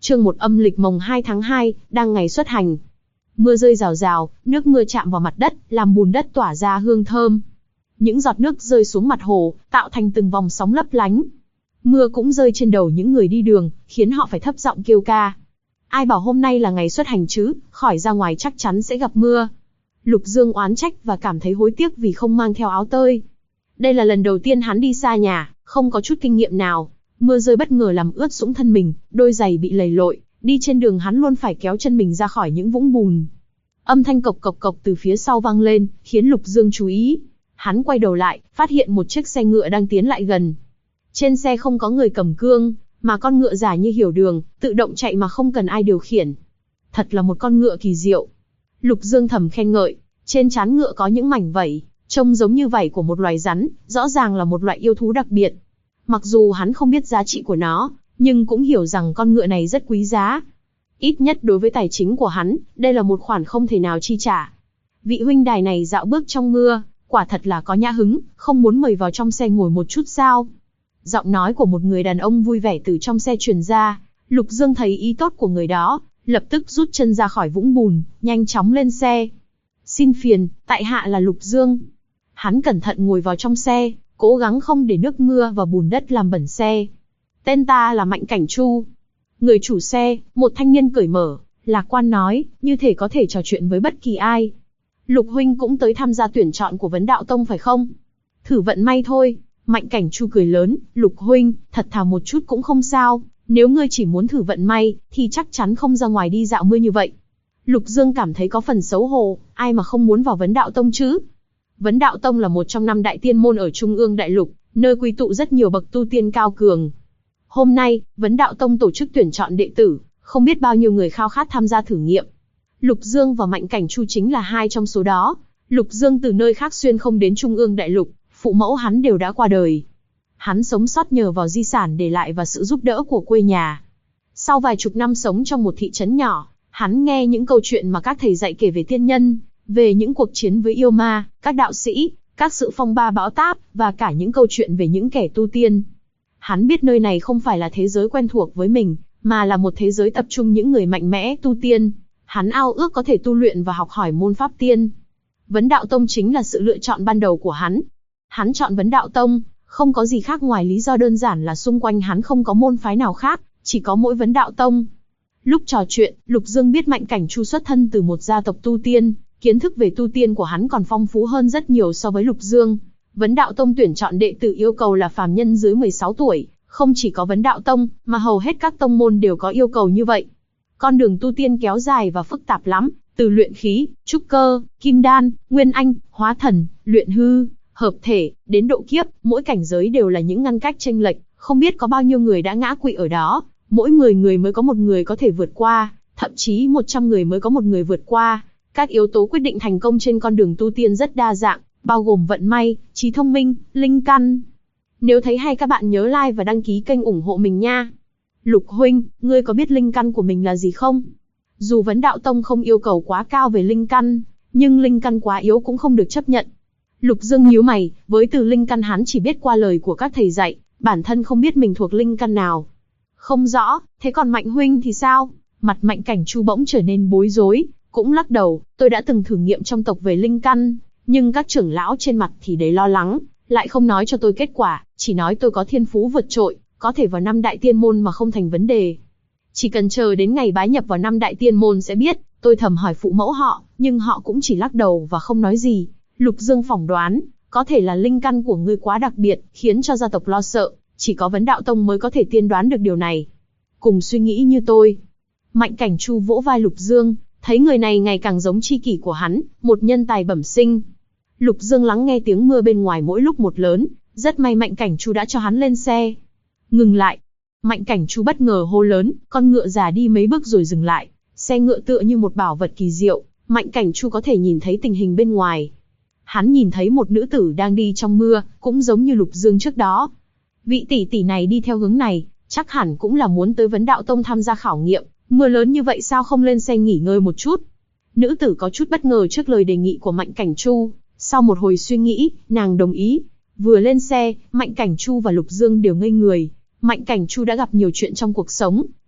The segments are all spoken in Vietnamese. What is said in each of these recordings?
Chương 1 âm lịch mồng 2 tháng 2, đang ngày xuất hành. Mưa rơi rào rào, nước mưa chạm vào mặt đất, làm bùn đất tỏa ra hương thơm. Những giọt nước rơi xuống mặt hồ, tạo thành từng vòng sóng lấp lánh. Mưa cũng rơi trên đầu những người đi đường, khiến họ phải thấp giọng kêu ca. Ai bảo hôm nay là ngày xuất hành chứ, khỏi ra ngoài chắc chắn sẽ gặp mưa. Lục Dương oán trách và cảm thấy hối tiếc vì không mang theo áo tơi. Đây là lần đầu tiên hắn đi xa nhà, không có chút kinh nghiệm nào. Mưa rơi bất ngờ làm ướt sũng thân mình, đôi giày bị lầy lội, đi trên đường hắn luôn phải kéo chân mình ra khỏi những vũng bùn. Âm thanh cộc cộc cộc từ phía sau vang lên, khiến Lục Dương chú ý. Hắn quay đầu lại, phát hiện một chiếc xe ngựa đang tiến lại gần. Trên xe không có người cầm cương, mà con ngựa giả như hiểu đường, tự động chạy mà không cần ai điều khiển. Thật là một con ngựa kỳ diệu. Lục Dương thầm khen ngợi, trên trán ngựa có những mảnh vảy, trông giống như vảy của một loài rắn, rõ ràng là một loại yêu thú đặc biệt. Mặc dù hắn không biết giá trị của nó, nhưng cũng hiểu rằng con ngựa này rất quý giá. Ít nhất đối với tài chính của hắn, đây là một khoản không thể nào chi trả. Vị huynh đài này dạo bước trong mưa, quả thật là có nhã hứng, không muốn mời vào trong xe ngồi một chút sao? Giọng nói của một người đàn ông vui vẻ từ trong xe truyền ra. Lục Dương thấy ý tốt của người đó, lập tức rút chân ra khỏi vũng bùn, nhanh chóng lên xe. Xin phiền, tại hạ là Lục Dương. Hắn cẩn thận ngồi vào trong xe, cố gắng không để nước mưa và bùn đất làm bẩn xe. Tên ta là Mạnh Cảnh Chu. Người chủ xe, một thanh niên cởi mở, lạc quan nói, như thể có thể trò chuyện với bất kỳ ai. Lục huynh cũng tới tham gia tuyển chọn của Vấn Đạo Tông phải không? Thử vận may thôi. Mạnh Cảnh Chu cười lớn, Lục huynh, thật thà một chút cũng không sao. Nếu ngươi chỉ muốn thử vận may, thì chắc chắn không ra ngoài đi dạo mưa như vậy. Lục Dương cảm thấy có phần xấu hổ, ai mà không muốn vào Vấn Đạo Tông chứ? Vấn Đạo Tông là một trong 5 đại tiên môn ở Trung ương Đại Lục, nơi quy tụ rất nhiều bậc tu tiên cao cường. Hôm nay, Vấn Đạo Tông tổ chức tuyển chọn đệ tử, không biết bao nhiêu người khao khát tham gia thử nghiệm. Lục Dương và Mạnh Cảnh Chu chính là hai trong số đó. Lục Dương từ nơi khác xuyên không đến Trung ương Đại Lục, phụ mẫu hắn đều đã qua đời. Hắn sống sót nhờ vào di sản để lại và sự giúp đỡ của quê nhà. Sau vài chục năm sống trong một thị trấn nhỏ, hắn nghe những câu chuyện mà các thầy dạy kể về tiên nhân, về những cuộc chiến với yêu ma, các đạo sĩ, các sự phong ba bão táp, và cả những câu chuyện về những kẻ tu tiên. Hắn biết nơi này không phải là thế giới quen thuộc với mình, mà là một thế giới tập trung những người mạnh mẽ tu tiên. Hắn ao ước có thể tu luyện và học hỏi môn pháp tiên. Vấn Đạo Tông chính là sự lựa chọn ban đầu của hắn. Hắn chọn Vấn Đạo Tông, không có gì khác ngoài lý do đơn giản là xung quanh hắn không có môn phái nào khác, chỉ có mỗi Vấn Đạo Tông. Lúc trò chuyện, Lục Dương biết Mạnh Cảnh Chu xuất thân từ một gia tộc tu tiên, kiến thức về tu tiên của hắn còn phong phú hơn rất nhiều so với Lục Dương. Vấn Đạo Tông tuyển chọn đệ tử yêu cầu là phàm nhân dưới 16 tuổi, không chỉ có Vấn Đạo Tông, mà hầu hết các tông môn đều có yêu cầu như vậy. Con đường tu tiên kéo dài và phức tạp lắm, từ luyện khí, trúc cơ, kim đan, nguyên anh, hóa thần, luyện hư, hợp thể, đến độ kiếp, mỗi cảnh giới đều là những ngăn cách chênh lệch, không biết có bao nhiêu người đã ngã quỵ ở đó, mỗi 10 người mới có một người có thể vượt qua, thậm chí 100 người mới có một người vượt qua. Các yếu tố quyết định thành công trên con đường tu tiên rất đa dạng, bao gồm vận may, trí thông minh, linh căn. Nếu thấy hay các bạn nhớ like và đăng ký kênh ủng hộ mình nha. Lục huynh, ngươi có biết linh căn của mình là gì không? Dù Vấn Đạo Tông không yêu cầu quá cao về linh căn, nhưng linh căn quá yếu cũng không được chấp nhận. Lục Dương nhíu mày, với từ linh căn hắn chỉ biết qua lời của các thầy dạy, bản thân không biết mình thuộc linh căn nào. Không rõ, thế còn Mạnh huynh thì sao? Mặt Mạnh Cảnh Chu bỗng trở nên bối rối, cũng lắc đầu, tôi đã từng thử nghiệm trong tộc về linh căn, nhưng các trưởng lão trên mặt thì đầy lo lắng, lại không nói cho tôi kết quả, chỉ nói tôi có thiên phú vượt trội, có thể vào 5 đại tiên môn mà không thành vấn đề. Chỉ cần chờ đến ngày bái nhập vào 5 đại tiên môn sẽ biết. Tôi thầm hỏi phụ mẫu họ, nhưng họ cũng chỉ lắc đầu và không nói gì. Lục Dương phỏng đoán, có thể là linh căn của ngươi quá đặc biệt, khiến cho gia tộc lo sợ, chỉ có Vấn Đạo Tông mới có thể tiên đoán được điều này. Cùng suy nghĩ như tôi. Mạnh Cảnh Chu vỗ vai Lục Dương, thấy người này ngày càng giống tri kỷ của hắn, một nhân tài bẩm sinh. Lục Dương lắng nghe tiếng mưa bên ngoài mỗi lúc một lớn, rất may Mạnh Cảnh Chu đã cho hắn lên xe. Ngừng lại. Mạnh Cảnh Chu bất ngờ hô lớn, con ngựa già đi mấy bước rồi dừng lại. Xe ngựa tựa như một bảo vật kỳ diệu, Mạnh Cảnh Chu có thể nhìn thấy tình hình bên ngoài. Hắn nhìn thấy một nữ tử đang đi trong mưa, cũng giống như Lục Dương trước đó. Vị tỷ tỷ này đi theo hướng này, chắc hẳn cũng là muốn tới Vấn Đạo Tông tham gia khảo nghiệm. Mưa lớn như vậy sao không lên xe nghỉ ngơi một chút? Nữ tử có chút bất ngờ trước lời đề nghị của Mạnh Cảnh Chu. Sau một hồi suy nghĩ, nàng đồng ý. Vừa lên xe, Mạnh Cảnh Chu và Lục Dương đều ngây người. Mạnh Cảnh Chu đã gặp nhiều chuyện trong cuộc sống,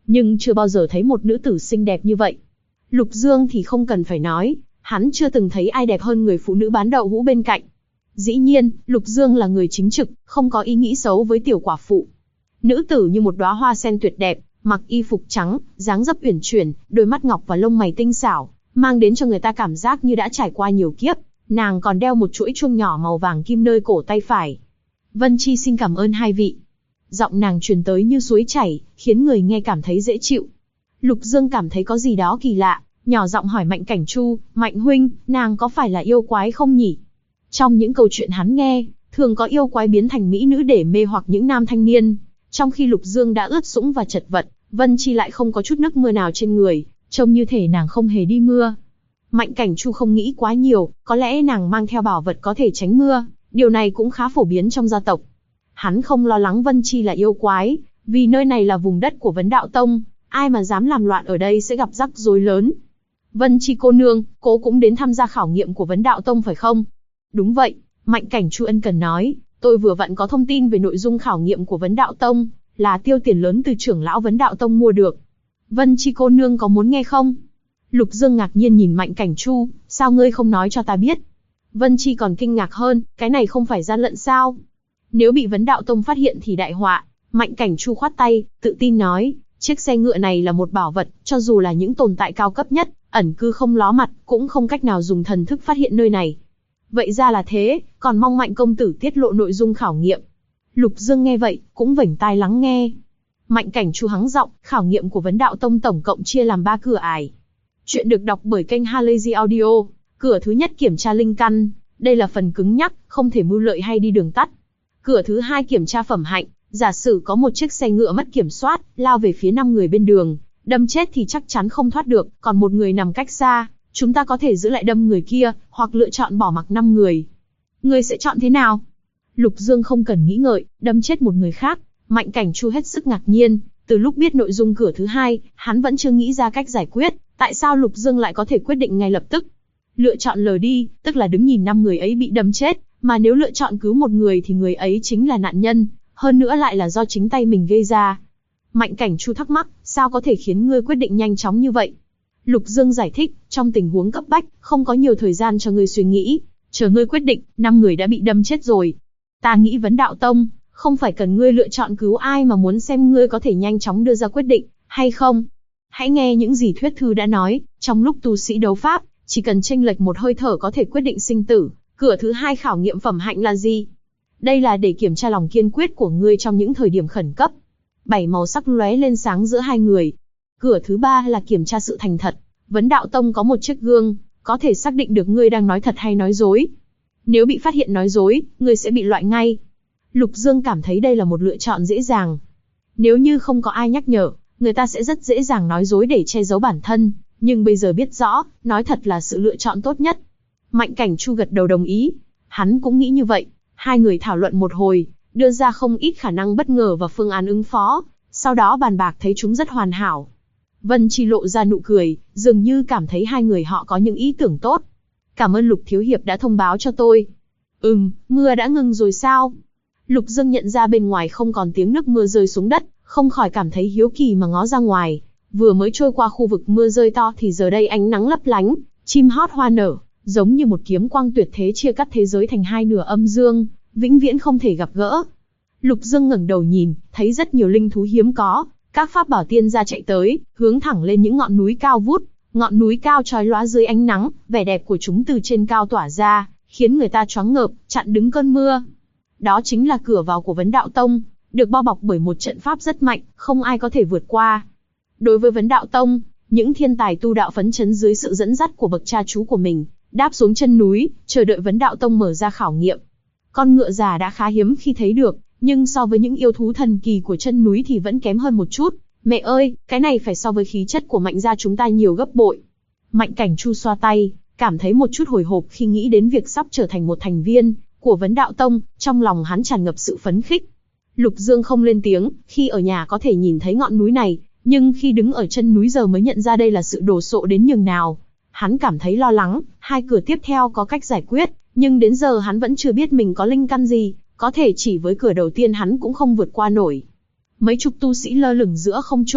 nhưng chưa bao giờ thấy một nữ tử xinh đẹp như vậy. Lục Dương thì không cần phải nói, hắn chưa từng thấy ai đẹp hơn người phụ nữ bán đậu hũ bên cạnh. Dĩ nhiên, Lục Dương là người chính trực, không có ý nghĩ xấu với tiểu quả phụ. Nữ tử như một đóa hoa sen tuyệt đẹp, mặc y phục trắng, dáng dấp uyển chuyển, đôi mắt ngọc và lông mày tinh xảo, mang đến cho người ta cảm giác như đã trải qua nhiều kiếp. Nàng còn đeo một chuỗi chuông nhỏ màu vàng kim nơi cổ tay phải. Vân Chi xin cảm ơn hai vị. Giọng nàng truyền tới như suối chảy, khiến người nghe cảm thấy dễ chịu. Lục Dương cảm thấy có gì đó kỳ lạ, nhỏ giọng hỏi Mạnh Cảnh Chu, Mạnh huynh, nàng có phải là yêu quái không nhỉ? Trong những câu chuyện hắn nghe, thường có yêu quái biến thành mỹ nữ để mê hoặc những nam thanh niên. Trong khi Lục Dương đã ướt sũng và chật vật, Vân Chi lại không có chút nước mưa nào trên người, trông như thể nàng không hề đi mưa. Mạnh Cảnh Chu không nghĩ quá nhiều, có lẽ nàng mang theo bảo vật có thể tránh mưa, điều này cũng khá phổ biến trong gia tộc. Hắn không lo lắng Vân Chi là yêu quái, vì nơi này là vùng đất của Vấn Đạo Tông, ai mà dám làm loạn ở đây sẽ gặp rắc rối lớn. Vân Chi cô nương, cô cũng đến tham gia khảo nghiệm của Vấn Đạo Tông phải không? Đúng vậy, Mạnh Cảnh Chu ân cần nói, tôi vừa vặn có thông tin về nội dung khảo nghiệm của Vấn Đạo Tông, là tiêu tiền lớn từ trưởng lão Vấn Đạo Tông mua được. Vân Chi cô nương có muốn nghe không? Lục Dương ngạc nhiên nhìn Mạnh Cảnh Chu, sao ngươi không nói cho ta biết? Vân Chi còn kinh ngạc hơn, cái này không phải gian lận sao? Nếu bị Vấn Đạo Tông phát hiện thì đại họa. Mạnh Cảnh Chu khoát tay, tự tin nói, chiếc xe ngựa này là một bảo vật, cho dù là những tồn tại cao cấp nhất, ẩn cư không ló mặt, cũng không cách nào dùng thần thức phát hiện nơi này. Vậy ra là thế, còn mong Mạnh công tử tiết lộ nội dung khảo nghiệm. Lục Dương nghe vậy, cũng vểnh tai lắng nghe. Mạnh Cảnh Chu hắng giọng, khảo nghiệm của Vấn Đạo Tông tổng cộng chia làm 3 cửa ải. Chuyện được đọc bởi kênh Halazy Audio. Cửa thứ nhất kiểm tra linh căn, đây là phần cứng nhắc, không thể mưu lợi hay đi đường tắt. Cửa thứ hai kiểm tra phẩm hạnh, giả sử có một chiếc xe ngựa mất kiểm soát, lao về phía 5 người bên đường, đâm chết thì chắc chắn không thoát được, còn một người nằm cách xa, chúng ta có thể giữ lại đâm người kia, hoặc lựa chọn bỏ mặc 5 người. Ngươi sẽ chọn thế nào? Lục Dương không cần nghĩ ngợi, đâm chết một người khác. Mạnh Cảnh Chu hết sức ngạc nhiên, từ lúc biết nội dung cửa thứ hai, hắn vẫn chưa nghĩ ra cách giải quyết, tại sao Lục Dương lại có thể quyết định ngay lập tức. Lựa chọn lờ đi, tức là đứng nhìn 5 người ấy bị đâm chết, mà nếu lựa chọn cứu một người thì người ấy chính là nạn nhân, hơn nữa lại là do chính tay mình gây ra. Mạnh Cảnh Chu thắc mắc, sao có thể khiến ngươi quyết định nhanh chóng như vậy? Lục Dương giải thích, trong tình huống cấp bách, không có nhiều thời gian cho ngươi suy nghĩ, chờ ngươi quyết định, 5 người đã bị đâm chết rồi. Ta nghĩ Vấn Đạo Tông, không phải cần ngươi lựa chọn cứu ai mà muốn xem ngươi có thể nhanh chóng đưa ra quyết định, hay không? Hãy nghe những gì thuyết thư đã nói, trong lúc tu sĩ đấu pháp, chỉ cần chênh lệch một hơi thở có thể quyết định sinh tử. Cửa thứ hai khảo nghiệm phẩm hạnh là gì? Đây là để kiểm tra lòng kiên quyết của ngươi trong những thời điểm khẩn cấp. 7 màu sắc lóe lên sáng giữa hai người. Cửa thứ ba là kiểm tra sự thành thật. Vấn Đạo Tông có một chiếc gương, có thể xác định được ngươi đang nói thật hay nói dối. Nếu bị phát hiện nói dối, ngươi sẽ bị loại ngay. Lục Dương cảm thấy đây là một lựa chọn dễ dàng. Nếu như không có ai nhắc nhở, người ta sẽ rất dễ dàng nói dối để che giấu bản thân. Nhưng bây giờ biết rõ, nói thật là sự lựa chọn tốt nhất. Mạnh Cảnh Chu gật đầu đồng ý. Hắn cũng nghĩ như vậy. Hai người thảo luận một hồi, đưa ra không ít khả năng bất ngờ và phương án ứng phó. Sau đó bàn bạc thấy chúng rất hoàn hảo. Vân Chi lộ ra nụ cười, dường như cảm thấy hai người họ có những ý tưởng tốt. Cảm ơn Lục thiếu hiệp đã thông báo cho tôi. Mưa đã ngừng rồi sao? Lục Dương nhận ra bên ngoài không còn tiếng nước mưa rơi xuống đất, không khỏi cảm thấy hiếu kỳ mà ngó ra ngoài. Vừa mới trôi qua khu vực mưa rơi to thì giờ đây ánh nắng lấp lánh, chim hót hoa nở, giống như một kiếm quang tuyệt thế chia cắt thế giới thành hai nửa âm dương, vĩnh viễn không thể gặp gỡ. Lục Dương ngẩng đầu nhìn, thấy rất nhiều linh thú hiếm có, các pháp bảo tiên gia chạy tới, hướng thẳng lên những ngọn núi cao vút. Ngọn núi cao chói lóa dưới ánh nắng, vẻ đẹp của chúng từ trên cao tỏa ra, khiến người ta choáng ngợp, chặn đứng cơn mưa. Đó chính là cửa vào của Vấn Đạo Tông, được bao bọc bởi một trận pháp rất mạnh, không ai có thể vượt qua. Đối với Vấn Đạo Tông, những thiên tài tu đạo phấn chấn dưới sự dẫn dắt của bậc cha chú của mình, đáp xuống chân núi, chờ đợi Vấn Đạo Tông mở ra khảo nghiệm. Con ngựa già đã khá hiếm khi thấy được, nhưng so với những yêu thú thần kỳ của chân núi thì vẫn kém hơn một chút. Mẹ ơi, cái này phải so với khí chất của Mạnh gia chúng ta nhiều gấp bội. Mạnh Cảnh Chu xoa tay, cảm thấy một chút hồi hộp khi nghĩ đến việc sắp trở thành một thành viên của Vấn Đạo Tông, trong lòng hắn tràn ngập sự phấn khích. Lục Dương không lên tiếng, khi ở nhà có thể nhìn thấy ngọn núi này, nhưng khi đứng ở chân núi giờ mới nhận ra đây là sự đồ sộ đến nhường nào. Hắn cảm thấy lo lắng, hai cửa tiếp theo có cách giải quyết, nhưng đến giờ hắn vẫn chưa biết mình có linh căn gì, có thể chỉ với cửa đầu tiên hắn cũng không vượt qua nổi. Mấy chục tu sĩ lơ lửng giữa không trung,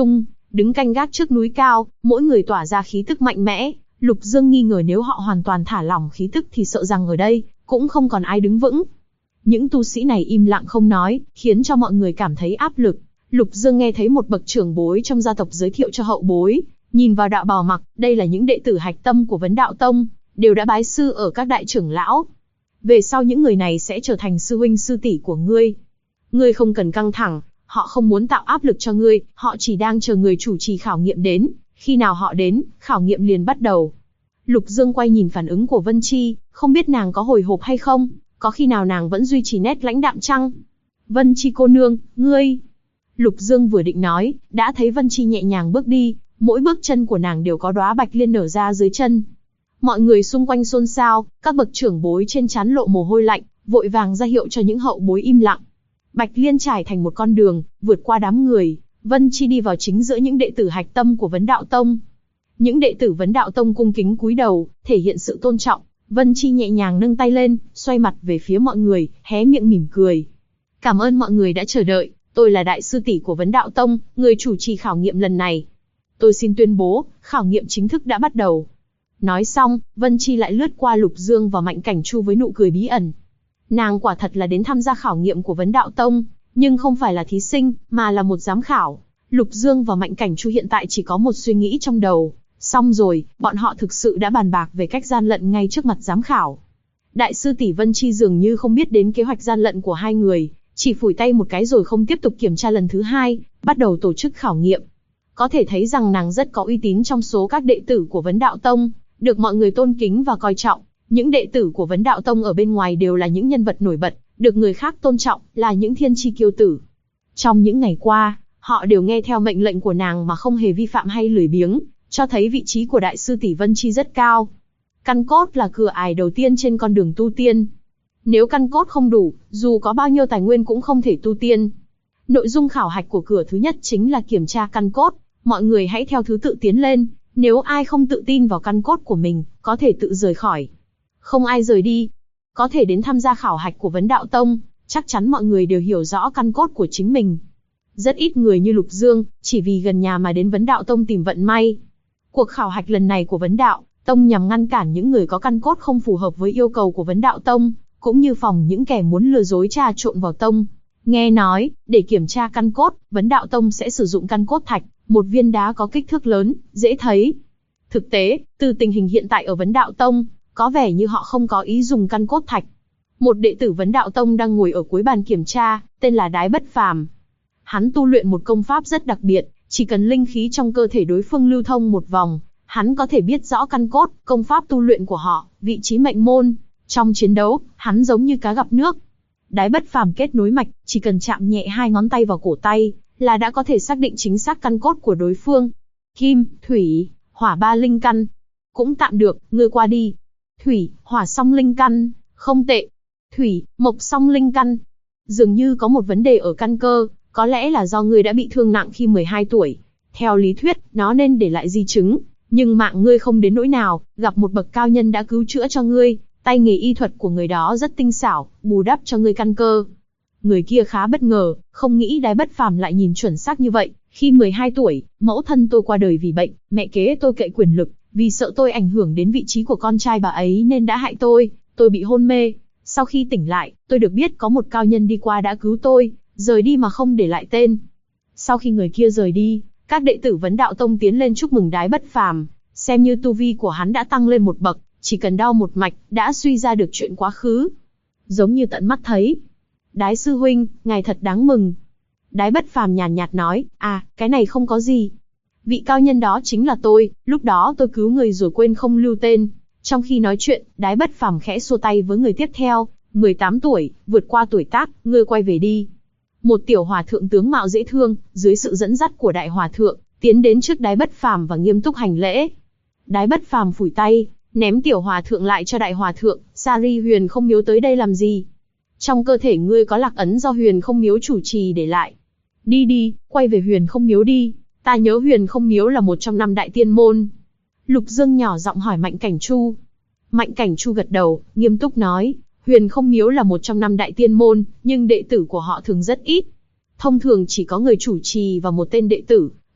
đứng canh gác trước núi cao, mỗi người tỏa ra khí tức mạnh mẽ. Lục Dương nghi ngờ nếu họ hoàn toàn thả lỏng khí tức thì sợ rằng ở đây cũng không còn ai đứng vững. Những tu sĩ này im lặng không nói, khiến cho mọi người cảm thấy áp lực. Lục Dương nghe thấy một bậc trưởng bối trong gia tộc giới thiệu cho hậu bối, nhìn vào đạo bào mặc, đây là những đệ tử hạch tâm của Vấn Đạo Tông, đều đã bái sư ở các đại trưởng lão. Về sau những người này sẽ trở thành sư huynh sư tỷ của ngươi. Ngươi không cần căng thẳng, họ không muốn tạo áp lực cho ngươi, họ chỉ đang chờ người chủ trì khảo nghiệm đến, khi nào họ đến, khảo nghiệm liền bắt đầu. Lục Dương quay nhìn phản ứng của Vân Chi, không biết nàng có hồi hộp hay không, có khi nào nàng vẫn duy trì nét lãnh đạm chăng? Vân Chi cô nương, ngươi... Lục Dương vừa định nói, đã thấy Vân Chi nhẹ nhàng bước đi, mỗi bước chân của nàng đều có đóa bạch liên nở ra dưới chân. Mọi người xung quanh xôn xao, các bậc trưởng bối trên trán lộ mồ hôi lạnh, vội vàng ra hiệu cho những hậu bối im lặng. Bạch liên trải thành một con đường, vượt qua đám người, Vân Chi đi vào chính giữa những đệ tử hạch tâm của Vấn Đạo Tông. Những đệ tử Vấn Đạo Tông cung kính cúi đầu, thể hiện sự tôn trọng. Vân Chi nhẹ nhàng nâng tay lên, xoay mặt về phía mọi người, hé miệng mỉm cười. Cảm ơn mọi người đã chờ đợi, tôi là đại sư tỷ của Vấn Đạo Tông, người chủ trì khảo nghiệm lần này. Tôi xin tuyên bố, khảo nghiệm chính thức đã bắt đầu. Nói xong, Vân Chi lại lướt qua Lục Dương và Mạnh Cảnh Chu với nụ cười bí ẩn. Nàng quả thật là đến tham gia khảo nghiệm của Vấn Đạo Tông, nhưng không phải là thí sinh, mà là một giám khảo. Lục Dương và Mạnh Cảnh Chu hiện tại chỉ có một suy nghĩ trong đầu. Xong rồi, bọn họ thực sự đã bàn bạc về cách gian lận ngay trước mặt giám khảo. Đại sư tỷ Vân Chi dường như không biết đến kế hoạch gian lận của hai người, chỉ phủi tay một cái rồi không tiếp tục kiểm tra lần thứ hai, bắt đầu tổ chức khảo nghiệm. Có thể thấy rằng nàng rất có uy tín trong số các đệ tử của Vấn Đạo Tông, được mọi người tôn kính và coi trọng. Những đệ tử của Vấn Đạo Tông ở bên ngoài đều là những nhân vật nổi bật, được người khác tôn trọng, là những thiên chi kiêu tử. Trong những ngày qua, họ đều nghe theo mệnh lệnh của nàng mà không hề vi phạm hay lười biếng, cho thấy vị trí của đại sư tỷ Vân Chi rất cao. Căn cốt là cửa ải đầu tiên trên con đường tu tiên. Nếu căn cốt không đủ, dù có bao nhiêu tài nguyên cũng không thể tu tiên. Nội dung khảo hạch của cửa thứ nhất chính là kiểm tra căn cốt. Mọi người hãy theo thứ tự tiến lên, nếu ai không tự tin vào căn cốt của mình, có thể tự rời khỏi. Không ai rời đi. Có thể đến tham gia khảo hạch của Vấn Đạo Tông, chắc chắn mọi người đều hiểu rõ căn cốt của chính mình. Rất ít người như Lục Dương, chỉ vì gần nhà mà đến Vấn Đạo Tông tìm vận may. Cuộc khảo hạch lần này của Vấn Đạo Tông nhằm ngăn cản những người có căn cốt không phù hợp với yêu cầu của Vấn Đạo Tông, cũng như phòng những kẻ muốn lừa dối trà trộn vào tông. Nghe nói, để kiểm tra căn cốt, Vấn Đạo Tông sẽ sử dụng căn cốt thạch, một viên đá có kích thước lớn, dễ thấy. Thực tế, từ tình hình hiện tại ở Vấn Đạo Tông, có vẻ như họ không có ý dùng căn cốt thạch. Một đệ tử Vấn Đạo Tông đang ngồi ở cuối bàn kiểm tra, tên là Đái Bất Phàm. Hắn tu luyện một công pháp rất đặc biệt, chỉ cần linh khí trong cơ thể đối phương lưu thông một vòng, hắn có thể biết rõ căn cốt, công pháp tu luyện của họ, vị trí mệnh môn. Trong chiến đấu, hắn giống như cá gặp nước. Đái Bất Phàm kết nối mạch, chỉ cần chạm nhẹ hai ngón tay vào cổ tay, là đã có thể xác định chính xác căn cốt của đối phương. Kim, thủy, hỏa ba linh căn. Cũng tạm được, ngươi qua đi. Thủy, hỏa song linh căn, không tệ. Thủy, mộc song linh căn. Dường như có một vấn đề ở căn cơ, có lẽ là do ngươi đã bị thương nặng khi 12 tuổi. Theo lý thuyết, nó nên để lại di chứng, nhưng mạng ngươi không đến nỗi nào, gặp một bậc cao nhân đã cứu chữa cho ngươi, tay nghề y thuật của người đó rất tinh xảo, bù đắp cho ngươi căn cơ. Người kia khá bất ngờ, không nghĩ Đái Bất Phàm lại nhìn chuẩn xác như vậy. Khi 12 tuổi, mẫu thân tôi qua đời vì bệnh, mẹ kế tôi cậy quyền lực, vì sợ tôi ảnh hưởng đến vị trí của con trai bà ấy nên đã hại tôi bị hôn mê. Sau khi tỉnh lại, tôi được biết có một cao nhân đi qua đã cứu tôi, rời đi mà không để lại tên. Sau khi người kia rời đi, các đệ tử Vấn Đạo Tông tiến lên chúc mừng Đái Bất Phàm, xem như tu vi của hắn đã tăng lên một bậc, chỉ cần đao một mạch, đã suy ra được chuyện quá khứ. Giống như tận mắt thấy. Đái sư huynh, ngài thật đáng mừng. Đái Bất Phàm nhàn nhạt nói, cái này không có gì. Vị cao nhân đó chính là tôi, lúc đó tôi cứu người rồi quên không lưu tên. Trong khi nói chuyện, Đái Bất Phàm khẽ xua tay với người tiếp theo, 18 tuổi, vượt qua tuổi tác, ngươi quay về đi. Một tiểu hòa thượng tướng mạo dễ thương, dưới sự dẫn dắt của đại hòa thượng, tiến đến trước Đái Bất Phàm và nghiêm túc hành lễ. Đái Bất Phàm phủi tay, ném tiểu hòa thượng lại cho đại hòa thượng, Sari Huyền Không Miếu tới đây làm gì? Trong cơ thể ngươi có lạc ấn do Huyền Không Miếu chủ trì để lại. Đi, quay về Huyền Không Miếu đi, ta nhớ Huyền Không Miếu là một trong 5 đại tiên môn. Lục Dương nhỏ giọng hỏi Mạnh Cảnh Chu. Mạnh Cảnh Chu gật đầu, nghiêm túc nói, Huyền Không Miếu là một trong 5 đại tiên môn, nhưng đệ tử của họ thường rất ít. Thông thường chỉ có người chủ trì và một tên đệ tử,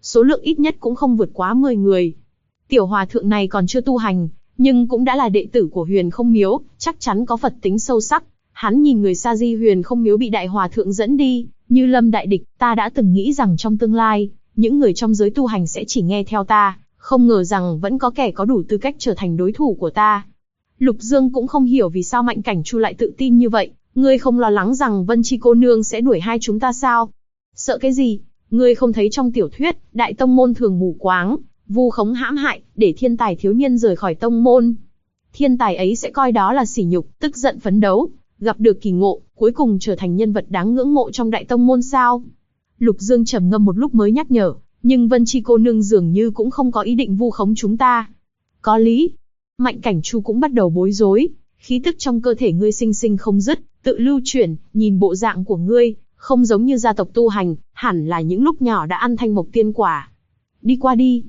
số lượng ít nhất cũng không vượt quá 10 người. Tiểu hòa thượng này còn chưa tu hành, nhưng cũng đã là đệ tử của Huyền Không Miếu, chắc chắn có Phật tính sâu sắc. Hắn nhìn người sa di Huyền Không Miếu bị đại hòa thượng dẫn đi, như lâm đại địch. Ta đã từng nghĩ rằng trong tương lai, những người trong giới tu hành sẽ chỉ nghe theo ta, không ngờ rằng vẫn có kẻ có đủ tư cách trở thành đối thủ của ta. Lục Dương cũng không hiểu vì sao Mạnh Cảnh Chu lại tự tin như vậy. Ngươi không lo lắng rằng Vân Chi cô nương sẽ đuổi hai chúng ta sao? Sợ cái gì? Ngươi không thấy trong tiểu thuyết, đại tông môn thường mù quáng, vu khống hãm hại, để thiên tài thiếu niên rời khỏi tông môn. Thiên tài ấy sẽ coi đó là sỉ nhục, tức giận phấn đấu, gặp được kỳ ngộ, cuối cùng trở thành nhân vật đáng ngưỡng mộ trong đại tông môn sao? Lục Dương trầm ngâm một lúc mới nhắc nhở, nhưng Vân Chi cô nương dường như cũng không có ý định vu khống chúng ta. Có lý. Mạnh Cảnh Chu cũng bắt đầu bối rối, khí tức trong cơ thể ngươi sinh sinh không dứt, tự lưu chuyển, nhìn bộ dạng của ngươi, không giống như gia tộc tu hành, hẳn là những lúc nhỏ đã ăn thanh mộc tiên quả. Đi qua đi.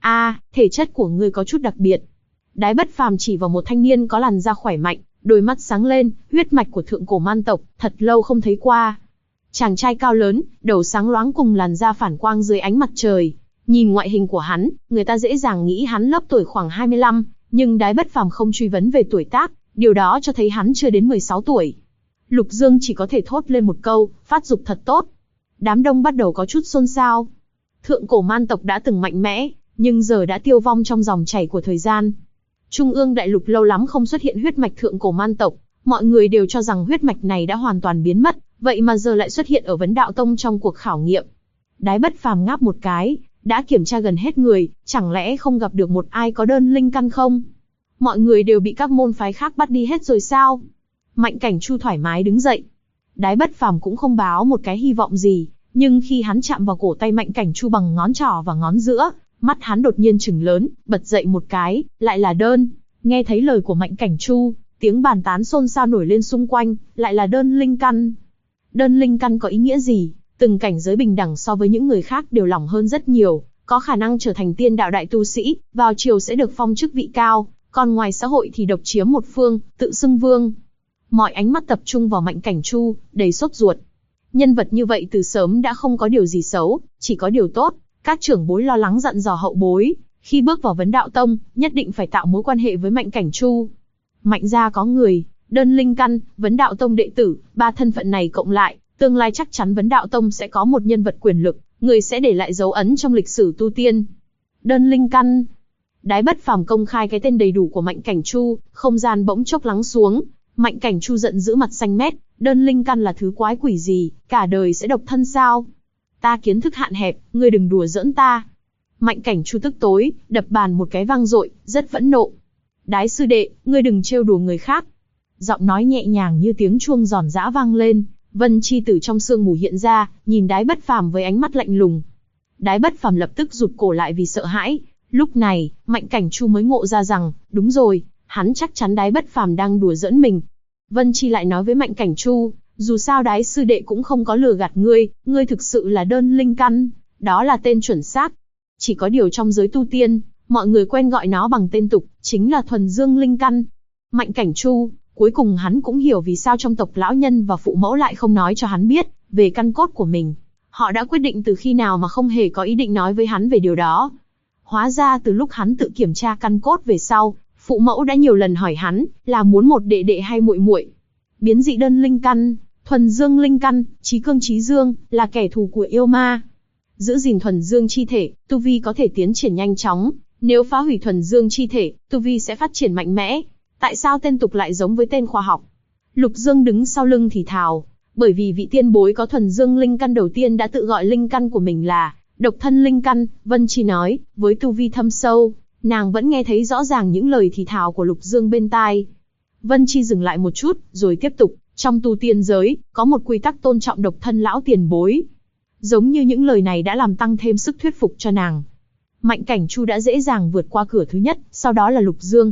Thể chất của ngươi có chút đặc biệt. Đái Bất Phàm chỉ vào một thanh niên có làn da khỏe mạnh, đôi mắt sáng lên, huyết mạch của thượng cổ man tộc, thật lâu không thấy qua. Chàng trai cao lớn, đầu sáng loáng cùng làn da phản quang dưới ánh mặt trời. Nhìn ngoại hình của hắn, người ta dễ dàng nghĩ hắn lớp tuổi khoảng 25, nhưng Đái Bất Phàm không truy vấn về tuổi tác, điều đó cho thấy hắn chưa đến 16 tuổi. Lục Dương chỉ có thể thốt lên một câu, phát dục thật tốt. Đám đông bắt đầu có chút xôn xao. Thượng cổ man tộc đã từng mạnh mẽ, nhưng giờ đã tiêu vong trong dòng chảy của thời gian. Trung ương đại lục lâu lắm không xuất hiện huyết mạch thượng cổ man tộc, mọi người đều cho rằng huyết mạch này đã hoàn toàn biến mất, vậy mà giờ lại xuất hiện ở Vấn Đạo Tông trong cuộc khảo nghiệm. Đái Bất Phàm ngáp một cái, đã kiểm tra gần hết người, chẳng lẽ không gặp được một ai có đơn linh căn không? Mọi người đều bị các môn phái khác bắt đi hết rồi sao? Mạnh Cảnh Chu thoải mái đứng dậy. Đái Bất Phàm cũng không báo một cái hy vọng gì, nhưng khi hắn chạm vào cổ tay Mạnh Cảnh Chu bằng ngón trỏ và ngón giữa, mắt hắn đột nhiên trừng lớn, bật dậy một cái, lại là đơn. Nghe thấy lời của Mạnh Cảnh Chu, tiếng bàn tán xôn xao nổi lên xung quanh, lại là đơn linh căn. Đơn linh căn có ý nghĩa gì? Từng cảnh giới bình đẳng so với những người khác đều lỏng hơn rất nhiều, có khả năng trở thành tiên đạo đại tu sĩ, vào triều sẽ được phong chức vị cao, còn ngoài xã hội thì độc chiếm một phương, tự xưng vương. Mọi ánh mắt tập trung vào Mạnh Cảnh Chu, đầy sốt ruột. Nhân vật như vậy từ sớm đã không có điều gì xấu, chỉ có điều tốt. Các trưởng bối lo lắng dặn dò hậu bối, khi bước vào Vấn Đạo Tông, nhất định phải tạo mối quan hệ với Mạnh Cảnh Chu. Mạnh gia có người, đơn linh căn, Vấn Đạo Tông đệ tử, ba thân phận này cộng lại, tương lai chắc chắn Vấn Đạo Tông sẽ có một nhân vật quyền lực, người sẽ để lại dấu ấn trong lịch sử tu tiên. Đơn linh căn. Đái Bất Phàm công khai cái tên đầy đủ của Mạnh Cảnh Chu, không gian bỗng chốc lắng xuống. Mạnh Cảnh Chu giận dữ mặt xanh mét, đơn linh căn là thứ quái quỷ gì, cả đời sẽ độc thân sao? Ta kiến thức hạn hẹp, ngươi đừng đùa giỡn ta. Mạnh Cảnh Chu tức tối, đập bàn một cái vang dội, rất phẫn nộ. Đái sư đệ, ngươi đừng trêu đùa người khác. Giọng nói nhẹ nhàng như tiếng chuông giòn giã vang lên, Vân Chi từ trong sương mù hiện ra, nhìn Đái Bất Phàm với ánh mắt lạnh lùng. Đái Bất Phàm lập tức rụt cổ lại vì sợ hãi. Lúc này, Mạnh Cảnh Chu mới ngộ ra rằng, đúng rồi, hắn chắc chắn Đái Bất Phàm đang đùa giỡn mình. Vân Chi lại nói với Mạnh Cảnh Chu, dù sao Đái sư đệ cũng không có lừa gạt ngươi thực sự là đơn linh căn, đó là tên chuẩn xác. Chỉ có điều trong giới tu tiên, mọi người quen gọi nó bằng tên tục, chính là thuần dương linh căn. Mạnh Cảnh Chu, cuối cùng hắn cũng hiểu vì sao trong tộc lão nhân và phụ mẫu lại không nói cho hắn biết về căn cốt của mình. Họ đã quyết định từ khi nào mà không hề có ý định nói với hắn về điều đó. Hóa ra từ lúc hắn tự kiểm tra căn cốt về sau, phụ mẫu đã nhiều lần hỏi hắn là muốn một đệ đệ hay muội muội. Biến dị đơn linh căn, thuần dương linh căn, chí cương chí dương, là kẻ thù của yêu ma. Giữ gìn thuần dương chi thể, tu vi có thể tiến triển nhanh chóng. Nếu phá hủy thuần dương chi thể, tu vi sẽ phát triển mạnh mẽ. Tại sao tên tục lại giống với tên khoa học? Lục Dương đứng sau lưng thì thào, bởi vì vị tiên bối có thuần dương linh căn đầu tiên đã tự gọi linh căn của mình là độc thân linh căn. Vân Chi nói, với tu vi thâm sâu, nàng vẫn nghe thấy rõ ràng những lời thì thào của Lục Dương bên tai. Vân Chi dừng lại một chút, rồi tiếp tục, trong tu tiên giới, có một quy tắc tôn trọng độc thân lão tiền bối. Giống như những lời này đã làm tăng thêm sức thuyết phục cho nàng. Mạnh Cảnh Chu đã dễ dàng vượt qua cửa thứ nhất, sau đó là Lục Dương.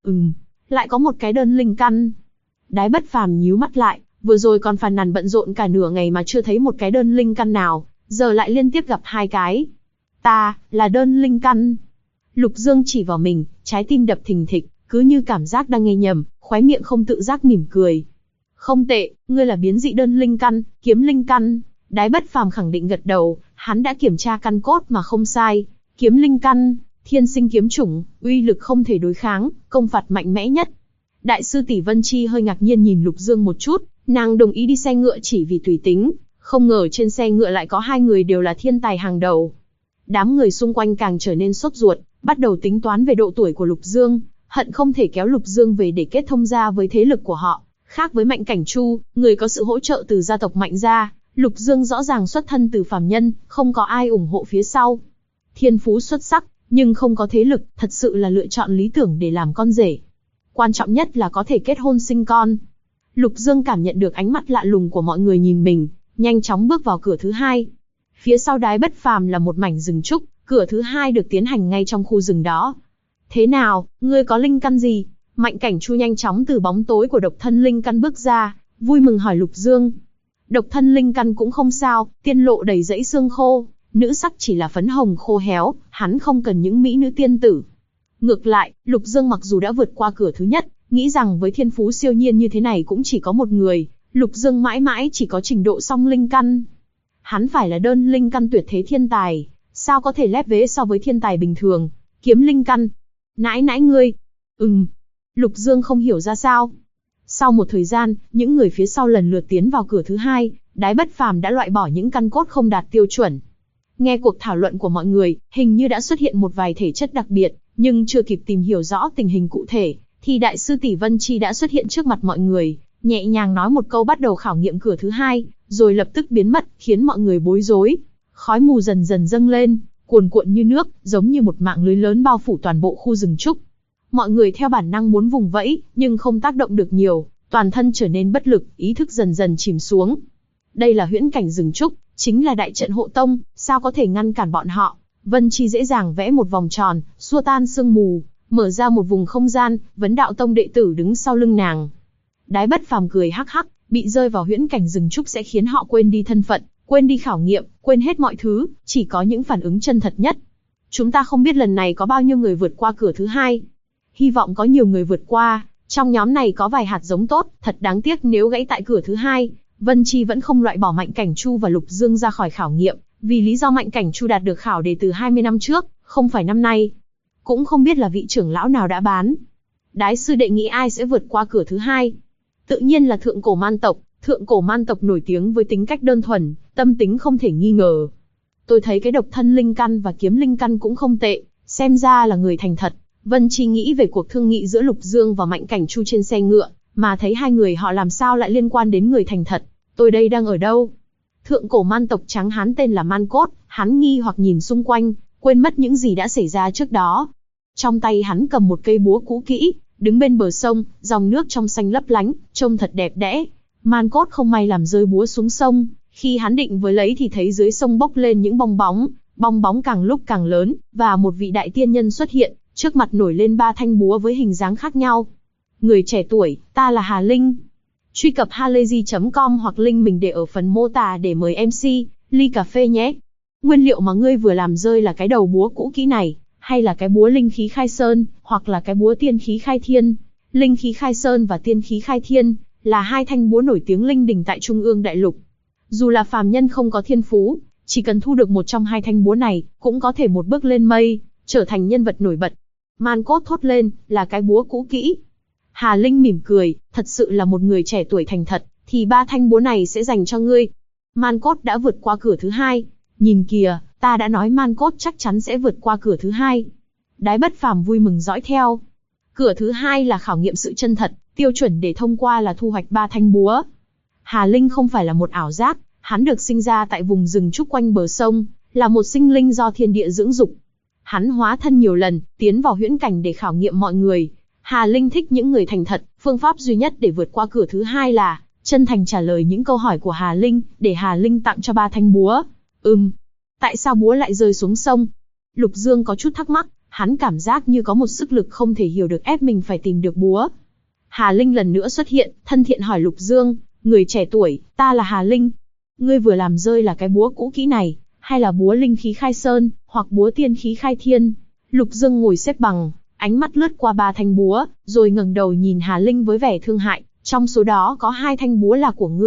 Lại có một cái đơn linh căn. Đái Bất Phàm nhíu mắt lại, vừa rồi còn phàn nàn bận rộn cả nửa ngày mà chưa thấy một cái đơn linh căn nào, giờ lại liên tiếp gặp hai cái. Ta, là đơn linh căn. Lục Dương chỉ vào mình, trái tim đập thình thịch, cứ như cảm giác đang nghe nhầm, khóe miệng không tự giác mỉm cười. Không tệ, ngươi là biến dị đơn linh căn, kiếm linh căn. Đái Bất Phàm khẳng định gật đầu, hắn đã kiểm tra căn cốt mà không sai. Kiếm linh căn, thiên sinh kiếm chủng, uy lực không thể đối kháng, công phạt mạnh mẽ nhất. Đại sư tỷ Vân Chi hơi ngạc nhiên nhìn Lục Dương một chút, nàng đồng ý đi xe ngựa chỉ vì tùy tính, không ngờ trên xe ngựa lại có hai người đều là thiên tài hàng đầu. Đám người xung quanh càng trở nên sốt ruột, bắt đầu tính toán về độ tuổi của Lục Dương, hận không thể kéo Lục Dương về để kết thông gia với thế lực của họ. Khác với Mạnh Cảnh Chu, người có sự hỗ trợ từ gia tộc Mạnh gia, Lục Dương rõ ràng xuất thân từ phàm nhân, không có ai ủng hộ phía sau. Thiên phú xuất sắc, nhưng không có thế lực, thật sự là lựa chọn lý tưởng để làm con rể. Quan trọng nhất là có thể kết hôn sinh con. Lục Dương cảm nhận được ánh mắt lạ lùng của mọi người nhìn mình, nhanh chóng bước vào cửa thứ hai. Phía sau Đái Bất Phàm là một mảnh rừng trúc, cửa thứ hai được tiến hành ngay trong khu rừng đó. Thế nào, ngươi có linh căn gì? Mạnh Cảnh Chu nhanh chóng từ bóng tối của độc thân linh căn bước ra, vui mừng hỏi Lục Dương. Độc thân linh căn cũng không sao, tiên lộ đầy rẫy xương khô, nữ sắc chỉ là phấn hồng khô héo, hắn không cần những mỹ nữ tiên tử. Ngược lại, Lục Dương mặc dù đã vượt qua cửa thứ nhất, nghĩ rằng với thiên phú siêu nhiên như thế này cũng chỉ có một người, Lục Dương mãi mãi chỉ có trình độ song linh căn. Hắn phải là đơn linh căn tuyệt thế thiên tài, sao có thể lép vế so với thiên tài bình thường, kiếm linh căn. Nãi nãi ngươi. Lục Dương không hiểu ra sao. Sau một thời gian, những người phía sau lần lượt tiến vào cửa thứ hai, Đái Bất Phàm đã loại bỏ những căn cốt không đạt tiêu chuẩn. Nghe cuộc thảo luận của mọi người, hình như đã xuất hiện một vài thể chất đặc biệt, nhưng chưa kịp tìm hiểu rõ tình hình cụ thể, thì đại sư tỷ Vân Chi đã xuất hiện trước mặt mọi người, nhẹ nhàng nói một câu bắt đầu khảo nghiệm cửa thứ hai, rồi lập tức biến mất, khiến mọi người bối rối. Khói mù dần dần dâng lên, cuồn cuộn như nước, giống như một mạng lưới lớn bao phủ toàn bộ khu rừng trúc. Mọi người theo bản năng muốn vùng vẫy, nhưng không tác động được nhiều, toàn thân trở nên bất lực, ý thức dần dần chìm xuống. Đây là huyễn cảnh rừng trúc, chính là đại trận hộ tông, sao có thể ngăn cản bọn họ? Vân Chi dễ dàng vẽ một vòng tròn, xua tan sương mù, mở ra một vùng không gian, Vấn Đạo Tông đệ tử đứng sau lưng nàng. Đái Bất Phàm cười hắc hắc, bị rơi vào huyễn cảnh rừng trúc sẽ khiến họ quên đi thân phận, quên đi khảo nghiệm, quên hết mọi thứ, chỉ có những phản ứng chân thật nhất. Chúng ta không biết lần này có bao nhiêu người vượt qua cửa thứ hai. Hy vọng có nhiều người vượt qua, trong nhóm này có vài hạt giống tốt, thật đáng tiếc nếu gãy tại cửa thứ hai. Vân Chi vẫn không loại bỏ Mạnh Cảnh Chu và Lục Dương ra khỏi khảo nghiệm, vì lý do Mạnh Cảnh Chu đạt được khảo đề từ 20 năm trước, không phải năm nay. Cũng không biết là vị trưởng lão nào đã bán. Đái sư đệ nghĩ ai sẽ vượt qua cửa thứ hai? Tự nhiên là Thượng Cổ Man tộc. Thượng Cổ Man tộc nổi tiếng với tính cách đơn thuần, tâm tính không thể nghi ngờ. Tôi thấy cái độc thân linh căn và kiếm linh căn cũng không tệ, xem ra là người thành thật. Vân Chi nghĩ về cuộc thương nghị giữa Lục Dương và Mạnh Cảnh Chu trên xe ngựa, mà thấy hai người họ làm sao lại liên quan đến người thành thật. Tôi đây đang ở đâu? Thượng Cổ Man tộc trắng hán tên là Man Cốt, hắn nghi hoặc nhìn xung quanh, quên mất những gì đã xảy ra trước đó. Trong tay hắn cầm một cây búa cũ kỹ, đứng bên bờ sông, dòng nước trong xanh lấp lánh, trông thật đẹp đẽ. Man Cốt không may làm rơi búa xuống sông, khi hắn định với lấy thì thấy dưới sông bốc lên những bong bóng càng lúc càng lớn, và một vị đại tiên nhân xuất hiện, trước mặt nổi lên 3 thanh búa với hình dáng khác nhau. Người trẻ tuổi, ta là Hà Linh. Truy cập halayzi.com hoặc link mình để ở phần mô tả để mời MC, ly cà phê nhé. Nguyên liệu mà ngươi vừa làm rơi là cái đầu búa cũ kỹ này, hay là cái búa linh khí khai sơn, hoặc là cái búa tiên khí khai thiên? Linh khí khai sơn và tiên khí khai thiên là hai thanh búa nổi tiếng linh đình tại Trung ương Đại Lục. Dù là phàm nhân không có thiên phú, chỉ cần thu được một trong hai thanh búa này, cũng có thể một bước lên mây, trở thành nhân vật nổi bật. Man Cốt thốt lên, là cái búa cũ kỹ. Hà Linh mỉm cười, thật sự là một người trẻ tuổi thành thật, thì 3 thanh búa này sẽ dành cho ngươi. Man Cốt đã vượt qua cửa thứ hai. Nhìn kìa, ta đã nói Man Cốt chắc chắn sẽ vượt qua cửa thứ hai. Đái Bất Phàm vui mừng dõi theo. Cửa thứ hai là khảo nghiệm sự chân thật, tiêu chuẩn để thông qua là thu hoạch 3 thanh búa. Hà Linh không phải là một ảo giác, hắn được sinh ra tại vùng rừng trúc quanh bờ sông, là một sinh linh do thiên địa dưỡng dục. Hắn hóa thân nhiều lần, tiến vào huyễn cảnh để khảo nghiệm mọi người. Hà Linh thích những người thành thật, phương pháp duy nhất để vượt qua cửa thứ hai là chân thành trả lời những câu hỏi của Hà Linh, để Hà Linh tặng cho 3 thanh búa. Tại sao búa lại rơi xuống sông? Lục Dương có chút thắc mắc, hắn cảm giác như có một sức lực không thể hiểu được ép mình phải tìm được búa. Hà Linh lần nữa xuất hiện, thân thiện hỏi Lục Dương, người trẻ tuổi, ta là Hà Linh. Ngươi vừa làm rơi là cái búa cũ kỹ này, hay là búa linh khí khai sơn, hoặc búa tiên khí khai thiên? Lục Dương ngồi xếp bằng, ánh mắt lướt qua 3 thanh búa, rồi ngẩng đầu nhìn Hà Linh với vẻ thương hại. Trong số đó có 2 thanh búa là của ngươi,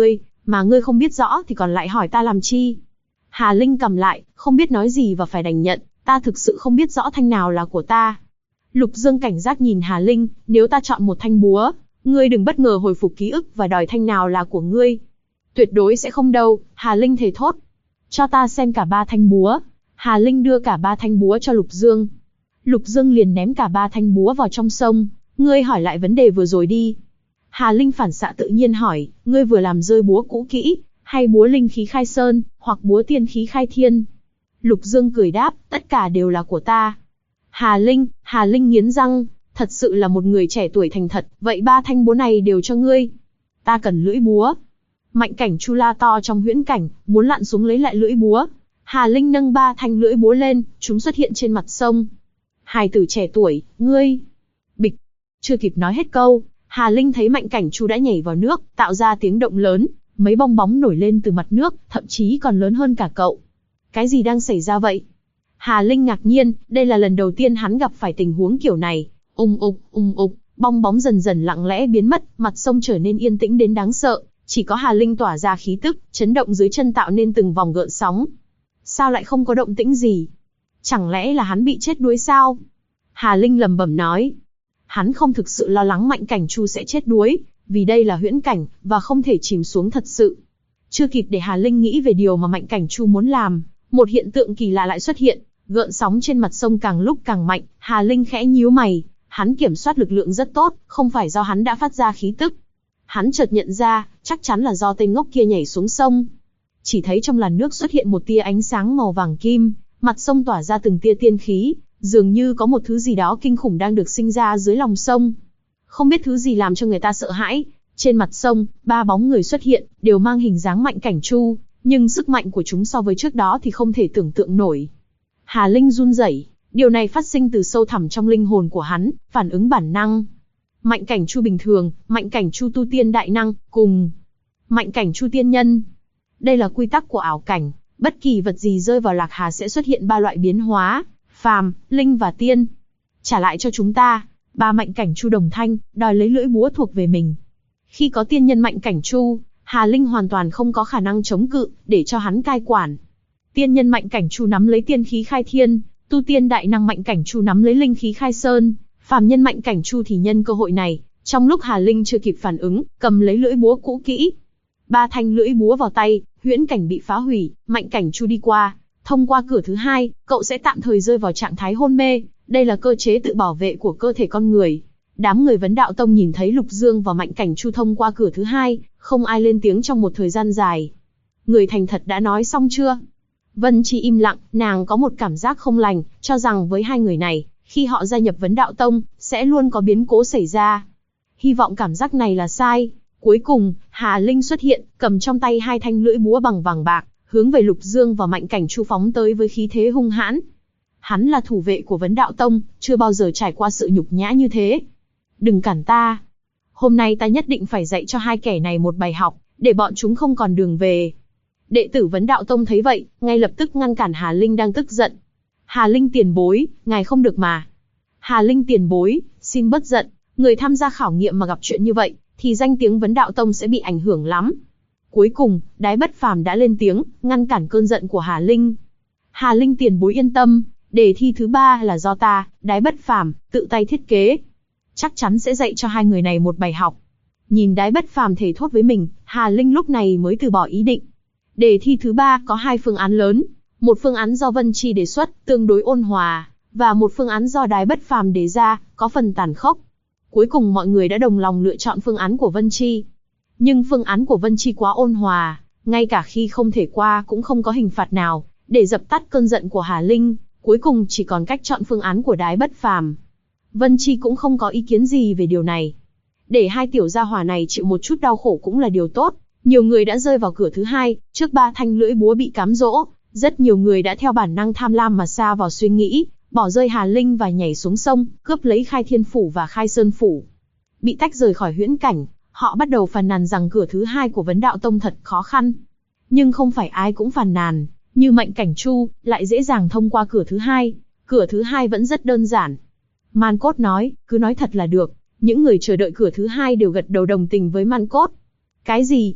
Mà ngươi không biết rõ thì còn lại hỏi ta làm chi? Hà Linh cầm lại, không biết nói gì và phải đành nhận, ta thực sự không biết rõ thanh nào là của ta. Lục Dương cảnh giác nhìn Hà Linh, nếu ta chọn một thanh búa, ngươi đừng bất ngờ hồi phục ký ức và đòi thanh nào là của ngươi. Tuyệt đối sẽ không đâu, Hà Linh thề thốt. Cho ta xem cả 3 thanh búa. Hà Linh đưa cả 3 thanh búa cho Lục Dương. Lục Dương liền ném cả 3 thanh búa vào trong sông. Ngươi hỏi lại vấn đề vừa rồi đi. Hà Linh phản xạ tự nhiên hỏi, ngươi vừa làm rơi búa cũ kỹ, hay búa linh khí khai sơn, hoặc búa tiên khí khai thiên? Lục Dương cười đáp, tất cả đều là của ta. Hà Linh nghiến răng, thật sự là một người trẻ tuổi thành thật, vậy 3 thanh búa này đều cho ngươi. Ta cần lưỡi búa. Mạnh Cảnh Chu la to trong huyễn cảnh, muốn lặn xuống lấy lại lưỡi búa. Hà Linh nâng 3 thanh lưỡi búa lên, chúng xuất hiện trên mặt sông. Hài tử trẻ tuổi, ngươi. Bịch. Chưa kịp nói hết câu, Hà Linh thấy Mạnh Cảnh Chu đã nhảy vào nước, tạo ra tiếng động lớn, mấy bong bóng nổi lên từ mặt nước, thậm chí còn lớn hơn cả cậu. Cái gì đang xảy ra vậy? Hà Linh ngạc nhiên, đây là lần đầu tiên hắn gặp phải tình huống kiểu này. Ung ục, bong bóng dần dần lặng lẽ biến mất, mặt sông trở nên yên tĩnh đến đáng sợ, chỉ có Hà Linh tỏa ra khí tức, chấn động dưới chân tạo nên từng vòng gợn sóng. Sao lại không có động tĩnh gì? Chẳng lẽ là hắn bị chết đuối sao? Hà Linh lẩm bẩm nói. Hắn không thực sự lo lắng Mạnh Cảnh Chu sẽ chết đuối, vì đây là huyễn cảnh, và không thể chìm xuống thật sự. Chưa kịp để Hà Linh nghĩ về điều mà Mạnh Cảnh Chu muốn làm, một hiện tượng kỳ lạ lại xuất hiện, gợn sóng trên mặt sông càng lúc càng mạnh, Hà Linh khẽ nhíu mày, hắn kiểm soát lực lượng rất tốt, không phải do hắn đã phát ra khí tức. Hắn chợt nhận ra, chắc chắn là do tên ngốc kia nhảy xuống sông. Chỉ thấy trong làn nước xuất hiện một tia ánh sáng màu vàng kim, mặt sông tỏa ra từng tia tiên khí, dường như có một thứ gì đó kinh khủng đang được sinh ra dưới lòng sông. Không biết thứ gì làm cho người ta sợ hãi. Trên mặt sông, 3 bóng người xuất hiện, đều mang hình dáng Mạnh Cảnh Chu, nhưng sức mạnh của chúng so với trước đó thì không thể tưởng tượng nổi. Hà Linh run rẩy, điều này phát sinh từ sâu thẳm trong linh hồn của hắn, phản ứng bản năng. Mạnh Cảnh Chu bình thường, Mạnh Cảnh Chu tu tiên đại năng, cùng Mạnh Cảnh Chu tiên nhân. Đây là quy tắc của ảo cảnh, bất kỳ vật gì rơi vào Lạc Hà sẽ xuất hiện 3 loại biến hóa, phàm, linh và tiên. Trả lại cho chúng ta. 3 Mạnh Cảnh Chu đồng thanh, đòi lấy lưỡi búa thuộc về mình. Khi có tiên nhân Mạnh Cảnh Chu, Hà Linh hoàn toàn không có khả năng chống cự, để cho hắn cai quản. Tiên nhân Mạnh Cảnh Chu nắm lấy tiên khí khai thiên, tu tiên đại năng Mạnh Cảnh Chu nắm lấy linh khí khai sơn, phàm nhân Mạnh Cảnh Chu thì nhân cơ hội này, trong lúc Hà Linh chưa kịp phản ứng, cầm lấy lưỡi búa cũ kỹ. 3 thanh lưỡi búa vào tay, huyễn cảnh bị phá hủy, Mạnh Cảnh Chu đi qua. Thông qua cửa thứ 2, cậu sẽ tạm thời rơi vào trạng thái hôn mê, đây là cơ chế tự bảo vệ của cơ thể con người. Đám người Vấn Đạo Tông nhìn thấy Lục Dương và Mạnh Cảnh Chu thông qua cửa thứ 2, không ai lên tiếng trong một thời gian dài. Người thành thật đã nói xong chưa? Vân Chi im lặng, nàng có một cảm giác không lành, cho rằng với 2 người này, khi họ gia nhập Vấn Đạo Tông, sẽ luôn có biến cố xảy ra. Hy vọng cảm giác này là sai. Cuối cùng, Hà Linh xuất hiện, cầm trong tay 2 thanh lưỡi búa bằng vàng bạc, hướng về Lục Dương và Mạnh Cảnh Chu phóng tới với khí thế hung hãn. Hắn là thủ vệ của Vấn Đạo Tông, chưa bao giờ trải qua sự nhục nhã như thế. Đừng cản ta. Hôm nay ta nhất định phải dạy cho 2 kẻ này một bài học, để bọn chúng không còn đường về. Đệ tử Vấn Đạo Tông thấy vậy, ngay lập tức ngăn cản Hà Linh đang tức giận. Hà Linh tiền bối, ngài không được mà. Hà Linh tiền bối, xin bớt giận, người tham gia khảo nghiệm mà gặp chuyện như vậy, thì danh tiếng Vấn Đạo Tông sẽ bị ảnh hưởng lắm. Cuối cùng, Đái Bất Phàm đã lên tiếng, ngăn cản cơn giận của Hà Linh. Hà Linh tiền bối yên tâm, đề thi thứ 3 là do ta, Đái Bất Phàm, tự tay thiết kế. Chắc chắn sẽ dạy cho 2 người này một bài học. Nhìn Đái Bất Phàm thề thốt với mình, Hà Linh lúc này mới từ bỏ ý định. Đề thi thứ 3 có 2 phương án lớn, một phương án do Vân Chi đề xuất, tương đối ôn hòa, và một phương án do Đái Bất Phàm đề ra, có phần tàn khốc. Cuối cùng mọi người đã đồng lòng lựa chọn phương án của Vân Chi. Nhưng phương án của Vân Chi quá ôn hòa, ngay cả khi không thể qua cũng không có hình phạt nào, để dập tắt cơn giận của Hà Linh, cuối cùng chỉ còn cách chọn phương án của Đái Bất Phàm. Vân Chi cũng không có ý kiến gì về điều này. Để 2 tiểu gia hỏa này chịu một chút đau khổ cũng là điều tốt. Nhiều người đã rơi vào cửa thứ 2, trước 3 thanh lưỡi búa bị cám dỗ, rất nhiều người đã theo bản năng tham lam mà sa vào suy nghĩ, bỏ rơi Hà Linh và nhảy xuống sông, cướp lấy Khai Thiên Phủ và Khai Sơn Phủ. Bị tách rời khỏi huyễn cảnh, họ bắt đầu phàn nàn rằng cửa thứ 2 của Vấn Đạo Tông thật khó khăn. Nhưng không phải ai cũng phàn nàn, như Mạnh Cảnh Chu, lại dễ dàng thông qua cửa thứ 2. Cửa thứ 2 vẫn rất đơn giản. Man Cốt nói, cứ nói thật là được. Những người chờ đợi cửa thứ 2 đều gật đầu đồng tình với Man Cốt. Cái gì?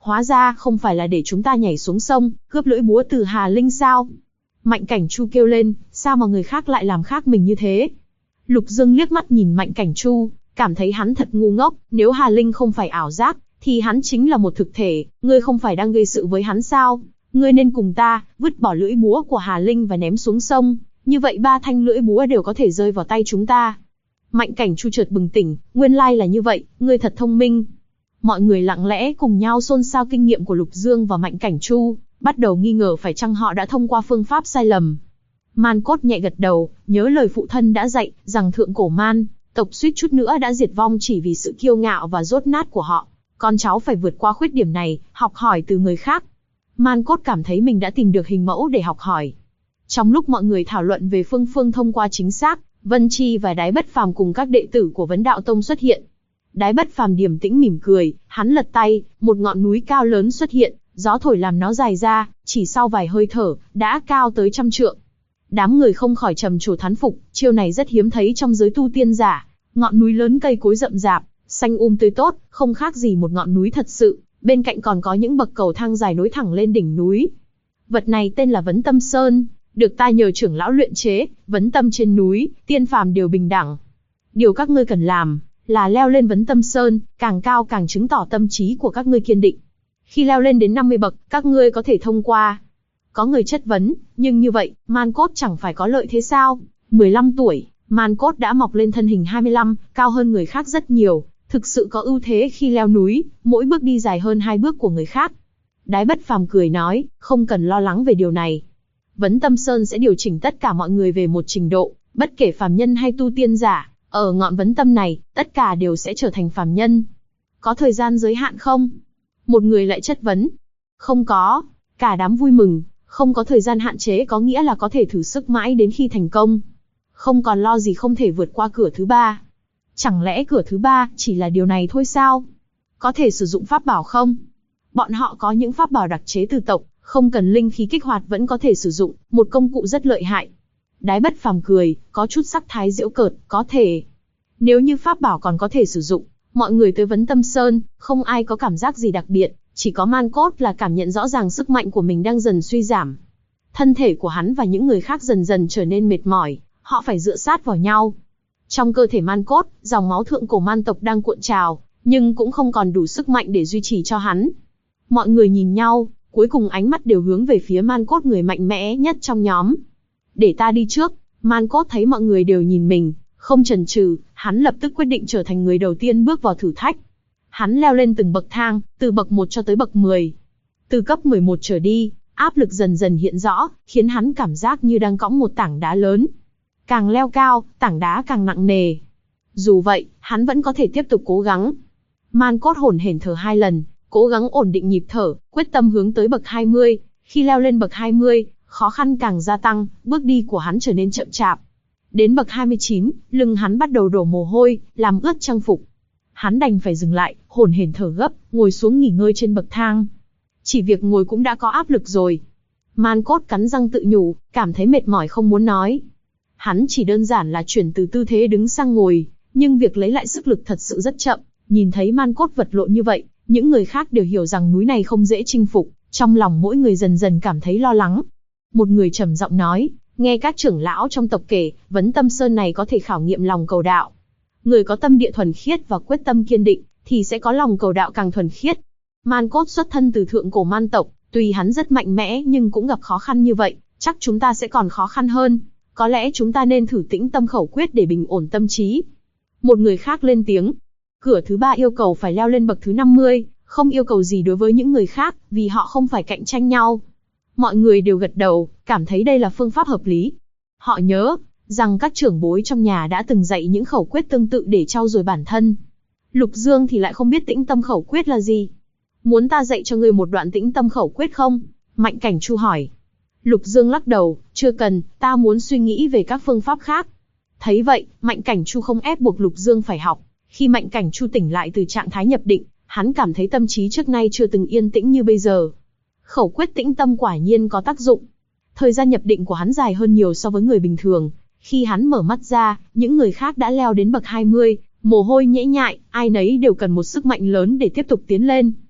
Hóa ra không phải là để chúng ta nhảy xuống sông, cướp lưỡi búa từ Hà Linh sao? Mạnh Cảnh Chu kêu lên, sao mà người khác lại làm khác mình như thế? Lục Dương liếc mắt nhìn Mạnh Cảnh Chu, cảm thấy hắn thật ngu ngốc, nếu Hà Linh không phải ảo giác, thì hắn chính là một thực thể, ngươi không phải đang gây sự với hắn sao? Ngươi nên cùng ta, vứt bỏ lưỡi búa của Hà Linh và ném xuống sông, như vậy 3 thanh lưỡi búa đều có thể rơi vào tay chúng ta. Mạnh Cảnh Chu chợt bừng tỉnh, nguyên lai là như vậy, ngươi thật thông minh. Mọi người lặng lẽ cùng nhau xôn xao kinh nghiệm của Lục Dương và Mạnh Cảnh Chu, bắt đầu nghi ngờ phải chăng họ đã thông qua phương pháp sai lầm. Man Cốt nhẹ gật đầu, nhớ lời phụ thân đã dạy, rằng thượng cổ man tộc suýt chút nữa đã diệt vong chỉ vì sự kiêu ngạo và dốt nát của họ. Con cháu phải vượt qua khuyết điểm này, học hỏi từ người khác. Man Cốt cảm thấy mình đã tìm được hình mẫu để học hỏi. Trong lúc mọi người thảo luận về phương thông qua chính xác, Vân Chi và Đái Bất Phàm cùng các đệ tử của Vấn Đạo Tông xuất hiện. Đái Bất Phàm điềm tĩnh mỉm cười, hắn lật tay, một ngọn núi cao lớn xuất hiện, gió thổi làm nó dài ra, chỉ sau vài hơi thở, đã cao tới 100 trượng. Đám người không khỏi trầm trồ thán phục, chiêu này rất hiếm thấy trong giới tu tiên giả. Ngọn núi lớn cây cối rậm rạp, xanh tươi tốt, không khác gì một ngọn núi thật sự, bên cạnh còn có những bậc cầu thang dài nối thẳng lên đỉnh núi. Vật này tên là Vấn Tâm Sơn, được ta nhờ trưởng lão luyện chế, vấn tâm trên núi, tiên phàm đều bình đẳng. Điều các ngươi cần làm là leo lên Vấn Tâm Sơn, càng cao càng chứng tỏ tâm trí của các ngươi kiên định. Khi leo lên đến 50 bậc, các ngươi có thể thông qua. Có người chất vấn, nhưng như vậy, Man Cốt chẳng phải có lợi thế sao? 15 tuổi, Man Cốt đã mọc lên thân hình 25, cao hơn người khác rất nhiều, thực sự có ưu thế khi leo núi, mỗi bước đi dài hơn 2 bước của người khác. Đái Bất Phàm cười nói, không cần lo lắng về điều này. Vấn Tâm Sơn sẽ điều chỉnh tất cả mọi người về một trình độ, bất kể phàm nhân hay tu tiên giả, ở ngọn vấn tâm này, tất cả đều sẽ trở thành phàm nhân. Có thời gian giới hạn không? Một người lại chất vấn. Không có. Cả đám vui mừng, không có thời gian hạn chế có nghĩa là có thể thử sức mãi đến khi thành công. Không còn lo gì không thể vượt qua cửa thứ 3. Chẳng lẽ cửa thứ 3 chỉ là điều này thôi sao? Có thể sử dụng pháp bảo không? Bọn họ có những pháp bảo đặc chế từ tộc, không cần linh khí kích hoạt vẫn có thể sử dụng, một công cụ rất lợi hại. Đái Bất Phàm cười, có chút sắc thái giễu cợt, có thể. Nếu như pháp bảo còn có thể sử dụng, mọi người tới Vấn Tâm Sơn, không ai có cảm giác gì đặc biệt, chỉ có Man Cốt là cảm nhận rõ ràng sức mạnh của mình đang dần suy giảm. Thân thể của hắn và những người khác dần dần trở nên mệt mỏi, họ phải dựa sát vào nhau. Trong cơ thể Man Cốt, dòng máu thượng cổ man tộc đang cuộn trào, nhưng cũng không còn đủ sức mạnh để duy trì cho hắn. Mọi người nhìn nhau, cuối cùng ánh mắt đều hướng về phía Man Cốt, người mạnh mẽ nhất trong nhóm. Để ta đi trước. Man Cốt thấy mọi người đều nhìn mình, không chần chừ, hắn lập tức quyết định trở thành người đầu tiên bước vào thử thách. Hắn leo lên từng bậc thang, từ bậc 1 cho tới bậc 10. Từ cấp 11 trở đi, áp lực dần dần hiện rõ, khiến hắn cảm giác như đang cõng một tảng đá lớn. Càng leo cao, tảng đá càng nặng nề. Dù vậy, hắn vẫn có thể tiếp tục cố gắng. Man Cốt hổn hển thở 2 lần, cố gắng ổn định nhịp thở, quyết tâm hướng tới bậc 20. Khi leo lên bậc 20, khó khăn càng gia tăng, bước đi của hắn trở nên chậm chạp. Đến bậc 29, lưng hắn bắt đầu đổ mồ hôi, làm ướt trang phục. Hắn đành phải dừng lại, hổn hển thở gấp, ngồi xuống nghỉ ngơi trên bậc thang. Chỉ việc ngồi cũng đã có áp lực rồi. Man Cốt cắn răng tự nhủ, cảm thấy mệt mỏi không muốn nói. Hắn chỉ đơn giản là chuyển từ tư thế đứng sang ngồi, nhưng việc lấy lại sức lực thật sự rất chậm. Nhìn thấy Man Cốt vật lộn như vậy, những người khác đều hiểu rằng núi này không dễ chinh phục, trong lòng mỗi người dần dần cảm thấy lo lắng. Một người trầm giọng nói, nghe các trưởng lão trong tộc kể, Vấn Tâm Sơn này có thể khảo nghiệm lòng cầu đạo. Người có tâm địa thuần khiết và quyết tâm kiên định, thì sẽ có lòng cầu đạo càng thuần khiết. Man Cốt xuất thân từ thượng cổ man tộc, tuy hắn rất mạnh mẽ nhưng cũng gặp khó khăn như vậy, chắc chúng ta sẽ còn khó khăn hơn. Có lẽ chúng ta nên thử tĩnh tâm khẩu quyết để bình ổn tâm trí. Một người khác lên tiếng. Cửa thứ 3 yêu cầu phải leo lên bậc thứ 50, không yêu cầu gì đối với những người khác, vì họ không phải cạnh tranh nhau. Mọi người đều gật đầu, cảm thấy đây là phương pháp hợp lý. Họ nhớ rằng các trưởng bối trong nhà đã từng dạy những khẩu quyết tương tự để trau dồi bản thân. Lục Dương thì lại không biết tĩnh tâm khẩu quyết là gì. Muốn ta dạy cho ngươi một đoạn tĩnh tâm khẩu quyết không? Mạnh Cảnh Chu hỏi. Lục Dương lắc đầu, chưa cần, ta muốn suy nghĩ về các phương pháp khác. Thấy vậy, Mạnh Cảnh Chu không ép buộc Lục Dương phải học. Khi Mạnh Cảnh Chu tỉnh lại từ trạng thái nhập định, hắn cảm thấy tâm trí trước nay chưa từng yên tĩnh như bây giờ. Khẩu quyết tĩnh tâm quả nhiên có tác dụng. Thời gian nhập định của hắn dài hơn nhiều so với người bình thường. Khi hắn mở mắt ra, những người khác đã leo đến bậc 20, mồ hôi nhễ nhại, ai nấy đều cần một sức mạnh lớn để tiếp tục tiến lên.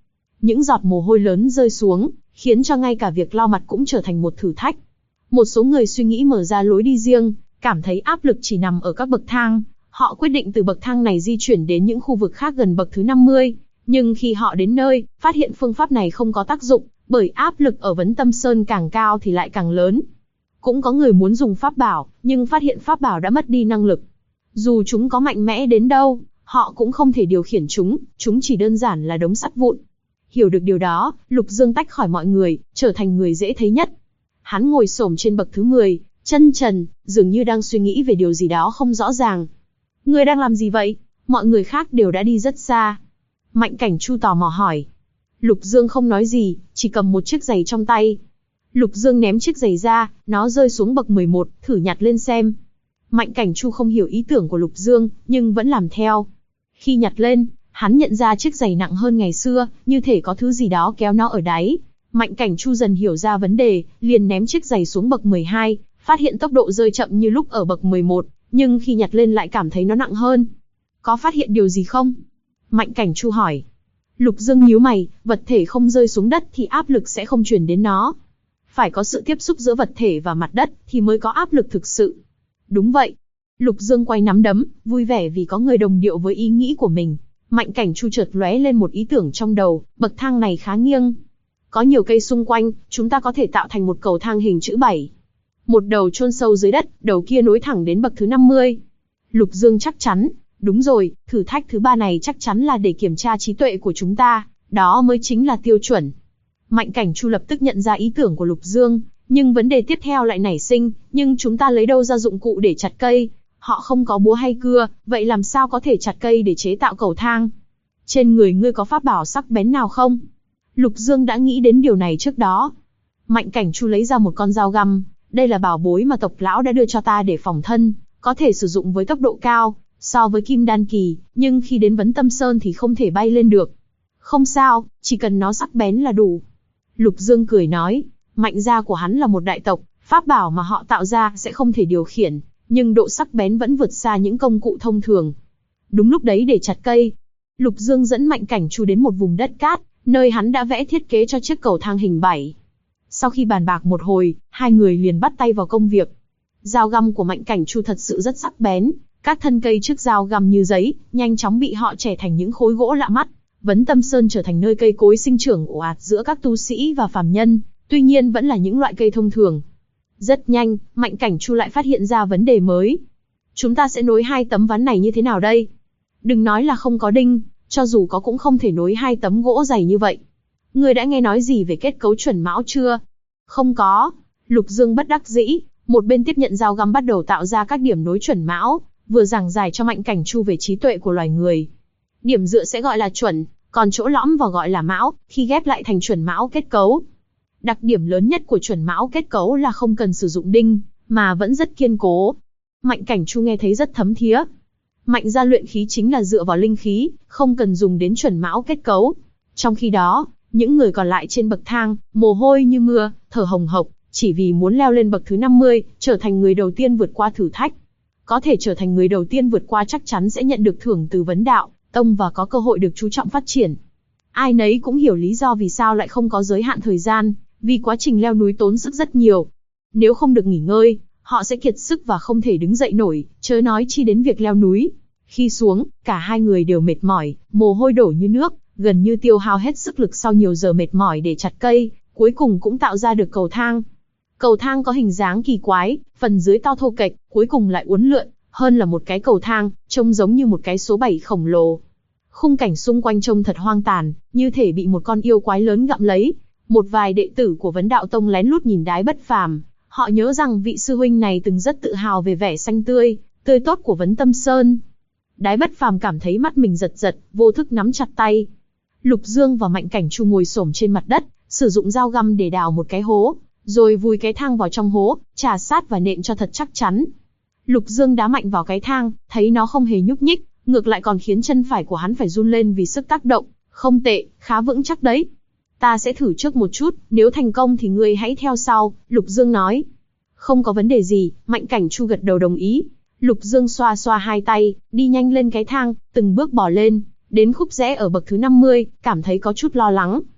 Những giọt mồ hôi lớn rơi xuống, khiến cho ngay cả việc lau mặt cũng trở thành một thử thách. Một số người suy nghĩ mở ra lối đi riêng, cảm thấy áp lực chỉ nằm ở các bậc thang. Họ quyết định từ bậc thang này di chuyển đến những khu vực khác gần bậc thứ 50. Nhưng khi họ đến nơi, phát hiện phương pháp này không có tác dụng, bởi áp lực ở Vấn Tâm Sơn càng cao thì lại càng lớn. Cũng có người muốn dùng pháp bảo, nhưng phát hiện pháp bảo đã mất đi năng lực. Dù chúng có mạnh mẽ đến đâu, họ cũng không thể điều khiển chúng chỉ đơn giản là đống sắt vụn. Hiểu được điều đó, Lục Dương tách khỏi mọi người, trở thành người dễ thấy nhất. Hắn ngồi xổm trên bậc thứ 10, chân trần, dường như đang suy nghĩ về điều gì đó không rõ ràng. Ngươi đang làm gì vậy? Mọi người khác đều đã đi rất xa. Mạnh Cảnh Chu tò mò hỏi. Lục Dương không nói gì, chỉ cầm một chiếc giày trong tay. Lục Dương ném chiếc giày ra, nó rơi xuống bậc 11, thử nhặt lên xem. Mạnh Cảnh Chu không hiểu ý tưởng của Lục Dương, nhưng vẫn làm theo. Khi nhặt lên, hắn nhận ra chiếc giày nặng hơn ngày xưa, như thể có thứ gì đó kéo nó ở đáy. Mạnh Cảnh Chu dần hiểu ra vấn đề, liền ném chiếc giày xuống bậc 12, phát hiện tốc độ rơi chậm như lúc ở bậc 11, nhưng khi nhặt lên lại cảm thấy nó nặng hơn. Có phát hiện điều gì không? Mạnh Cảnh Chu hỏi. Lục Dương nhíu mày, vật thể không rơi xuống đất thì áp lực sẽ không truyền đến nó. Phải có sự tiếp xúc giữa vật thể và mặt đất thì mới có áp lực thực sự. Đúng vậy. Lục Dương quay nắm đấm, vui vẻ vì có người đồng điệu với ý nghĩ của mình. Mạnh Cảnh Chu chợt lóe lên một ý tưởng trong đầu, bậc thang này khá nghiêng. Có nhiều cây xung quanh, chúng ta có thể tạo thành một cầu thang hình chữ 7. Một đầu chôn sâu dưới đất, đầu kia nối thẳng đến bậc thứ 50. Lục Dương chắc chắn. Đúng rồi, thử thách thứ 3 này chắc chắn là để kiểm tra trí tuệ của chúng ta, đó mới chính là tiêu chuẩn. Mạnh Cảnh Chu lập tức nhận ra ý tưởng của Lục Dương, nhưng vấn đề tiếp theo lại nảy sinh, nhưng chúng ta lấy đâu ra dụng cụ để chặt cây? Họ không có búa hay cưa, vậy làm sao có thể chặt cây để chế tạo cầu thang? Trên người ngươi có pháp bảo sắc bén nào không? Lục Dương đã nghĩ đến điều này trước đó. Mạnh Cảnh Chu lấy ra một con dao găm, đây là bảo bối mà tộc lão đã đưa cho ta để phòng thân, có thể sử dụng với tốc độ cao, so với Kim Đan kỳ, nhưng khi đến Vấn Tâm Sơn thì không thể bay lên được. Không sao, chỉ cần nó sắc bén là đủ. Lục Dương cười nói, Mạnh gia của hắn là một đại tộc, pháp bảo mà họ tạo ra sẽ không thể điều khiển, nhưng độ sắc bén vẫn vượt xa những công cụ thông thường. Đúng lúc đấy để chặt cây, Lục Dương dẫn Mạnh Cảnh Chu đến một vùng đất cát, nơi hắn đã vẽ thiết kế cho chiếc cầu thang hình 7. Sau khi bàn bạc một hồi, hai người liền bắt tay vào công việc. Dao găm của Mạnh Cảnh Chu thật sự rất sắc bén, các thân cây trước dao găm như giấy, nhanh chóng bị họ chẻ thành những khối gỗ lạ mắt. Vấn Tâm Sơn trở thành nơi cây cối sinh trưởng ồ ạt giữa các tu sĩ và phàm nhân, tuy nhiên vẫn là những loại cây thông thường. Rất nhanh, Mạnh Cảnh Chu lại phát hiện ra vấn đề mới. Chúng ta sẽ nối hai tấm ván này như thế nào đây? Đừng nói là không có đinh, cho dù có cũng không thể nối hai tấm gỗ dày như vậy. Ngươi đã nghe nói gì về kết cấu chuẩn mão chưa? Không có. Lục Dương bất đắc dĩ, một bên tiếp nhận dao găm bắt đầu tạo ra các điểm nối chuẩn mão, vừa giảng giải cho Mạnh Cảnh Chu về trí tuệ của loài người. Điểm dựa sẽ gọi là chuẩn, còn chỗ lõm vào gọi là mão, khi ghép lại thành chuẩn mão kết cấu. Đặc điểm lớn nhất của chuẩn mão kết cấu là không cần sử dụng đinh, mà vẫn rất kiên cố. Mạnh Cảnh Chu nghe thấy rất thấm thía. Mạnh gia luyện khí chính là dựa vào linh khí, không cần dùng đến chuẩn mão kết cấu. Trong khi đó, những người còn lại trên bậc thang, mồ hôi như mưa, thở hồng hộc, chỉ vì muốn leo lên bậc thứ 50, trở thành người đầu tiên vượt qua thử thách. Có thể trở thành người đầu tiên vượt qua chắc chắn sẽ nhận được thưởng từ Vấn Đạo Tông và có cơ hội được chú trọng phát triển. Ai nấy cũng hiểu lý do vì sao lại không có giới hạn thời gian, vì quá trình leo núi tốn sức rất nhiều. Nếu không được nghỉ ngơi, họ sẽ kiệt sức và không thể đứng dậy nổi, chớ nói chi đến việc leo núi. Khi xuống, cả hai người đều mệt mỏi, mồ hôi đổ như nước, gần như tiêu hao hết sức lực sau nhiều giờ mệt mỏi để chặt cây, cuối cùng cũng tạo ra được cầu thang. Cầu thang có hình dáng kỳ quái, phần dưới to thô kệch, cuối cùng lại uốn lượn, hơn là một cái cầu thang, trông giống như một cái số 7 khổng lồ. Khung cảnh xung quanh trông thật hoang tàn, như thể bị một con yêu quái lớn gặm lấy. Một vài đệ tử của Vấn Đạo Tông lén lút nhìn Đái Bất Phàm, họ nhớ rằng vị sư huynh này từng rất tự hào về vẻ xanh tươi tốt của Vấn Tâm Sơn. Đái Bất Phàm cảm thấy mắt mình giật giật, vô thức nắm chặt tay. Lục Dương và Mạnh Cảnh Chu ngồi xổm trên mặt đất, sử dụng dao găm để đào một cái hố, rồi vùi cái thang vào trong hố, chà sát và nện cho thật chắc chắn. Lục Dương đá mạnh vào cái thang, thấy nó không hề nhúc nhích, ngược lại còn khiến chân phải của hắn phải run lên vì sức tác động. Không tệ, khá vững chắc đấy. Ta sẽ thử trước một chút, nếu thành công thì ngươi hãy theo sau, Lục Dương nói. Không có vấn đề gì, Mạnh Cảnh Chu gật đầu đồng ý. Lục Dương xoa xoa hai tay, đi nhanh lên cái thang, từng bước bò lên, đến khúc rẽ ở bậc thứ 50, cảm thấy có chút lo lắng.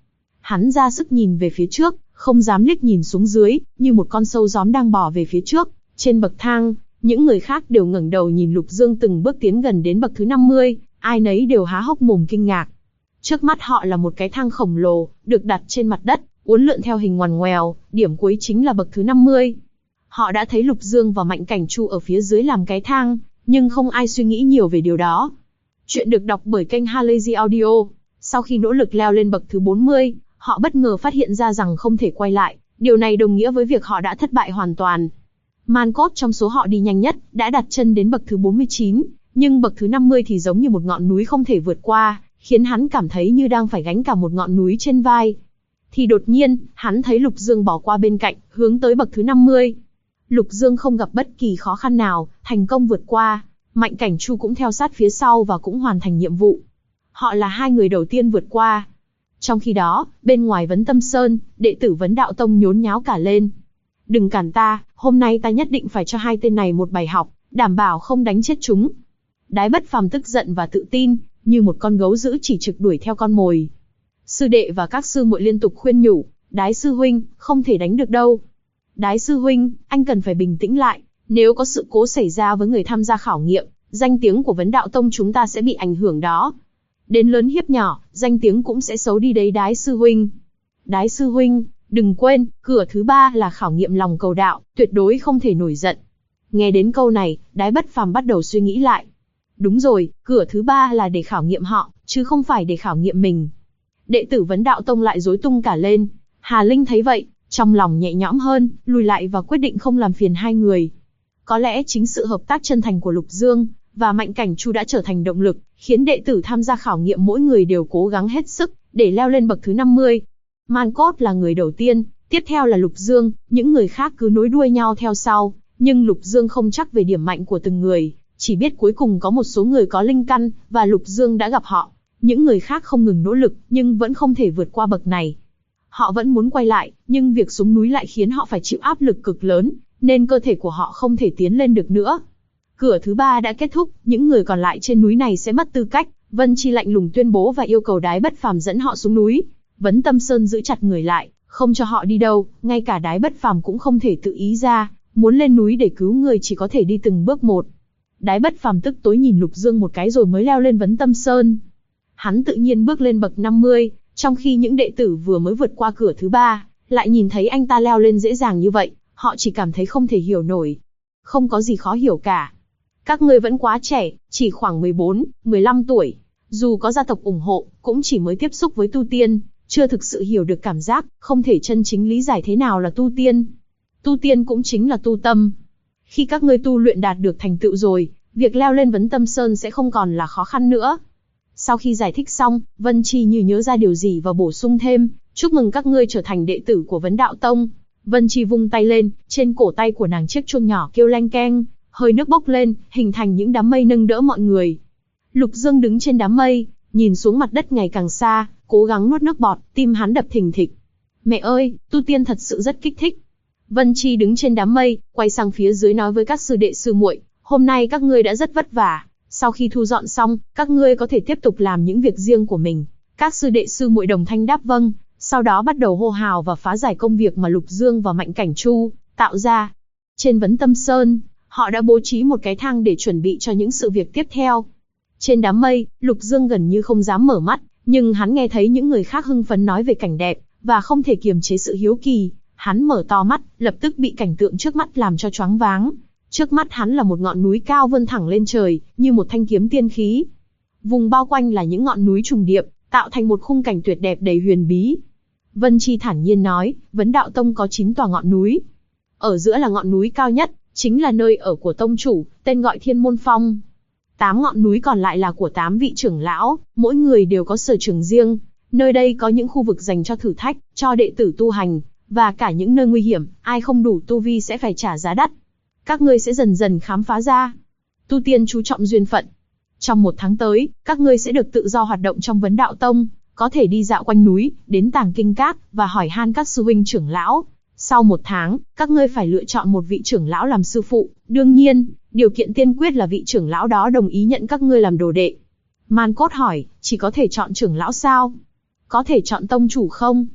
Hắn ra sức nhìn về phía trước, không dám liếc nhìn xuống dưới, như một con sâu gióm đang bò về phía trước. Trên bậc thang, những người khác đều ngẩng đầu nhìn Lục Dương từng bước tiến gần đến bậc thứ 50, ai nấy đều há hốc mồm kinh ngạc. Trước mắt họ là một cái thang khổng lồ, được đặt trên mặt đất, uốn lượn theo hình ngoằn ngoèo, điểm cuối chính là bậc thứ 50. Họ đã thấy Lục Dương và Mạnh Cảnh Chu ở phía dưới làm cái thang, nhưng không ai suy nghĩ nhiều về điều đó. Chuyện được đọc bởi kênh Halazy Audio. Sau khi nỗ lực leo lên bậc thứ 40, họ bất ngờ phát hiện ra rằng không thể quay lại, điều này đồng nghĩa với việc họ đã thất bại hoàn toàn. Man Cốt trong số họ đi nhanh nhất, đã đặt chân đến bậc thứ 49, nhưng bậc thứ 50 thì giống như một ngọn núi không thể vượt qua, khiến hắn cảm thấy như đang phải gánh cả một ngọn núi trên vai. Thì đột nhiên, hắn thấy Lục Dương bỏ qua bên cạnh, hướng tới bậc thứ 50. Lục Dương không gặp bất kỳ khó khăn nào, thành công vượt qua. Mạnh Cảnh Chu cũng theo sát phía sau và cũng hoàn thành nhiệm vụ. Họ là hai người đầu tiên vượt qua. Trong khi đó, bên ngoài Vấn Tâm Sơn, đệ tử Vấn Đạo Tông nhốn nháo cả lên. Đừng cản ta, hôm nay ta nhất định phải cho hai tên này một bài học, đảm bảo không đánh chết chúng. Đái Bất Phàm tức giận và tự tin, như một con gấu dữ chỉ trực đuổi theo con mồi. Sư đệ và các sư muội liên tục khuyên nhủ, Đái sư huynh, không thể đánh được đâu. Đái sư huynh, anh cần phải bình tĩnh lại, nếu có sự cố xảy ra với người tham gia khảo nghiệm, danh tiếng của Vấn Đạo Tông chúng ta sẽ bị ảnh hưởng đó. Đến lớn hiếp nhỏ, danh tiếng cũng sẽ xấu đi đấy Đái sư huynh. Đái sư huynh, đừng quên, cửa thứ 3 là khảo nghiệm lòng cầu đạo, tuyệt đối không thể nổi giận. Nghe đến câu này, Đái Bất Phàm bắt đầu suy nghĩ lại. Đúng rồi, cửa thứ 3 là để khảo nghiệm họ, chứ không phải để khảo nghiệm mình. Đệ tử Vấn Đạo Tông lại rối tung cả lên. Hà Linh thấy vậy, trong lòng nhẹ nhõm hơn, lùi lại và quyết định không làm phiền hai người. Có lẽ chính sự hợp tác chân thành của Lục Dương và Mạnh Cảnh Chu đã trở thành động lực, khiến đệ tử tham gia khảo nghiệm mỗi người đều cố gắng hết sức để leo lên bậc thứ 50. Man Cốt là người đầu tiên, tiếp theo là Lục Dương, những người khác cứ nối đuôi nhau theo sau, nhưng Lục Dương không chắc về điểm mạnh của từng người, chỉ biết cuối cùng có một số người có linh căn và Lục Dương đã gặp họ. Những người khác không ngừng nỗ lực nhưng vẫn không thể vượt qua bậc này. Họ vẫn muốn quay lại, nhưng việc xuống núi lại khiến họ phải chịu áp lực cực lớn, nên cơ thể của họ không thể tiến lên được nữa. Cửa thứ 3 đã kết thúc, những người còn lại trên núi này sẽ mất tư cách. Vân Chi lạnh lùng tuyên bố và yêu cầu Đái Bất Phàm dẫn họ xuống núi. Vấn Tâm Sơn giữ chặt người lại, không cho họ đi đâu, ngay cả Đái Bất Phàm cũng không thể tự ý ra, muốn lên núi để cứu người chỉ có thể đi từng bước một. Đái Bất Phàm tức tối nhìn Lục Dương một cái rồi mới leo lên Vấn Tâm Sơn. Hắn tự nhiên bước lên bậc 50, trong khi những đệ tử vừa mới vượt qua cửa thứ 3, lại nhìn thấy anh ta leo lên dễ dàng như vậy, họ chỉ cảm thấy không thể hiểu nổi. Không có gì khó hiểu cả. Các ngươi vẫn quá trẻ, chỉ khoảng 14, 15 tuổi. Dù có gia tộc ủng hộ, cũng chỉ mới tiếp xúc với tu tiên, chưa thực sự hiểu được cảm giác, không thể chân chính lý giải thế nào là tu tiên. Tu tiên cũng chính là tu tâm. Khi các ngươi tu luyện đạt được thành tựu rồi, việc leo lên Vấn Tâm Sơn sẽ không còn là khó khăn nữa. Sau khi giải thích xong, Vân Chi như nhớ ra điều gì và bổ sung thêm, chúc mừng các ngươi trở thành đệ tử của Vấn Đạo Tông. Vân Chi vung tay lên, trên cổ tay của nàng chiếc chuông nhỏ kêu leng keng, hơi nước bốc lên, hình thành những đám mây nâng đỡ mọi người. Lục Dương đứng trên đám mây, nhìn xuống mặt đất ngày càng xa, cố gắng nuốt nước bọt, tim hắn đập thình thịch. Mẹ ơi, tu tiên thật sự rất kích thích. Vân Chi đứng trên đám mây, quay sang phía dưới nói với các sư đệ sư muội, hôm nay các ngươi đã rất vất vả. Sau khi thu dọn xong, các ngươi có thể tiếp tục làm những việc riêng của mình. Các sư đệ sư muội đồng thanh đáp vâng, sau đó bắt đầu hô hào và phá giải công việc mà Lục Dương và Mạnh Cảnh Chu tạo ra. Trên Vấn Tâm Sơn, họ đã bố trí một cái thang để chuẩn bị cho những sự việc tiếp theo. Trên đám mây, Lục Dương gần như không dám mở mắt, nhưng hắn nghe thấy những người khác hưng phấn nói về cảnh đẹp, và không thể kiềm chế sự hiếu kỳ. Hắn mở to mắt, lập tức bị cảnh tượng trước mắt làm cho choáng váng. Trước mắt hắn là một ngọn núi cao vươn thẳng lên trời, như một thanh kiếm tiên khí. Vùng bao quanh là những ngọn núi trùng điệp, tạo thành một khung cảnh tuyệt đẹp đầy huyền bí. Vân Chi thản nhiên nói, Vấn Đạo Tông có 9 tòa ngọn núi. Ở giữa là ngọn núi cao nhất, chính là nơi ở của tông chủ, tên gọi Thiên Môn Phong. 8 ngọn núi còn lại là của 8 vị trưởng lão, mỗi người đều có sở trường riêng. Nơi đây có những khu vực dành cho thử thách, cho đệ tử tu hành, và cả những nơi nguy hiểm, ai không đủ tu vi sẽ phải trả giá đắt. Các ngươi sẽ dần dần khám phá ra. Tu tiên chú trọng duyên phận. Trong 1 tháng tới, các ngươi sẽ được tự do hoạt động trong Vấn Đạo Tông, có thể đi dạo quanh núi, đến Tàng Kinh Các, và hỏi han các sư huynh trưởng lão. Sau 1 tháng, các ngươi phải lựa chọn một vị trưởng lão làm sư phụ. Đương nhiên, điều kiện tiên quyết là vị trưởng lão đó đồng ý nhận các ngươi làm đồ đệ. Man Cốt hỏi, chỉ có thể chọn trưởng lão sao? Có thể chọn tông chủ không?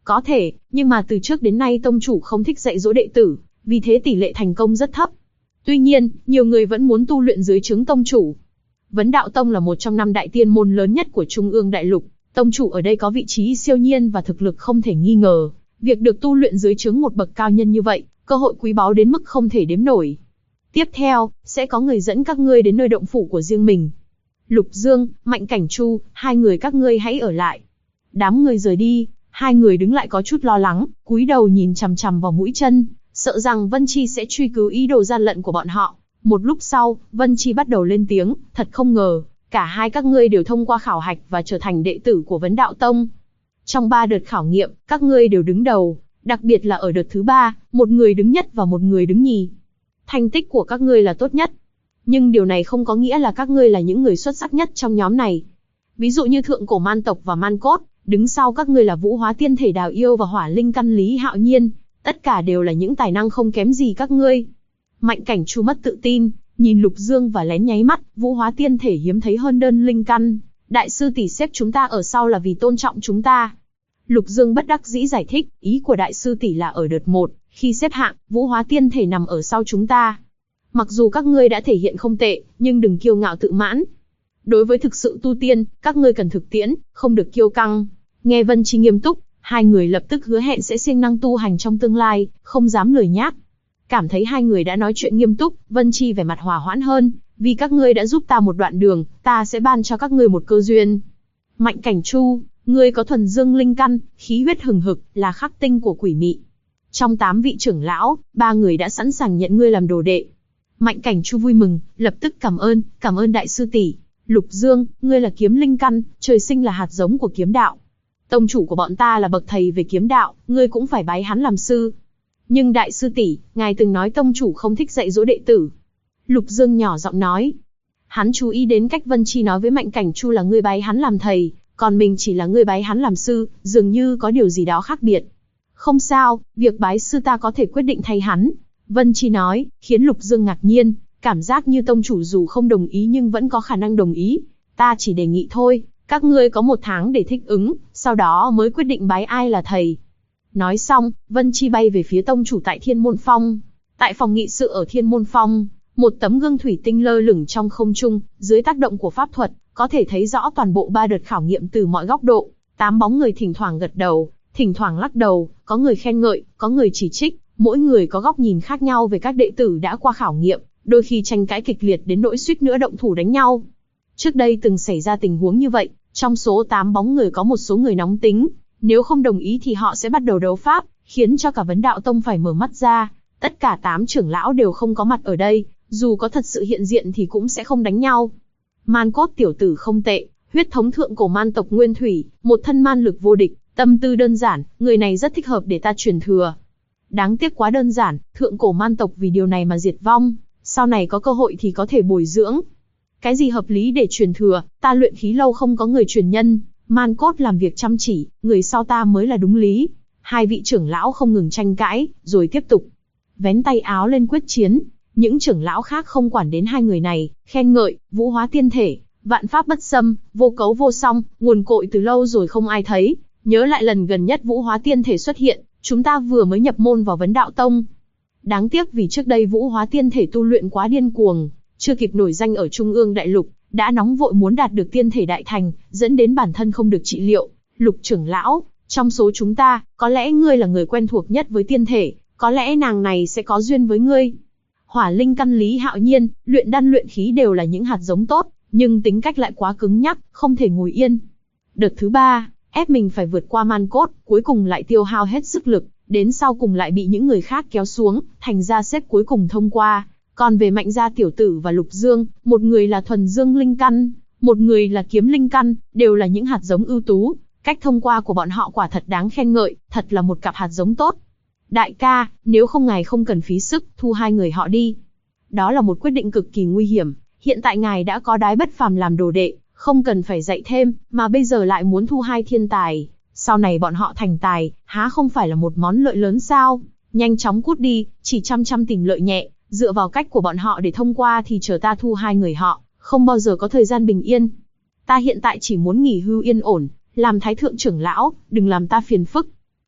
Có thể, nhưng mà từ trước đến nay tông chủ không thích dạy dỗ đệ tử, vì thế tỷ lệ thành công rất thấp. Tuy nhiên, nhiều người vẫn muốn tu luyện dưới trướng tông chủ. Vấn Đạo Tông là một trong 5 đại tiên môn lớn nhất của Trung ương Đại Lục, tông chủ ở đây có vị trí siêu nhiên và thực lực không thể nghi ngờ. Việc được tu luyện dưới trướng một bậc cao nhân như vậy, cơ hội quý báu đến mức không thể đếm nổi. Tiếp theo, sẽ có người dẫn các ngươi đến nơi động phủ của riêng mình. Lục Dương, Mạnh Cảnh Chu, hai người các ngươi hãy ở lại. Đám người rời đi, hai người đứng lại có chút lo lắng, cúi đầu nhìn chằm chằm vào mũi chân, sợ rằng Vân Chi sẽ truy cứu ý đồ gian lận của bọn họ. Một lúc sau, Vân Chi bắt đầu lên tiếng, thật không ngờ, cả hai các ngươi đều thông qua khảo hạch và trở thành đệ tử của Vấn Đạo Tông. Trong 3 đợt khảo nghiệm, các ngươi đều đứng đầu, đặc biệt là ở đợt thứ 3, một người đứng nhất và một người đứng nhì. Thành tích của các ngươi là tốt nhất. Nhưng điều này không có nghĩa là các ngươi là những người xuất sắc nhất trong nhóm này. Ví dụ như Thượng Cổ Man Tộc và Man Cốt, đứng sau các ngươi là Vũ Hóa Tiên Thể Đào Yêu và Hỏa Linh Căn Lý Hạo Nhiên, tất cả đều là những tài năng không kém gì các ngươi. Mạnh Cảnh Chu mất tự tin, nhìn Lục Dương và lén nháy mắt, Vũ Hóa Tiên Thể hiếm thấy hơn đơn linh căn, đại sư tỷ xếp chúng ta ở sau là vì tôn trọng chúng ta. Lục Dương bất đắc dĩ giải thích, ý của đại sư tỷ là ở đợt 1, khi xếp hạng, Vũ Hóa Tiên Thể nằm ở sau chúng ta. Mặc dù các ngươi đã thể hiện không tệ, nhưng đừng kiêu ngạo tự mãn. Đối với thực sự tu tiên, các ngươi cần thực tiễn, không được kiêu căng. Nghe Vân Chi nghiêm túc, hai người lập tức hứa hẹn sẽ siêng năng tu hành trong tương lai, không dám lười nhác. Cảm thấy hai người đã nói chuyện nghiêm túc, Vân Chi vẻ mặt hòa hoãn hơn, vì các ngươi đã giúp ta một đoạn đường, ta sẽ ban cho các ngươi một cơ duyên. Mạnh Cảnh Chu, ngươi có thuần dương linh căn, khí huyết hừng hực, là khắc tinh của quỷ mị. Trong 8 vị trưởng lão, 3 người đã sẵn sàng nhận ngươi làm đồ đệ. Mạnh Cảnh Chu vui mừng, lập tức cảm ơn đại sư tỷ. Lục Dương, ngươi là kiếm linh căn, trời sinh là hạt giống của kiếm đạo. Tông chủ của bọn ta là bậc thầy về kiếm đạo, ngươi cũng phải bái hắn làm sư. Nhưng đại sư tỷ, ngài từng nói tông chủ không thích dạy dỗ đệ tử. Lục Dương nhỏ giọng nói. Hắn chú ý đến cách Vân Chi nói với Mạnh Cảnh Chu là ngươi bái hắn làm thầy, còn mình chỉ là ngươi bái hắn làm sư, dường như có điều gì đó khác biệt. Không sao, việc bái sư ta có thể quyết định thay hắn. Vân Chi nói, khiến Lục Dương ngạc nhiên, cảm giác như tông chủ dù không đồng ý nhưng vẫn có khả năng đồng ý. Ta chỉ đề nghị thôi, các ngươi có 1 tháng để thích ứng, sau đó mới quyết định bái ai là thầy. Nói xong, Vân Chi bay về phía tông chủ tại Thiên Môn Phong. Tại phòng nghị sự ở Thiên Môn Phong, một tấm gương thủy tinh lơ lửng trong không trung, dưới tác động của pháp thuật, có thể thấy rõ toàn bộ 3 đợt khảo nghiệm từ mọi góc độ. 8 bóng người thỉnh thoảng gật đầu, thỉnh thoảng lắc đầu, có người khen ngợi, có người chỉ trích, mỗi người có góc nhìn khác nhau về các đệ tử đã qua khảo nghiệm, đôi khi tranh cãi kịch liệt đến nỗi suýt nữa động thủ đánh nhau. Trước đây từng xảy ra tình huống như vậy, trong số 8 bóng người có một số người nóng tính, nếu không đồng ý thì họ sẽ bắt đầu đấu pháp, khiến cho cả Vấn Đạo Tông phải mở mắt ra. Tất cả 8 trưởng lão đều không có mặt ở đây, dù có thật sự hiện diện thì cũng sẽ không đánh nhau. Man Cốt tiểu tử không tệ, huyết thống thượng cổ man tộc nguyên thủy, một thân man lực vô địch, tâm tư đơn giản, người này rất thích hợp để ta truyền thừa. Đáng tiếc quá đơn giản, thượng cổ man tộc vì điều này mà diệt vong, sau này có cơ hội thì có thể bồi dưỡng. Cái gì hợp lý để truyền thừa, ta luyện khí lâu không có người truyền nhân, Man Cốt làm việc chăm chỉ, người sau ta mới là đúng lý. Hai vị trưởng lão không ngừng tranh cãi, rồi tiếp tục vén tay áo lên quyết chiến. Những trưởng lão khác không quản đến hai người này, khen ngợi, Vũ Hóa Tiên Thể, vạn pháp bất xâm, vô cấu vô song, nguồn cội từ lâu rồi không ai thấy. Nhớ lại lần gần nhất Vũ Hóa Tiên Thể xuất hiện, chúng ta vừa mới nhập môn vào Vấn Đạo Tông. Đáng tiếc vì trước đây Vũ Hóa Tiên Thể tu luyện quá điên cuồng, chưa kịp nổi danh ở Trung ương Đại Lục, đã nóng vội muốn đạt được tiên thể đại thành, dẫn đến bản thân không được trị liệu. Lục trưởng lão, trong số chúng ta, có lẽ ngươi là người quen thuộc nhất với tiên thể, có lẽ nàng này sẽ có duyên với ngươi. Hỏa Linh Căn Lý Hạo Nhiên, luyện đan luyện khí đều là những hạt giống tốt, nhưng tính cách lại quá cứng nhắc, không thể ngồi yên. Đợt thứ 3, ép mình phải vượt qua Man Cốt, cuối cùng lại tiêu hao hết sức lực, đến sau cùng lại bị những người khác kéo xuống, thành ra xếp cuối cùng thông qua. Còn về Mạnh gia tiểu tử và Lục Dương, một người là thuần dương linh căn, một người là kiếm linh căn, đều là những hạt giống ưu tú. Cách thông qua của bọn họ quả thật đáng khen ngợi, thật là một cặp hạt giống tốt. Đại ca, nếu không ngài không cần phí sức, thu hai người họ đi. Đó là một quyết định cực kỳ nguy hiểm. Hiện tại ngài đã có Đái Bất Phàm làm đồ đệ, không cần phải dạy thêm, mà bây giờ lại muốn thu hai thiên tài. Sau này bọn họ thành tài, há không phải là một món lợi lớn sao? Nhanh chóng cút đi, chỉ chăm tìm lợi nhẹ. Dựa vào cách của bọn họ để thông qua thì chờ ta thu hai người họ, không bao giờ có thời gian bình yên. Ta hiện tại chỉ muốn nghỉ hưu yên ổn, làm thái thượng trưởng lão, đừng làm ta phiền phức.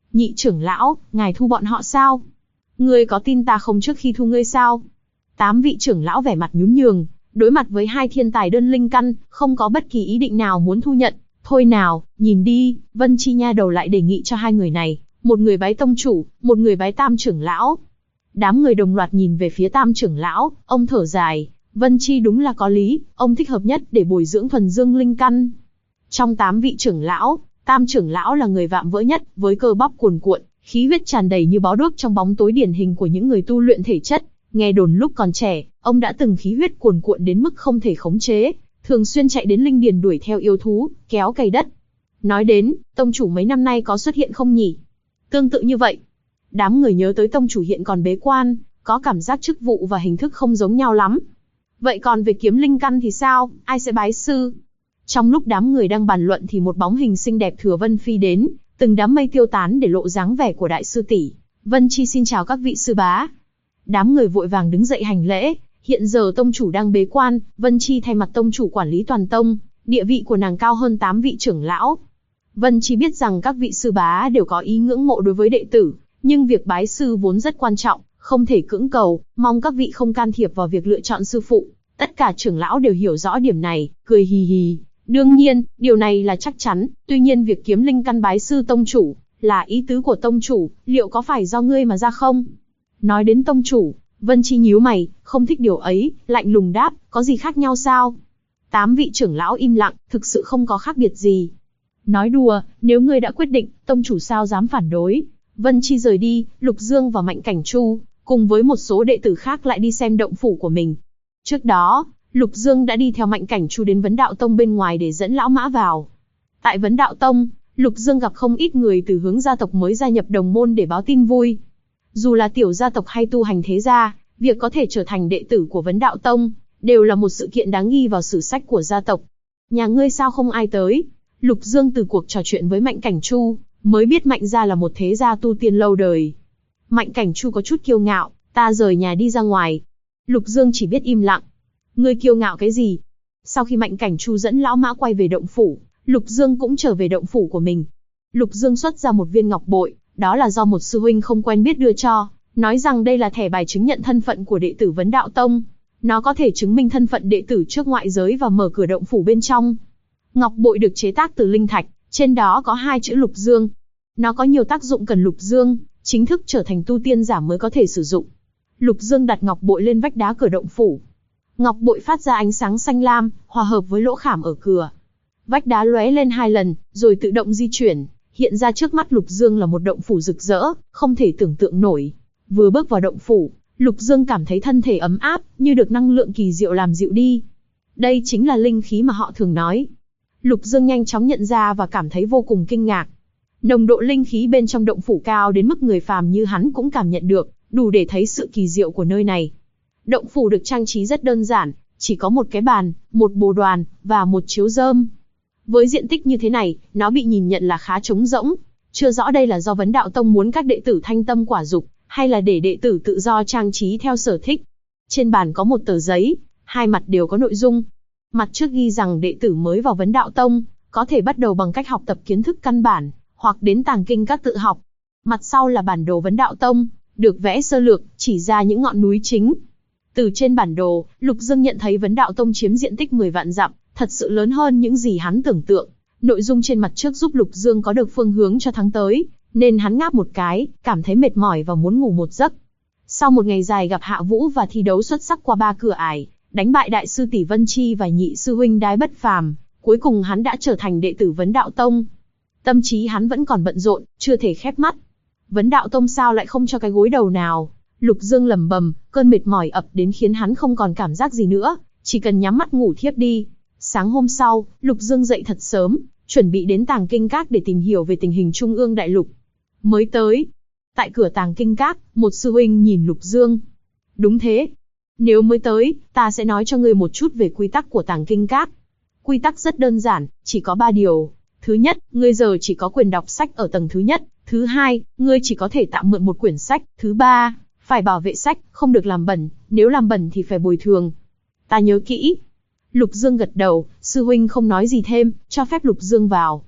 Nhị trưởng lão, ngài thu bọn họ sao? Ngươi có tin ta không trước khi thu ngươi sao? 8 vị trưởng lão vẻ mặt nhún nhường, đối mặt với hai thiên tài đơn linh căn, không có bất kỳ ý định nào muốn thu nhận. Thôi nào, nhìn đi, Vân Chi nha đầu lại đề nghị cho hai người này, một người bái tông chủ, một người bái tam trưởng lão. Đám người đồng loạt nhìn về phía tam trưởng lão, ông thở dài, Vân Chi đúng là có lý, ông thích hợp nhất để bồi dưỡng thuần dương linh căn. Trong 8 vị trưởng lão, tam trưởng lão là người vạm vỡ nhất, với cơ bắp cuồn cuộn, khí huyết tràn đầy như bó đuốc trong bóng tối điển hình của những người tu luyện thể chất. Nghe đồn lúc còn trẻ, ông đã từng khí huyết cuồn cuộn đến mức không thể khống chế, thường xuyên chạy đến linh điền đuổi theo yêu thú, kéo cày đất. Nói đến, tông chủ mấy năm nay có xuất hiện không nhỉ? Tương tự như vậy. Đám người nhớ tới tông chủ hiện còn bế quan, có cảm giác chức vụ và hình thức không giống nhau lắm. Vậy còn về kiếm linh căn thì sao, ai sẽ bái sư? Trong lúc đám người đang bàn luận thì một bóng hình xinh đẹp thừa vân phi đến, từng đám mây tiêu tán để lộ dáng vẻ của đại sư tỷ. Vân Chi xin chào các vị sư bá. Đám người vội vàng đứng dậy hành lễ. Hiện giờ tông chủ đang bế quan, Vân Chi thay mặt tông chủ quản lý toàn tông, địa vị của nàng cao hơn 8 vị trưởng lão. Vân Chi biết rằng các vị sư bá đều có ý ngưỡng mộ đối với đệ tử, nhưng việc bái sư vốn rất quan trọng, không thể cưỡng cầu, mong các vị không can thiệp vào việc lựa chọn sư phụ. Tất cả trưởng lão đều hiểu rõ điểm này, cười hì hì. Đương nhiên, điều này là chắc chắn, tuy nhiên việc kiếm linh căn bái sư tông chủ, là ý tứ của tông chủ, liệu có phải do ngươi mà ra không? Nói đến tông chủ, Vân Chi nhíu mày, không thích điều ấy, lạnh lùng đáp, có gì khác nhau sao? 8 vị trưởng lão im lặng, thực sự không có khác biệt gì. Nói đùa, nếu ngươi đã quyết định, tông chủ sao dám phản đối? Vân Chi rời đi, Lục Dương và Mạnh Cảnh Chu, cùng với một số đệ tử khác lại đi xem động phủ của mình. Trước đó, Lục Dương đã đi theo Mạnh Cảnh Chu đến Vấn Đạo Tông bên ngoài để dẫn lão mã vào. Tại Vấn Đạo Tông, Lục Dương gặp không ít người từ hướng gia tộc mới gia nhập đồng môn để báo tin vui. Dù là tiểu gia tộc hay tu hành thế gia, việc có thể trở thành đệ tử của Vấn Đạo Tông, đều là một sự kiện đáng ghi vào sử sách của gia tộc. Nhà ngươi sao không ai tới? Lục Dương từ cuộc trò chuyện với Mạnh Cảnh Chu, mới biết Mạnh gia là một thế gia tu tiên lâu đời. Mạnh Cảnh Chu có chút kiêu ngạo, ta rời nhà đi ra ngoài. Lục Dương chỉ biết im lặng. Ngươi kiêu ngạo cái gì? Sau khi Mạnh Cảnh Chu dẫn lão mã quay về động phủ, Lục Dương cũng trở về động phủ của mình. Lục Dương xuất ra một viên ngọc bội, đó là do một sư huynh không quen biết đưa cho, nói rằng đây là thẻ bài chứng nhận thân phận của đệ tử Vấn Đạo Tông. Nó có thể chứng minh thân phận đệ tử trước ngoại giới và mở cửa động phủ bên trong. Ngọc bội được chế tác từ linh thạch, trên đó có 2 chữ Lục Dương. Nó có nhiều tác dụng cần Lục Dương chính thức trở thành tu tiên giả mới có thể sử dụng. Lục Dương đặt ngọc bội lên vách đá cửa động phủ. Ngọc bội phát ra ánh sáng xanh lam, hòa hợp với lỗ khảm ở cửa. Vách đá lóe lên 2 lần, rồi tự động di chuyển, hiện ra trước mắt Lục Dương là một động phủ rực rỡ, không thể tưởng tượng nổi. Vừa bước vào động phủ, Lục Dương cảm thấy thân thể ấm áp, như được năng lượng kỳ diệu làm dịu đi. Đây chính là linh khí mà họ thường nói. Lục Dương nhanh chóng nhận ra và cảm thấy vô cùng kinh ngạc. Nồng độ linh khí bên trong động phủ cao đến mức người phàm như hắn cũng cảm nhận được, đủ để thấy sự kỳ diệu của nơi này. Động phủ được trang trí rất đơn giản, chỉ có một cái bàn, một bồ đoàn, và một chiếu rơm. Với diện tích như thế này, nó bị nhìn nhận là khá trống rỗng. Chưa rõ đây là do Vấn Đạo Tông muốn các đệ tử thanh tâm quả dục, hay là để đệ tử tự do trang trí theo sở thích. Trên bàn có một tờ giấy, 2 mặt đều có nội dung. Mặt trước ghi rằng đệ tử mới vào Vấn Đạo Tông, có thể bắt đầu bằng cách học tập kiến thức căn bản, hoặc đến tàng kinh các tự học. Mặt sau là bản đồ Vấn Đạo Tông, được vẽ sơ lược, chỉ ra những ngọn núi chính. Từ trên bản đồ, Lục Dương nhận thấy Vấn Đạo Tông chiếm diện tích 10 vạn dặm, thật sự lớn hơn những gì hắn tưởng tượng. Nội dung trên mặt trước giúp Lục Dương có được phương hướng cho tháng tới, nên hắn ngáp một cái, cảm thấy mệt mỏi và muốn ngủ một giấc. Sau một ngày dài gặp Hạ Vũ và thi đấu xuất sắc qua 3 cửa ải, đánh bại đại sư tỷ Vân Chi và nhị sư huynh Đái Bất Phàm, cuối cùng hắn đã trở thành đệ tử Vấn Đạo Tông. Tâm trí hắn vẫn còn bận rộn, chưa thể khép mắt. Vấn Đạo Tông sao lại không cho cái gối đầu nào? Lục Dương lẩm bẩm, cơn mệt mỏi ập đến khiến hắn không còn cảm giác gì nữa, chỉ cần nhắm mắt ngủ thiếp đi. Sáng hôm sau, Lục Dương dậy thật sớm, chuẩn bị đến Tàng Kinh Các để tìm hiểu về tình hình Trung ương đại lục. Mới tới, tại cửa Tàng Kinh Các, một sư huynh nhìn Lục Dương. Đúng thế. Nếu mới tới, ta sẽ nói cho ngươi một chút về quy tắc của Tàng Kinh Các. Quy tắc rất đơn giản, chỉ có 3 điều. Thứ nhất, ngươi giờ chỉ có quyền đọc sách ở tầng thứ nhất. Thứ hai, ngươi chỉ có thể tạm mượn một quyển sách. Thứ ba, phải bảo vệ sách, không được làm bẩn, nếu làm bẩn thì phải bồi thường. Ta nhớ kỹ. Lục Dương gật đầu, sư huynh không nói gì thêm, cho phép Lục Dương vào.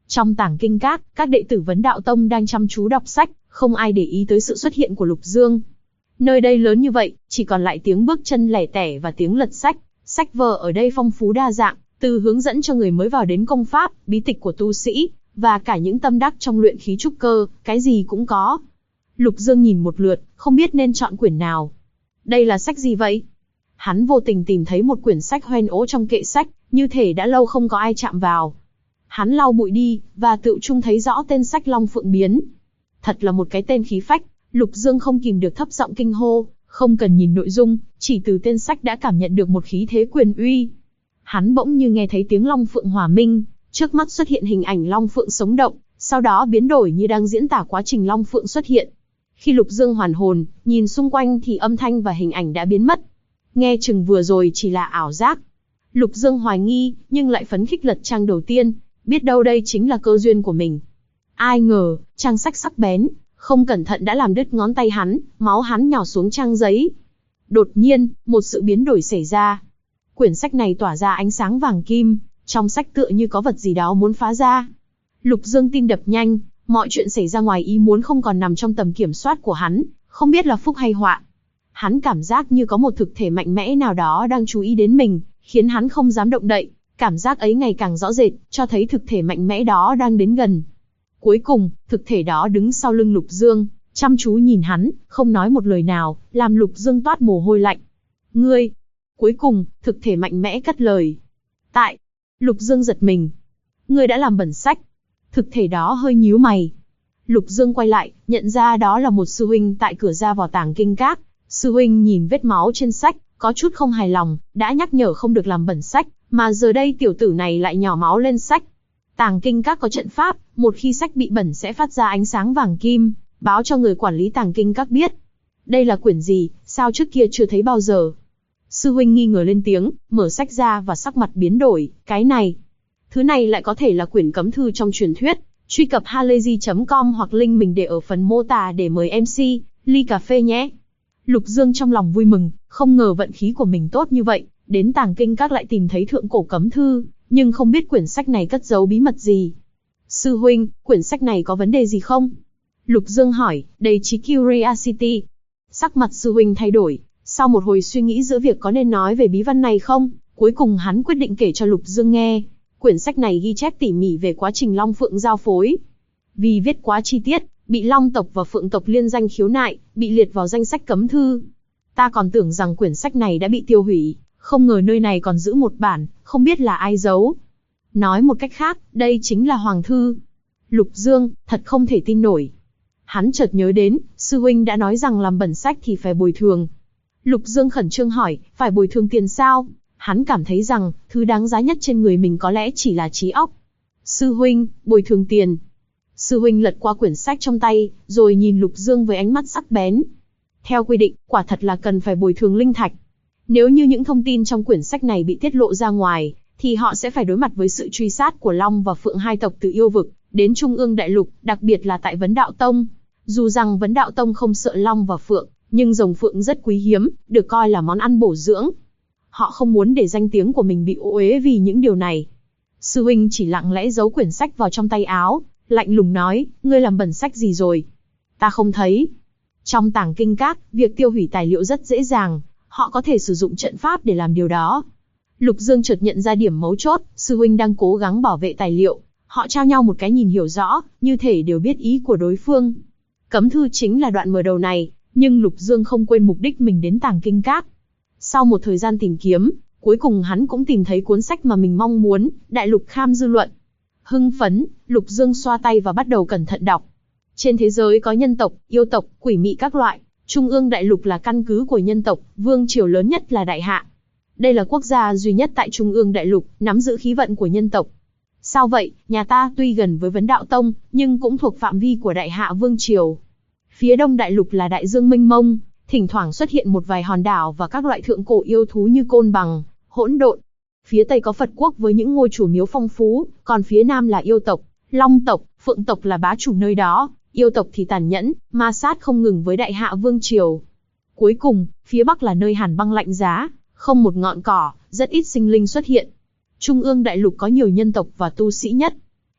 Trong tàng kinh các đệ tử Vấn Đạo Tông đang chăm chú đọc sách, không ai để ý tới sự xuất hiện của Lục Dương. Nơi đây lớn như vậy, chỉ còn lại tiếng bước chân lẻ tẻ và tiếng lật sách. Sách vở ở đây phong phú đa dạng, từ hướng dẫn cho người mới vào đến công pháp, bí tịch của tu sĩ, và cả những tâm đắc trong luyện khí trúc cơ, cái gì cũng có. Lục Dương nhìn một lượt, không biết nên chọn quyển nào. Đây là sách gì vậy? Hắn vô tình tìm thấy một quyển sách hoen ố trong kệ sách, như thể đã lâu không có ai chạm vào. Hắn lau bụi đi, và tự trung thấy rõ tên sách Long Phượng Biến. Thật là một cái tên khí phách, Lục Dương không kìm được thấp giọng kinh hô, không cần nhìn nội dung, chỉ từ tên sách đã cảm nhận được một khí thế quyền uy. Hắn bỗng như nghe thấy tiếng Long Phượng hòa minh, trước mắt xuất hiện hình ảnh Long Phượng sống động, sau đó biến đổi như đang diễn tả quá trình Long Phượng xuất hiện. Khi Lục Dương hoàn hồn, nhìn xung quanh thì âm thanh và hình ảnh đã biến mất. Nghe chừng vừa rồi chỉ là ảo giác. Lục Dương hoài nghi, nhưng lại phấn khích lật trang đầu tiên, biết đâu đây chính là cơ duyên của mình. Ai ngờ, trang sách sắc bén, không cẩn thận đã làm đứt ngón tay hắn, máu hắn nhỏ xuống trang giấy. Đột nhiên, một sự biến đổi xảy ra. Quyển sách này tỏa ra ánh sáng vàng kim, trong sách tựa như có vật gì đó muốn phá ra. Lục Dương tim đập nhanh, mọi chuyện xảy ra ngoài ý muốn không còn nằm trong tầm kiểm soát của hắn, không biết là phúc hay họa. Hắn cảm giác như có một thực thể mạnh mẽ nào đó đang chú ý đến mình, khiến hắn không dám động đậy. Cảm giác ấy ngày càng rõ rệt, cho thấy thực thể mạnh mẽ đó đang đến gần. Cuối cùng, thực thể đó đứng sau lưng Lục Dương, chăm chú nhìn hắn, không nói một lời nào, làm Lục Dương toát mồ hôi lạnh. Ngươi! Cuối cùng, thực thể mạnh mẽ cất lời. Tại! Lục Dương giật mình. Ngươi đã làm bẩn sách. Thực thể đó hơi nhíu mày. Lục Dương quay lại, nhận ra đó là một sư huynh tại cửa ra vào tàng kinh các. Sư huynh nhìn vết máu trên sách, có chút không hài lòng, đã nhắc nhở không được làm bẩn sách, mà giờ đây tiểu tử này lại nhỏ máu lên sách. Tàng kinh các có trận pháp, một khi sách bị bẩn sẽ phát ra ánh sáng vàng kim, báo cho người quản lý tàng kinh các biết. Đây là quyển gì, sao trước kia chưa thấy bao giờ? Sư huynh nghi ngờ lên tiếng, mở sách ra và sắc mặt biến đổi, cái này. Thứ này lại có thể là quyển cấm thư trong truyền thuyết. Truy cập halayzi.com hoặc link mình để ở phần mô tả để mời MC, ly cà phê nhé. Lục Dương trong lòng vui mừng, không ngờ vận khí của mình tốt như vậy, đến tàng kinh các lại tìm thấy thượng cổ cấm thư, nhưng không biết quyển sách này cất giấu bí mật gì. Sư huynh, quyển sách này có vấn đề gì không? Lục Dương hỏi, đầy trí curiosity. Sắc mặt sư huynh thay đổi, sau một hồi suy nghĩ giữa việc có nên nói về bí văn này không, cuối cùng hắn quyết định kể cho Lục Dương nghe. Quyển sách này ghi chép tỉ mỉ về quá trình Long Phượng giao phối. Vì viết quá chi tiết, bị Long tộc và Phượng tộc liên danh khiếu nại, bị liệt vào danh sách cấm thư. Ta còn tưởng rằng quyển sách này đã bị tiêu hủy, không ngờ nơi này còn giữ một bản, không biết là ai giấu. Nói một cách khác, đây chính là Hoàng thư. Lục Dương, thật không thể tin nổi. Hắn chợt nhớ đến, sư huynh đã nói rằng làm bẩn sách thì phải bồi thường. Lục Dương khẩn trương hỏi, phải bồi thường tiền sao? Hắn cảm thấy rằng, thứ đáng giá nhất trên người mình có lẽ chỉ là trí óc. Sư huynh, bồi thường tiền. Sư huynh lật qua quyển sách trong tay, rồi nhìn Lục Dương với ánh mắt sắc bén. Theo quy định, quả thật là cần phải bồi thường linh thạch. Nếu như những thông tin trong quyển sách này bị tiết lộ ra ngoài, thì họ sẽ phải đối mặt với sự truy sát của Long và Phượng hai tộc từ yêu vực đến Trung ương đại lục, đặc biệt là tại Vấn Đạo Tông. Dù rằng Vấn Đạo Tông không sợ Long và Phượng, nhưng rồng phượng rất quý hiếm, được coi là món ăn bổ dưỡng. Họ không muốn để danh tiếng của mình bị ô uế vì những điều này. Sư huynh chỉ lặng lẽ giấu quyển sách vào trong tay áo, lạnh lùng nói, ngươi làm bẩn sách gì rồi? Ta không thấy. Trong tàng kinh các, việc tiêu hủy tài liệu rất dễ dàng, họ có thể sử dụng trận pháp để làm điều đó. Lục Dương chợt nhận ra điểm mấu chốt, sư huynh đang cố gắng bảo vệ tài liệu. Họ trao nhau một cái nhìn hiểu rõ, như thể đều biết ý của đối phương. Cấm thư chính là đoạn mở đầu này, nhưng Lục Dương không quên mục đích mình đến tàng kinh các. Sau một thời gian tìm kiếm, cuối cùng hắn cũng tìm thấy cuốn sách mà mình mong muốn, Đại lục Kham Dư Luận. Hưng phấn, Lục Dương xoa tay và bắt đầu cẩn thận đọc. Trên thế giới có nhân tộc, yêu tộc, quỷ mị các loại. Trung ương đại lục là căn cứ của nhân tộc, vương triều lớn nhất là Đại Hạ. Đây là quốc gia duy nhất tại Trung ương đại lục, nắm giữ khí vận của nhân tộc. Sao vậy, nhà ta tuy gần với Vấn Đạo Tông, nhưng cũng thuộc phạm vi của Đại Hạ vương triều. Phía đông đại lục là đại dương mênh mông, thỉnh thoảng xuất hiện một vài hòn đảo và các loại thượng cổ yêu thú như côn bằng, hỗn độn. Phía tây có Phật quốc với những ngôi chùa miếu phong phú, còn phía nam là yêu tộc, Long tộc, Phượng tộc là bá chủ nơi đó. Yêu tộc thì tàn nhẫn, ma sát không ngừng với Đại Hạ vương triều. Cuối cùng, phía bắc là nơi hàn băng lạnh giá, không một ngọn cỏ, rất ít sinh linh xuất hiện. Trung ương đại lục có nhiều nhân tộc và tu sĩ nhất.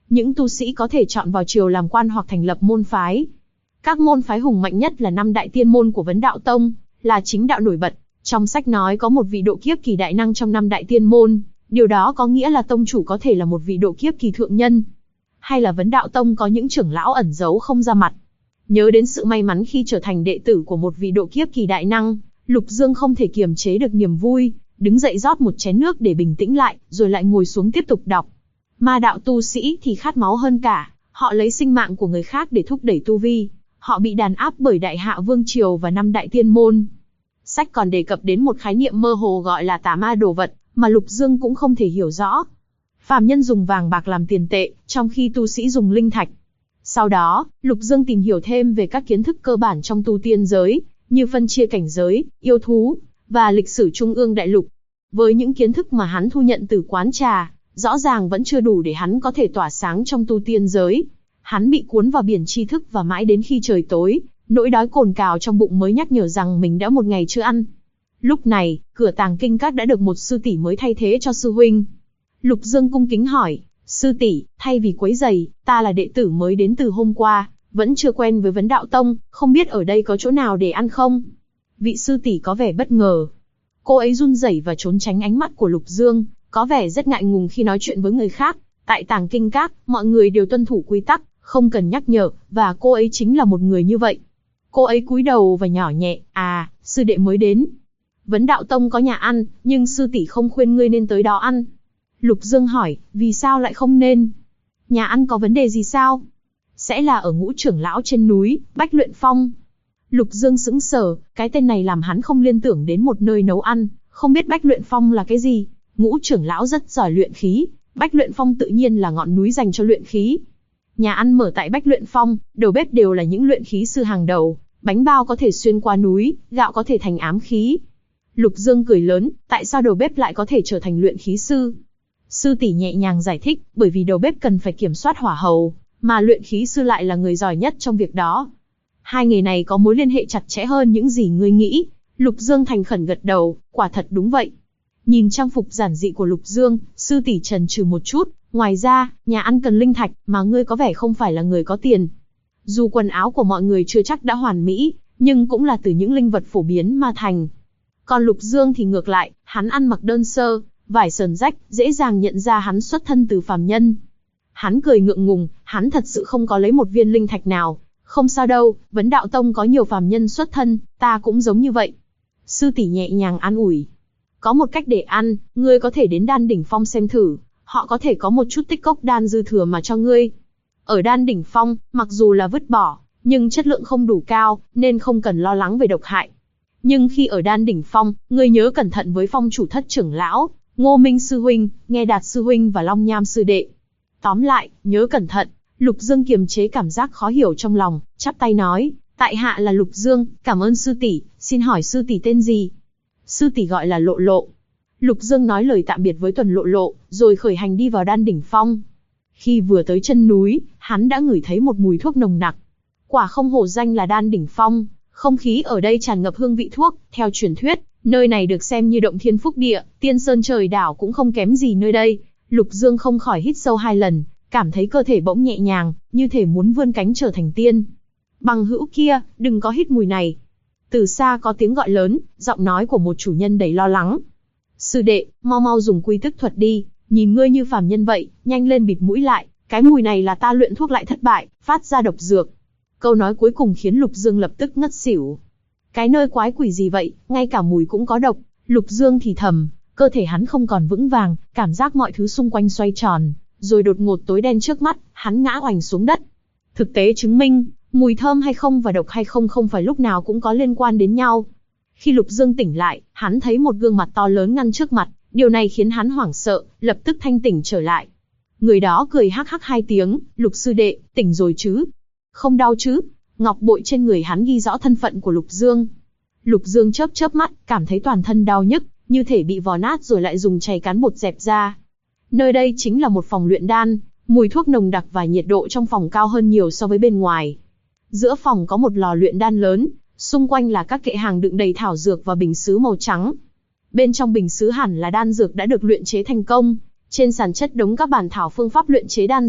Những tu sĩ có thể chọn vào triều làm quan hoặc thành lập môn phái. Các môn phái hùng mạnh nhất là 5 đại tiên môn của Vấn Đạo Tông, là chính đạo nổi bật. Trong sách nói có một vị độ kiếp kỳ đại năng trong 5 đại tiên môn, điều đó có nghĩa là tông chủ có thể là một vị độ kiếp kỳ thượng nhân. Hay là Vấn Đạo Tông có những trưởng lão ẩn giấu không ra mặt. Nhớ đến sự may mắn khi trở thành đệ tử của một vị độ kiếp kỳ đại năng, Lục Dương không thể kiềm chế được niềm vui, đứng dậy rót một chén nước để bình tĩnh lại, rồi lại ngồi xuống tiếp tục đọc. Ma đạo tu sĩ thì khát máu hơn cả, họ lấy sinh mạng của người khác để thúc đẩy tu vi, họ bị đàn áp bởi Đại Hạ Vương Triều và 5 đại tiên môn. Sách còn đề cập đến một khái niệm mơ hồ gọi là tà ma đồ vật, mà Lục Dương cũng không thể hiểu rõ. Phàm nhân dùng vàng bạc làm tiền tệ, trong khi tu sĩ dùng linh thạch. Sau đó, Lục Dương tìm hiểu thêm về các kiến thức cơ bản trong tu tiên giới, như phân chia cảnh giới, yêu thú, và lịch sử Trung ương Đại Lục. Với những kiến thức mà hắn thu nhận từ quán trà, rõ ràng vẫn chưa đủ để hắn có thể tỏa sáng trong tu tiên giới. Hắn bị cuốn vào biển tri thức và mãi đến khi trời tối, nỗi đói cồn cào trong bụng mới nhắc nhở rằng mình đã một ngày chưa ăn. Lúc này, cửa Tàng Kinh Các đã được một sư tỷ mới thay thế cho sư huynh. Lục Dương cung kính hỏi, sư tỷ, thay vì quấy rầy, ta là đệ tử mới đến từ hôm qua, vẫn chưa quen với Vấn Đạo Tông, không biết ở đây có chỗ nào để ăn không? Vị sư tỷ có vẻ bất ngờ. Cô ấy run rẩy và trốn tránh ánh mắt của Lục Dương, có vẻ rất ngại ngùng khi nói chuyện với người khác. Tại Tàng Kinh Các, mọi người đều tuân thủ quy tắc, không cần nhắc nhở, và cô ấy chính là một người như vậy. Cô ấy cúi đầu và nhỏ nhẹ, sư đệ mới đến. Vấn Đạo Tông có nhà ăn, nhưng sư tỷ không khuyên ngươi nên tới đó ăn. Lục Dương hỏi, vì sao lại không nên? Nhà ăn có vấn đề gì sao? Sẽ là ở Ngũ trưởng lão trên núi, Bách Luyện Phong. Lục Dương sững sờ, cái tên này làm hắn không liên tưởng đến một nơi nấu ăn, không biết Bách Luyện Phong là cái gì. Ngũ trưởng lão rất giỏi luyện khí, Bách Luyện Phong tự nhiên là ngọn núi dành cho luyện khí. Nhà ăn mở tại Bách Luyện Phong, đầu bếp đều là những luyện khí sư hàng đầu, bánh bao có thể xuyên qua núi, gạo có thể thành ám khí. Lục Dương cười lớn, tại sao đầu bếp lại có thể trở thành luyện khí sư? Sư tỷ nhẹ nhàng giải thích, bởi vì đầu bếp cần phải kiểm soát hỏa hầu, mà luyện khí sư lại là người giỏi nhất trong việc đó. Hai nghề này có mối liên hệ chặt chẽ hơn những gì ngươi nghĩ. Lục Dương thành khẩn gật đầu, quả thật đúng vậy. Nhìn trang phục giản dị của Lục Dương, sư tỷ chần chừ một chút, ngoài ra, nhà ăn cần linh thạch, mà ngươi có vẻ không phải là người có tiền. Dù quần áo của mọi người chưa chắc đã hoàn mỹ, nhưng cũng là từ những linh vật phổ biến mà thành. Còn Lục Dương thì ngược lại, hắn ăn mặc đơn sơ, vải sờn rách, dễ dàng nhận ra hắn xuất thân từ phàm nhân. Hắn cười ngượng ngùng, hắn thật sự không có lấy một viên linh thạch nào. Không sao đâu, Vấn Đạo Tông có nhiều phàm nhân xuất thân, ta cũng giống như vậy. Sư tỷ nhẹ nhàng an ủi. Có một cách để ăn, ngươi có thể đến Đan Đỉnh Phong xem thử, họ có thể có một chút tích cốc đan dư thừa mà cho ngươi. Ở Đan Đỉnh Phong, mặc dù là vứt bỏ, nhưng chất lượng không đủ cao, nên không cần lo lắng về độc hại. Nhưng khi ở Đan Đỉnh Phong, ngươi nhớ cẩn thận với Phong chủ thất trưởng lão, Ngô Minh sư huynh, Nghe Đạt sư huynh và Long Nham sư đệ. Tóm lại, nhớ cẩn thận. Lục Dương kiềm chế cảm giác khó hiểu trong lòng, chắp tay nói, tại hạ là Lục Dương, cảm ơn sư tỷ, xin hỏi sư tỷ tên gì? Sư tỷ gọi là Lộ Lộ. Lục Dương nói lời tạm biệt với Tuần Lộ Lộ, rồi khởi hành đi vào Đan Đỉnh Phong. Khi vừa tới chân núi, hắn đã ngửi thấy một mùi thuốc nồng nặc. Quả không hổ danh là Đan Đỉnh Phong, không khí ở đây tràn ngập hương vị thuốc, theo truyền thuyết, nơi này được xem như động thiên phúc địa, tiên sơn trời đảo cũng không kém gì nơi đây. Lục Dương không khỏi hít sâu 2 lần, cảm thấy cơ thể bỗng nhẹ nhàng, như thể muốn vươn cánh trở thành tiên. Bằng hữu kia, đừng có hít mùi này. Từ xa có tiếng gọi lớn, giọng nói của một chủ nhân đầy lo lắng. Sư đệ, mau mau dùng quy tức thuật đi, nhìn ngươi như phàm nhân vậy, nhanh lên bịt mũi lại, cái mùi này là ta luyện thuốc lại thất bại, phát ra độc dược. Câu nói cuối cùng khiến Lục Dương lập tức ngất xỉu. Cái nơi quái quỷ gì vậy, ngay cả mùi cũng có độc. Lục Dương thì thầm, cơ thể hắn không còn vững vàng, cảm giác mọi thứ xung quanh xoay tròn, rồi đột ngột tối đen trước mắt, hắn ngã oành xuống đất. Thực tế chứng minh, mùi thơm hay không và độc hay không không phải lúc nào cũng có liên quan đến nhau. Khi Lục Dương tỉnh lại, hắn thấy một gương mặt to lớn ngăn trước mặt, điều này khiến hắn hoảng sợ, lập tức thanh tỉnh trở lại. Người đó cười hắc hắc 2 tiếng, Lục sư đệ, tỉnh rồi chứ? Không đau chứ? Ngọc bội trên người hắn ghi rõ thân phận của Lục Dương. Lục Dương chớp chớp mắt, cảm thấy toàn thân đau nhức, như thể bị vò nát rồi lại dùng chày cán bột dẹp ra. Nơi đây chính là một phòng luyện đan, mùi thuốc nồng đặc và nhiệt độ trong phòng cao hơn nhiều so với bên ngoài. Giữa phòng có một lò luyện đan lớn, xung quanh là các kệ hàng đựng đầy thảo dược và bình sứ màu trắng. Bên trong bình sứ hẳn là đan dược đã được luyện chế thành công. Trên sàn chất đống các bản thảo phương pháp luyện chế đan dược,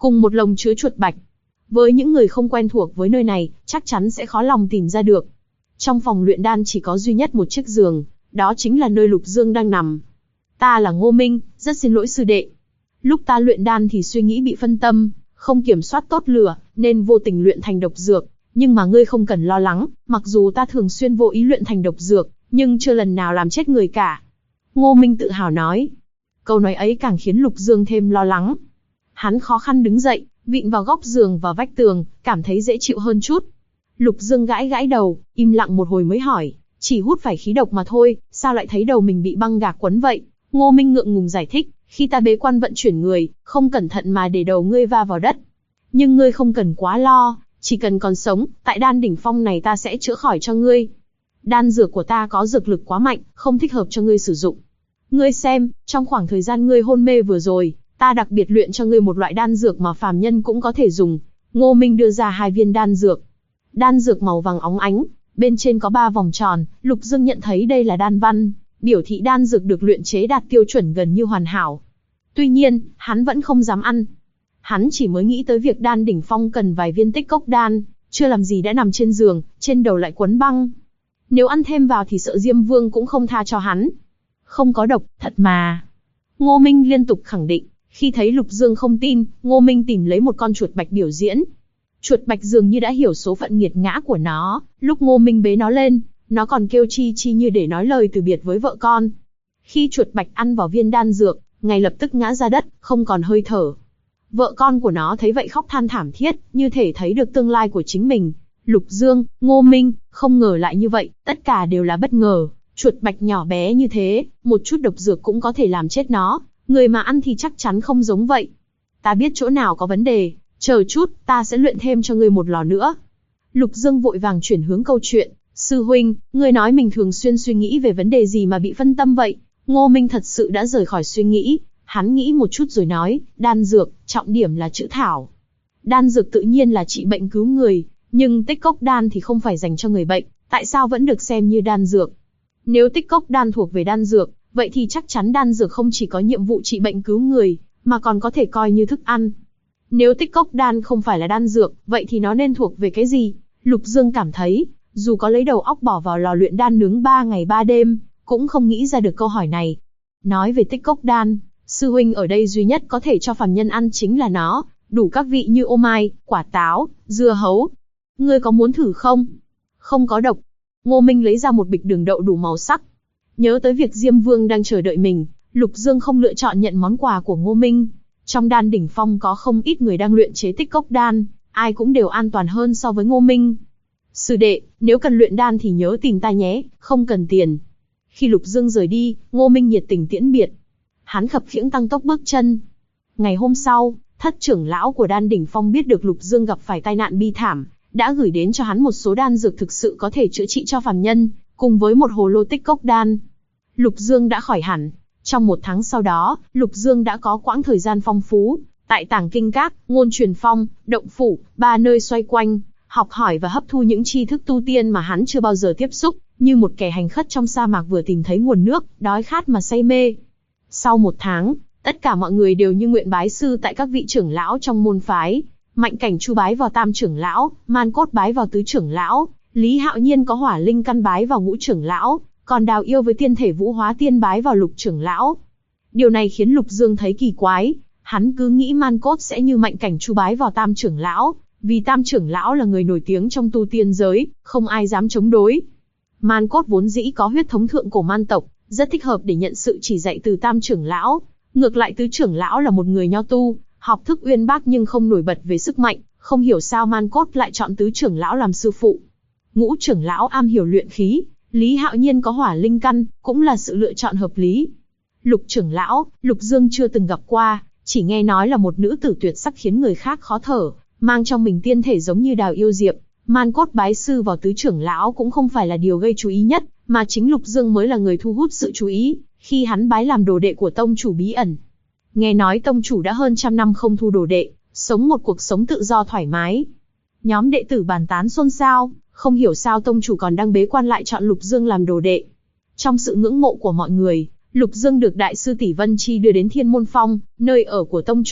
cùng một lồng chứa chuột bạch. Với những người không quen thuộc với nơi này, chắc chắn sẽ khó lòng tìm ra được. Trong phòng luyện đan chỉ có duy nhất một chiếc giường, đó chính là nơi Lục Dương đang nằm. Ta là Ngô Minh, rất xin lỗi sư đệ. Lúc ta luyện đan thì suy nghĩ bị phân tâm, không kiểm soát tốt lửa, nên vô tình luyện thành độc dược. Nhưng mà ngươi không cần lo lắng, mặc dù ta thường xuyên vô ý luyện thành độc dược, nhưng chưa lần nào làm chết người cả. Ngô Minh tự hào nói. Câu nói ấy càng khiến Lục Dương thêm lo lắng. Hắn khó khăn đứng dậy, vịn vào góc giường và vách tường, cảm thấy dễ chịu hơn chút. Lục Dương gãi gãi đầu, im lặng một hồi mới hỏi, chỉ hút phải khí độc mà thôi, sao lại thấy đầu mình bị băng gạc quấn vậy? Ngô Minh ngượng ngùng giải thích, khi ta bế quan vận chuyển người, không cẩn thận mà để đầu ngươi va vào đất. Nhưng ngươi không cần quá lo, chỉ cần còn sống, tại đan đỉnh phong này ta sẽ chữa khỏi cho ngươi. Đan dược của ta có dược lực quá mạnh, không thích hợp cho ngươi sử dụng. Ngươi xem, trong khoảng thời gian ngươi hôn mê vừa rồi, ta đặc biệt luyện cho ngươi một loại đan dược mà phàm nhân cũng có thể dùng. Ngô Minh đưa ra 2 viên đan dược. Đan dược màu vàng óng ánh, bên trên có 3 vòng tròn, Lục Dương nhận thấy đây là đan văn, biểu thị đan dược được luyện chế đạt tiêu chuẩn gần như hoàn hảo. Tuy nhiên, hắn vẫn không dám ăn. Hắn chỉ mới nghĩ tới việc đan đỉnh phong cần vài viên tích cốc đan, chưa làm gì đã nằm trên giường, trên đầu lại quấn băng. Nếu ăn thêm vào thì sợ Diêm Vương cũng không tha cho hắn. Không có độc, thật mà. Ngô Minh liên tục khẳng định. Khi thấy Lục Dương không tin, Ngô Minh tìm lấy một con chuột bạch biểu diễn. Chuột bạch dường như đã hiểu số phận nghiệt ngã của nó, lúc Ngô Minh bế nó lên, nó còn kêu chi chi như để nói lời từ biệt với vợ con. Khi chuột bạch ăn vào viên đan dược, ngay lập tức ngã ra đất, không còn hơi thở. Vợ con của nó thấy vậy khóc than thảm thiết, như thể thấy được tương lai của chính mình. Lục Dương, Ngô Minh, không ngờ lại như vậy, tất cả đều là bất ngờ. Chuột bạch nhỏ bé như thế, một chút độc dược cũng có thể làm chết nó, người mà ăn thì chắc chắn không giống vậy. Ta biết chỗ nào có vấn đề, chờ chút, ta sẽ luyện thêm cho ngươi một lò nữa. Lục Dương vội vàng chuyển hướng câu chuyện. Sư huynh, ngươi nói mình thường xuyên suy nghĩ về vấn đề gì mà bị phân tâm vậy? Ngô Minh thật sự đã rời khỏi suy nghĩ, hắn nghĩ một chút rồi nói, đan dược, trọng điểm là chữ thảo. Đan dược tự nhiên là trị bệnh cứu người, nhưng tích cốc đan thì không phải dành cho người bệnh, tại sao vẫn được xem như đan dược? Nếu tích cốc đan thuộc về đan dược, vậy thì chắc chắn đan dược không chỉ có nhiệm vụ trị bệnh cứu người, mà còn có thể coi như thức ăn. Nếu tích cốc đan không phải là đan dược, vậy thì nó nên thuộc về cái gì? Lục Dương cảm thấy, dù có lấy đầu óc bỏ vào lò luyện đan nướng 3 ngày 3 đêm, cũng không nghĩ ra được câu hỏi này. Nói về tích cốc đan, sư huynh ở đây duy nhất có thể cho phàm nhân ăn chính là nó, đủ các vị như ô mai, quả táo, dưa hấu. Ngươi có muốn thử không? Không có độc. Ngô Minh lấy ra một bịch đường đậu đủ màu sắc. Nhớ tới việc Diêm Vương đang chờ đợi mình, Lục Dương không lựa chọn nhận món quà của Ngô Minh. Trong đan đỉnh phong có không ít người đang luyện chế tích cốc đan, ai cũng đều an toàn hơn so với Ngô Minh. Sư đệ, nếu cần luyện đan thì nhớ tìm ta nhé, không cần tiền. Khi Lục Dương rời đi, Ngô Minh nhiệt tình tiễn biệt. Hắn khập khiễng tăng tốc bước chân. Ngày hôm sau, thất trưởng lão của đan đỉnh phong biết được Lục Dương gặp phải tai nạn bi thảm, đã gửi đến cho hắn một số đan dược thực sự có thể chữa trị cho phàm nhân, cùng với một hồ lô tích cốc đan. Lục Dương đã khỏi hẳn. Trong 1 tháng sau đó, Lục Dương đã có quãng thời gian phong phú, tại Tàng Kinh Các, Ngôn Truyền Phong, Động Phủ, 3 nơi xoay quanh, học hỏi và hấp thu những tri thức tu tiên mà hắn chưa bao giờ tiếp xúc, như một kẻ hành khất trong sa mạc vừa tìm thấy nguồn nước, đói khát mà say mê. Sau 1 tháng, tất cả mọi người đều như nguyện bái sư tại các vị trưởng lão trong môn phái. Mạnh Cảnh Chu bái vào tam trưởng lão, Man Cốt bái vào tứ trưởng lão, Lý Hạo Nhiên có hỏa linh căn bái vào ngũ trưởng lão, còn Đào Yêu với tiên thể vũ hóa tiên bái vào lục trưởng lão. Điều này khiến Lục Dương thấy kỳ quái, hắn cứ nghĩ Man Cốt sẽ như Mạnh Cảnh Chu bái vào tam trưởng lão, vì tam trưởng lão là người nổi tiếng trong tu tiên giới, không ai dám chống đối. Man Cốt vốn dĩ có huyết thống thượng cổ man tộc, rất thích hợp để nhận sự chỉ dạy từ tam trưởng lão. Ngược lại tứ trưởng lão là một người nho tu, học thức uyên bác nhưng không nổi bật về sức mạnh, không hiểu sao Man Cốt lại chọn tứ trưởng lão làm sư phụ. Ngũ trưởng lão am hiểu luyện khí, Lý Hạo Nhiên có hỏa linh căn, cũng là sự lựa chọn hợp lý. Lục trưởng lão, Lục Dương chưa từng gặp qua, chỉ nghe nói là một nữ tử tuyệt sắc khiến người khác khó thở, mang trong mình tiên thể giống như Đào Yêu Diệp. Man Cốt bái sư vào tứ trưởng lão cũng không phải là điều gây chú ý nhất, mà chính Lục Dương mới là người thu hút sự chú ý, khi hắn bái làm đồ đệ của tông chủ bí ẩn. Nghe nói tông chủ đã hơn 100 năm không thu đồ đệ, sống một cuộc sống tự do thoải mái. Nhóm đệ tử bàn tán xôn xao, không hiểu sao tông chủ còn đang bế quan lại chọn Lục Dương làm đồ đệ. Trong sự ngưỡng mộ của mọi người, Lục Dương được đại sư tỷ Vân Chi đưa đến Thiên Môn Phong, nơi ở của tông chủ.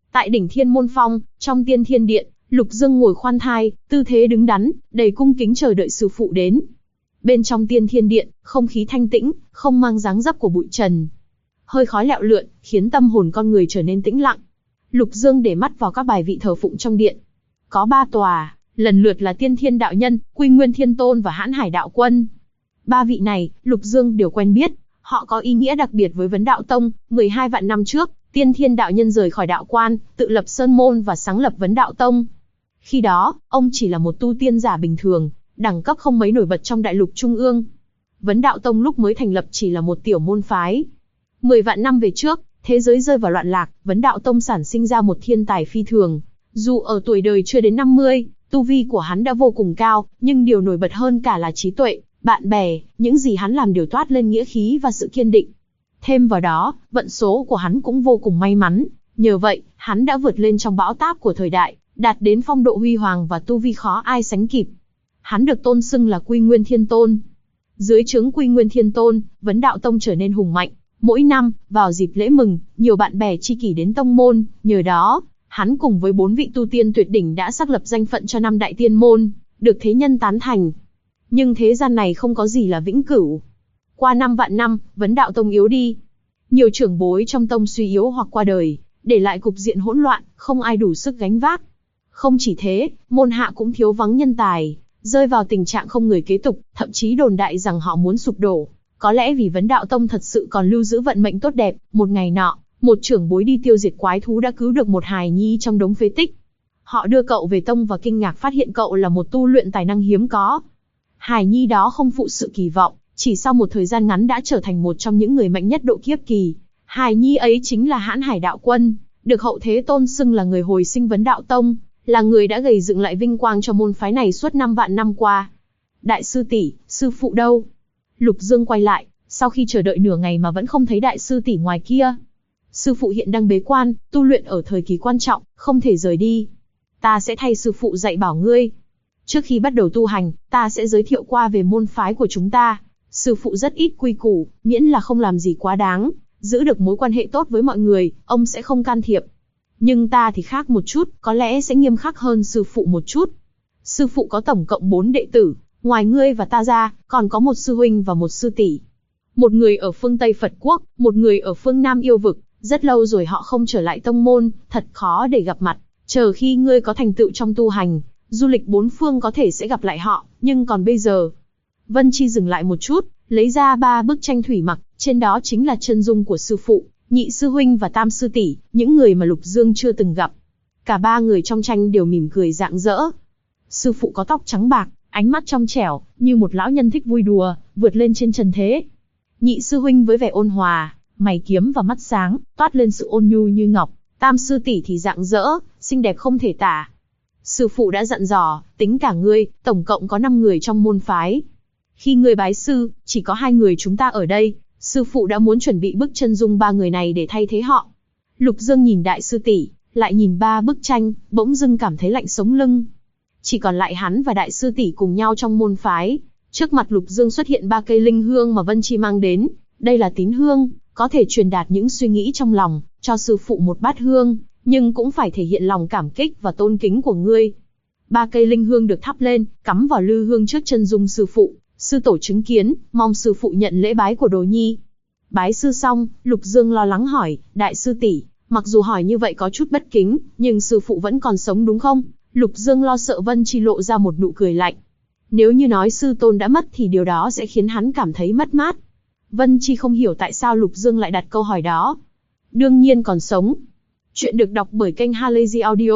Tại đỉnh Thiên Môn Phong, trong Tiên Thiên Điện, Lục Dương ngồi khoan thai, tư thế đứng đắn, đầy cung kính chờ đợi sư phụ đến. Bên trong Tiên Thiên Điện, không khí thanh tĩnh, không mang dáng dấp của bụi trần. Hơi khói lẹo lượn, khiến tâm hồn con người trở nên tĩnh lặng. Lục Dương để mắt vào các bài vị thờ phụng trong điện. Có 3 tòa, lần lượt là Tiên Thiên Đạo Nhân, Quy Nguyên Thiên Tôn và Hãn Hải Đạo Quân. 3 vị này, Lục Dương đều quen biết, họ có ý nghĩa đặc biệt với Vấn Đạo Tông. 12 vạn năm trước, Tiên Thiên Đạo Nhân rời khỏi đạo quan, tự lập sơn môn và sáng lập Vấn Đạo Tông. Khi đó, ông chỉ là một tu tiên giả bình thường, đẳng cấp không mấy nổi bật trong đại lục trung ương. Vấn Đạo Tông lúc mới thành lập chỉ là một tiểu môn phái. 10 vạn năm về trước, thế giới rơi vào loạn lạc, Vấn Đạo Tông sản sinh ra một thiên tài phi thường. Dù ở tuổi đời chưa đến 50, tu vi của hắn đã vô cùng cao, nhưng điều nổi bật hơn cả là trí tuệ, bạn bè, những gì hắn làm đều toát lên nghĩa khí và sự kiên định. Thêm vào đó, vận số của hắn cũng vô cùng may mắn, nhờ vậy, hắn đã vượt lên trong bão táp của thời đại, đạt đến phong độ huy hoàng và tu vi khó ai sánh kịp. Hắn được tôn xưng là Quy Nguyên Thiên Tôn. Dưới trướng Quy Nguyên Thiên Tôn, Vấn Đạo Tông trở nên hùng mạnh. Mỗi năm, vào dịp lễ mừng, nhiều bạn bè tri kỷ đến tông môn, nhờ đó, hắn cùng với 4 vị tu tiên tuyệt đỉnh đã xác lập danh phận cho 5 đại tiên môn, được thế nhân tán thành. Nhưng thế gian này không có gì là vĩnh cửu. Qua 5 vạn năm, Vấn Đạo Tông yếu đi. Nhiều trưởng bối trong tông suy yếu hoặc qua đời, để lại cục diện hỗn loạn, không ai đủ sức gánh vác. Không chỉ thế, môn hạ cũng thiếu vắng nhân tài, rơi vào tình trạng không người kế tục, thậm chí đồn đại rằng họ muốn sụp đổ. Có lẽ vì Vấn Đạo Tông thật sự còn lưu giữ vận mệnh tốt đẹp, một ngày nọ, một trưởng bối đi tiêu diệt quái thú đã cứu được một hài nhi trong đống phế tích. Họ đưa cậu về tông và kinh ngạc phát hiện cậu là một tu luyện tài năng hiếm có. Hài nhi đó không phụ sự kỳ vọng, chỉ sau một thời gian ngắn đã trở thành một trong những người mạnh nhất độ kiếp kỳ. Hài nhi ấy chính là Hãn Hải Đạo Quân, được hậu thế tôn xưng là người hồi sinh Vấn Đạo Tông, là người đã gầy dựng lại vinh quang cho môn phái này suốt 5 vạn năm qua. Đại sư tỷ, sư phụ đâu? Lục Dương quay lại, sau khi chờ đợi nửa ngày mà vẫn không thấy đại sư tỷ ngoài kia. Sư phụ hiện đang bế quan, tu luyện ở thời kỳ quan trọng, không thể rời đi. Ta sẽ thay sư phụ dạy bảo ngươi. Trước khi bắt đầu tu hành, ta sẽ giới thiệu qua về môn phái của chúng ta. Sư phụ rất ít quy củ, miễn là không làm gì quá đáng, giữ được mối quan hệ tốt với mọi người, ông sẽ không can thiệp. Nhưng ta thì khác một chút, có lẽ sẽ nghiêm khắc hơn sư phụ một chút. Sư phụ có tổng cộng 4 đệ tử, ngoài ngươi và ta ra, còn có một sư huynh và một sư tỷ. Một người ở phương Tây Phật Quốc, một người ở phương Nam Yêu Vực, rất lâu rồi họ không trở lại tông môn, thật khó để gặp mặt. Chờ khi ngươi có thành tựu trong tu hành, du lịch 4 phương có thể sẽ gặp lại họ, nhưng còn bây giờ. Vân Chi dừng lại một chút, lấy ra 3 bức tranh thủy mặc, trên đó chính là chân dung của sư phụ, nhị sư huynh và tam sư tỷ, những người mà Lục Dương chưa từng gặp. Cả 3 người trong tranh đều mỉm cười rạng rỡ. Sư phụ có tóc trắng bạc, ánh mắt trong trẻo, như một lão nhân thích vui đùa, vượt lên trên trần thế. Nhị sư huynh với vẻ ôn hòa, mày kiếm và mắt sáng, toát lên sự ôn nhu như ngọc. Tam sư tỷ thì rạng rỡ, xinh đẹp không thể tả. Sư phụ đã dặn dò, tính cả ngươi, tổng cộng có 5 người trong môn phái. Khi ngươi bái sư, chỉ có 2 người chúng ta ở đây, sư phụ đã muốn chuẩn bị bức chân dung 3 người này để thay thế họ. Lục Dương nhìn đại sư tỷ, lại nhìn 3 bức tranh, bỗng dưng cảm thấy lạnh sống lưng. Chỉ còn lại hắn và đại sư tỷ cùng nhau trong môn phái. Trước mặt Lục Dương xuất hiện 3 cây linh hương mà Vân Chi mang đến. Đây là tín hương, có thể truyền đạt những suy nghĩ trong lòng, cho sư phụ một bát hương, nhưng cũng phải thể hiện lòng cảm kích và tôn kính của ngươi. 3 cây linh hương được thắp lên, cắm vào lư hương trước chân dung sư phụ. Sư tổ chứng kiến, mong sư phụ nhận lễ bái của đồ nhi. Bái sư xong, Lục Dương lo lắng hỏi, đại sư tỷ, mặc dù hỏi như vậy có chút bất kính, nhưng sư phụ vẫn còn sống đúng không? Lục Dương lo sợ Vân Chi lộ ra một nụ cười lạnh. Nếu như nói sư tôn đã mất thì điều đó sẽ khiến hắn cảm thấy mất mát. Vân Chi không hiểu tại sao Lục Dương lại đặt câu hỏi đó. Đương nhiên còn sống. Chuyện được đọc bởi kênh Halazy Audio.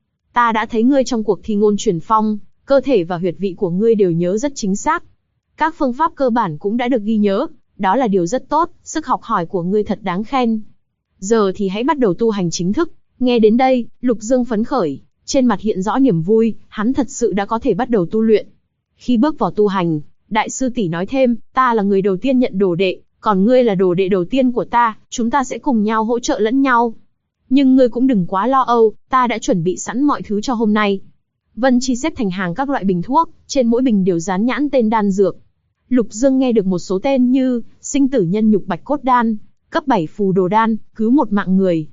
Ta đã thấy ngươi trong cuộc thi ngôn truyền phong, cơ thể và huyệt vị của ngươi đều nhớ rất chính xác. Các phương pháp cơ bản cũng đã được ghi nhớ, đó là điều rất tốt, sức học hỏi của ngươi thật đáng khen. Giờ thì hãy bắt đầu tu hành chính thức. Nghe đến đây, Lục Dương phấn khởi, trên mặt hiện rõ niềm vui, hắn thật sự đã có thể bắt đầu tu luyện. Khi bước vào tu hành, đại sư tỷ nói thêm, ta là người đầu tiên nhận đồ đệ, còn ngươi là đồ đệ đầu tiên của ta, chúng ta sẽ cùng nhau hỗ trợ lẫn nhau. Nhưng ngươi cũng đừng quá lo âu, ta đã chuẩn bị sẵn mọi thứ cho hôm nay. Vân Chi xếp thành hàng các loại bình thuốc, trên mỗi bình đều dán nhãn tên đan dược. Lục Dương nghe được một số tên như sinh tử nhân nhục bạch cốt đan, cấp 7 phù đồ đan, cứu một mạng người.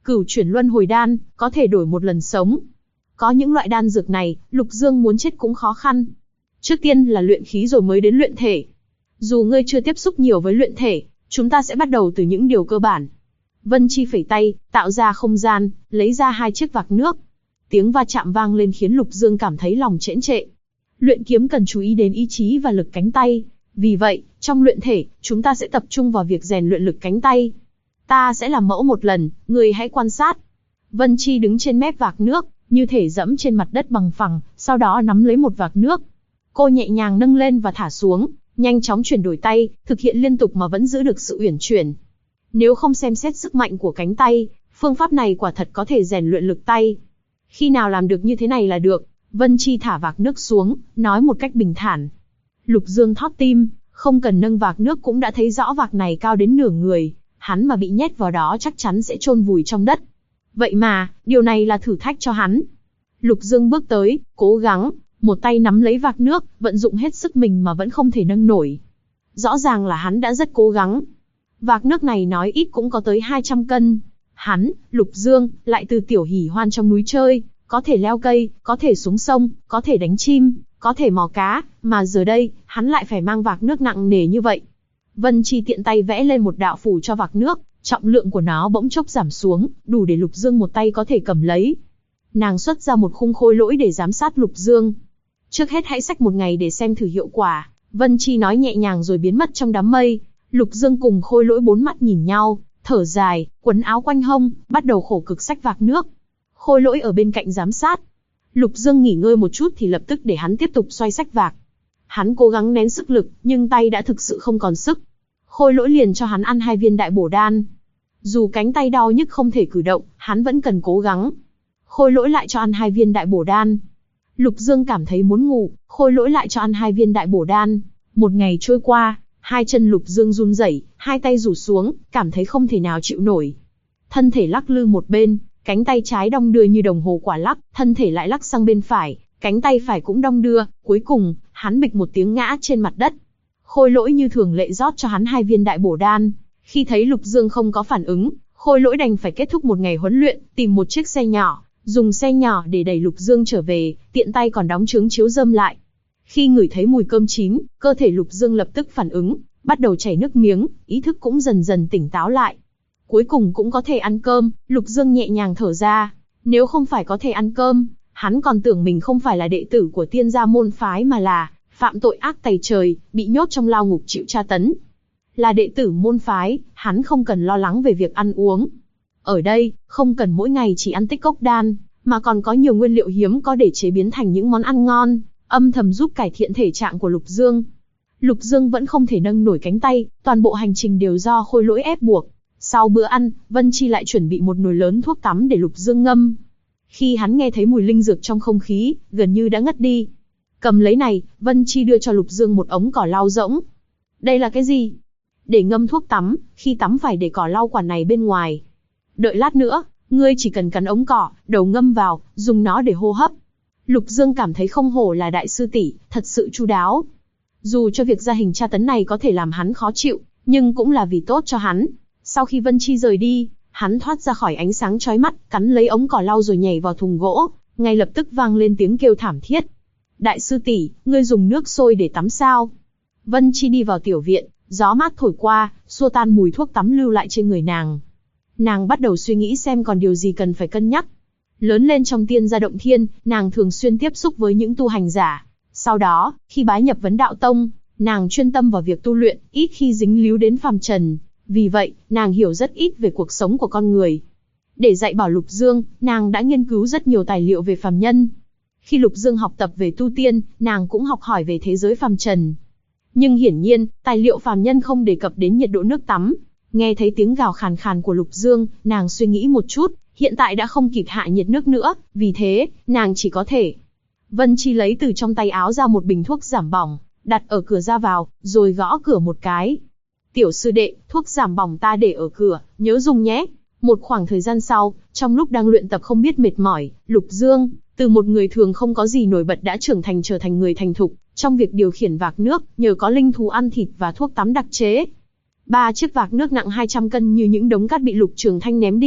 Cửu chuyển luân hồi đan, có thể đổi một lần sống. Có những loại đan dược này, Lục Dương muốn chết cũng khó khăn. Trước tiên là luyện khí rồi mới đến luyện thể. Dù ngươi chưa tiếp xúc nhiều với luyện thể, chúng ta sẽ bắt đầu từ những điều cơ bản. Vân Chi phẩy tay, tạo ra không gian, lấy ra 2 chiếc vạc nước. Tiếng va chạm vang lên khiến Lục Dương cảm thấy lòng chễn trệ. Luyện kiếm cần chú ý đến ý chí và lực cánh tay. Vì vậy, trong luyện thể, chúng ta sẽ tập trung vào việc rèn luyện lực cánh tay. Ta sẽ làm mẫu một lần, ngươi hãy quan sát. Vân Chi đứng trên mép vạc nước, như thể dẫm trên mặt đất bằng phẳng, sau đó nắm lấy một vạc nước. Cô nhẹ nhàng nâng lên và thả xuống, nhanh chóng chuyển đổi tay, thực hiện liên tục mà vẫn giữ được sự uyển chuyển. Nếu không xem xét sức mạnh của cánh tay, phương pháp này quả thật có thể rèn luyện lực tay. Khi nào làm được như thế này là được. Vân Chi thả vạc nước xuống, nói một cách bình thản. Lục Dương thót tim, không cần nâng vạc nước cũng đã thấy rõ vạc này cao đến nửa người, hắn mà bị nhét vào đó chắc chắn sẽ chôn vùi trong đất. Vậy mà, điều này là thử thách cho hắn. Lục Dương bước tới, cố gắng, một tay nắm lấy vạc nước, vận dụng hết sức mình mà vẫn không thể nâng nổi. Rõ ràng là hắn đã rất cố gắng. Vạc nước này nói ít cũng có tới 200 cân. Hắn, Lục Dương, lại từ tiểu hỉ hoan trong núi chơi, có thể leo cây, có thể xuống sông, có thể đánh chim, có thể mò cá, mà giờ đây, hắn lại phải mang vạc nước nặng nề như vậy. Vân Chi tiện tay vẽ lên một đạo phù cho vạc nước, trọng lượng của nó bỗng chốc giảm xuống, đủ để Lục Dương một tay có thể cầm lấy. Nàng xuất ra một khung khôi lỗi để giám sát Lục Dương. Trước hết hãy xách một ngày để xem thử hiệu quả, Vân Chi nói nhẹ nhàng rồi biến mất trong đám mây. Lục Dương cùng khôi lỗi bốn mắt nhìn nhau, thở dài, quấn áo quanh hông, bắt đầu khổ cực xách vạc nước. Khôi lỗi ở bên cạnh giám sát. Lục Dương nghỉ ngơi một chút thì lập tức để hắn tiếp tục xoay xách vạc. Hắn cố gắng nén sức lực, nhưng tay đã thực sự không còn sức. Khôi lỗi liền cho hắn ăn 2 viên đại bổ đan. Dù cánh tay đau nhức không thể cử động, hắn vẫn cần cố gắng. Khôi lỗi lại cho ăn 2 viên đại bổ đan. Lục Dương cảm thấy muốn ngủ, khôi lỗi lại cho ăn 2 viên đại bổ đan. Một ngày trôi qua, 2 chân Lục Dương run rẩy, 2 tay rủ xuống, cảm thấy không thể nào chịu nổi. Thân thể lắc lư một bên, cánh tay trái đong đưa như đồng hồ quả lắc, thân thể lại lắc sang bên phải, cánh tay phải cũng đong đưa, cuối cùng, hắn bịch một tiếng ngã trên mặt đất. Khôi lỗi như thường lệ rót cho hắn 2 viên đại bổ đan. Khi thấy Lục Dương không có phản ứng, khôi lỗi đành phải kết thúc một ngày huấn luyện, tìm một chiếc xe nhỏ, dùng xe nhỏ để đẩy Lục Dương trở về, tiện tay còn đóng chướng chiếu rơm lại. Khi ngửi thấy mùi cơm chín, cơ thể Lục Dương lập tức phản ứng, bắt đầu chảy nước miếng, ý thức cũng dần dần tỉnh táo lại. Cuối cùng cũng có thể ăn cơm, Lục Dương nhẹ nhàng thở ra. Nếu không phải có thể ăn cơm, hắn còn tưởng mình không phải là đệ tử của Tiên gia môn phái mà là phạm tội ác tày trời, bị nhốt trong lao ngục chịu tra tấn. Là đệ tử môn phái, hắn không cần lo lắng về việc ăn uống. Ở đây, không cần mỗi ngày chỉ ăn tích cốc đan, mà còn có nhiều nguyên liệu hiếm có để chế biến thành những món ăn ngon, âm thầm giúp cải thiện thể trạng của Lục Dương. Lục Dương vẫn không thể nâng nổi cánh tay, toàn bộ hành trình đều do khôi lỗi ép buộc. Sau bữa ăn, Vân Chi lại chuẩn bị một nồi lớn thuốc tắm để Lục Dương ngâm. Khi hắn nghe thấy mùi linh dược trong không khí, gần như đã ngất đi. Cầm lấy này, Vân Chi đưa cho Lục Dương một ống cỏ lau rỗng. Đây là cái gì? Để ngâm thuốc tắm, khi tắm phải để cỏ lau quả này bên ngoài. Đợi lát nữa, ngươi chỉ cần cắn ống cỏ, đầu ngâm vào, dùng nó để hô hấp. Lục Dương cảm thấy không hổ là đại sư tỷ, thật sự chu đáo. Dù cho việc gia hình tra tấn này có thể làm hắn khó chịu, nhưng cũng là vì tốt cho hắn. Sau khi Vân Chi rời đi, hắn thoát ra khỏi ánh sáng chói mắt, cắn lấy ống cỏ lau rồi nhảy vào thùng gỗ, ngay lập tức vang lên tiếng kêu thảm thiết. Đại sư tỷ, ngươi dùng nước sôi để tắm sao? Vân Chi đi vào tiểu viện, gió mát thổi qua, xua tan mùi thuốc tắm lưu lại trên người nàng. Nàng bắt đầu suy nghĩ xem còn điều gì cần phải cân nhắc. Lớn lên trong Tiên gia động thiên, nàng thường xuyên tiếp xúc với những tu hành giả. Sau đó, khi bái nhập Vấn Đạo Tông, nàng chuyên tâm vào việc tu luyện, ít khi dính líu đến phàm trần. Vì vậy, nàng hiểu rất ít về cuộc sống của con người. Để dạy bảo Lục Dương, nàng đã nghiên cứu rất nhiều tài liệu về phàm nhân. Khi Lục Dương học tập về tu tiên, nàng cũng học hỏi về thế giới phàm trần. Nhưng hiển nhiên, tài liệu phàm nhân không đề cập đến nhiệt độ nước tắm. Nghe thấy tiếng gào khàn khàn của Lục Dương, nàng suy nghĩ một chút, hiện tại đã không kịp hạ nhiệt nước nữa, vì thế, nàng chỉ có thể. Vân Chi lấy từ trong tay áo ra một bình thuốc giảm bỏng, đặt ở cửa ra vào, rồi gõ cửa một cái. Tiểu sư đệ, thuốc giảm bỏng ta để ở cửa, nhớ dùng nhé. Một khoảng thời gian sau, trong lúc đang luyện tập không biết mệt mỏi, Lục Dương, từ một người thường không có gì nổi bật đã trưởng thành trở thành người thành thục, trong việc điều khiển vạc nước, nhờ có linh thú ăn thịt và thuốc tắm đặc chế. 3 chiếc vạc nước nặng 200 cân như những đống cát bị Lục Trường Thanh ném đi,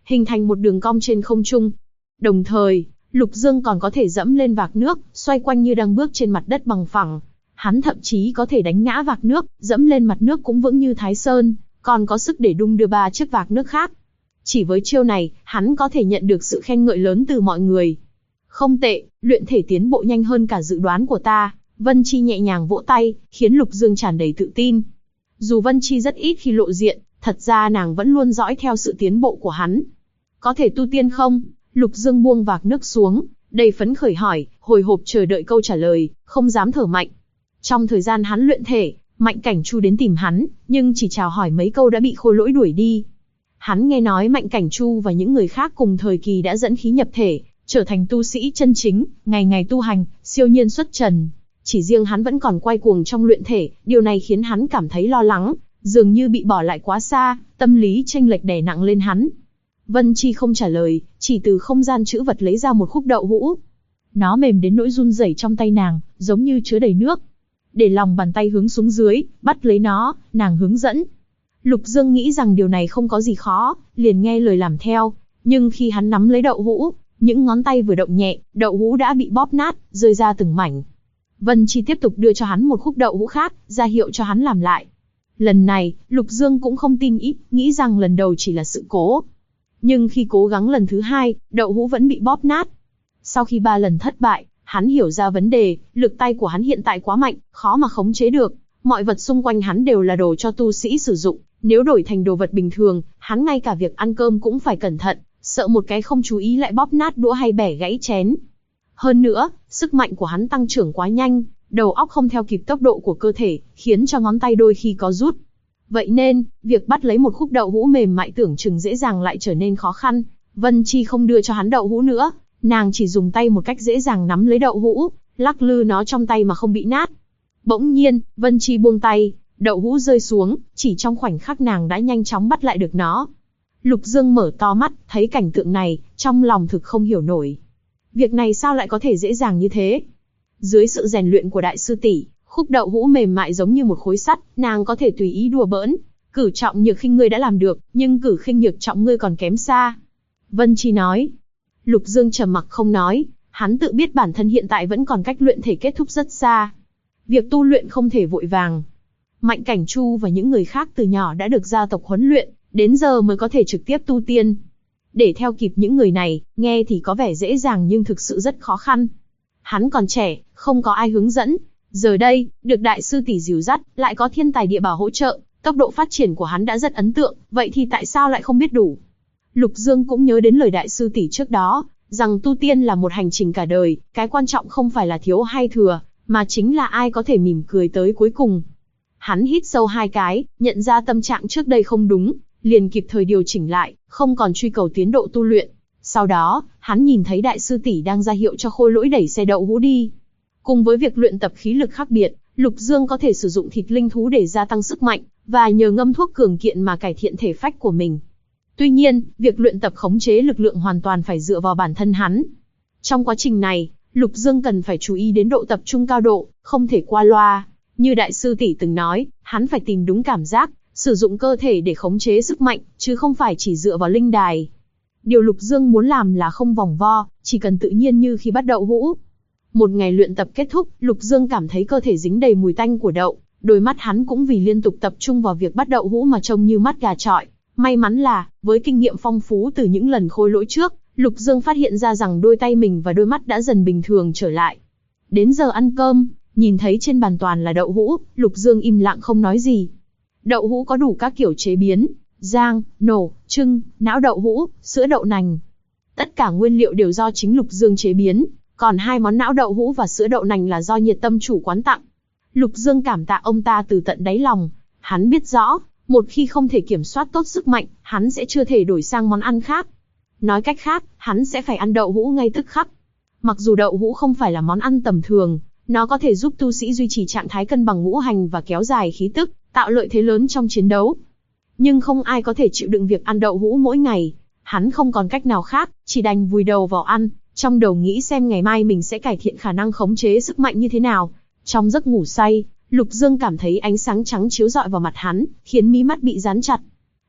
hình thành một đường cong trên không trung. Đồng thời, Lục Dương còn có thể dẫm lên vạc nước, xoay quanh như đang bước trên mặt đất bằng phẳng. Hắn thậm chí có thể đánh ngã vạc nước, dẫm lên mặt nước cũng vững như Thái Sơn, còn có sức để đung đưa 3 chiếc vạc nước khác. Chỉ với chiêu này, hắn có thể nhận được sự khen ngợi lớn từ mọi người. Không tệ, luyện thể tiến bộ nhanh hơn cả dự đoán của ta. Vân Chi nhẹ nhàng vỗ tay, khiến Lục Dương tràn đầy tự tin. Dù Vân Chi rất ít khi lộ diện, thật ra nàng vẫn luôn dõi theo sự tiến bộ của hắn. Có thể tu tiên không? Lục Dương buông vạc nước xuống, đầy phấn khởi hỏi, hồi hộp chờ đợi câu trả lời, không dám thở mạnh. Trong thời gian hắn luyện thể, Mạnh Cảnh Chu đến tìm hắn, nhưng chỉ chào hỏi mấy câu đã bị Khôi Lỗi đuổi đi. Hắn nghe nói Mạnh Cảnh Chu và những người khác cùng thời kỳ đã dẫn khí nhập thể, trở thành tu sĩ chân chính, ngày ngày tu hành, siêu nhiên xuất trần. Chỉ riêng hắn vẫn còn quay cuồng trong luyện thể, điều này khiến hắn cảm thấy lo lắng, dường như bị bỏ lại quá xa, tâm lý chênh lệch đè nặng lên hắn. Vân Chi không trả lời, chỉ từ không gian trữ vật lấy ra một khúc đậu hũ. Nó mềm đến nỗi run rẩy trong tay nàng, giống như chứa đầy nước. Để lòng bàn tay hướng xuống dưới, bắt lấy nó, nàng hướng dẫn. Lục Dương nghĩ rằng điều này không có gì khó, liền nghe lời làm theo. Nhưng khi hắn nắm lấy đậu hũ, những ngón tay vừa động nhẹ, đậu hũ đã bị bóp nát, rơi ra từng mảnh. Vân Chi tiếp tục đưa cho hắn một khúc đậu hũ khác, ra hiệu cho hắn làm lại. Lần này, Lục Dương cũng không tin nghĩ rằng lần đầu chỉ là sự cố. Nhưng khi cố gắng lần thứ 2, đậu hũ vẫn bị bóp nát. Sau khi 3 lần thất bại, hắn hiểu ra vấn đề, lực tay của hắn hiện tại quá mạnh, khó mà khống chế được. Mọi vật xung quanh hắn đều là đồ cho tu sĩ sử dụng, nếu đổi thành đồ vật bình thường, hắn ngay cả việc ăn cơm cũng phải cẩn thận, sợ một cái không chú ý lại bóp nát đũa hay bẻ gãy chén. Hơn nữa, sức mạnh của hắn tăng trưởng quá nhanh, đầu óc không theo kịp tốc độ của cơ thể, khiến cho ngón tay đôi khi có rút. Vậy nên, việc bắt lấy một khúc đậu hũ mềm mại tưởng chừng dễ dàng lại trở nên khó khăn. Vân Chi không đưa cho hắn đậu hũ nữa, nàng chỉ dùng tay một cách dễ dàng nắm lấy đậu hũ, lắc lư nó trong tay mà không bị nát. Bỗng nhiên, Vân Chi buông tay, đậu hũ rơi xuống, chỉ trong khoảnh khắc nàng đã nhanh chóng bắt lại được nó. Lục Dương mở to mắt, thấy cảnh tượng này, trong lòng thực không hiểu nổi. Việc này sao lại có thể dễ dàng như thế? Dưới sự rèn luyện của đại sư tỷ, khúc đậu hũ mềm mại giống như một khối sắt, nàng có thể tùy ý đùa bỡn. Cử trọng nhược khinh ngươi đã làm được, nhưng cử khinh nhược trọng ngươi còn kém xa. Vân Chi nói. Lục Dương trầm mặc không nói, hắn tự biết bản thân hiện tại vẫn còn cách luyện thể kết thúc rất xa. Việc tu luyện không thể vội vàng. Mạnh Cảnh Chu và những người khác từ nhỏ đã được gia tộc huấn luyện, đến giờ mới có thể trực tiếp tu tiên. Để theo kịp những người này, nghe thì có vẻ dễ dàng nhưng thực sự rất khó khăn. Hắn còn trẻ, không có ai hướng dẫn. Giờ đây, được đại sư tỷ dìu dắt, lại có thiên tài địa bảo hỗ trợ, tốc độ phát triển của hắn đã rất ấn tượng, vậy thì tại sao lại không biết đủ? Lục Dương cũng nhớ đến lời đại sư tỷ trước đó, rằng tu tiên là một hành trình cả đời, cái quan trọng không phải là thiếu hay thừa, mà chính là ai có thể mỉm cười tới cuối cùng. Hắn hít sâu 2 cái, nhận ra tâm trạng trước đây không đúng, liền kịp thời điều chỉnh lại, không còn truy cầu tiến độ tu luyện. Sau đó, hắn nhìn thấy đại sư tỷ đang ra hiệu cho Khôi Lỗi đẩy xe đậu hũ đi. Cùng với việc luyện tập khí lực khác biệt, Lục Dương có thể sử dụng thịt linh thú để gia tăng sức mạnh, và nhờ ngâm thuốc cường kiện mà cải thiện thể phách của mình. Tuy nhiên, việc luyện tập khống chế lực lượng hoàn toàn phải dựa vào bản thân hắn. Trong quá trình này, Lục Dương cần phải chú ý đến độ tập trung cao độ, không thể qua loa. Như đại sư tỷ từng nói, hắn phải tìm đúng cảm giác, sử dụng cơ thể để khống chế sức mạnh, chứ không phải chỉ dựa vào linh đài. Điều Lục Dương muốn làm là không vòng vo, chỉ cần tự nhiên như khi bắt đậu hũ. Một ngày luyện tập kết thúc, Lục Dương cảm thấy cơ thể dính đầy mùi tanh của đậu, đôi mắt hắn cũng vì liên tục tập trung vào việc bắt đậu hũ mà trông như mắt gà trọi. May mắn là, với kinh nghiệm phong phú từ những lần Khôi Lỗi trước, Lục Dương phát hiện ra rằng đôi tay mình và đôi mắt đã dần bình thường trở lại. Đến giờ ăn cơm, nhìn thấy trên bàn toàn là đậu hũ, Lục Dương im lặng không nói gì. Đậu hũ có đủ các kiểu chế biến, rang, nổ, trưng, não đậu hũ, sữa đậu nành. Tất cả nguyên liệu đều do chính Lục Dương chế biến, còn 2 món não đậu hũ và sữa đậu nành là do Nhiệt Tâm chủ quán tặng. Lục Dương cảm tạ ông ta từ tận đáy lòng, hắn biết rõ, một khi không thể kiểm soát tốt sức mạnh, hắn sẽ chưa thể đổi sang món ăn khác. Nói cách khác, hắn sẽ phải ăn đậu hũ ngay tức khắc. Mặc dù đậu hũ không phải là món ăn tầm thường, nó có thể giúp tu sĩ duy trì trạng thái cân bằng ngũ hành và kéo dài khí tức, tạo lợi thế lớn trong chiến đấu. Nhưng không ai có thể chịu đựng việc ăn đậu hũ mỗi ngày. Hắn không còn cách nào khác, chỉ đành vùi đầu vào ăn, trong đầu nghĩ xem ngày mai mình sẽ cải thiện khả năng khống chế sức mạnh như thế nào. Trong giấc ngủ say, Lục Dương cảm thấy ánh sáng trắng chiếu rọi vào mặt hắn, khiến mí mắt bị dán chặt.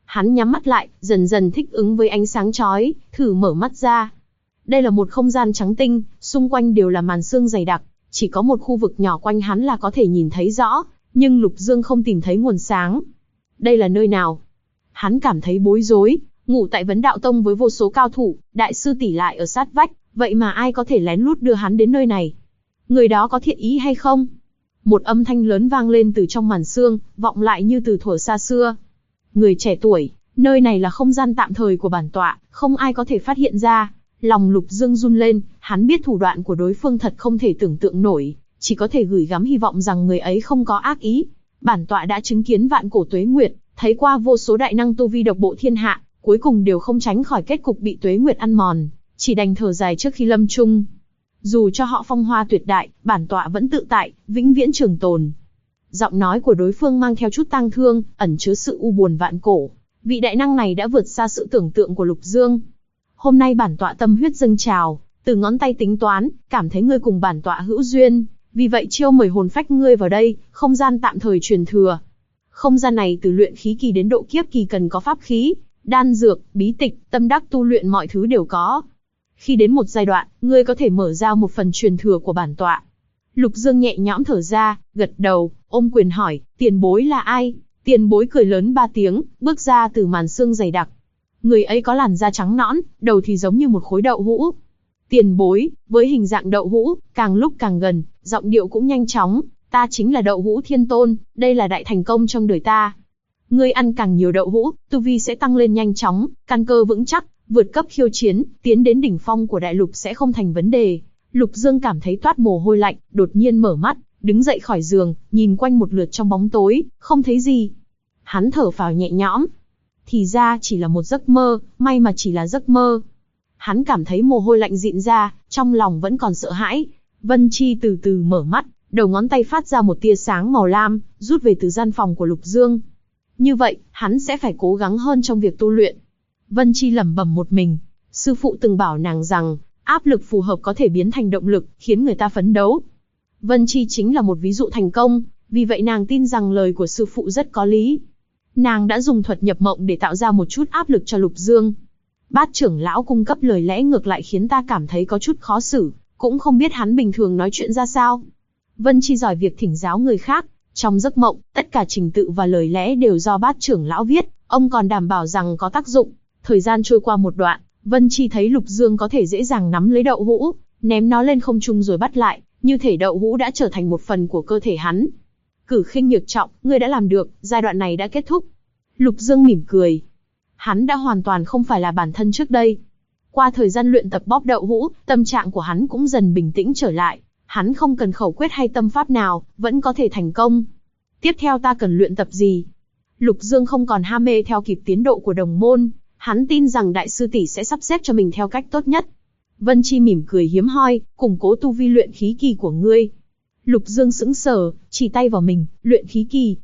Hắn nhắm mắt lại, dần dần thích ứng với ánh sáng chói, thử mở mắt ra. Đây là một không gian trắng tinh, xung quanh đều là màn sương dày đặc, chỉ có một khu vực nhỏ quanh hắn là có thể nhìn thấy rõ, nhưng Lục Dương không tìm thấy nguồn sáng. Đây là nơi nào? Hắn cảm thấy bối rối, ngủ tại Vấn Đạo Tông với vô số cao thủ, đại sư tỷ lại ở sát vách, vậy mà ai có thể lén lút đưa hắn đến nơi này? Người đó có thiện ý hay không? Một âm thanh lớn vang lên từ trong màn sương, vọng lại như từ thuở xa xưa. Người trẻ tuổi, nơi này là không gian tạm thời của bản tọa, không ai có thể phát hiện ra. Lòng Lục Dương run lên, hắn biết thủ đoạn của đối phương thật không thể tưởng tượng nổi, chỉ có thể gửi gắm hy vọng rằng người ấy không có ác ý. Bản tọa đã chứng kiến vạn cổ tuế nguyệt, thấy qua vô số đại năng tu vi độc bộ thiên hạ, cuối cùng đều không tránh khỏi kết cục bị tuế nguyệt ăn mòn, chỉ đành thở dài trước khi lâm chung. Dù cho họ phong hoa tuyệt đại, bản tọa vẫn tự tại, vĩnh viễn trường tồn. Giọng nói của đối phương mang theo chút tang thương, ẩn chứa sự u buồn vạn cổ. Vị đại năng này đã vượt xa sự tưởng tượng của Lục Dương. Hôm nay bản tọa tâm huyết dâng trào, từ ngón tay tính toán, cảm thấy ngươi cùng bản tọa hữu duyên, vì vậy chiêu mời hồn phách ngươi vào đây, không gian tạm thời truyền thừa. Không gian này từ luyện khí kỳ đến độ kiếp kỳ cần có pháp khí, đan dược, bí tịch, tâm đắc tu luyện mọi thứ đều có. Khi đến một giai đoạn, ngươi có thể mở ra một phần truyền thừa của bản tọa. Lục Dương nhẹ nhõm thở ra, gật đầu, ôm quyền hỏi, tiền bối là ai? Tiền bối cười lớn 3 tiếng, bước ra từ màn sương dày đặc. Người ấy có làn da trắng nõn, đầu thì giống như một khối đậu hũ. Tiền bối, với hình dạng đậu hũ, càng lúc càng gần, giọng điệu cũng nhanh chóng, ta chính là Đậu Hũ Thiên Tôn, đây là đại thành công trong đời ta. Ngươi ăn càng nhiều đậu hũ, tu vi sẽ tăng lên nhanh chóng, căn cơ vững chắc, vượt cấp khiêu chiến, tiến đến đỉnh phong của đại lục sẽ không thành vấn đề. Lục Dương cảm thấy toát mồ hôi lạnh, đột nhiên mở mắt, đứng dậy khỏi giường, nhìn quanh một lượt trong bóng tối, không thấy gì. Hắn thở phào nhẹ nhõm. Thì ra chỉ là một giấc mơ, may mà chỉ là giấc mơ. Hắn cảm thấy mồ hôi lạnh dịn ra, trong lòng vẫn còn sợ hãi. Vân Chi từ từ mở mắt, đầu ngón tay phát ra một tia sáng màu lam, rút về từ gian phòng của Lục Dương. Như vậy, hắn sẽ phải cố gắng hơn trong việc tu luyện. Vân Chi lẩm bẩm một mình, sư phụ từng bảo nàng rằng, áp lực phù hợp có thể biến thành động lực, khiến người ta phấn đấu. Vân Chi chính là một ví dụ thành công, vì vậy nàng tin rằng lời của sư phụ rất có lý. Nàng đã dùng thuật nhập mộng để tạo ra một chút áp lực cho Lục Dương. Bát trưởng lão cung cấp lời lẽ ngược lại khiến ta cảm thấy có chút khó xử, cũng không biết hắn bình thường nói chuyện ra sao. Vân Chi giỏi việc thỉnh giáo người khác, trong giấc mộng, tất cả trình tự và lời lẽ đều do bát trưởng lão viết, ông còn đảm bảo rằng có tác dụng. Thời gian trôi qua một đoạn, Vân Chi thấy Lục Dương có thể dễ dàng nắm lấy đậu hũ, ném nó lên không trung rồi bắt lại, như thể đậu hũ đã trở thành một phần của cơ thể hắn. Cử khinh nhược trọng, ngươi đã làm được, giai đoạn này đã kết thúc. Lục Dương mỉm cười. Hắn đã hoàn toàn không phải là bản thân trước đây. Qua thời gian luyện tập bóp đậu hũ, tâm trạng của hắn cũng dần bình tĩnh trở lại. Hắn không cần khẩu quyết hay tâm pháp nào, vẫn có thể thành công. Tiếp theo ta cần luyện tập gì? Lục Dương không còn ham mê theo kịp tiến độ của đồng môn. Hắn tin rằng đại sư tỷ sẽ sắp xếp cho mình theo cách tốt nhất. Vân Chi mỉm cười hiếm hoi, củng cố tu vi luyện khí kỳ của ngươi. Lục Dương sững sờ, chỉ tay vào mình, luyện khí kỳ.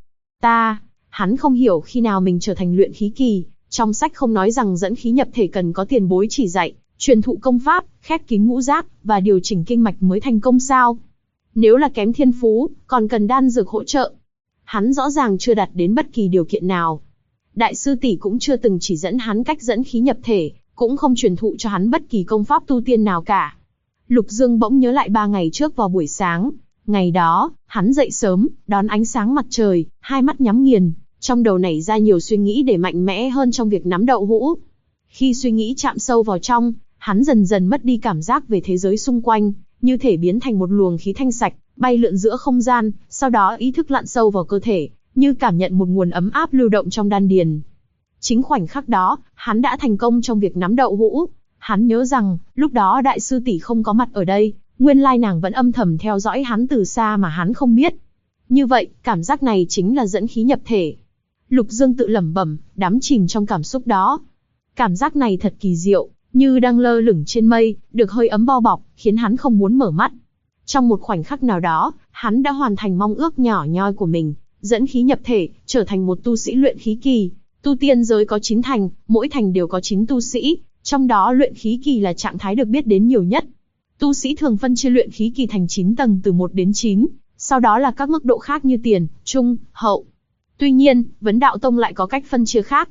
Hắn không hiểu khi nào mình trở thành luyện khí kỳ. Trong sách không nói rằng dẫn khí nhập thể cần có tiền bối chỉ dạy, truyền thụ công pháp, khép kín ngũ giác, và điều chỉnh kinh mạch mới thành công sao? Nếu là kém thiên phú, còn cần đan dược hỗ trợ. Hắn rõ ràng chưa đạt đến bất kỳ điều kiện nào. Đại sư tỷ cũng chưa từng chỉ dẫn hắn cách dẫn khí nhập thể, cũng không truyền thụ cho hắn bất kỳ công pháp tu tiên nào cả. Lục Dương bỗng nhớ lại 3 ngày trước vào buổi sáng. Ngày đó, hắn dậy sớm, đón ánh sáng mặt trời, hai mắt nhắm nghiền, trong đầu nảy ra nhiều suy nghĩ để mạnh mẽ hơn trong việc nắm đậu hũ. Khi suy nghĩ chạm sâu vào trong, hắn dần dần mất đi cảm giác về thế giới xung quanh, như thể biến thành một luồng khí thanh sạch, bay lượn giữa không gian, sau đó ý thức lặn sâu vào cơ thể, như cảm nhận một nguồn ấm áp lưu động trong đan điền. Chính khoảnh khắc đó, hắn đã thành công trong việc nắm đậu hũ. Hắn nhớ rằng, lúc đó đại sư tỷ không có mặt ở đây, nguyên lai nàng vẫn âm thầm theo dõi hắn từ xa mà hắn không biết. Như vậy, cảm giác này chính là dẫn khí nhập thể. Lục Dương tự lẩm bẩm, đắm chìm trong cảm xúc đó. Cảm giác này thật kỳ diệu, như đang lơ lửng trên mây, được hơi ấm bao bọc, khiến hắn không muốn mở mắt. Trong một khoảnh khắc nào đó, hắn đã hoàn thành mong ước nhỏ nhoi của mình, dẫn khí nhập thể, trở thành một tu sĩ luyện khí kỳ. Tu tiên giới có 9 thành, mỗi thành đều có 9 tu sĩ, trong đó luyện khí kỳ là trạng thái được biết đến nhiều nhất. Tu sĩ thường phân chia luyện khí kỳ thành 9 tầng từ 1 đến 9, sau đó là các mức độ khác như tiền, trung, hậu. Tuy nhiên, Vấn Đạo Tông lại có cách phân chia khác.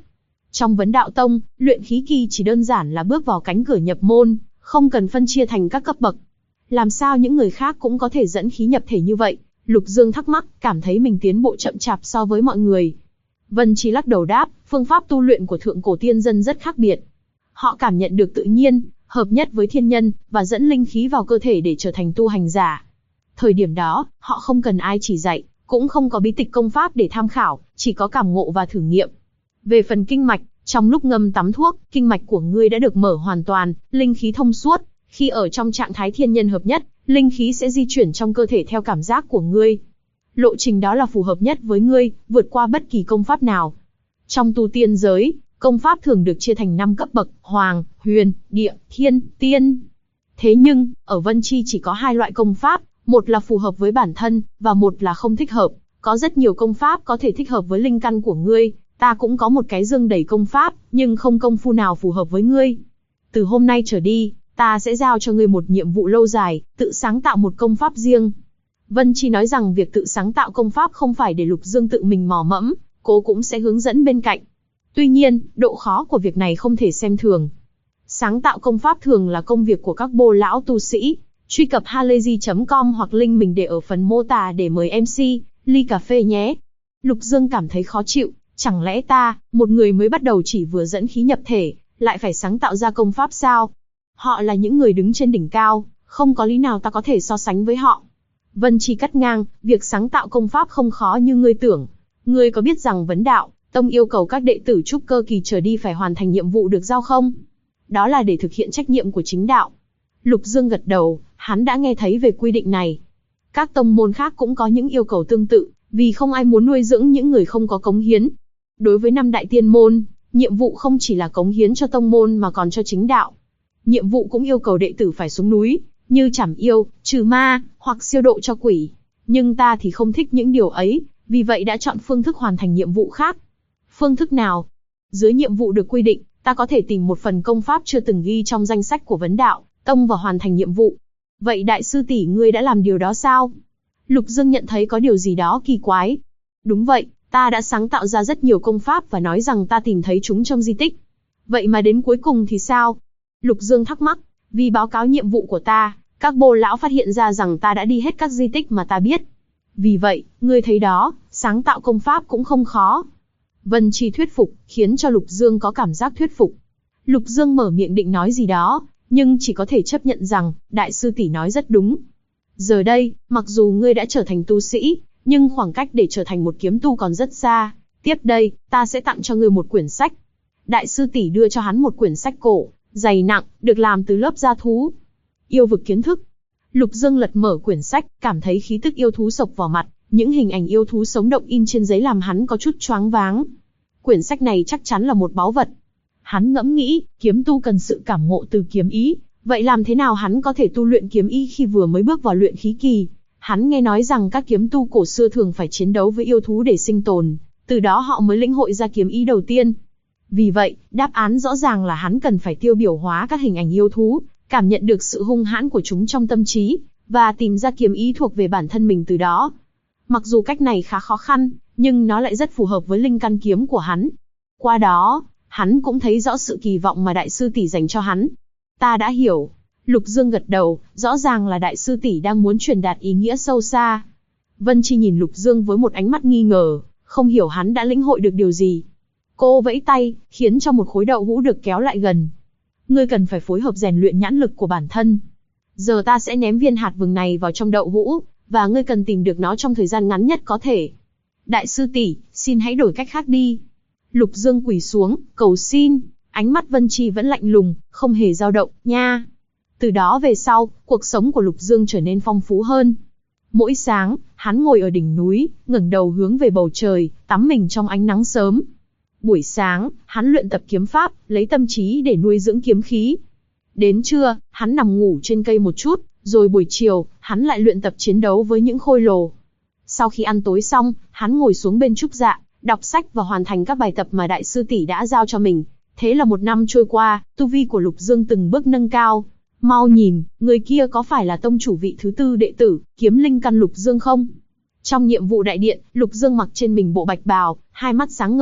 Trong Vấn Đạo Tông, luyện khí kỳ chỉ đơn giản là bước vào cánh cửa nhập môn, không cần phân chia thành các cấp bậc. Làm sao những người khác cũng có thể dẫn khí nhập thể như vậy? Lục Dương thắc mắc, cảm thấy mình tiến bộ chậm chạp so với mọi người. Vân Chi lắc đầu đáp, phương pháp tu luyện của thượng cổ tiên dân rất khác biệt. Họ cảm nhận được tự nhiên, hợp nhất với thiên nhân, và dẫn linh khí vào cơ thể để trở thành tu hành giả. Thời điểm đó, họ không cần ai chỉ dạy, cũng không có bí tịch công pháp để tham khảo, chỉ có cảm ngộ và thử nghiệm. Về phần kinh mạch, trong lúc ngâm tắm thuốc, kinh mạch của ngươi đã được mở hoàn toàn, linh khí thông suốt. Khi ở trong trạng thái thiên nhân hợp nhất, linh khí sẽ di chuyển trong cơ thể theo cảm giác của ngươi. Lộ trình đó là phù hợp nhất với ngươi, vượt qua bất kỳ công pháp nào. Trong tu tiên giới, công pháp thường được chia thành 5 cấp bậc: Hoàng, Huyền, Địa, Thiên, Tiên. Thế nhưng, ở Vân Chi chỉ có 2 loại công pháp, một là phù hợp với bản thân, và một là không thích hợp. Có rất nhiều công pháp có thể thích hợp với linh căn của ngươi, ta cũng có một cái dương đầy công pháp, nhưng không công phu nào phù hợp với ngươi. Từ hôm nay trở đi, ta sẽ giao cho ngươi một nhiệm vụ lâu dài, tự sáng tạo một công pháp riêng. Vân Chi nói rằng việc tự sáng tạo công pháp không phải để Lục Dương tự mình mò mẫm, cô cũng sẽ hướng dẫn bên cạnh. Tuy nhiên, độ khó của việc này không thể xem thường. Sáng tạo công pháp thường là công việc của các bô lão tu sĩ. Truy cập halayzi.com hoặc link mình để ở phần mô tả để mời MC, ly cà phê nhé. Lục Dương cảm thấy khó chịu, chẳng lẽ ta, một người mới bắt đầu chỉ vừa dẫn khí nhập thể, lại phải sáng tạo ra công pháp sao? Họ là những người đứng trên đỉnh cao, không có lý nào ta có thể so sánh với họ. Vân Chi cắt ngang, việc sáng tạo công pháp không khó như ngươi tưởng. Ngươi có biết rằng Vấn Đạo Tông yêu cầu các đệ tử trúc cơ kỳ trở đi phải hoàn thành nhiệm vụ được giao không? Đó là để thực hiện trách nhiệm của chính đạo. Lục Dương gật đầu, hắn đã nghe thấy về quy định này. Các tông môn khác cũng có những yêu cầu tương tự, vì không ai muốn nuôi dưỡng những người không có cống hiến. Đối với 5 đại tiên môn, nhiệm vụ không chỉ là cống hiến cho tông môn mà còn cho chính đạo. Nhiệm vụ cũng yêu cầu đệ tử phải xuống núi, như trảm yêu, trừ ma, hoặc siêu độ cho quỷ. Nhưng ta thì không thích những điều ấy, vì vậy đã chọn phương thức hoàn thành nhiệm vụ khác. Phương thức nào? Dưới nhiệm vụ được quy định, ta có thể tìm một phần công pháp chưa từng ghi trong danh sách của Vấn Đạo Tông và hoàn thành nhiệm vụ. Vậy đại sư tỷ ngươi đã làm điều đó sao? Lục Dương nhận thấy có điều gì đó kỳ quái. Đúng vậy, ta đã sáng tạo ra rất nhiều công pháp và nói rằng ta tìm thấy chúng trong di tích. Vậy mà đến cuối cùng thì sao? Lục Dương thắc mắc, vì báo cáo nhiệm vụ của ta, các bô lão phát hiện ra rằng ta đã đi hết các di tích mà ta biết. Vì vậy, ngươi thấy đó, sáng tạo công pháp cũng không khó. Vân Chi thuyết phục, khiến cho Lục Dương có cảm giác thuyết phục. Lục Dương mở miệng định nói gì đó, nhưng chỉ có thể chấp nhận rằng, đại sư tỷ nói rất đúng. Giờ đây, mặc dù ngươi đã trở thành tu sĩ, nhưng khoảng cách để trở thành một kiếm tu còn rất xa. Tiếp đây, ta sẽ tặng cho ngươi một quyển sách. Đại sư tỷ đưa cho hắn một quyển sách cổ, dày nặng, được làm từ lớp da thú. Yêu vực kiến thức. Lục Dương lật mở quyển sách, cảm thấy khí tức yêu thú sộc vào mặt, những hình ảnh yêu thú sống động in trên giấy làm hắn có chút choáng váng. Quyển sách này chắc chắn là một báu vật. Hắn ngẫm nghĩ, kiếm tu cần sự cảm ngộ từ kiếm ý, vậy làm thế nào hắn có thể tu luyện kiếm ý khi vừa mới bước vào luyện khí kỳ? Hắn nghe nói rằng các kiếm tu cổ xưa thường phải chiến đấu với yêu thú để sinh tồn, từ đó họ mới lĩnh hội ra kiếm ý đầu tiên. Vì vậy, đáp án rõ ràng là hắn cần phải tiêu biểu hóa các hình ảnh yêu thú, cảm nhận được sự hung hãn của chúng trong tâm trí, và tìm ra kiếm ý thuộc về bản thân mình từ đó. Mặc dù cách này khá khó khăn, nhưng nó lại rất phù hợp với linh căn kiếm của hắn. Qua đó, hắn cũng thấy rõ sự kỳ vọng mà đại sư tỷ dành cho hắn. Ta đã hiểu. Lục Dương gật đầu, rõ ràng là đại sư tỷ đang muốn truyền đạt ý nghĩa sâu xa. Vân Chi nhìn Lục Dương với một ánh mắt nghi ngờ, không hiểu hắn đã lĩnh hội được điều gì. Cô vẫy tay, khiến cho một khối đậu hũ được kéo lại gần. Ngươi cần phải phối hợp rèn luyện nhãn lực của bản thân. Giờ ta sẽ ném viên hạt vừng này vào trong đậu hũ, và ngươi cần tìm được nó trong thời gian ngắn nhất có thể. Đại sư tỷ, xin hãy đổi cách khác đi. Lục Dương quỳ xuống, cầu xin. Ánh mắt Vân Chi vẫn lạnh lùng, không hề dao động, nha. Từ đó về sau, cuộc sống của Lục Dương trở nên phong phú hơn. Mỗi sáng, hắn ngồi ở đỉnh núi, ngẩng đầu hướng về bầu trời, tắm mình trong ánh nắng sớm. Buổi sáng, hắn luyện tập kiếm pháp, lấy tâm trí để nuôi dưỡng kiếm khí. Đến trưa, hắn nằm ngủ trên cây một chút, rồi buổi chiều, hắn lại luyện tập chiến đấu với những khôi lồ. Sau khi ăn tối xong, hắn ngồi xuống bên trúc dạ, đọc sách và hoàn thành các bài tập mà đại sư tỷ đã giao cho mình. Thế là 1 năm trôi qua, tu vi của Lục Dương từng bước nâng cao. Mau nhìn, người kia có phải là tông chủ vị thứ 4 đệ tử, kiếm linh căn Lục Dương không? Trong nhiệm vụ đại điện, Lục Dương mặc trên mình bộ bạch bào, hai mắt sáng ngời,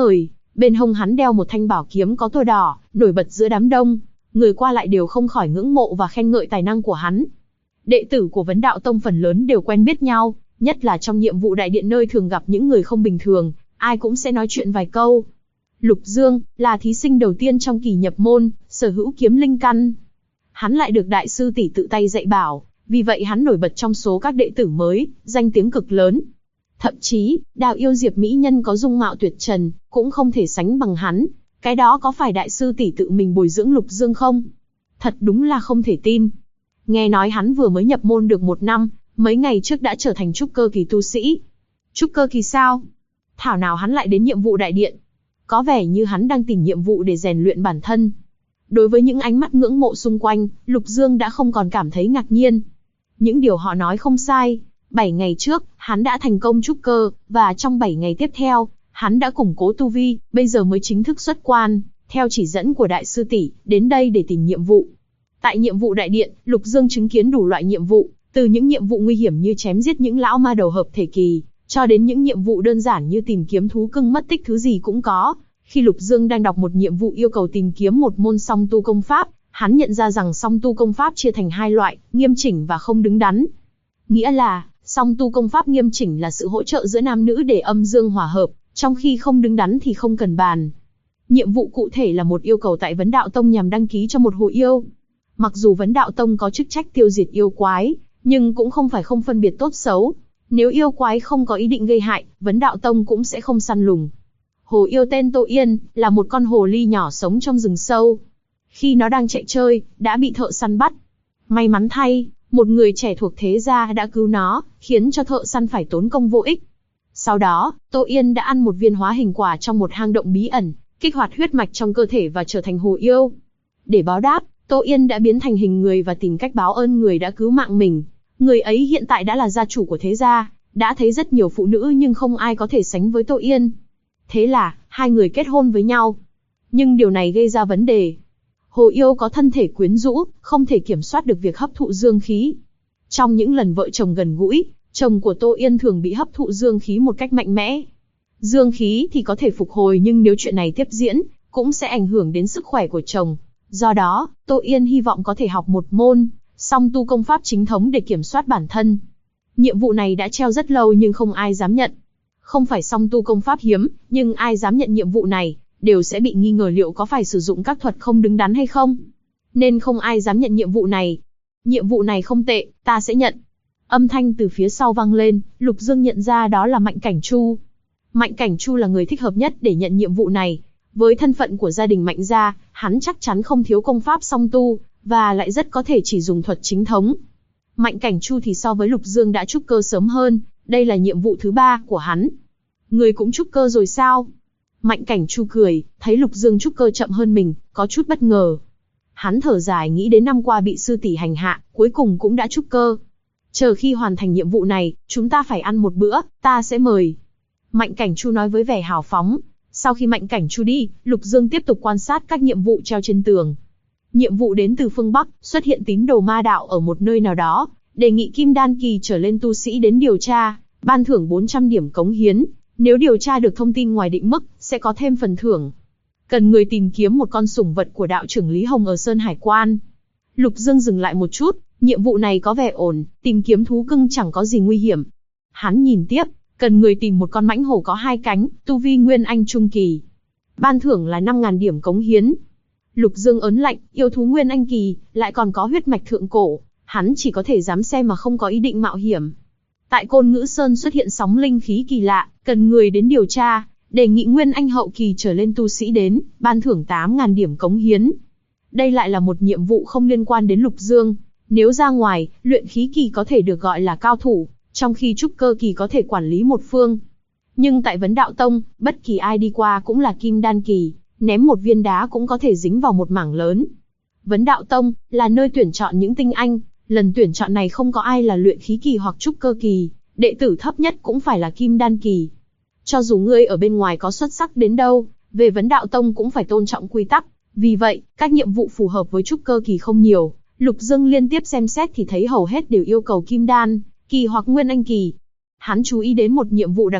Bên hông hắn đeo một thanh bảo kiếm có tua đỏ, nổi bật giữa đám đông, người qua lại đều không khỏi ngưỡng mộ và khen ngợi tài năng của hắn. Đệ tử của Vấn Đạo Tông phần lớn đều quen biết nhau, nhất là trong nhiệm vụ đại điện nơi thường gặp những người không bình thường, ai cũng sẽ nói chuyện vài câu. Lục Dương là thí sinh đầu tiên trong kỳ nhập môn, sở hữu kiếm linh căn. Hắn lại được đại sư tỷ tự tay dạy bảo, vì vậy hắn nổi bật trong số các đệ tử mới, danh tiếng cực lớn. Thậm chí, Đào Yêu Diệp mỹ nhân có dung mạo tuyệt trần, cũng không thể sánh bằng hắn. Cái đó có phải đại sư tỷ tự mình bồi dưỡng Lục Dương không? Thật đúng là không thể tin. Nghe nói hắn vừa mới nhập môn được 1 năm, mấy ngày trước đã trở thành trúc cơ kỳ tu sĩ. Trúc cơ kỳ sao? Thảo nào hắn lại đến nhiệm vụ đại điện? Có vẻ như hắn đang tìm nhiệm vụ để rèn luyện bản thân. Đối với những ánh mắt ngưỡng mộ xung quanh, Lục Dương đã không còn cảm thấy ngạc nhiên. Những điều họ nói không sai. 7 ngày trước, hắn đã thành công trúc cơ, và trong 7 ngày tiếp theo, hắn đã củng cố tu vi, bây giờ mới chính thức xuất quan, theo chỉ dẫn của đại sư tỷ, đến đây để tìm nhiệm vụ. Tại nhiệm vụ đại điện, Lục Dương chứng kiến đủ loại nhiệm vụ, từ những nhiệm vụ nguy hiểm như chém giết những lão ma đầu hợp thể kỳ, cho đến những nhiệm vụ đơn giản như tìm kiếm thú cưng mất tích thứ gì cũng có. Khi Lục Dương đang đọc một nhiệm vụ yêu cầu tìm kiếm một môn song tu công pháp, hắn nhận ra rằng song tu công pháp chia thành 2 loại, nghiêm chỉnh và không đứng đắn. Nghĩa là, song tu công pháp nghiêm chỉnh là sự hỗ trợ giữa nam nữ để âm dương hòa hợp, trong khi không đứng đắn thì không cần bàn. Nhiệm vụ cụ thể là một yêu cầu tại Vấn Đạo Tông nhằm đăng ký cho một hồ yêu. Mặc dù Vấn Đạo Tông có chức trách tiêu diệt yêu quái, nhưng cũng không phải không phân biệt tốt xấu. Nếu yêu quái không có ý định gây hại, Vấn Đạo Tông cũng sẽ không săn lùng. Hồ yêu tên Tô Yên, là một con hồ ly nhỏ sống trong rừng sâu. Khi nó đang chạy chơi, đã bị thợ săn bắt. May mắn thay, một người trẻ thuộc thế gia đã cứu nó, khiến cho thợ săn phải tốn công vô ích. Sau đó, Tô Yên đã ăn một viên hóa hình quả trong một hang động bí ẩn, kích hoạt huyết mạch trong cơ thể và trở thành hồ yêu. Để báo đáp, Tô Yên đã biến thành hình người và tìm cách báo ơn người đã cứu mạng mình. Người ấy hiện tại đã là gia chủ của thế gia, đã thấy rất nhiều phụ nữ nhưng không ai có thể sánh với Tô Yên. Thế là, 2 người kết hôn với nhau. Nhưng điều này gây ra vấn đề. Hồ yêu có thân thể quyến rũ, không thể kiểm soát được việc hấp thụ dương khí. Trong những lần vợ chồng gần gũi, chồng của Tô Yên thường bị hấp thụ dương khí một cách mạnh mẽ. Dương khí thì có thể phục hồi nhưng nếu chuyện này tiếp diễn, cũng sẽ ảnh hưởng đến sức khỏe của chồng. Do đó, Tô Yên hy vọng có thể học một môn song tu công pháp chính thống để kiểm soát bản thân. Nhiệm vụ này đã treo rất lâu nhưng không ai dám nhận. Không phải song tu công pháp hiếm, nhưng ai dám nhận nhiệm vụ này, đều sẽ bị nghi ngờ liệu có phải sử dụng các thuật không đứng đắn hay không. Nên không ai dám nhận nhiệm vụ này. Nhiệm vụ này không tệ, ta sẽ nhận. Âm thanh từ phía sau vang lên, Lục Dương nhận ra đó là Mạnh Cảnh Chu. Mạnh Cảnh Chu là người thích hợp nhất để nhận nhiệm vụ này. Với thân phận của gia đình Mạnh gia, hắn chắc chắn không thiếu công pháp song tu, và lại rất có thể chỉ dùng thuật chính thống. Mạnh Cảnh Chu thì so với Lục Dương đã trúc cơ sớm hơn, đây là nhiệm vụ thứ 3 của hắn. Người cũng trúc cơ rồi sao? Mạnh Cảnh Chu cười, thấy Lục Dương trúc cơ chậm hơn mình, có chút bất ngờ. Hắn thở dài nghĩ đến năm qua bị sư tỷ hành hạ, cuối cùng cũng đã trúc cơ. Chờ khi hoàn thành nhiệm vụ này, chúng ta phải ăn một bữa, ta sẽ mời. Mạnh Cảnh Chu nói với vẻ hào phóng. Sau khi Mạnh Cảnh Chu đi, Lục Dương tiếp tục quan sát các nhiệm vụ treo trên tường. Nhiệm vụ đến từ phương Bắc, xuất hiện tín đồ ma đạo ở một nơi nào đó, đề nghị kim đan kỳ trở lên tu sĩ đến điều tra, ban thưởng 400 điểm cống hiến. Nếu điều tra được thông tin ngoài định mức, sẽ có thêm phần thưởng. Cần người tìm kiếm một con sủng vật của đạo trưởng Lý Hồng ở Sơn Hải Quan. Lục Dương dừng lại một chút, nhiệm vụ này có vẻ ổn, tìm kiếm thú cưng chẳng có gì nguy hiểm. Hắn nhìn tiếp, cần người tìm một con mãnh hổ có 2 cánh, tu vi nguyên anh trung kỳ. Ban thưởng là 5.000 điểm cống hiến. Lục Dương ớn lạnh, yêu thú nguyên anh kỳ, lại còn có huyết mạch thượng cổ, hắn chỉ có thể dám xem mà không có ý định mạo hiểm. Tại Côn Ngữ Sơn xuất hiện sóng linh khí kỳ lạ, cần người đến điều tra, đề nghị nguyên anh hậu kỳ trở lên tu sĩ đến, ban thưởng 8.000 điểm cống hiến. Đây lại là một nhiệm vụ không liên quan đến Lục Dương. Nếu ra ngoài, luyện khí kỳ có thể được gọi là cao thủ, trong khi trúc cơ kỳ có thể quản lý một phương. Nhưng tại Vấn Đạo Tông, bất kỳ ai đi qua cũng là kim đan kỳ, ném một viên đá cũng có thể dính vào một mảng lớn. Vấn Đạo Tông là nơi tuyển chọn những tinh anh, lần tuyển chọn này không có ai là luyện khí kỳ hoặc trúc cơ kỳ, đệ tử thấp nhất cũng phải là kim đan kỳ. Cho dù ngươi ở bên ngoài có xuất sắc đến đâu, về Vấn Đạo Tông cũng phải tôn trọng quy tắc. Vì vậy, các nhiệm vụ phù hợp với trúc cơ kỳ không nhiều. Lục Dương liên tiếp xem xét thì thấy hầu hết đều yêu cầu kim đan kỳ hoặc nguyên anh kỳ. Hắn chú ý đến một nhiệm vụ đặc biệt,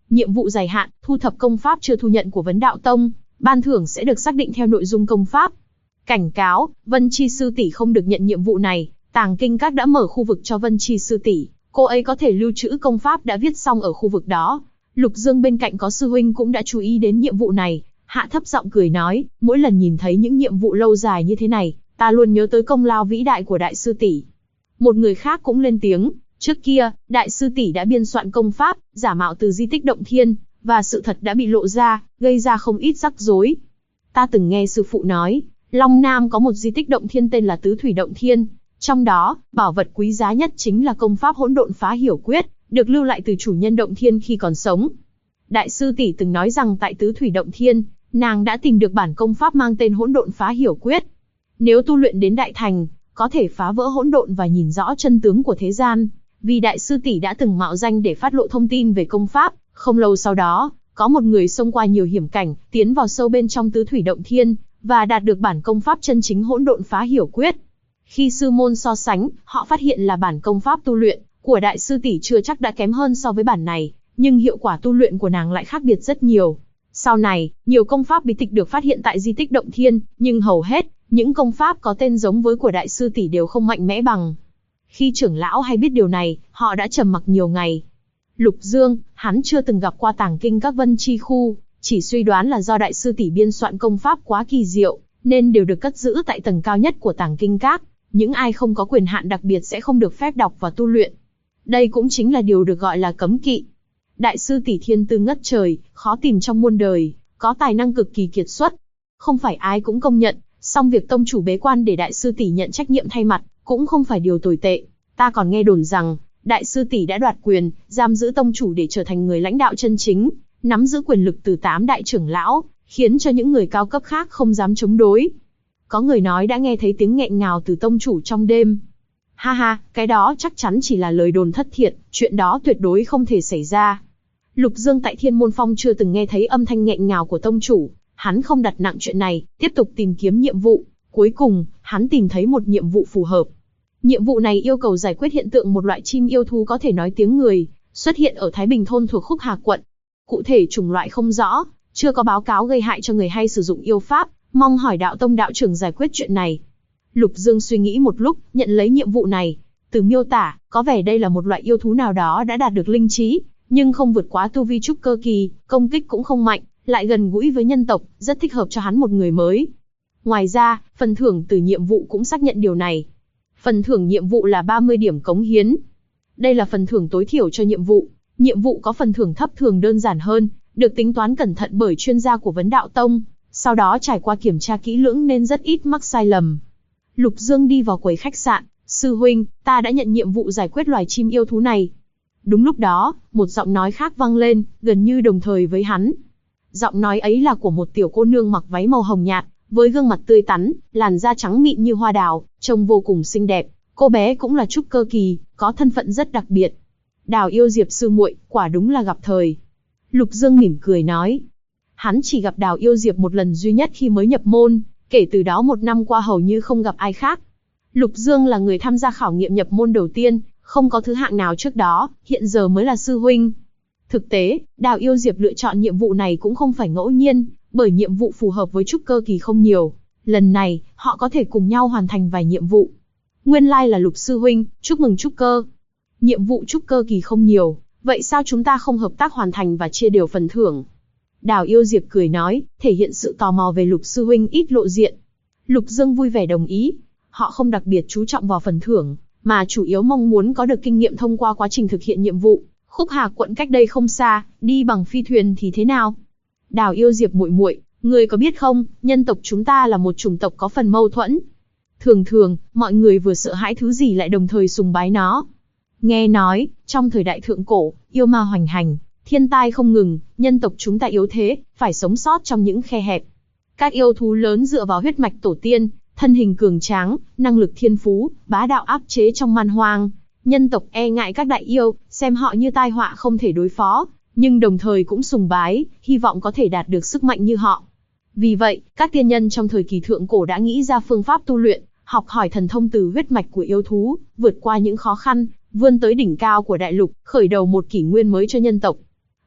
Nhiệm vụ dài hạn, thu thập công pháp chưa thu nhận của Vấn Đạo Tông, ban thưởng sẽ được xác định theo nội dung công pháp. Cảnh cáo, Vân Chi sư tỷ không được nhận nhiệm vụ này, Tàng Kinh Các đã mở khu vực cho Vân Chi sư tỷ, cô ấy có thể lưu trữ công pháp đã viết xong ở khu vực đó. Lục Dương bên cạnh có sư huynh cũng đã chú ý đến nhiệm vụ này, hạ thấp giọng cười nói, mỗi lần nhìn thấy những nhiệm vụ lâu dài như thế này, ta luôn nhớ tới công lao vĩ đại của đại sư tỷ. Một người khác cũng lên tiếng, trước kia, đại sư tỷ đã biên soạn công pháp, giả mạo từ di tích Động Thiên, và sự thật đã bị lộ ra, gây ra không ít rắc rối. Ta từng nghe sư phụ nói, Long Nam có một di tích Động Thiên tên là Tứ Thủy Động Thiên, trong đó, bảo vật quý giá nhất chính là công pháp Hỗn Độn Phá Hiểu Quyết, được lưu lại từ chủ nhân Động Thiên khi còn sống. Đại sư tỷ từng nói rằng tại Tứ Thủy Động Thiên, nàng đã tìm được bản công pháp mang tên Hỗn Độn Phá Hiểu Quyết. Nếu tu luyện đến đại thành, có thể phá vỡ hỗn độn và nhìn rõ chân tướng của thế gian. Vì đại sư tỷ đã từng mạo danh để phát lộ thông tin về công pháp, không lâu sau đó, có một người xông qua nhiều hiểm cảnh, tiến vào sâu bên trong Tứ Thủy Động Thiên, và đạt được bản công pháp chân chính Hỗn Độn Phá Hiểu Quyết. Khi sư môn so sánh, họ phát hiện là bản công pháp tu luyện của đại sư tỷ chưa chắc đã kém hơn so với bản này, nhưng hiệu quả tu luyện của nàng lại khác biệt rất nhiều. Sau này, nhiều công pháp bí tịch được phát hiện tại di tích Động Thiên, nhưng hầu hết, những công pháp có tên giống với của đại sư tỷ đều không mạnh mẽ bằng. Khi trưởng lão hay biết điều này, họ đã trầm mặc nhiều ngày. Lục Dương, hắn chưa từng gặp qua Tàng Kinh Các Vân Chi khu, chỉ suy đoán là do đại sư tỷ biên soạn công pháp quá kỳ diệu, nên đều được cất giữ tại tầng cao nhất của Tàng Kinh Các. Những ai không có quyền hạn đặc biệt sẽ không được phép đọc và tu luyện. Đây cũng chính là điều được gọi là cấm kỵ. Đại sư tỷ thiên tư ngất trời, khó tìm trong muôn đời, có tài năng cực kỳ kiệt xuất. Không phải ai cũng công nhận, song việc tông chủ bế quan để đại sư tỷ nhận trách nhiệm thay mặt, cũng không phải điều tồi tệ. Ta còn nghe đồn rằng, đại sư tỷ đã đoạt quyền, giam giữ tông chủ để trở thành người lãnh đạo chân chính, nắm giữ quyền lực từ 8 đại trưởng lão, khiến cho những người cao cấp khác không dám chống đối. Có người nói đã nghe thấy tiếng nghẹn ngào từ tông chủ trong đêm. Ha ha, cái đó chắc chắn chỉ là lời đồn thất thiệt, chuyện đó tuyệt đối không thể xảy ra. Lục Dương tại Thiên Môn Phong chưa từng nghe thấy âm thanh nghẹn ngào của tông chủ, hắn không đặt nặng chuyện này, tiếp tục tìm kiếm nhiệm vụ. Cuối cùng, hắn tìm thấy một nhiệm vụ phù hợp. Nhiệm vụ này yêu cầu giải quyết hiện tượng một loại chim yêu thú có thể nói tiếng người, xuất hiện ở Thái Bình Thôn thuộc Khúc Hà quận. Cụ thể chủng loại không rõ, chưa có báo cáo gây hại cho người hay sử dụng yêu pháp, mong hỏi đạo tông đạo trưởng giải quyết chuyện này. Lục Dương suy nghĩ một lúc, nhận lấy nhiệm vụ này. Từ miêu tả, có vẻ đây là một loại yêu thú nào đó đã đạt được linh trí, nhưng không vượt quá tu vi trúc cơ kỳ, công kích cũng không mạnh, lại gần gũi với nhân tộc, rất thích hợp cho hắn một người mới. Ngoài ra, phần thưởng từ nhiệm vụ cũng xác nhận điều này. Phần thưởng nhiệm vụ là 30 điểm cống hiến. Đây là phần thưởng tối thiểu cho nhiệm vụ. Nhiệm vụ có phần thưởng thấp thường đơn giản hơn, được tính toán cẩn thận bởi chuyên gia của Vấn Đạo Tông, sau đó trải qua kiểm tra kỹ lưỡng nên rất ít mắc sai lầm. Lục Dương đi vào quầy khách sạn, sư huynh, ta đã nhận nhiệm vụ giải quyết loài chim yêu thú này. Đúng lúc đó, một giọng nói khác vang lên, gần như đồng thời với hắn. Giọng nói ấy là của một tiểu cô nương mặc váy màu hồng nhạt, với gương mặt tươi tắn, làn da trắng mịn như hoa đào, trông vô cùng xinh đẹp. Cô bé cũng là trúc cơ kỳ, có thân phận rất đặc biệt. Đào Yêu Diệp sư muội, quả đúng là gặp thời. Lục Dương mỉm cười nói. Hắn chỉ gặp Đào Yêu Diệp một lần duy nhất khi mới nhập môn, kể từ đó 1 năm qua hầu như không gặp ai khác. Lục Dương là người tham gia khảo nghiệm nhập môn đầu tiên, không có thứ hạng nào trước đó, hiện giờ mới là sư huynh. Thực tế, Đào Yêu Diệp lựa chọn nhiệm vụ này cũng không phải ngẫu nhiên, bởi nhiệm vụ phù hợp với trúc cơ kỳ không nhiều. Lần này, họ có thể cùng nhau hoàn thành vài nhiệm vụ. Nguyên lai là Lục sư huynh, chúc mừng trúc cơ. Nhiệm vụ trúc cơ kỳ không nhiều, vậy sao chúng ta không hợp tác hoàn thành và chia đều phần thưởng? Đào Yêu Diệp cười nói, thể hiện sự tò mò về Lục sư huynh ít lộ diện. Lục Dương vui vẻ đồng ý. Họ không đặc biệt chú trọng vào phần thưởng, mà chủ yếu mong muốn có được kinh nghiệm thông qua quá trình thực hiện nhiệm vụ. Khúc Hà quận cách đây không xa, đi bằng phi thuyền thì thế nào? Đào Yêu Diệp muội muội, ngươi có biết không, nhân tộc chúng ta là một chủng tộc có phần mâu thuẫn. Thường thường, mọi người vừa sợ hãi thứ gì lại đồng thời sùng bái nó. Nghe nói, trong thời đại thượng cổ, yêu ma hoành hành, thiên tai không ngừng, nhân tộc chúng ta yếu thế, phải sống sót trong những khe hẹp. Các yêu thú lớn dựa vào huyết mạch tổ tiên, thân hình cường tráng, năng lực thiên phú, bá đạo áp chế trong man hoang. Nhân tộc e ngại các đại yêu, xem họ như tai họa không thể đối phó, nhưng đồng thời cũng sùng bái, hy vọng có thể đạt được sức mạnh như họ. Vì vậy, các tiên nhân trong thời kỳ thượng cổ đã nghĩ ra phương pháp tu luyện, học hỏi thần thông từ huyết mạch của yêu thú, vượt qua những khó khăn, vươn tới đỉnh cao của đại lục, khởi đầu một kỷ nguyên mới cho nhân tộc.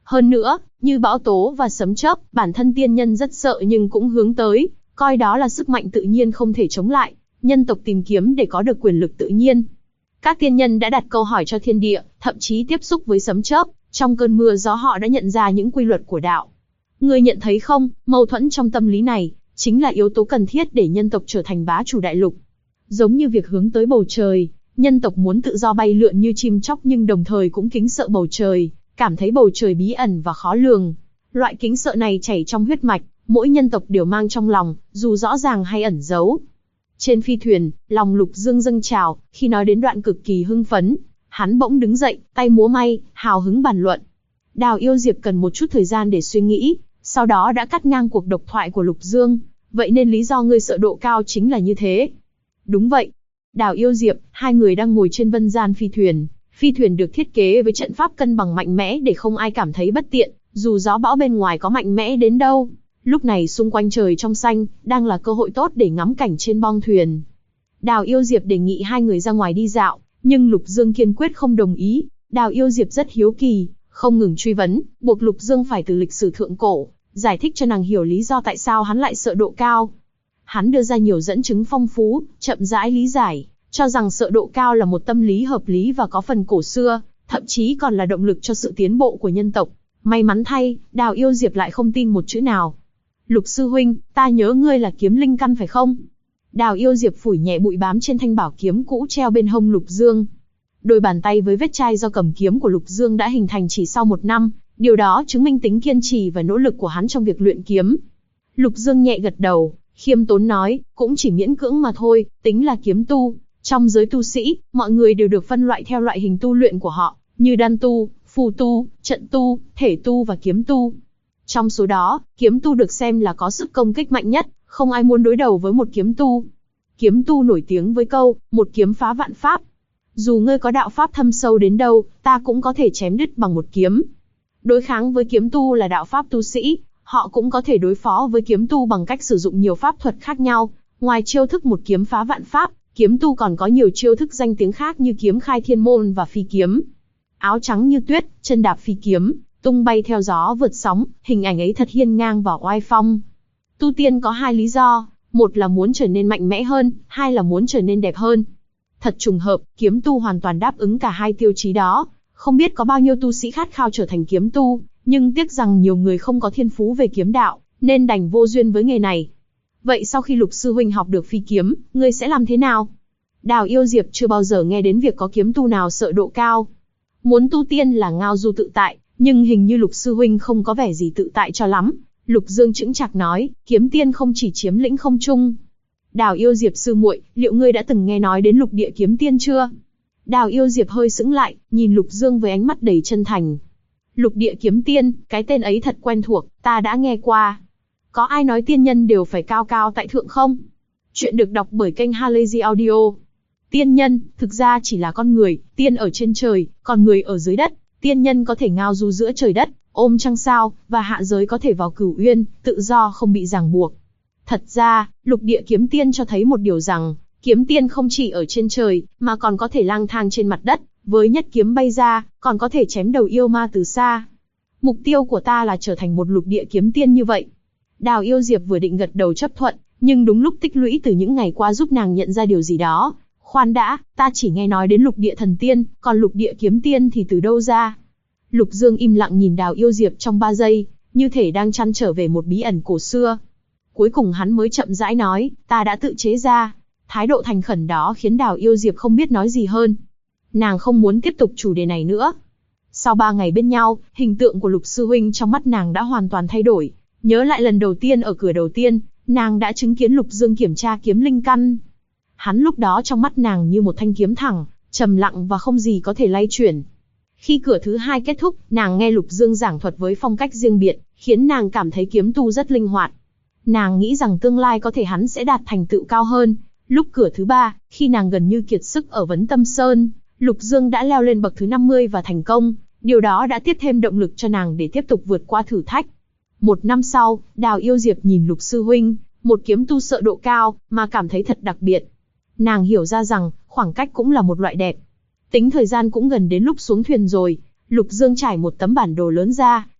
Hơn nữa, như bão tố và sấm chớp, bản thân tiên nhân rất sợ nhưng cũng hướng tới, coi đó là sức mạnh tự nhiên không thể chống lại. Nhân tộc tìm kiếm để có được quyền lực tự nhiên. Các tiên nhân đã đặt câu hỏi cho thiên địa, thậm chí tiếp xúc với sấm chớp, trong cơn mưa gió họ đã nhận ra những quy luật của đạo. Ngươi nhận thấy không, mâu thuẫn trong tâm lý này, chính là yếu tố cần thiết để nhân tộc trở thành bá chủ đại lục. Giống như việc hướng tới bầu trời, nhân tộc muốn tự do bay lượn như chim chóc nhưng đồng thời cũng kính sợ bầu trời, cảm thấy bầu trời bí ẩn và khó lường. Loại kính sợ này chảy trong huyết mạch, mỗi nhân tộc đều mang trong lòng, dù rõ ràng hay ẩn giấu. Trên phi thuyền, lòng Lục Dương dâng trào, khi nói đến đoạn cực kỳ hưng phấn, hắn bỗng đứng dậy, tay múa may, hào hứng bàn luận. Đào Yêu Diệp cần một chút thời gian để suy nghĩ, sau đó đã cắt ngang cuộc độc thoại của Lục Dương. Vậy nên lý do ngươi sợ độ cao chính là như thế. Đúng vậy. Đào Yêu Diệp, hai người đang ngồi trên vân gian phi thuyền. Phi thuyền được thiết kế với trận pháp cân bằng mạnh mẽ để không ai cảm thấy bất tiện, dù gió bão bên ngoài có mạnh mẽ đến đâu. Lúc này xung quanh trời trong xanh, đang là cơ hội tốt để ngắm cảnh trên bong thuyền. Đào Yêu Diệp đề nghị hai người ra ngoài đi dạo, nhưng Lục Dương kiên quyết không đồng ý. Đào Yêu Diệp rất hiếu kỳ, không ngừng truy vấn, buộc Lục Dương phải từ lịch sử thượng cổ, giải thích cho nàng hiểu lý do tại sao hắn lại sợ độ cao. Hắn đưa ra nhiều dẫn chứng phong phú, chậm rãi lý giải, cho rằng sợ độ cao là một tâm lý hợp lý và có phần cổ xưa, thậm chí còn là động lực cho sự tiến bộ của nhân tộc. May mắn thay, Đào Yêu Diệp lại không tin một chữ nào. Lục sư huynh, ta nhớ ngươi là kiếm linh căn phải không? Đào Yêu Diệp phủi nhẹ bụi bám trên thanh bảo kiếm cũ treo bên hông Lục Dương. Đôi bàn tay với vết chai do cầm kiếm của Lục Dương đã hình thành chỉ sau 1 năm, điều đó chứng minh tính kiên trì và nỗ lực của hắn trong việc luyện kiếm. Lục Dương nhẹ gật đầu, khiêm tốn nói, cũng chỉ miễn cưỡng mà thôi, tính là kiếm tu. Trong giới tu sĩ, mọi người đều được phân loại theo loại hình tu luyện của họ, như đan tu, phù tu, trận tu, thể tu và kiếm tu. Trong số đó, kiếm tu được xem là có sức công kích mạnh nhất, không ai muốn đối đầu với một kiếm tu. Kiếm tu nổi tiếng với câu, một kiếm phá vạn pháp. Dù ngươi có đạo pháp thâm sâu đến đâu, ta cũng có thể chém đứt bằng một kiếm. Đối kháng với kiếm tu là đạo pháp tu sĩ, họ cũng có thể đối phó với kiếm tu bằng cách sử dụng nhiều pháp thuật khác nhau. Ngoài chiêu thức một kiếm phá vạn pháp, kiếm tu còn có nhiều chiêu thức danh tiếng khác như kiếm khai thiên môn và phi kiếm. Áo trắng như tuyết, chân đạp phi kiếm, tung bay theo gió vượt sóng, hình ảnh ấy thật hiên ngang và oai phong. Tu tiên có 2 lý do, một là muốn trở nên mạnh mẽ hơn, 2 là muốn trở nên đẹp hơn. Thật trùng hợp, kiếm tu hoàn toàn đáp ứng cả 2 tiêu chí đó. Không biết có bao nhiêu tu sĩ khát khao trở thành kiếm tu, nhưng tiếc rằng nhiều người không có thiên phú về kiếm đạo, nên đành vô duyên với nghề này. Vậy sau khi Lục sư huynh học được phi kiếm, ngươi sẽ làm thế nào? Đào Yêu Diệp chưa bao giờ nghe đến việc có kiếm tu nào sợ độ cao. Muốn tu tiên là ngao du tự tại, nhưng hình như Lục sư huynh không có vẻ gì tự tại cho lắm. Lục Dương chững chạc nói, kiếm tiên không chỉ chiếm lĩnh không trung. Đào Yêu Diệp sư muội, liệu ngươi đã từng nghe nói đến lục địa kiếm tiên chưa? Đào Yêu Diệp hơi sững lại, nhìn Lục Dương với ánh mắt đầy chân thành. Lục địa kiếm tiên, cái tên ấy thật quen thuộc, ta đã nghe qua. Có ai nói tiên nhân đều phải cao cao tại thượng không? Chuyện được đọc bởi kênh Halazy Audio. Tiên nhân, thực ra chỉ là con người, tiên ở trên trời, còn người ở dưới đất. Tiên nhân có thể ngao du giữa trời đất, ôm trăng sao, và hạ giới có thể vào cửu uyên, tự do không bị ràng buộc. Thật ra, lục địa kiếm tiên cho thấy một điều rằng, kiếm tiên không chỉ ở trên trời, mà còn có thể lang thang trên mặt đất, với nhất kiếm bay ra, còn có thể chém đầu yêu ma từ xa. Mục tiêu của ta là trở thành một lục địa kiếm tiên như vậy. Đào Yêu Diệp vừa định gật đầu chấp thuận, nhưng đúng lúc tích lũy từ những ngày qua giúp nàng nhận ra điều gì đó. Khoan đã, ta chỉ nghe nói đến lục địa thần tiên, còn lục địa kiếm tiên thì từ đâu ra? Lục Dương im lặng nhìn Đào Yêu Diệp trong 3 giây, như thể đang trăn trở về một bí ẩn cổ xưa. Cuối cùng hắn mới chậm rãi nói, ta đã tự chế ra. Thái độ thành khẩn đó khiến Đào Yêu Diệp không biết nói gì hơn. Nàng không muốn tiếp tục chủ đề này nữa. Sau 3 ngày bên nhau, hình tượng của Lục sư huynh trong mắt nàng đã hoàn toàn thay đổi. Nhớ lại lần đầu tiên ở cửa đầu tiên, nàng đã chứng kiến Lục Dương kiểm tra kiếm linh căn. Hắn lúc đó trong mắt nàng như một thanh kiếm thẳng, trầm lặng và không gì có thể lay chuyển. Khi cửa thứ 2 kết thúc, nàng nghe Lục Dương giảng thuật với phong cách riêng biệt, khiến nàng cảm thấy kiếm tu rất linh hoạt. Nàng nghĩ rằng tương lai có thể hắn sẽ đạt thành tựu cao hơn. Lúc cửa thứ 3, khi nàng gần như kiệt sức ở Vấn Tâm Sơn, Lục Dương đã leo lên bậc thứ 50 và thành công. Điều đó đã tiếp thêm động lực cho nàng để tiếp tục vượt qua thử thách. 1 năm sau, Đào Yêu Diệp nhìn Lục sư huynh, một kiếm tu sợ độ cao, mà cảm thấy thật đặc biệt. Nàng hiểu ra rằng, khoảng cách cũng là một loại đẹp. Tính thời gian cũng gần đến lúc xuống thuyền rồi. Lục Dương trải một tấm bản đồ lớn ra,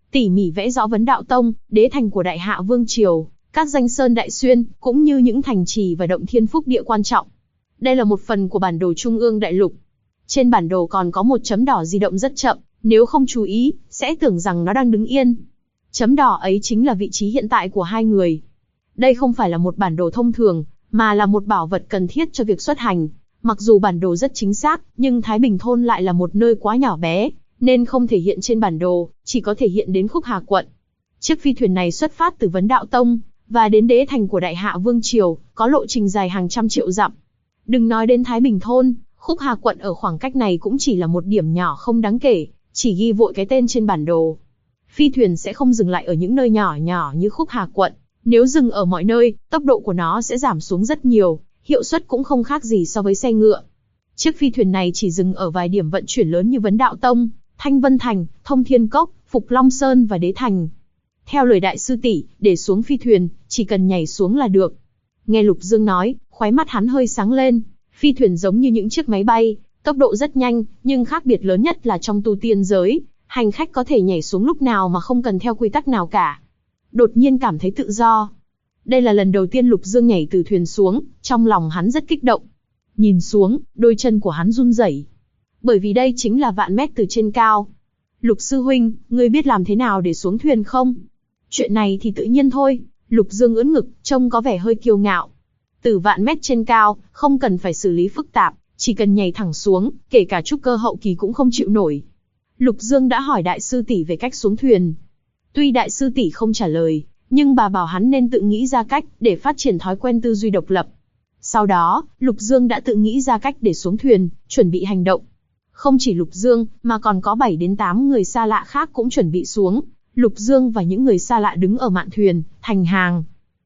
tỉ mỉ vẽ rõ Vấn Đạo Tông, đế thành của Đại Hạ Vương Triều, các danh sơn đại xuyên, cũng như những thành trì và động thiên phúc địa quan trọng. Đây là một phần của bản đồ Trung ương Đại Lục. Trên bản đồ còn có một chấm đỏ di động rất chậm, nếu không chú ý, sẽ tưởng rằng nó đang đứng yên. Chấm đỏ ấy chính là vị trí hiện tại của hai người. Đây không phải là một bản đồ thông thường, mà là một bảo vật cần thiết cho việc xuất hành. Mặc dù bản đồ rất chính xác, nhưng Thái Bình Thôn lại là một nơi quá nhỏ bé, nên không thể hiện trên bản đồ, chỉ có thể hiện đến Khúc Hà quận. Chiếc phi thuyền này xuất phát từ Vấn Đạo Tông, và đến đế thành của Đại Hạ Vương Triều, có lộ trình dài hàng trăm triệu dặm. Đừng nói đến Thái Bình Thôn, Khúc Hà quận ở khoảng cách này cũng chỉ là một điểm nhỏ không đáng kể, chỉ ghi vội cái tên trên bản đồ. Phi thuyền sẽ không dừng lại ở những nơi nhỏ nhỏ như Khúc Hà quận, nếu dừng ở mọi nơi, tốc độ của nó sẽ giảm xuống rất nhiều, hiệu suất cũng không khác gì so với xe ngựa. Chiếc phi thuyền này chỉ dừng ở vài điểm vận chuyển lớn như Vấn Đạo Tông, Thanh Vân Thành, Thông Thiên Cốc, Phục Long Sơn và Đế Thành. Theo lời đại sư tỷ, để xuống phi thuyền, chỉ cần nhảy xuống là được. Nghe Lục Dương nói, khóe mắt hắn hơi sáng lên. Phi thuyền giống như những chiếc máy bay, tốc độ rất nhanh, nhưng khác biệt lớn nhất là trong tu tiên giới, hành khách có thể nhảy xuống lúc nào mà không cần theo quy tắc nào cả. Đột nhiên cảm thấy tự do. Đây là lần đầu tiên Lục Dương nhảy từ thuyền xuống, trong lòng hắn rất kích động. Nhìn xuống, đôi chân của hắn run rẩy. Bởi vì đây chính là vạn mét từ trên cao. Lục sư huynh, ngươi biết làm thế nào để xuống thuyền không? Chuyện này thì tự nhiên thôi. Lục Dương ưỡn ngực, trông có vẻ hơi kiêu ngạo. Từ vạn mét trên cao, không cần phải xử lý phức tạp, chỉ cần nhảy thẳng xuống, kể cả trúc cơ hậu kỳ cũng không chịu nổi. Lục Dương đã hỏi đại sư tỷ về cách xuống thuyền. Tuy đại sư tỷ không trả lời, nhưng bà bảo hắn nên tự nghĩ ra cách để phát triển thói quen tư duy độc lập. Sau đó, Lục Dương đã tự nghĩ ra cách để xuống thuyền, chuẩn bị hành động. Không chỉ Lục Dương, mà còn có 7 đến 8 người xa lạ khác cũng chuẩn bị xuống. Lục Dương và những người xa lạ đứng ở mạn thuyền, thành hàng.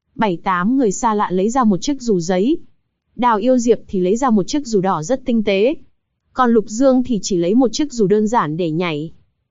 7-8 người xa lạ lấy ra một chiếc dù giấy. Đào Yêu Diệp thì lấy ra một chiếc dù đỏ rất tinh tế. Còn Lục Dương thì chỉ lấy một chiếc dù đơn giản để nhảy.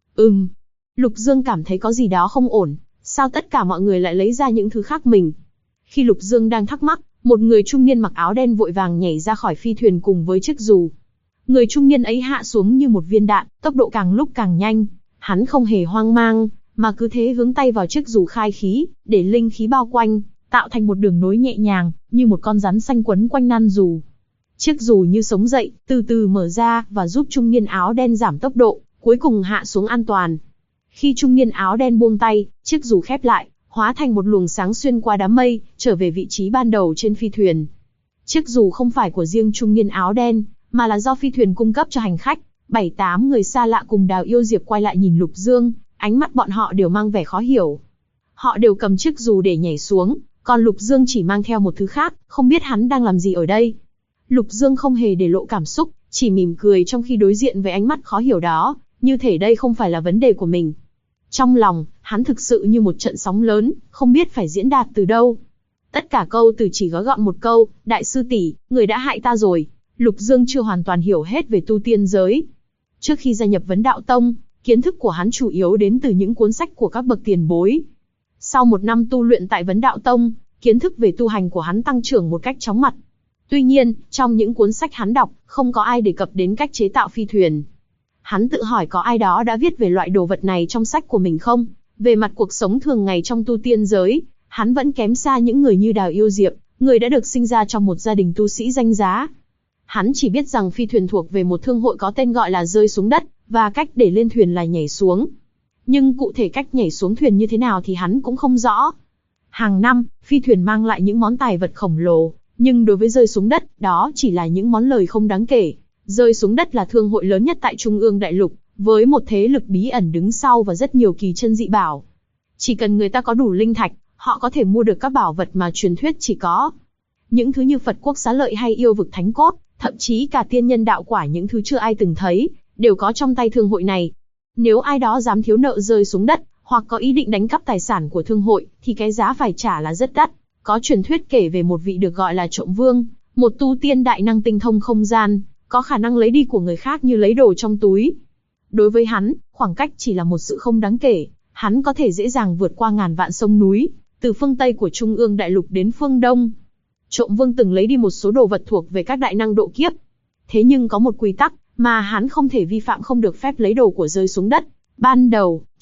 Lục Dương cảm thấy có gì đó không ổn. Sao tất cả mọi người lại lấy ra những thứ khác mình? Khi Lục Dương đang thắc mắc, một người trung niên mặc áo đen vội vàng nhảy ra khỏi phi thuyền cùng với chiếc dù. Người trung niên ấy hạ xuống như một viên đạn, tốc độ càng lúc càng nhanh. Hắn không hề hoang mang, mà cứ thế hướng tay vào chiếc dù khai khí, để linh khí bao quanh, tạo thành một đường nối nhẹ nhàng, như một con rắn xanh quấn quanh nan dù. Chiếc dù như sống dậy, từ từ mở ra và giúp trung niên áo đen giảm tốc độ, cuối cùng hạ xuống an toàn. Khi trung niên áo đen buông tay, chiếc dù khép lại, hóa thành một luồng sáng xuyên qua đám mây, trở về vị trí ban đầu trên phi thuyền. Chiếc dù không phải của riêng trung niên áo đen, mà là do phi thuyền cung cấp cho hành khách. 7-8 người xa lạ cùng Đào Yêu Diệp quay lại nhìn Lục Dương, ánh mắt bọn họ đều mang vẻ khó hiểu. Họ đều cầm chiếc dù để nhảy xuống, còn Lục Dương chỉ mang theo một thứ khác, không biết hắn đang làm gì ở đây. Lục Dương không hề để lộ cảm xúc, chỉ mỉm cười trong khi đối diện với ánh mắt khó hiểu đó, như thể đây không phải là vấn đề của mình. Trong lòng, hắn thực sự như một trận sóng lớn, không biết phải diễn đạt từ đâu. Tất cả câu từ chỉ gói gọn một câu, đại sư tỷ, người đã hại ta rồi. Lục Dương chưa hoàn toàn hiểu hết về tu tiên giới. Trước khi gia nhập Vấn Đạo Tông, kiến thức của hắn chủ yếu đến từ những cuốn sách của các bậc tiền bối. Sau một năm tu luyện tại Vấn Đạo Tông, kiến thức về tu hành của hắn tăng trưởng một cách chóng mặt. Tuy nhiên, trong những cuốn sách hắn đọc, không có ai đề cập đến cách chế tạo phi thuyền. Hắn tự hỏi có ai đó đã viết về loại đồ vật này trong sách của mình không? Về mặt cuộc sống thường ngày trong tu tiên giới, hắn vẫn kém xa những người như Đào Yêu Diệp, người đã được sinh ra trong một gia đình tu sĩ danh giá. Hắn chỉ biết rằng phi thuyền thuộc về một thương hội có tên gọi là rơi xuống đất, và cách để lên thuyền là nhảy xuống. Nhưng cụ thể cách nhảy xuống thuyền như thế nào thì hắn cũng không rõ. Hàng năm, phi thuyền mang lại những món tài vật khổng lồ, nhưng đối với rơi xuống đất, đó chỉ là những món lời không đáng kể. Rơi xuống đất là thương hội lớn nhất tại Trung ương Đại Lục, với một thế lực bí ẩn đứng sau và rất nhiều kỳ chân dị bảo. Chỉ cần người ta có đủ linh thạch, họ có thể mua được các bảo vật mà truyền thuyết chỉ có. Những thứ như Phật Quốc Xá Lợi hay yêu vực thánh cốt, thậm chí cả tiên nhân đạo quả, những thứ chưa ai từng thấy, đều có trong tay thương hội này. Nếu ai đó dám thiếu nợ rơi xuống đất, hoặc có ý định đánh cắp tài sản của thương hội, thì cái giá phải trả là rất đắt. Có truyền thuyết kể về một vị được gọi là Trộm Vương, một tu tiên đại năng tinh thông không gian, có khả năng lấy đi của người khác như lấy đồ trong túi. Đối với hắn, khoảng cách chỉ là một sự không đáng kể, hắn có thể dễ dàng vượt qua ngàn vạn sông núi, từ phương Tây của Trung ương Đại Lục đến phương Đông. Trộm Vương từng lấy đi một số đồ vật thuộc về các đại năng độ kiếp. Thế nhưng có một quy tắc mà hắn không thể vi phạm, không được phép lấy đồ của rơi xuống đất. Ban đầu,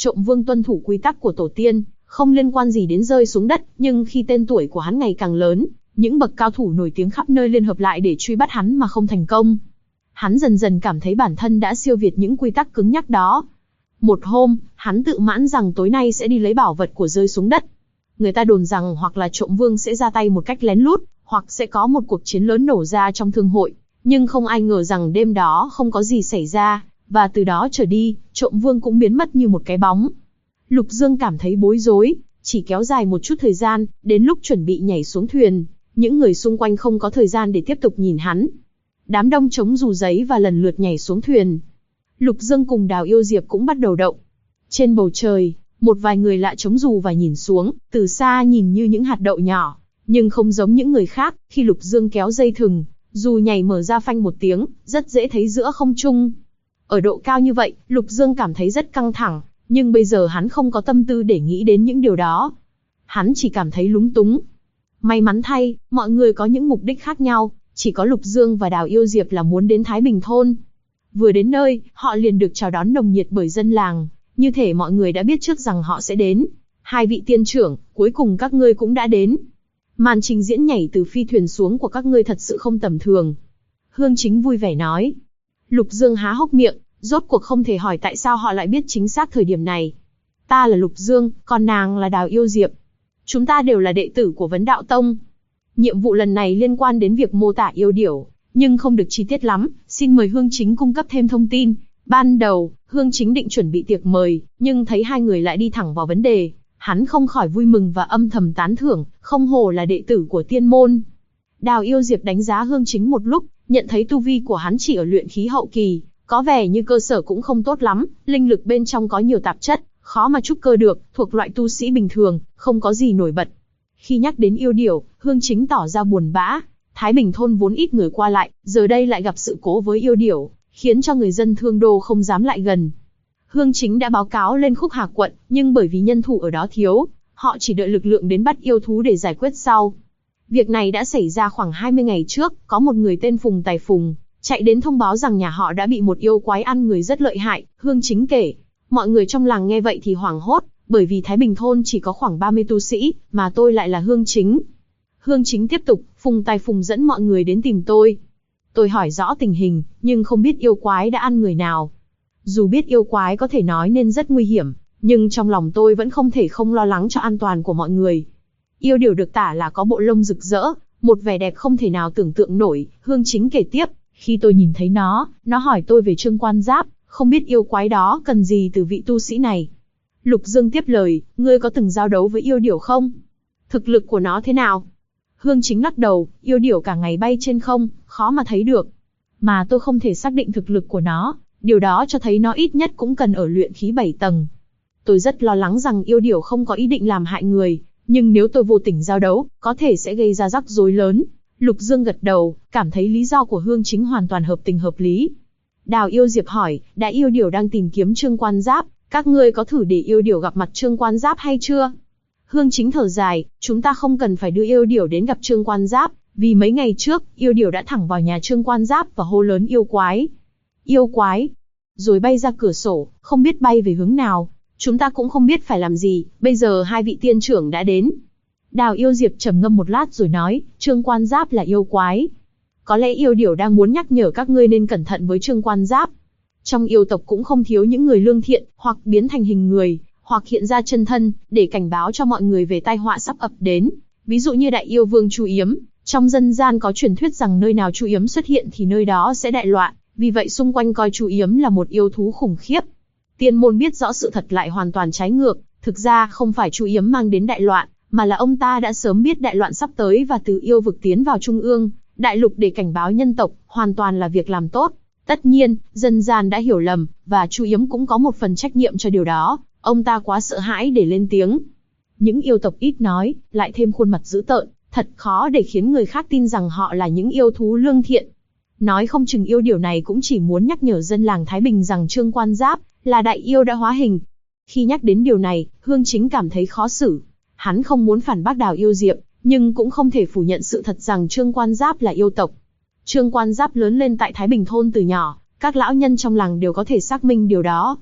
Trộm Vương tuân thủ quy tắc của tổ tiên, không liên quan gì đến rơi xuống đất, nhưng khi tên tuổi của hắn ngày càng lớn, những bậc cao thủ nổi tiếng khắp nơi liên hợp lại để truy bắt hắn mà không thành công. Hắn dần dần cảm thấy bản thân đã siêu việt những quy tắc cứng nhắc đó. Một hôm, hắn tự mãn rằng tối nay sẽ đi lấy bảo vật của rơi xuống đất. Người ta đồn rằng hoặc là Trộm Vương sẽ ra tay một cách lén lút, hoặc sẽ có một cuộc chiến lớn nổ ra trong thương hội. Nhưng không ai ngờ rằng đêm đó không có gì xảy ra, và từ đó trở đi, Trộm Vương cũng biến mất như một cái bóng. Lục Dương cảm thấy bối rối, chỉ kéo dài một chút thời gian, đến lúc chuẩn bị nhảy xuống thuyền, những người xung quanh không có thời gian để tiếp tục nhìn hắn. Đám đông chống dù giấy và lần lượt nhảy xuống thuyền. Lục Dương cùng Đào Yêu Diệp cũng bắt đầu động. Trên bầu trời, một vài người lạ chống dù và nhìn xuống, từ xa nhìn như những hạt đậu nhỏ, nhưng không giống những người khác. Khi Lục Dương kéo dây thừng, dù nhảy mở ra phanh một tiếng, rất dễ thấy giữa không trung. Ở độ cao như vậy, Lục Dương cảm thấy rất căng thẳng, nhưng bây giờ hắn không có tâm tư để nghĩ đến những điều đó. Hắn chỉ cảm thấy lúng túng. May mắn thay, mọi người có những mục đích khác nhau, chỉ có Lục Dương và Đào Yêu Diệp là muốn đến Thái Bình Thôn. Vừa đến nơi, họ liền được chào đón nồng nhiệt bởi dân làng, như thể mọi người đã biết trước rằng họ sẽ đến. Hai vị tiên trưởng, cuối cùng các ngươi cũng đã đến. Màn trình diễn nhảy từ phi thuyền xuống của các ngươi thật sự không tầm thường. Hương Chính vui vẻ nói. Lục Dương há hốc miệng, rốt cuộc không thể hỏi tại sao họ lại biết chính xác thời điểm này. Ta là Lục Dương, còn nàng là Đào Yêu Diệp. Chúng ta đều là đệ tử của Vấn Đạo Tông. Nhiệm vụ lần này liên quan đến việc mô tả yêu điểu, nhưng không được chi tiết lắm, xin mời Hương Chính cung cấp thêm thông tin. Ban đầu, Hương Chính định chuẩn bị tiệc mời, nhưng thấy hai người lại đi thẳng vào vấn đề. Hắn không khỏi vui mừng và âm thầm tán thưởng, không hổ là đệ tử của tiên môn. Đào Yêu Diệp đánh giá Hương Chính một lúc, nhận thấy tu vi của hắn chỉ ở luyện khí hậu kỳ, có vẻ như cơ sở cũng không tốt lắm, linh lực bên trong có nhiều tạp chất, khó mà trúc cơ được, thuộc loại tu sĩ bình thường, không có gì nổi bật. Khi nhắc đến yêu điểu, Hương Chính tỏ ra buồn bã. Thái Bình Thôn vốn ít người qua lại, giờ đây lại gặp sự cố với yêu điểu, khiến cho người dân Thương Đô không dám lại gần. Hương Chính đã báo cáo lên Khúc Hà quận, nhưng bởi vì nhân thủ ở đó thiếu, họ chỉ đợi lực lượng đến bắt yêu thú để giải quyết sau. Việc này đã xảy ra khoảng 20 ngày trước, có một người tên Phùng Tài Phùng, chạy đến thông báo rằng nhà họ đã bị một yêu quái ăn người rất lợi hại. Hương Chính kể. Mọi người trong làng nghe vậy thì hoảng hốt, bởi vì Thái Bình Thôn chỉ có khoảng 30 tu sĩ, mà tôi lại là Hương Chính. Hương Chính tiếp tục, Phùng Tài Phùng dẫn mọi người đến tìm tôi. Tôi hỏi rõ tình hình, nhưng không biết yêu quái đã ăn người nào. Dù biết yêu quái có thể nói nên rất nguy hiểm, nhưng trong lòng tôi vẫn không thể không lo lắng cho an toàn của mọi người. Yêu điểu được tả là có bộ lông rực rỡ, một vẻ đẹp không thể nào tưởng tượng nổi. Hương Chính kể tiếp, khi tôi nhìn thấy nó hỏi tôi về Trương Quan Giáp, không biết yêu quái đó cần gì từ vị tu sĩ này. Lục Dương tiếp lời, ngươi có từng giao đấu với yêu điểu không? Thực lực của nó thế nào? Hương Chính lắc đầu, yêu điểu cả ngày bay trên không, khó mà thấy được. Mà tôi không thể xác định thực lực của nó, điều đó cho thấy nó ít nhất cũng cần ở luyện khí 7 tầng. Tôi rất lo lắng rằng yêu điểu không có ý định làm hại người, nhưng nếu tôi vô tình giao đấu, có thể sẽ gây ra rắc rối lớn. Lục Dương gật đầu, cảm thấy lý do của Hương Chính hoàn toàn hợp tình hợp lý. Đào Yêu Diệp hỏi, đã yêu điểu đang tìm kiếm Trương Quan Giáp, các ngươi có thử để yêu điểu gặp mặt Trương Quan Giáp hay chưa? Hương Chính thở dài, chúng ta không cần phải đưa yêu điểu đến gặp Trương Quan Giáp, vì mấy ngày trước, yêu điểu đã thẳng vào nhà Trương Quan Giáp và hô lớn yêu quái. Yêu quái? Rồi bay ra cửa sổ, không biết bay về hướng nào. Chúng ta cũng không biết phải làm gì, bây giờ hai vị tiên trưởng đã đến. Đào Yêu Diệp trầm ngâm một lát rồi nói, Trương Quan Giáp là yêu quái. Có lẽ yêu điểu đang muốn nhắc nhở các ngươi nên cẩn thận với Trương Quan Giáp. Trong yêu tộc cũng không thiếu những người lương thiện, hoặc biến thành hình người, hoặc hiện ra chân thân, để cảnh báo cho mọi người về tai họa sắp ập đến. Ví dụ như đại yêu vương Chu Yếm, trong dân gian có truyền thuyết rằng nơi nào Chu Yếm xuất hiện thì nơi đó sẽ đại loạn, vì vậy xung quanh coi Chu Yếm là một yêu thú khủng khiếp. Tiên môn biết rõ sự thật lại hoàn toàn trái ngược, thực ra không phải Chu Yếm mang đến đại loạn, mà là ông ta đã sớm biết đại loạn sắp tới và từ yêu vực tiến vào trung ương đại lục để cảnh báo nhân tộc, hoàn toàn là việc làm tốt. Tất nhiên, dân gian đã hiểu lầm, và Chu Yếm cũng có một phần trách nhiệm cho điều đó, ông ta quá sợ hãi để lên tiếng. Những yêu tộc ít nói, lại thêm khuôn mặt dữ tợn, thật khó để khiến người khác tin rằng họ là những yêu thú lương thiện. Nói không chừng yêu điểu này cũng chỉ muốn nhắc nhở dân làng Thái Bình rằng Trương Quan Giáp là đại yêu đã hóa hình. Khi nhắc đến điều này, Hương Chính cảm thấy khó xử. Hắn không muốn phản bác Đào Yêu Diệp, nhưng cũng không thể phủ nhận sự thật rằng Trương Quan Giáp là yêu tộc. Trương Quan Giáp lớn lên tại Thái Bình Thôn từ nhỏ, các lão nhân trong làng đều có thể xác minh điều đó.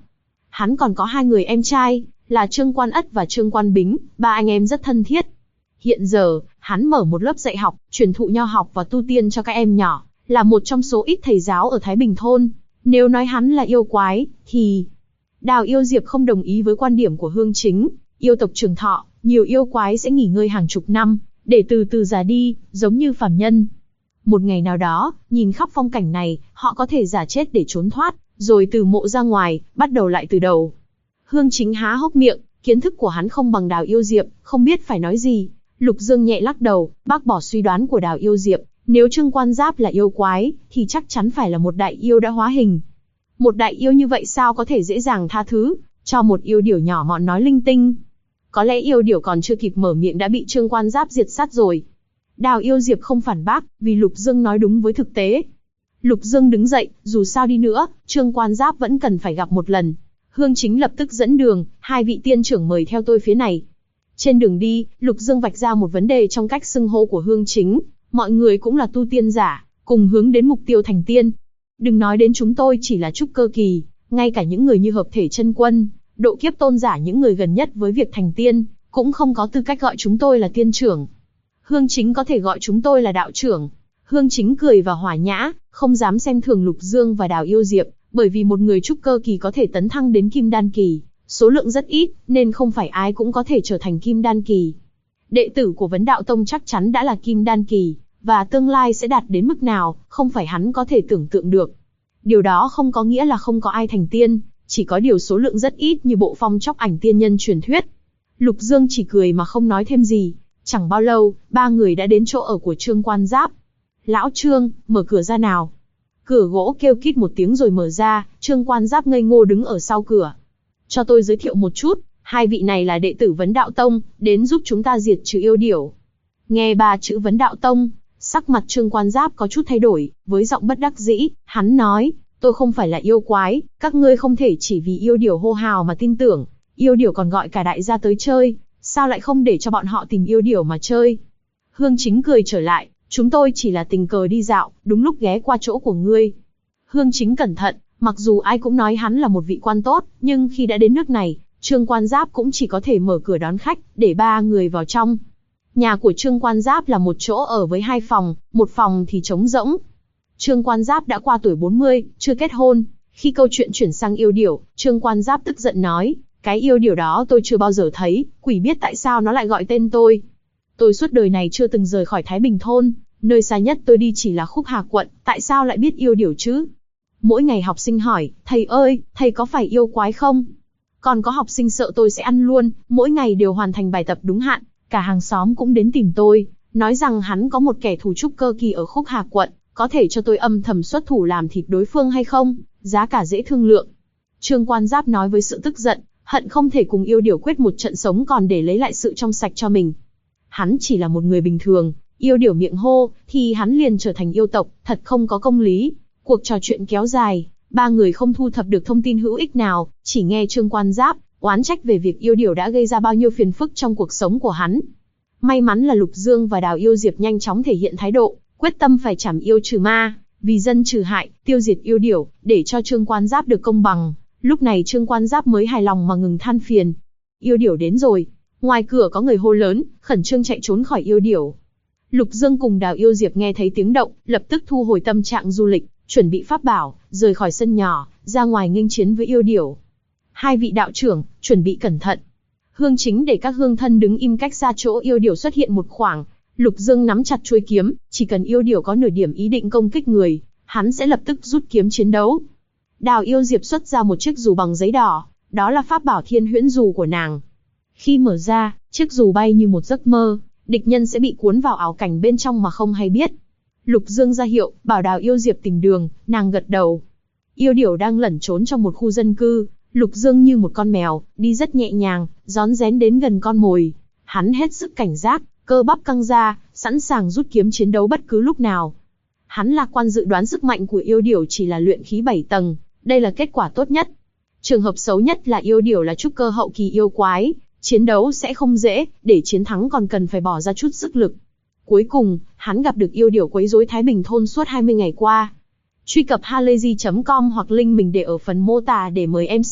Hắn còn có 2 người em trai, là Trương Quan Ất và Trương Quan Bính, 3 anh em rất thân thiết. Hiện giờ, hắn mở một lớp dạy học, truyền thụ nho học và tu tiên cho các em nhỏ, là một trong số ít thầy giáo ở Thái Bình thôn. Nếu nói hắn là yêu quái, thì... Đào Yêu Diệp không đồng ý với quan điểm của Hương Chính. Yêu tộc trường thọ, nhiều yêu quái sẽ nghỉ ngơi hàng chục năm, để từ từ già đi, giống như phàm nhân. Một ngày nào đó, nhìn khắp phong cảnh này, họ có thể giả chết để trốn thoát, rồi từ mộ ra ngoài, bắt đầu lại từ đầu. Hương Chính há hốc miệng, kiến thức của hắn không bằng Đào Yêu Diệp, không biết phải nói gì. Lục Dương nhẹ lắc đầu, bác bỏ suy đoán của Đào Yêu Diệp. Nếu Trương Quan Giáp là yêu quái, thì chắc chắn phải là một đại yêu đã hóa hình. Một đại yêu như vậy sao có thể dễ dàng tha thứ cho một yêu điểu nhỏ mọn nói linh tinh. Có lẽ yêu điểu còn chưa kịp mở miệng đã bị Trương Quan Giáp diệt sát rồi. Đào Yêu Diệp không phản bác, vì Lục Dương nói đúng với thực tế. Lục Dương đứng dậy, dù sao đi nữa, Trương Quan Giáp vẫn cần phải gặp một lần. Hương Chính lập tức dẫn đường, 2 vị tiên trưởng mời theo tôi phía này. Trên đường đi, Lục Dương vạch ra một vấn đề trong cách xưng hô của Hương Chính. Mọi người cũng là tu tiên giả, cùng hướng đến mục tiêu thành tiên. Đừng nói đến chúng tôi chỉ là trúc cơ kỳ, ngay cả những người như hợp thể chân quân, độ kiếp tôn giả, những người gần nhất với việc thành tiên, cũng không có tư cách gọi chúng tôi là tiên trưởng. Hương Chính có thể gọi chúng tôi là đạo trưởng. Hương Chính cười và hòa nhã, không dám xem thường Lục Dương và Đào Yêu Diệp, bởi vì một người trúc cơ kỳ có thể tấn thăng đến kim đan kỳ, số lượng rất ít, nên không phải ai cũng có thể trở thành kim đan kỳ. Đệ tử của Vấn Đạo Tông chắc chắn đã là kim đan kỳ, và tương lai sẽ đạt đến mức nào, không phải hắn có thể tưởng tượng được. Điều đó không có nghĩa là không có ai thành tiên, chỉ có điều số lượng rất ít như bộ phong chóc ảnh tiên nhân truyền thuyết. Lục Dương chỉ cười mà không nói thêm gì. Chẳng bao lâu, 3 người đã đến chỗ ở của Trương Quan Giáp. Lão Trương, mở cửa ra nào. Cửa gỗ kêu kít một tiếng rồi mở ra, Trương Quan Giáp ngây ngô đứng ở sau cửa. Cho tôi giới thiệu một chút, 2 vị này là đệ tử Vấn Đạo Tông, đến giúp chúng ta diệt trừ yêu điểu. Nghe 3 chữ Vấn Đạo Tông, sắc mặt Trương Quan Giáp có chút thay đổi, với giọng bất đắc dĩ, hắn nói, tôi không phải là yêu quái, các ngươi không thể chỉ vì yêu điểu hô hào mà tin tưởng, yêu điểu còn gọi cả đại gia tới chơi, sao lại không để cho bọn họ tìm yêu điểu mà chơi. Hương Chính cười trở lại, chúng tôi chỉ là tình cờ đi dạo, đúng lúc ghé qua chỗ của ngươi. Hương Chính cẩn thận, mặc dù ai cũng nói hắn là một vị quan tốt, nhưng khi đã đến nước này, Trương Quan Giáp cũng chỉ có thể mở cửa đón khách, để 3 người vào trong. Nhà của Trương Quan Giáp là một chỗ ở với 2 phòng, một phòng thì trống rỗng. Trương Quan Giáp đã qua tuổi 40, chưa kết hôn. Khi câu chuyện chuyển sang yêu điểu, Trương Quan Giáp tức giận nói, cái yêu điểu đó tôi chưa bao giờ thấy, quỷ biết tại sao nó lại gọi tên tôi. Tôi suốt đời này chưa từng rời khỏi Thái Bình thôn, nơi xa nhất tôi đi chỉ là Khúc Hà quận, tại sao lại biết yêu điểu chứ? Mỗi ngày học sinh hỏi, thầy ơi, thầy có phải yêu quái không? Còn có học sinh sợ tôi sẽ ăn luôn, mỗi ngày đều hoàn thành bài tập đúng hạn. Cả hàng xóm cũng đến tìm tôi, nói rằng hắn có một kẻ thù trúc cơ kỳ ở Khúc Hà quận, có thể cho tôi âm thầm xuất thủ làm thịt đối phương hay không, giá cả dễ thương lượng. Trương Quan Giáp nói với sự tức giận, hận không thể cùng yêu điểu quyết một trận sống còn để lấy lại sự trong sạch cho mình. Hắn chỉ là một người bình thường, yêu điểu miệng hô, thì hắn liền trở thành yêu tộc, thật không có công lý. Cuộc trò chuyện kéo dài, 3 người không thu thập được thông tin hữu ích nào, chỉ nghe Trương Quan Giáp oán trách về việc yêu điểu đã gây ra bao nhiêu phiền phức trong cuộc sống của hắn. May mắn là Lục Dương và Đào Yêu Diệp nhanh chóng thể hiện thái độ, quyết tâm phải trảm yêu trừ ma, vì dân trừ hại, tiêu diệt yêu điểu, để cho Trương Quan Giáp được công bằng. Lúc này Trương Quan Giáp mới hài lòng mà ngừng than phiền. Yêu điểu đến rồi. Ngoài cửa có người hô lớn, khẩn trương chạy trốn khỏi yêu điểu. Lục Dương cùng Đào Yêu Diệp nghe thấy tiếng động, lập tức thu hồi tâm trạng du lịch, chuẩn bị pháp bảo, rời khỏi sân nhỏ, ra ngoài nghênh chiến với yêu điểu. 2 vị đạo trưởng, chuẩn bị cẩn thận. Hương Chính để các hương thân đứng im cách xa chỗ yêu điểu xuất hiện một khoảng. Lục Dương nắm chặt chuôi kiếm, chỉ cần yêu điểu có nửa điểm ý định công kích người, hắn sẽ lập tức rút kiếm chiến đấu. Đào Yêu Diệp xuất ra một chiếc dù bằng giấy đỏ, đó là pháp bảo Thiên Huyễn Dù của nàng. Khi mở ra, chiếc dù bay như một giấc mơ, địch nhân sẽ bị cuốn vào ảo cảnh bên trong mà không hay biết. Lục Dương ra hiệu, bảo Đào Yêu Diệp tìm đường, nàng gật đầu. Yêu điểu đang lẩn trốn trong một khu dân cư, Lục Dương như một con mèo, đi rất nhẹ nhàng, rón rén đến gần con mồi. Hắn hết sức cảnh giác, cơ bắp căng ra, sẵn sàng rút kiếm chiến đấu bất cứ lúc nào. Hắn lạc quan dự đoán sức mạnh của yêu điểu chỉ là luyện khí 7 tầng, đây là kết quả tốt nhất. Trường hợp xấu nhất là yêu điểu là trúc cơ hậu kỳ yêu quái, chiến đấu sẽ không dễ, để chiến thắng còn cần phải bỏ ra chút sức lực. Cuối cùng, hắn gặp được yêu điểu quấy rối Thái Bình thôn suốt 20 ngày qua. Truy cập halayzi.com hoặc link mình để ở phần mô tả để mời MC,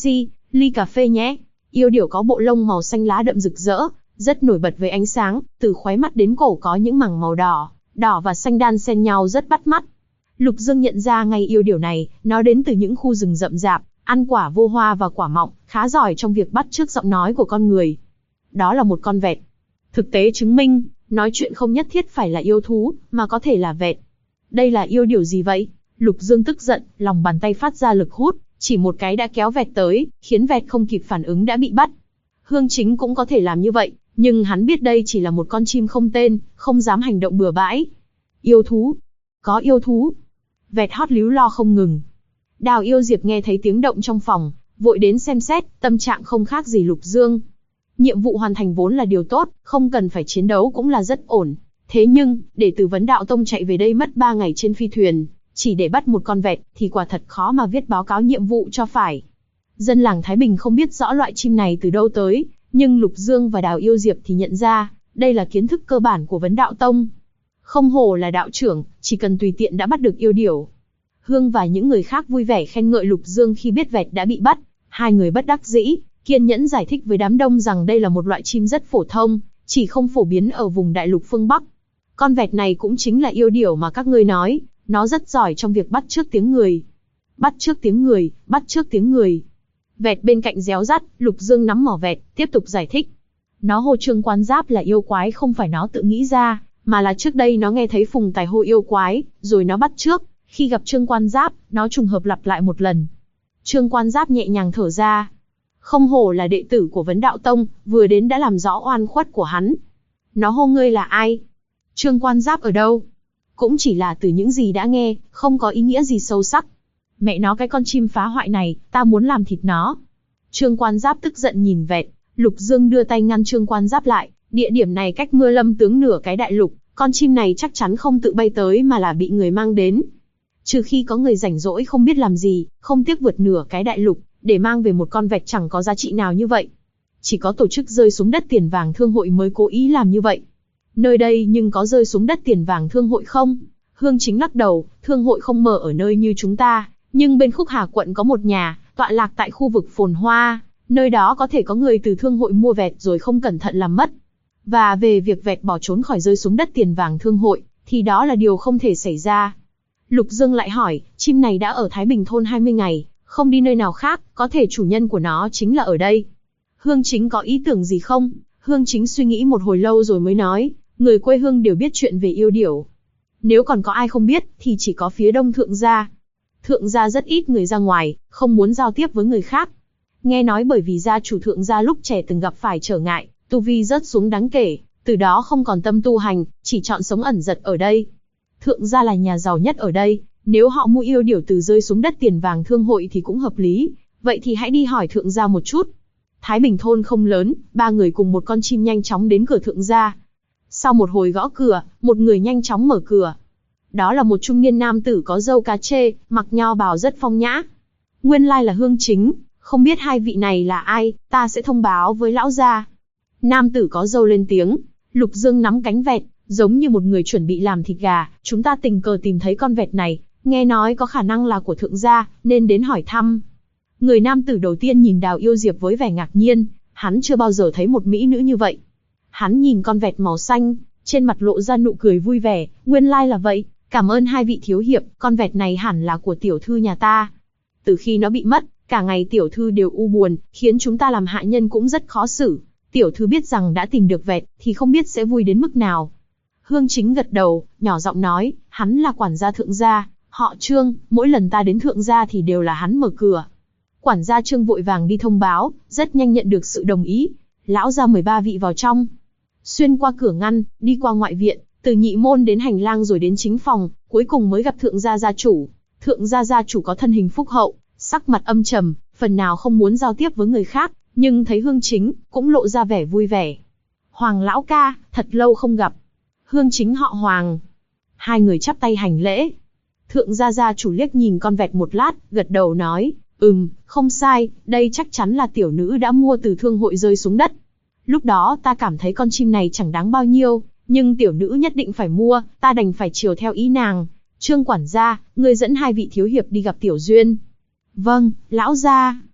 Ly cà phê nhé. Yêu điểu có bộ lông màu xanh lá đậm rực rỡ, rất nổi bật với ánh sáng, từ khóe mắt đến cổ có những mảng màu đỏ, đỏ và xanh đan xen nhau rất bắt mắt. Lục Dương nhận ra ngay yêu điểu này, nó đến từ những khu rừng rậm rạp, ăn quả vô hoa và quả mọng, khá giỏi trong việc bắt chước giọng nói của con người. Đó là một con vẹt. Thực tế chứng minh, nói chuyện không nhất thiết phải là yêu thú, mà có thể là vẹt. Đây là yêu điểu gì vậy? Lục Dương tức giận, lòng bàn tay phát ra lực hút, chỉ một cái đã kéo vẹt tới, khiến vẹt không kịp phản ứng đã bị bắt. Hương Chính cũng có thể làm như vậy, nhưng hắn biết đây chỉ là một con chim không tên, không dám hành động bừa bãi. Yêu thú? Có yêu thú? Vẹt hót líu lo không ngừng. Đào Yêu Diệp nghe thấy tiếng động trong phòng, vội đến xem xét, tâm trạng không khác gì Lục Dương. Nhiệm vụ hoàn thành vốn là điều tốt, không cần phải chiến đấu cũng là rất ổn. Thế nhưng, để từ Vấn Đạo Tông chạy về đây mất 3 ngày trên phi thuyền, chỉ để bắt một con vẹt, thì quả thật khó mà viết báo cáo nhiệm vụ cho phải. Dân làng Thái Bình không biết rõ loại chim này từ đâu tới, nhưng Lục Dương và Đào Yêu Diệp thì nhận ra, đây là kiến thức cơ bản của Vấn Đạo Tông. Không hổ là đạo trưởng, chỉ cần tùy tiện đã bắt được yêu điểu. Hương và những người khác vui vẻ khen ngợi Lục Dương khi biết vẹt đã bị bắt. Hai người bất đắc dĩ, kiên nhẫn giải thích với đám đông rằng đây là một loại chim rất phổ thông, chỉ không phổ biến ở vùng đại lục phương Bắc. Con vẹt này cũng chính là yêu điểu mà các ngươi nói, nó rất giỏi trong việc bắt chước tiếng người. Bắt chước tiếng người, bắt chước tiếng người. Vẹt bên cạnh réo rắt, Lục Dương nắm mỏ vẹt, tiếp tục giải thích. Nó hô Trương Quan Giáp là yêu quái không phải nó tự nghĩ ra, mà là trước đây nó nghe thấy Phùng Tài hô yêu quái, rồi nó bắt chước. Khi gặp Trương Quan Giáp, nó trùng hợp lặp lại một lần. Trương Quan Giáp nhẹ nhàng thở ra. Không hổ là đệ tử của Vấn Đạo Tông, vừa đến đã làm rõ oan khuất của hắn. Nó hô ngươi là ai? Trương Quan Giáp ở đâu? Cũng chỉ là từ những gì đã nghe, không có ý nghĩa gì sâu sắc. Mẹ nó cái con chim phá hoại này, ta muốn làm thịt nó. Trương Quan Giáp tức giận nhìn vẹt, Lục Dương đưa tay ngăn Trương Quan Giáp lại, địa điểm này cách Mưa Lâm Tướng nửa cái đại lục, con chim này chắc chắn không tự bay tới mà là bị người mang đến. Trừ khi có người rảnh rỗi không biết làm gì, không tiếc vượt nửa cái đại lục, để mang về một con vẹt chẳng có giá trị nào như vậy. Chỉ có tổ chức rơi xuống đất tiền vàng thương hội mới cố ý làm như vậy. Nơi đây nhưng có rơi xuống đất tiền vàng thương hội không? Hương Chính lắc đầu, thương hội không mở ở nơi như chúng ta, nhưng bên Khúc Hà quận có một nhà, tọa lạc tại khu vực phồn hoa, nơi đó có thể có người từ thương hội mua vẹt rồi không cẩn thận làm mất. Và về việc vẹt bỏ trốn khỏi rơi xuống đất tiền vàng thương hội, thì đó là điều không thể xảy ra. Lục Dương lại hỏi, chim này đã ở Thái Bình thôn 20 ngày, không đi nơi nào khác, có thể chủ nhân của nó chính là ở đây. Hương Chính có ý tưởng gì không? Hương Chính suy nghĩ một hồi lâu rồi mới nói, người quê hương đều biết chuyện về yêu điểu. Nếu còn có ai không biết, thì chỉ có phía đông Thượng gia. Thượng gia rất ít người ra ngoài, không muốn giao tiếp với người khác. Nghe nói bởi vì gia chủ Thượng gia lúc trẻ từng gặp phải trở ngại, tu vi rớt xuống đáng kể, từ đó không còn tâm tu hành, chỉ chọn sống ẩn dật ở đây. Thượng gia là nhà giàu nhất ở đây, nếu họ mua yêu điểu từ rơi xuống đất tiền vàng thương hội thì cũng hợp lý, vậy thì hãy đi hỏi Thượng gia một chút. Thái Bình thôn không lớn, 3 người cùng một con chim nhanh chóng đến cửa Thượng gia. Sau một hồi gõ cửa, một người nhanh chóng mở cửa. Đó là một trung niên nam tử có râu cá chê, mặc nho bào rất phong nhã. Nguyên lai là Hương Chính, không biết hai vị này là ai, ta sẽ thông báo với lão gia. Nam tử có râu lên tiếng. Lục Dương nắm cánh vẹt, giống như một người chuẩn bị làm thịt gà. Chúng ta tình cờ tìm thấy con vẹt này, nghe nói có khả năng là của Thượng gia, nên đến hỏi thăm. Người nam tử đầu tiên nhìn Đào Yêu Diệp với vẻ ngạc nhiên, hắn chưa bao giờ thấy một mỹ nữ như vậy. Hắn nhìn con vẹt màu xanh, trên mặt lộ ra nụ cười vui vẻ, nguyên lai là vậy, cảm ơn hai vị thiếu hiệp, con vẹt này hẳn là của tiểu thư nhà ta. Từ khi nó bị mất, cả ngày tiểu thư đều u buồn, khiến chúng ta làm hạ nhân cũng rất khó xử. Tiểu thư biết rằng đã tìm được vẹt, thì không biết sẽ vui đến mức nào. Hương Chính gật đầu, nhỏ giọng nói, hắn là quản gia Thượng gia, họ Trương, mỗi lần ta đến Thượng gia thì đều là hắn mở cửa. Quản gia Trương vội vàng đi thông báo, rất nhanh nhận được sự đồng ý. Lão gia mời 3 vị vào trong. Xuyên qua cửa ngăn, đi qua ngoại viện, từ nhị môn đến hành lang rồi đến chính phòng, cuối cùng mới gặp Thượng gia gia chủ. Thượng gia gia chủ có thân hình phúc hậu, sắc mặt âm trầm, phần nào không muốn giao tiếp với người khác, nhưng thấy Hương Chính, cũng lộ ra vẻ vui vẻ. Hoàng lão ca, thật lâu không gặp. Hương Chính họ Hoàng. Hai người chắp tay hành lễ. Thượng gia gia chủ liếc nhìn con vẹt một lát, gật đầu nói, không sai, đây chắc chắn là tiểu nữ đã mua từ thương hội rơi xuống đất. Lúc đó ta cảm thấy con chim này chẳng đáng bao nhiêu, nhưng tiểu nữ nhất định phải mua, ta đành phải chiều theo ý nàng. Trương quản gia, ngươi dẫn hai vị thiếu hiệp đi gặp tiểu duyên. Vâng, lão gia.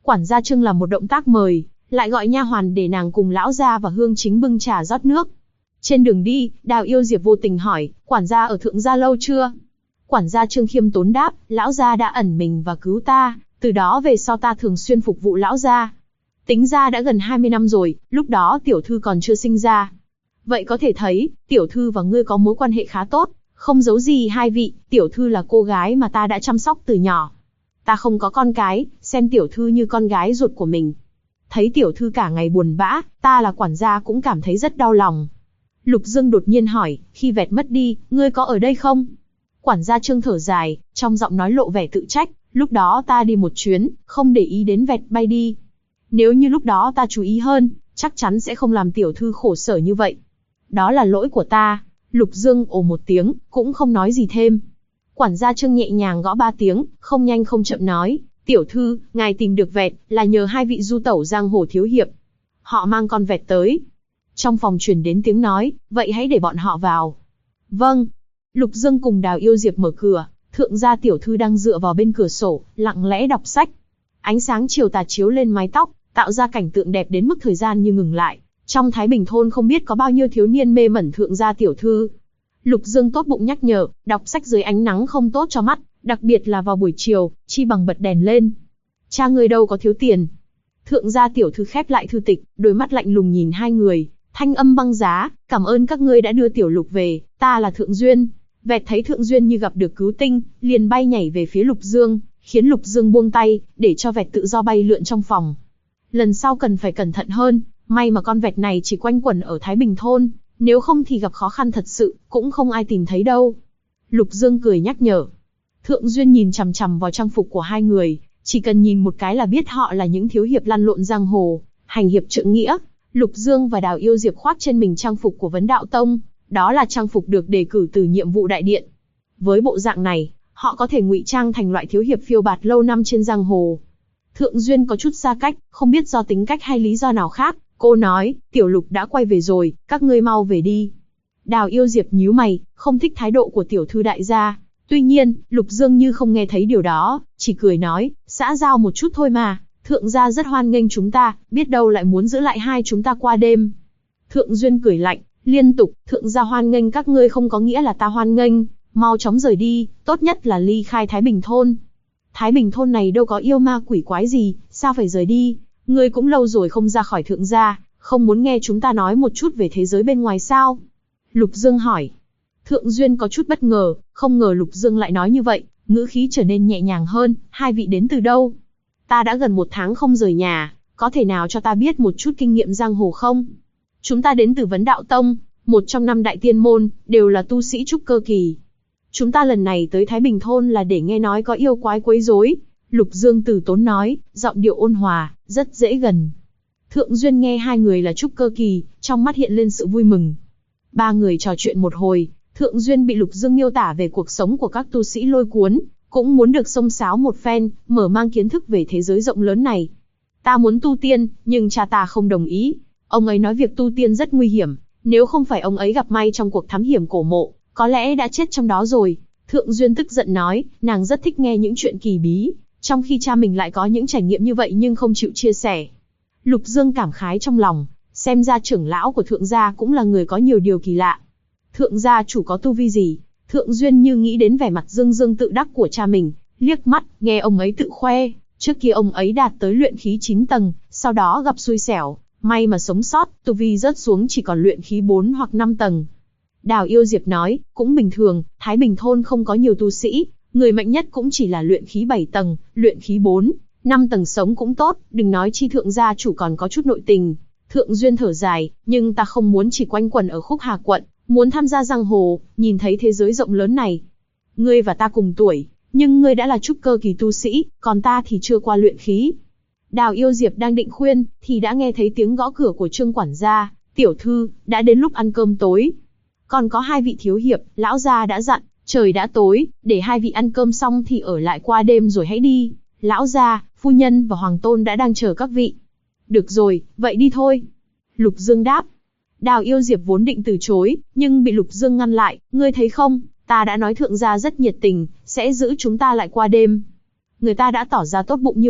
Quản gia Trương làm một động tác mời, lại gọi nha hoàn để nàng cùng lão gia và Hương Chính bưng trà rót nước. Trên đường đi, Đào Yêu Diệp vô tình hỏi, quản gia ở thượng gia lâu chưa? Quản gia Trương khiêm tốn đáp, lão gia đã ẩn mình và cứu ta, từ đó về sau ta thường xuyên phục vụ lão gia. Tính ra đã gần 20 năm rồi, lúc đó tiểu thư còn chưa sinh ra. Vậy có thể thấy, tiểu thư và ngươi có mối quan hệ khá tốt, không giấu gì hai vị, tiểu thư là cô gái mà ta đã chăm sóc từ nhỏ. Ta không có con cái, xem tiểu thư như con gái ruột của mình. Thấy tiểu thư cả ngày buồn bã, ta là quản gia cũng cảm thấy rất đau lòng. Lục Dương đột nhiên hỏi, khi Vẹt mất đi, ngươi có ở đây không? Quản gia Trương thở dài, trong giọng nói lộ vẻ tự trách, lúc đó ta đi một chuyến, không để ý đến Vẹt bay đi. Nếu như lúc đó ta chú ý hơn, chắc chắn sẽ không làm tiểu thư khổ sở như vậy. Đó là lỗi của ta. Lục Dương ồ một tiếng, cũng không nói gì thêm. Quản gia Trương nhẹ nhàng gõ 3 tiếng, không nhanh không chậm nói, tiểu thư, ngài tìm được Vẹt, là nhờ hai vị du tẩu giang hồ thiếu hiệp. Họ mang con Vẹt tới. Trong phòng truyền đến tiếng nói, vậy hãy để bọn họ vào. Vâng. Lục Dương cùng Đào Yêu Diệp mở cửa, thượng gia tiểu thư đang dựa vào bên cửa sổ, lặng lẽ đọc sách. Ánh sáng chiều tà chiếu lên mái tóc, tạo ra cảnh tượng đẹp đến mức thời gian như ngừng lại. Trong Thái Bình thôn không biết có bao nhiêu thiếu niên mê mẩn thượng gia tiểu thư. Lục Dương tốt bụng nhắc nhở, đọc sách dưới ánh nắng không tốt cho mắt, đặc biệt là vào buổi chiều, chi bằng bật đèn lên. Cha ngươi đâu có thiếu tiền. Thượng gia tiểu thư khép lại thư tịch, đôi mắt lạnh lùng nhìn hai người, thanh âm băng giá, cảm ơn các ngươi đã đưa tiểu Lục về, ta là Thượng Duyên. Vẹt thấy Thượng Duyên như gặp được cứu tinh, liền bay nhảy về phía Lục Dương, khiến Lục Dương buông tay, để cho Vẹt tự do bay lượn trong phòng. Lần sau cần phải cẩn thận hơn, may mà con Vẹt này chỉ quanh quẩn ở Thái Bình thôn, nếu không thì gặp khó khăn thật sự, cũng không ai tìm thấy đâu. Lục Dương cười nhắc nhở. Thượng Duyên nhìn chằm chằm vào trang phục của hai người, chỉ cần nhìn một cái là biết họ là những thiếu hiệp lăn lộn giang hồ, hành hiệp trượng nghĩa. Lục Dương và Đào Yêu Diệp khoác trên mình trang phục của Vấn Đạo Tông, đó là trang phục được đề cử từ nhiệm vụ đại điện. Với bộ dạng này, họ có thể ngụy trang thành loại thiếu hiệp phiêu bạt lâu năm trên giang hồ. Thượng Duyên có chút xa cách, không biết do tính cách hay lý do nào khác, cô nói, tiểu Lục đã quay về rồi, các ngươi mau về đi. Đào Yêu Diệp nhíu mày, không thích thái độ của tiểu thư đại gia. Tuy nhiên, Lục Dương như không nghe thấy điều đó, chỉ cười nói, xã giao một chút thôi mà, thượng gia rất hoan nghênh chúng ta, biết đâu lại muốn giữ lại hai chúng ta qua đêm. Thượng Duyên cười lạnh, liên tục, thượng gia hoan nghênh các ngươi không có nghĩa là ta hoan nghênh, mau chóng rời đi, tốt nhất là ly khai Thái Bình thôn. Thái Bình thôn này đâu có yêu ma quỷ quái gì, sao phải rời đi, ngươi cũng lâu rồi không ra khỏi thượng gia, không muốn nghe chúng ta nói một chút về thế giới bên ngoài sao? Lục Dương hỏi. Thượng Duyên có chút bất ngờ, không ngờ Lục Dương lại nói như vậy, ngữ khí trở nên nhẹ nhàng hơn, hai vị đến từ đâu? Ta đã gần 1 tháng không rời nhà, có thể nào cho ta biết một chút kinh nghiệm giang hồ không? Chúng ta đến từ Vấn Đạo Tông, một trong 5 đại tiên môn, đều là tu sĩ trúc cơ kỳ. Chúng ta lần này tới Thái Bình thôn là để nghe nói có yêu quái quấy rối. Lục Dương từ tốn nói, giọng điệu ôn hòa, rất dễ gần. Thượng Duyên nghe hai người là trúc cơ kỳ, trong mắt hiện lên sự vui mừng. Ba người trò chuyện một hồi, Thượng Duyên bị Lục Dương miêu tả về cuộc sống của các tu sĩ lôi cuốn, cũng muốn được xông xáo một phen, mở mang kiến thức về thế giới rộng lớn này. Ta muốn tu tiên, nhưng cha ta không đồng ý. Ông ấy nói việc tu tiên rất nguy hiểm, nếu không phải ông ấy gặp may trong cuộc thám hiểm cổ mộ, có lẽ đã chết trong đó rồi. Thượng Duyên tức giận nói, nàng rất thích nghe những chuyện kỳ bí, trong khi cha mình lại có những trải nghiệm như vậy nhưng không chịu chia sẻ. Lục Dương cảm khái trong lòng, xem ra trưởng lão của Thượng gia cũng là người có nhiều điều kỳ lạ. Thượng gia chủ có tu vi gì? Thượng Duyên như nghĩ đến vẻ mặt dương dương tự đắc của cha mình, liếc mắt, nghe ông ấy tự khoe, trước kia ông ấy đạt tới luyện khí 9 tầng, sau đó gặp xui xẻo, may mà sống sót, tu vi rớt xuống chỉ còn luyện khí 4 hoặc 5 tầng. Đào Yêu Diệp nói, cũng bình thường, Thái Bình thôn không có nhiều tu sĩ, người mạnh nhất cũng chỉ là luyện khí 7 tầng, luyện khí 4, 5 tầng sống cũng tốt, đừng nói chi thượng gia chủ còn có chút nội tình. Thượng Duyên thở dài, nhưng ta không muốn chỉ quanh quẩn ở Khúc Hà quận, muốn tham gia giang hồ, nhìn thấy thế giới rộng lớn này. Ngươi và ta cùng tuổi, nhưng ngươi đã là trúc cơ kỳ tu sĩ, còn ta thì chưa qua luyện khí. Đào Yêu Diệp đang định khuyên, thì đã nghe thấy tiếng gõ cửa của Trương quản gia, tiểu thư, đã đến lúc ăn cơm tối. Còn có 2 vị thiếu hiệp, lão gia đã dặn, trời đã tối, để 2 vị ăn cơm xong thì ở lại qua đêm rồi hãy đi. Lão gia, phu nhân và hoàng tôn đã đang chờ các vị. Được rồi, vậy đi thôi. Lục Dương đáp. Đào Yêu Diệp vốn định từ chối, nhưng bị Lục Dương ngăn lại, ngươi thấy không, ta đã nói thượng gia rất nhiệt tình, sẽ giữ chúng ta lại qua đêm. Người ta đã tỏ ra tốt bụng như vậy,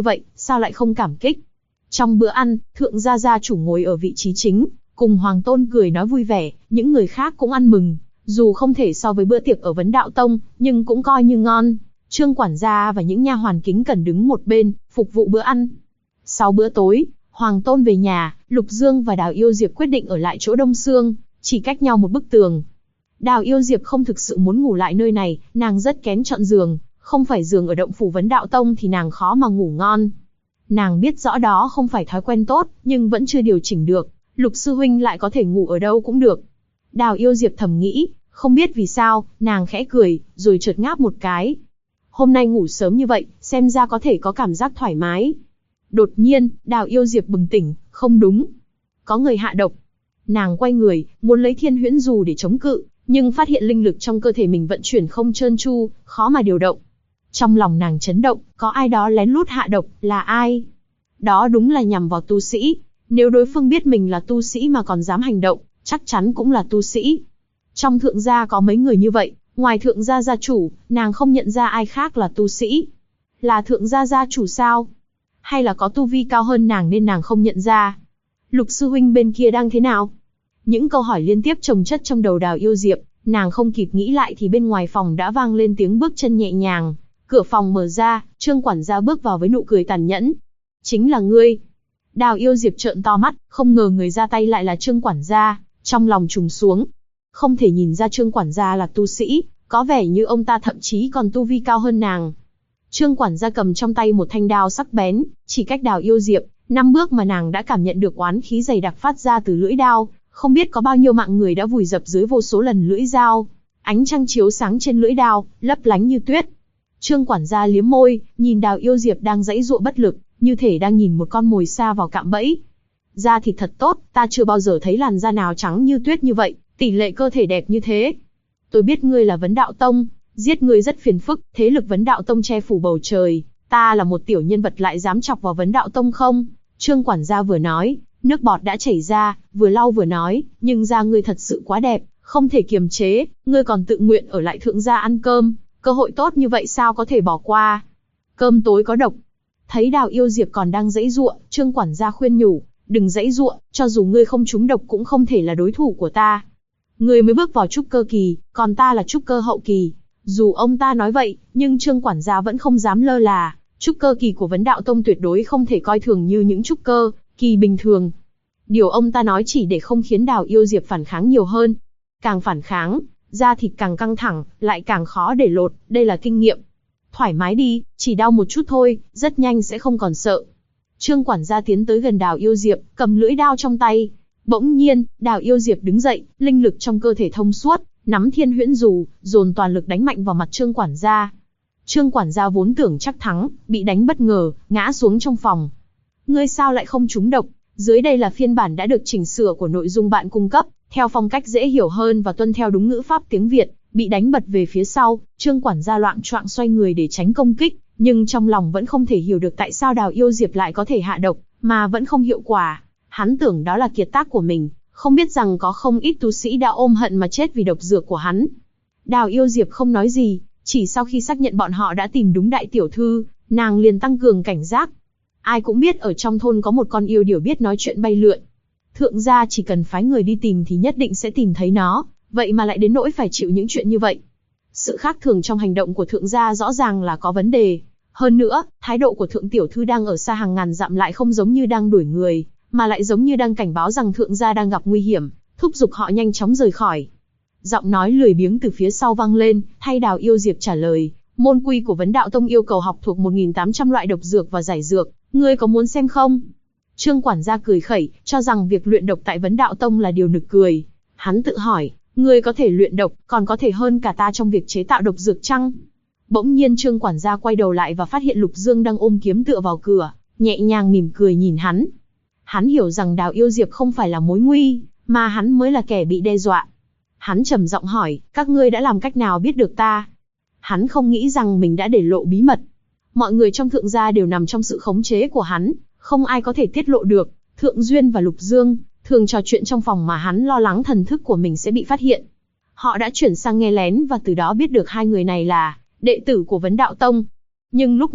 sao lại không cảm kích? Trong bữa ăn, thượng gia gia chủ ngồi ở vị trí chính, cùng Hoàng Tôn cười nói vui vẻ, những người khác cũng ăn mừng, dù không thể so với bữa tiệc ở Vấn Đạo Tông, nhưng cũng coi như ngon. Trương quản gia và những nha hoàn kính cẩn đứng một bên, phục vụ bữa ăn. Sau bữa tối, Hoàng Tôn về nhà, Lục Dương và Đào Yêu Diệp quyết định ở lại chỗ Đông Sương, chỉ cách nhau một bức tường. Đào Yêu Diệp không thực sự muốn ngủ lại nơi này, nàng rất kén chọn giường, không phải giường ở động phủ Vấn Đạo Tông thì nàng khó mà ngủ ngon. Nàng biết rõ đó không phải thói quen tốt, nhưng vẫn chưa điều chỉnh được, Lục sư huynh lại có thể ngủ ở đâu cũng được. Đào Yêu Diệp thầm nghĩ, không biết vì sao, nàng khẽ cười, rồi chợt ngáp một cái. Hôm nay ngủ sớm như vậy, xem ra có thể có cảm giác thoải mái. Đột nhiên, Đào Yêu Diệp bừng tỉnh, không đúng. Có người hạ độc. Nàng quay người, muốn lấy Thiên Huyễn Dù để chống cự, nhưng phát hiện linh lực trong cơ thể mình vận chuyển không trơn tru, khó mà điều động. Trong lòng nàng chấn động, có ai đó lén lút hạ độc, là ai? Đó đúng là nhằm vào tu sĩ. Nếu đối phương biết mình là tu sĩ mà còn dám hành động, chắc chắn cũng là tu sĩ. Trong thượng gia có mấy người như vậy, ngoài thượng gia gia chủ, nàng không nhận ra ai khác là tu sĩ. Là thượng gia gia chủ sao? Hay là có tu vi cao hơn nàng nên nàng không nhận ra? Lục sư huynh bên kia đang thế nào? Những câu hỏi liên tiếp chồng chất trong đầu Đào Yêu Diệp, nàng không kịp nghĩ lại thì bên ngoài phòng đã vang lên tiếng bước chân nhẹ nhàng. Cửa phòng mở ra, Trương quản gia bước vào với nụ cười tàn nhẫn. Chính là ngươi. Đào Yêu Diệp trợn to mắt, không ngờ người ra tay lại là Trương quản gia, trong lòng trùng xuống. Không thể nhìn ra Trương quản gia là tu sĩ, có vẻ như ông ta thậm chí còn tu vi cao hơn nàng. Trương quản gia cầm trong tay một thanh đao sắc bén, chỉ cách Đào Yêu Diệp 5 bước mà nàng đã cảm nhận được oán khí dày đặc phát ra từ lưỡi đao, không biết có bao nhiêu mạng người đã vùi dập dưới vô số lần lưỡi dao. Ánh trăng chiếu sáng trên lưỡi đao, lấp lánh như tuyết. Trương quản gia liếm môi, nhìn Đào Yêu Diệp đang giãy giụa bất lực, như thể đang nhìn một con mồi sa vào cạm bẫy. Da thịt thật tốt, ta chưa bao giờ thấy làn da nào trắng như tuyết như vậy, tỷ lệ cơ thể đẹp như thế. Tôi biết ngươi là Vấn Đạo Tông, giết ngươi rất phiền phức, thế lực Vấn Đạo Tông che phủ bầu trời, ta là một tiểu nhân vật lại dám chọc vào Vấn Đạo Tông không? Trương quản gia vừa nói, nước bọt đã chảy ra, vừa lau vừa nói, nhưng da ngươi thật sự quá đẹp, không thể kiềm chế, ngươi còn tự nguyện ở lại thượng gia ăn cơm, cơ hội tốt như vậy sao có thể bỏ qua? Cơm tối có độc. Thấy Đào Yêu Diệp còn đang giãy giụa, Trương quản gia khuyên nhủ, đừng giãy giụa, cho dù ngươi không trúng độc cũng không thể là đối thủ của ta. Ngươi mới bước vào trúc cơ kỳ, còn ta là trúc cơ hậu kỳ. Dù ông ta nói vậy, nhưng Trương quản gia vẫn không dám lơ là, trúc cơ kỳ của Vấn Đạo Tông tuyệt đối không thể coi thường như những trúc cơ kỳ bình thường. Điều ông ta nói chỉ để không khiến Đào Yêu Diệp phản kháng nhiều hơn. Càng phản kháng, da thịt càng căng thẳng, lại càng khó để lột, đây là kinh nghiệm. Thoải mái đi, chỉ đau một chút thôi, rất nhanh sẽ không còn sợ. Trương quản gia tiến tới gần Đào Yêu Diệp, cầm lưỡi đao trong tay. Bỗng nhiên, Đào Yêu Diệp đứng dậy, linh lực trong cơ thể thông suốt, nắm Thiên Huyễn Dù, dồn toàn lực đánh mạnh vào mặt Trương quản gia. Trương quản gia vốn tưởng chắc thắng, bị đánh bất ngờ, ngã xuống trong phòng. Ngươi sao lại không trúng độc? Dưới đây là phiên bản đã được chỉnh sửa của nội dung bạn cung cấp, theo phong cách dễ hiểu hơn và tuân theo đúng ngữ pháp tiếng Việt. Bị đánh bật về phía sau, Trương quản gia loạng choạng xoay người để tránh công kích, nhưng trong lòng vẫn không thể hiểu được tại sao Đào Yêu Diệp lại có thể hạ độc, mà vẫn không hiệu quả. Hắn tưởng đó là kiệt tác của mình, không biết rằng có không ít tu sĩ đã ôm hận mà chết vì độc dược của hắn. Đào Yêu Diệp không nói gì, chỉ sau khi xác nhận bọn họ đã tìm đúng đại tiểu thư, nàng liền tăng cường cảnh giác. Ai cũng biết ở trong thôn có một con yêu điểu biết nói chuyện bay lượn. Thượng gia chỉ cần phái người đi tìm thì nhất định sẽ tìm thấy nó, vậy mà lại đến nỗi phải chịu những chuyện như vậy. Sự khác thường trong hành động của thượng gia rõ ràng là có vấn đề. Hơn nữa, thái độ của thượng tiểu thư đang ở xa hàng ngàn dặm lại không giống như đang đuổi người, mà lại giống như đang cảnh báo rằng thượng gia đang gặp nguy hiểm, thúc giục họ nhanh chóng rời khỏi. Giọng nói lười biếng từ phía sau vang lên, thay Đào Yêu Diệp trả lời, môn quy của Vấn Đạo Tông yêu cầu học thuộc 1.800 loại độc dược và giải dược, ngươi có muốn xem không? Trương quản gia cười khẩy, cho rằng việc luyện độc tại Vấn Đạo Tông là điều nực cười. Hắn tự hỏi, ngươi có thể luyện độc, còn có thể hơn cả ta trong việc chế tạo độc dược chăng? Bỗng nhiên Trương quản gia quay đầu lại và phát hiện Lục Dương đang ôm kiếm tựa vào cửa, nhẹ nhàng mỉm cười nhìn hắn. Hắn hiểu rằng Đào Yêu Diệp không phải là mối nguy, mà hắn mới là kẻ bị đe dọa. Hắn trầm giọng hỏi, các ngươi đã làm cách nào biết được ta? Hắn không nghĩ rằng mình đã để lộ bí mật. Mọi người trong thượng gia đều nằm trong sự khống chế của hắn, không ai có thể tiết lộ được. Thượng Duyên và Lục Dương thường trò chuyện trong phòng mà hắn lo lắng thần thức của mình sẽ bị phát hiện. Họ đã chuyển sang nghe lén và từ đó biết được hai người này là đệ tử của Vấn Đạo Tông. Nhưng lúc này,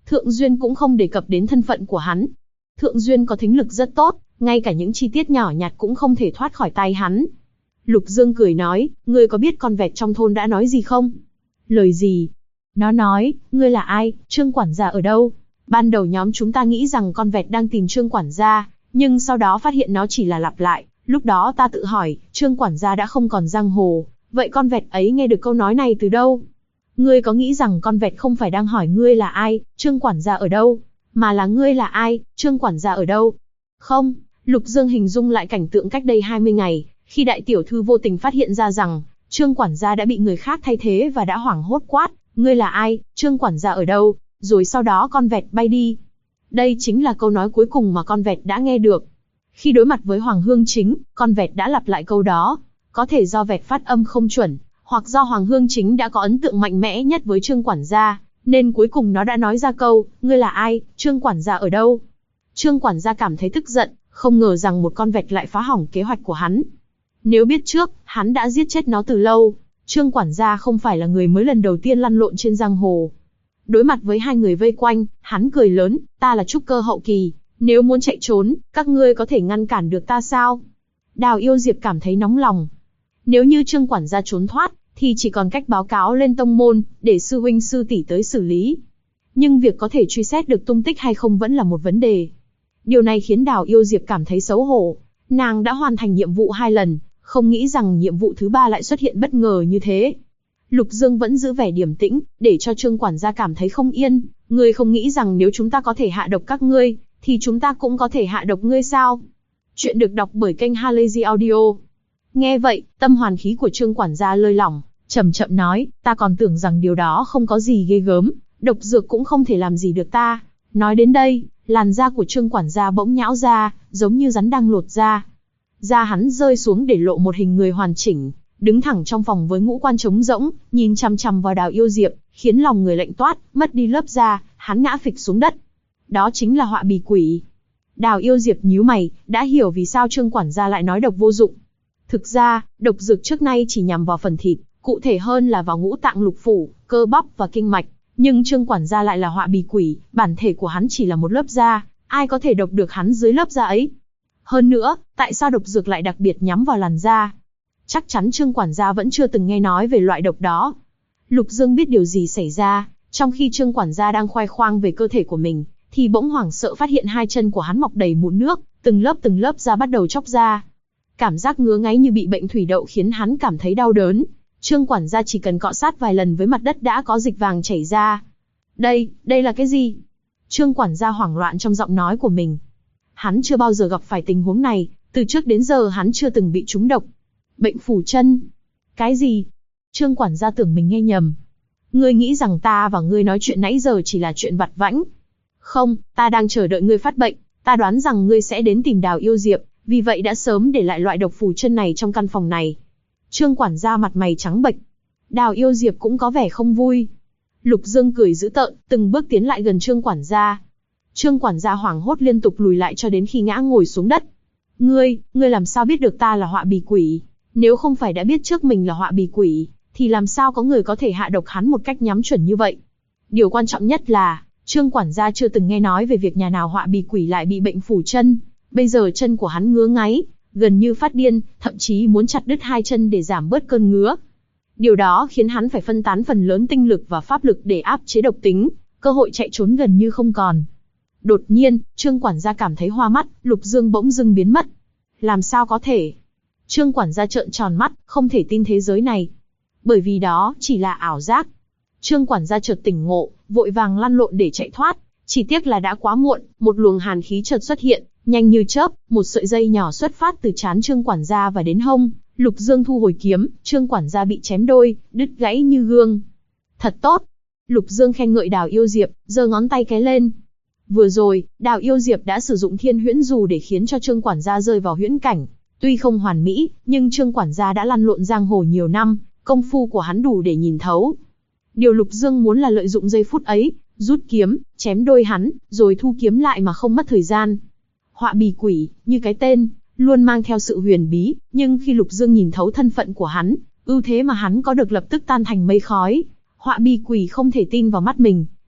Thượng Duyên cũng không đề cập đến thân phận của hắn. Thượng Duyên có thính lực rất tốt, ngay cả những chi tiết nhỏ nhặt cũng không thể thoát khỏi tay hắn. Lục Dương cười nói, ngươi có biết con vẹt trong thôn đã nói gì không? Lời gì? Nó nói, ngươi là ai, Trương quản gia ở đâu? Ban đầu nhóm chúng ta nghĩ rằng con vẹt đang tìm Trương quản gia, nhưng sau đó phát hiện nó chỉ là lặp lại. Lúc đó ta tự hỏi, Trương quản gia đã không còn giang hồ, vậy con vẹt ấy nghe được câu nói này từ đâu? Ngươi có nghĩ rằng con vẹt không phải đang hỏi ngươi là ai, Trương quản gia ở đâu, mà là ngươi là ai, Trương quản gia ở đâu? Không, Lục Dương hình dung lại cảnh tượng cách đây 20 ngày, khi đại tiểu thư vô tình phát hiện ra rằng Trương quản gia đã bị người khác thay thế và đã hoảng hốt quát, ngươi là ai, Trương quản gia ở đâu? Rồi sau đó con vẹt bay đi. Đây chính là câu nói cuối cùng mà con vẹt đã nghe được. Khi đối mặt với Hoàng Hương Chính, con vẹt đã lặp lại câu đó. Có thể do vẹt phát âm không chuẩn, hoặc do Hoàng Hương Chính đã có ấn tượng mạnh mẽ nhất với Trương quản gia, nên cuối cùng nó đã nói ra câu, ngươi là ai, Trương quản gia ở đâu? Trương quản gia cảm thấy tức giận, không ngờ rằng một con vẹt lại phá hỏng kế hoạch của hắn. Nếu biết trước, hắn đã giết chết nó từ lâu. Trương quản gia không phải là người mới lần đầu tiên lăn lộn trên giang hồ. Đối mặt với hai người vây quanh, hắn cười lớn, ta là trúc cơ hậu kỳ, nếu muốn chạy trốn, các ngươi có thể ngăn cản được ta sao? Đào Yêu Diệp cảm thấy nóng lòng. Nếu như Trương quản gia trốn thoát, thì chỉ còn cách báo cáo lên tông môn, để sư huynh sư tỷ tới xử lý. Nhưng việc có thể truy xét được tung tích hay không vẫn là một vấn đề. Điều này khiến Đào Yêu Diệp cảm thấy xấu hổ. Nàng đã hoàn thành nhiệm vụ 2 lần, không nghĩ rằng nhiệm vụ thứ 3 lại xuất hiện bất ngờ như thế. Lục Dương vẫn giữ vẻ điềm tĩnh, để cho Trương quản gia cảm thấy không yên. Ngươi không nghĩ rằng nếu chúng ta có thể hạ độc các ngươi, thì chúng ta cũng có thể hạ độc ngươi sao? Chuyện được đọc bởi kênh Halazy Audio. Nghe vậy, tâm hoàn khí của Trương quản gia lơi lỏng, chậm chậm nói, ta còn tưởng rằng điều đó không có gì ghê gớm, độc dược cũng không thể làm gì được ta. Nói đến đây, làn da của Trương quản gia bỗng nhão ra, giống như rắn đang lột da. Da hắn rơi xuống để lộ một hình người hoàn chỉnh, đứng thẳng trong phòng với ngũ quan trống rỗng, nhìn chằm chằm vào Đào Yêu Diệp, khiến lòng người lạnh toát, mất đi lớp da, hắn ngã phịch xuống đất. Đó chính là họa bì quỷ. Đào Yêu Diệp nhíu mày, đã hiểu vì sao Trương quản gia lại nói độc vô dụng. Thực ra, độc dược trước nay chỉ nhằm vào phần thịt, cụ thể hơn là vào ngũ tạng lục phủ, cơ bắp và kinh mạch. Nhưng Trương quản gia lại là họa bì quỷ, bản thể của hắn chỉ là một lớp da, ai có thể độc được hắn dưới lớp da ấy? Hơn nữa, tại sao độc dược lại đặc biệt nhắm vào làn da? Chắc chắn Trương quản gia vẫn chưa từng nghe nói về loại độc đó. Lục Dương biết điều gì xảy ra, trong khi Trương quản gia đang khoe khoang về cơ thể của mình, thì bỗng hoảng sợ phát hiện hai chân của hắn mọc đầy mụn nước, từng lớp da bắt đầu chóc ra. Cảm giác ngứa ngáy như bị bệnh thủy đậu khiến hắn cảm thấy đau đớn. Trương quản gia chỉ cần cọ sát vài lần với mặt đất đã có dịch vàng chảy ra. Đây là cái gì? Trương quản gia hoảng loạn trong giọng nói của mình. Hắn chưa bao giờ gặp phải tình huống này, từ trước đến giờ hắn chưa từng bị trúng độc. Bệnh phủ chân. Cái gì? Trương quản gia tưởng mình nghe nhầm. Ngươi nghĩ rằng ta và ngươi nói chuyện nãy giờ chỉ là chuyện vặt vãnh. Không, ta đang chờ đợi ngươi phát bệnh, ta đoán rằng ngươi sẽ đến tìm Đào Yêu Diệp, vì vậy đã sớm để lại loại độc phủ chân này trong căn phòng này. Trương quản gia mặt mày trắng bệch. Đào Yêu Diệp cũng có vẻ không vui. Lục Dương cười dữ tợn, từng bước tiến lại gần Trương quản gia. Trương quản gia hoảng hốt liên tục lùi lại cho đến khi ngã ngồi xuống đất. Ngươi làm sao biết được ta là họa bì quỷ? Nếu không phải đã biết trước mình là họa bì quỷ, thì làm sao có người có thể hạ độc hắn một cách nhắm chuẩn như vậy? Điều quan trọng nhất là, Trương quản gia chưa từng nghe nói về việc nhà nào họa bì quỷ lại bị bệnh phủ chân. Bây giờ chân của hắn ngứa ngáy, gần như phát điên, thậm chí muốn chặt đứt hai chân để giảm bớt cơn ngứa. Điều đó khiến hắn phải phân tán phần lớn tinh lực và pháp lực để áp chế độc tính, cơ hội chạy trốn gần như không còn. Đột nhiên, Trương quản gia cảm thấy hoa mắt, Lục Dương bỗng dưng biến mất. Làm sao có thể? Trương quản gia trợn tròn mắt, không thể tin thế giới này. Bởi vì đó chỉ là ảo giác. Trương quản gia chợt tỉnh ngộ, vội vàng lăn lộn để chạy thoát. Chỉ tiếc là đã quá muộn, một luồng hàn khí chợt xuất hiện, nhanh như chớp, một sợi dây nhỏ xuất phát từ trán Trương quản gia và đến hông. Lục Dương thu hồi kiếm, Trương quản gia bị chém đôi, đứt gãy như gương. Thật tốt. Lục Dương khen ngợi Đào Yêu Diệp, giơ ngón tay cái lên. Vừa rồi, Đào Yêu Diệp đã sử dụng thiên huyễn dù để khiến cho Trương quản gia rơi vào huyễn cảnh. Tuy không hoàn mỹ, nhưng Trương quản gia đã lăn lộn giang hồ nhiều năm, công phu của hắn đủ để nhìn thấu. Điều Lục Dương muốn là lợi dụng giây phút ấy, rút kiếm, chém đôi hắn, rồi thu kiếm lại mà không mất thời gian. Họa bì quỷ, như cái tên, luôn mang theo sự huyền bí, nhưng khi Lục Dương nhìn thấu thân phận của hắn, ưu thế mà hắn có được lập tức tan thành mây khói. Họa bì quỷ không thể tin vào mắt mình,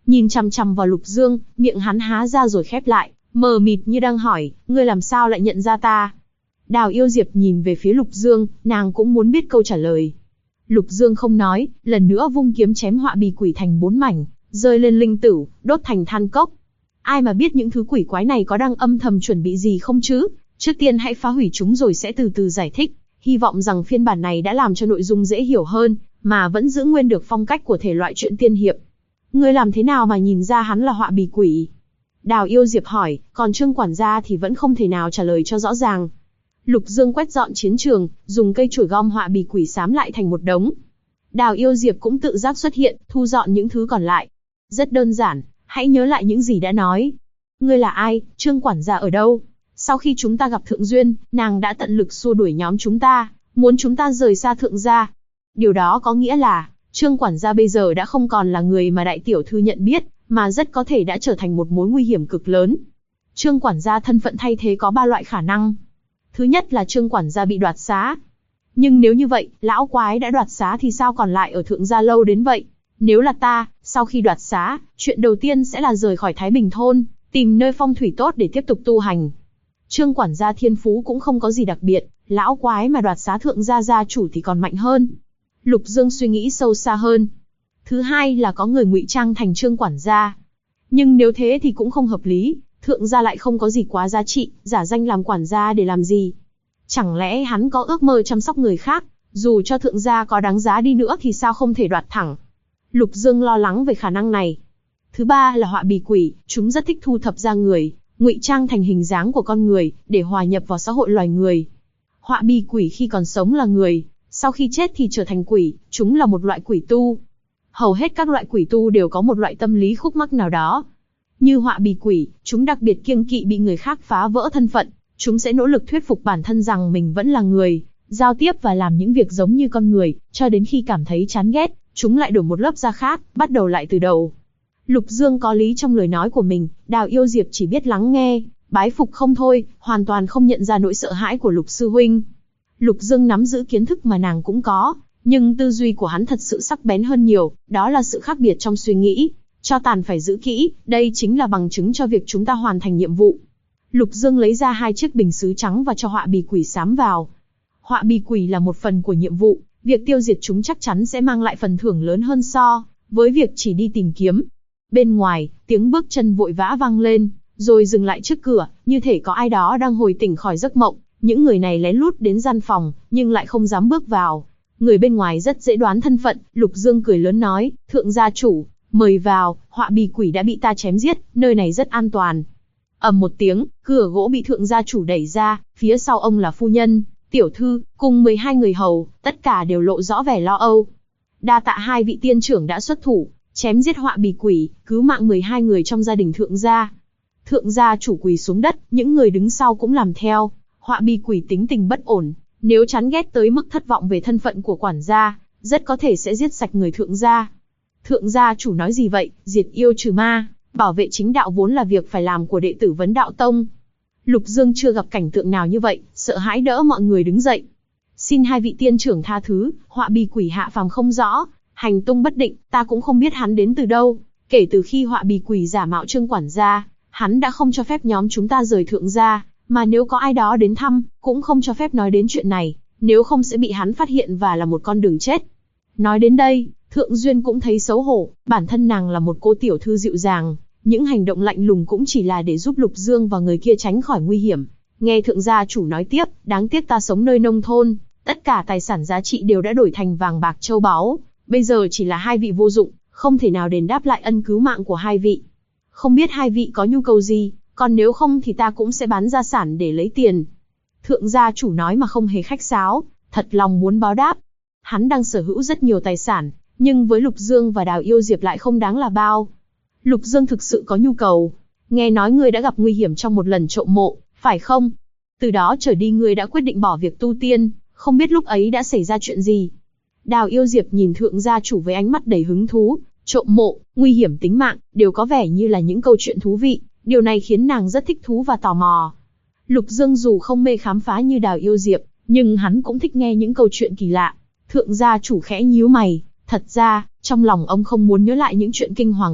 nhìn chằm chằm vào Lục Dương, miệng hắn há ra rồi khép lại, mờ mịt như đang hỏi, ngươi làm sao lại nhận ra ta? Đào Yêu Diệp nhìn về phía Lục Dương, nàng cũng muốn biết câu trả lời. Lục Dương không nói, lần nữa vung kiếm chém họa bì quỷ thành 4 mảnh, rơi lên linh tửu, đốt thành than cốc. Ai mà biết những thứ quỷ quái này có đang âm thầm chuẩn bị gì không chứ? Trước tiên hãy phá hủy chúng rồi sẽ từ từ giải thích. Hy vọng rằng phiên bản này đã làm cho nội dung dễ hiểu hơn, mà vẫn giữ nguyên được phong cách của thể loại truyện tiên hiệp. Ngươi làm thế nào mà nhìn ra hắn là họa bì quỷ? Đào Yêu Diệp hỏi, còn Trương quản gia thì vẫn không thể nào trả lời cho rõ ràng. Lục Dương quét dọn chiến trường, dùng cây chổi gom họa bì quỷ xám lại thành một đống. Đào Yêu Diệp cũng tự giác xuất hiện, thu dọn những thứ còn lại. Rất đơn giản, hãy nhớ lại những gì đã nói. Ngươi là ai, Trương quản gia ở đâu? Sau khi chúng ta gặp Thượng Duyên, nàng đã tận lực xua đuổi nhóm chúng ta, muốn chúng ta rời xa Thượng gia. Điều đó có nghĩa là, Trương quản gia bây giờ đã không còn là người mà đại tiểu thư nhận biết, mà rất có thể đã trở thành một mối nguy hiểm cực lớn. Trương quản gia thân phận thay thế có 3 loại khả năng. Thứ nhất là Trương quản gia bị đoạt xá. Nhưng nếu như vậy, lão quái đã đoạt xá thì sao còn lại ở Thượng gia lâu đến vậy? Nếu là ta, sau khi đoạt xá, chuyện đầu tiên sẽ là rời khỏi Thái Bình thôn, tìm nơi phong thủy tốt để tiếp tục tu hành. Trương quản gia thiên phú cũng không có gì đặc biệt, lão quái mà đoạt xá Thượng gia gia chủ thì còn mạnh hơn. Lục Dương suy nghĩ sâu xa hơn. Thứ hai là có người ngụy trang thành Trương quản gia. Nhưng nếu thế thì cũng không hợp lý, Thượng gia lại không có gì quá giá trị, giả danh làm quản gia để làm gì? Chẳng lẽ hắn có ước mơ chăm sóc người khác, dù cho Thượng gia có đáng giá đi nữa thì sao không thể đoạt thẳng? Lục Dương lo lắng về khả năng này. Thứ ba là họa bì quỷ, chúng rất thích thu thập da người, ngụy trang thành hình dáng của con người, để hòa nhập vào xã hội loài người. Họa bì quỷ khi còn sống là người, sau khi chết thì trở thành quỷ, chúng là một loại quỷ tu. Hầu hết các loại quỷ tu đều có một loại tâm lý khúc mắc nào đó. Như họa bì quỷ, chúng đặc biệt kiêng kỵ bị người khác phá vỡ thân phận, chúng sẽ nỗ lực thuyết phục bản thân rằng mình vẫn là người, giao tiếp và làm những việc giống như con người, cho đến khi cảm thấy chán ghét, chúng lại đổi một lớp da khác, bắt đầu lại từ đầu. Lục Dương có lý trong lời nói của mình, Đào Yêu Diệp chỉ biết lắng nghe, bái phục không thôi, hoàn toàn không nhận ra nỗi sợ hãi của Lục sư huynh. Lục Dương nắm giữ kiến thức mà nàng cũng có, nhưng tư duy của hắn thật sự sắc bén hơn nhiều, đó là sự khác biệt trong suy nghĩ. Cho tàn phải giữ kỹ, đây chính là bằng chứng cho việc chúng ta hoàn thành nhiệm vụ. Lục Dương lấy ra 2 chiếc bình sứ trắng và cho họa bì quỷ xám vào. Họa bì quỷ là một phần của nhiệm vụ, việc tiêu diệt chúng chắc chắn sẽ mang lại phần thưởng lớn hơn so với việc chỉ đi tìm kiếm. Bên ngoài, tiếng bước chân vội vã vang lên, rồi dừng lại trước cửa, như thể có ai đó đang hồi tỉnh khỏi giấc mộng. Những người này lén lút đến gian phòng, nhưng lại không dám bước vào. Người bên ngoài rất dễ đoán thân phận, Lục Dương cười lớn nói, Thượng gia chủ, mời vào, họa bì quỷ đã bị ta chém giết, nơi này rất an toàn. Ầm một tiếng, cửa gỗ bị Thượng gia chủ đẩy ra, phía sau ông là phu nhân, tiểu thư, cùng 12 người hầu, tất cả đều lộ rõ vẻ lo âu. Đa tạ 2 vị tiên trưởng đã xuất thủ, chém giết họa bì quỷ, cứu mạng 12 người trong gia đình Thượng gia. Thượng gia chủ quỳ xuống đất, những người đứng sau cũng làm theo. Họa bì quỷ tính tình bất ổn, nếu chán ghét tới mức thất vọng về thân phận của quản gia, rất có thể sẽ giết sạch người Thượng gia. Thượng gia chủ nói gì vậy? Diệt yêu trừ ma, bảo vệ chính đạo vốn là việc phải làm của đệ tử Vấn Đạo Tông. Lục Dương chưa gặp cảnh tượng nào như vậy, sợ hãi đỡ mọi người đứng dậy. Xin 2 vị tiên trưởng tha thứ, họa bì quỷ hạ phàm không rõ, hành tung bất định, ta cũng không biết hắn đến từ đâu. Kể từ khi họa bì quỷ giả mạo Trương quản gia, hắn đã không cho phép nhóm chúng ta rời Thượng gia, mà nếu có ai đó đến thăm, cũng không cho phép nói đến chuyện này, nếu không sẽ bị hắn phát hiện và là một con đường chết. Nói đến đây, Thượng Duyên cũng thấy xấu hổ, bản thân nàng là một cô tiểu thư dịu dàng, những hành động lạnh lùng cũng chỉ là để giúp Lục Dương và người kia tránh khỏi nguy hiểm. Nghe Thượng gia chủ nói tiếp, đáng tiếc ta sống nơi nông thôn, tất cả tài sản giá trị đều đã đổi thành vàng bạc châu báu, bây giờ chỉ là 2 vị vô dụng, không thể nào đền đáp lại ân cứu mạng của 2 vị. Không biết 2 vị có nhu cầu gì, còn nếu không thì ta cũng sẽ bán gia sản để lấy tiền. Thượng gia chủ nói mà không hề khách sáo, thật lòng muốn báo đáp. Hắn đang sở hữu rất nhiều tài sản, nhưng với Lục Dương và Đào Yêu Diệp lại không đáng là bao. Lục Dương thực sự có nhu cầu. Nghe nói ngươi đã gặp nguy hiểm trong một lần trộm mộ, phải không? Từ đó trở đi ngươi đã quyết định bỏ việc tu tiên, không biết lúc ấy đã xảy ra chuyện gì. Đào Yêu Diệp nhìn Thượng gia chủ với ánh mắt đầy hứng thú. Trộm mộ, nguy hiểm tính mạng, đều có vẻ như là những câu chuyện thú vị. Điều này khiến nàng rất thích thú và tò mò. Lục Dương dù không mê khám phá như Đào Yêu Diệp, nhưng hắn cũng thích nghe những câu chuyện kỳ lạ. Thượng gia chủ khẽ nhíu mày, thật ra, trong lòng ông không muốn nhớ lại những chuyện kinh hoàng ấy,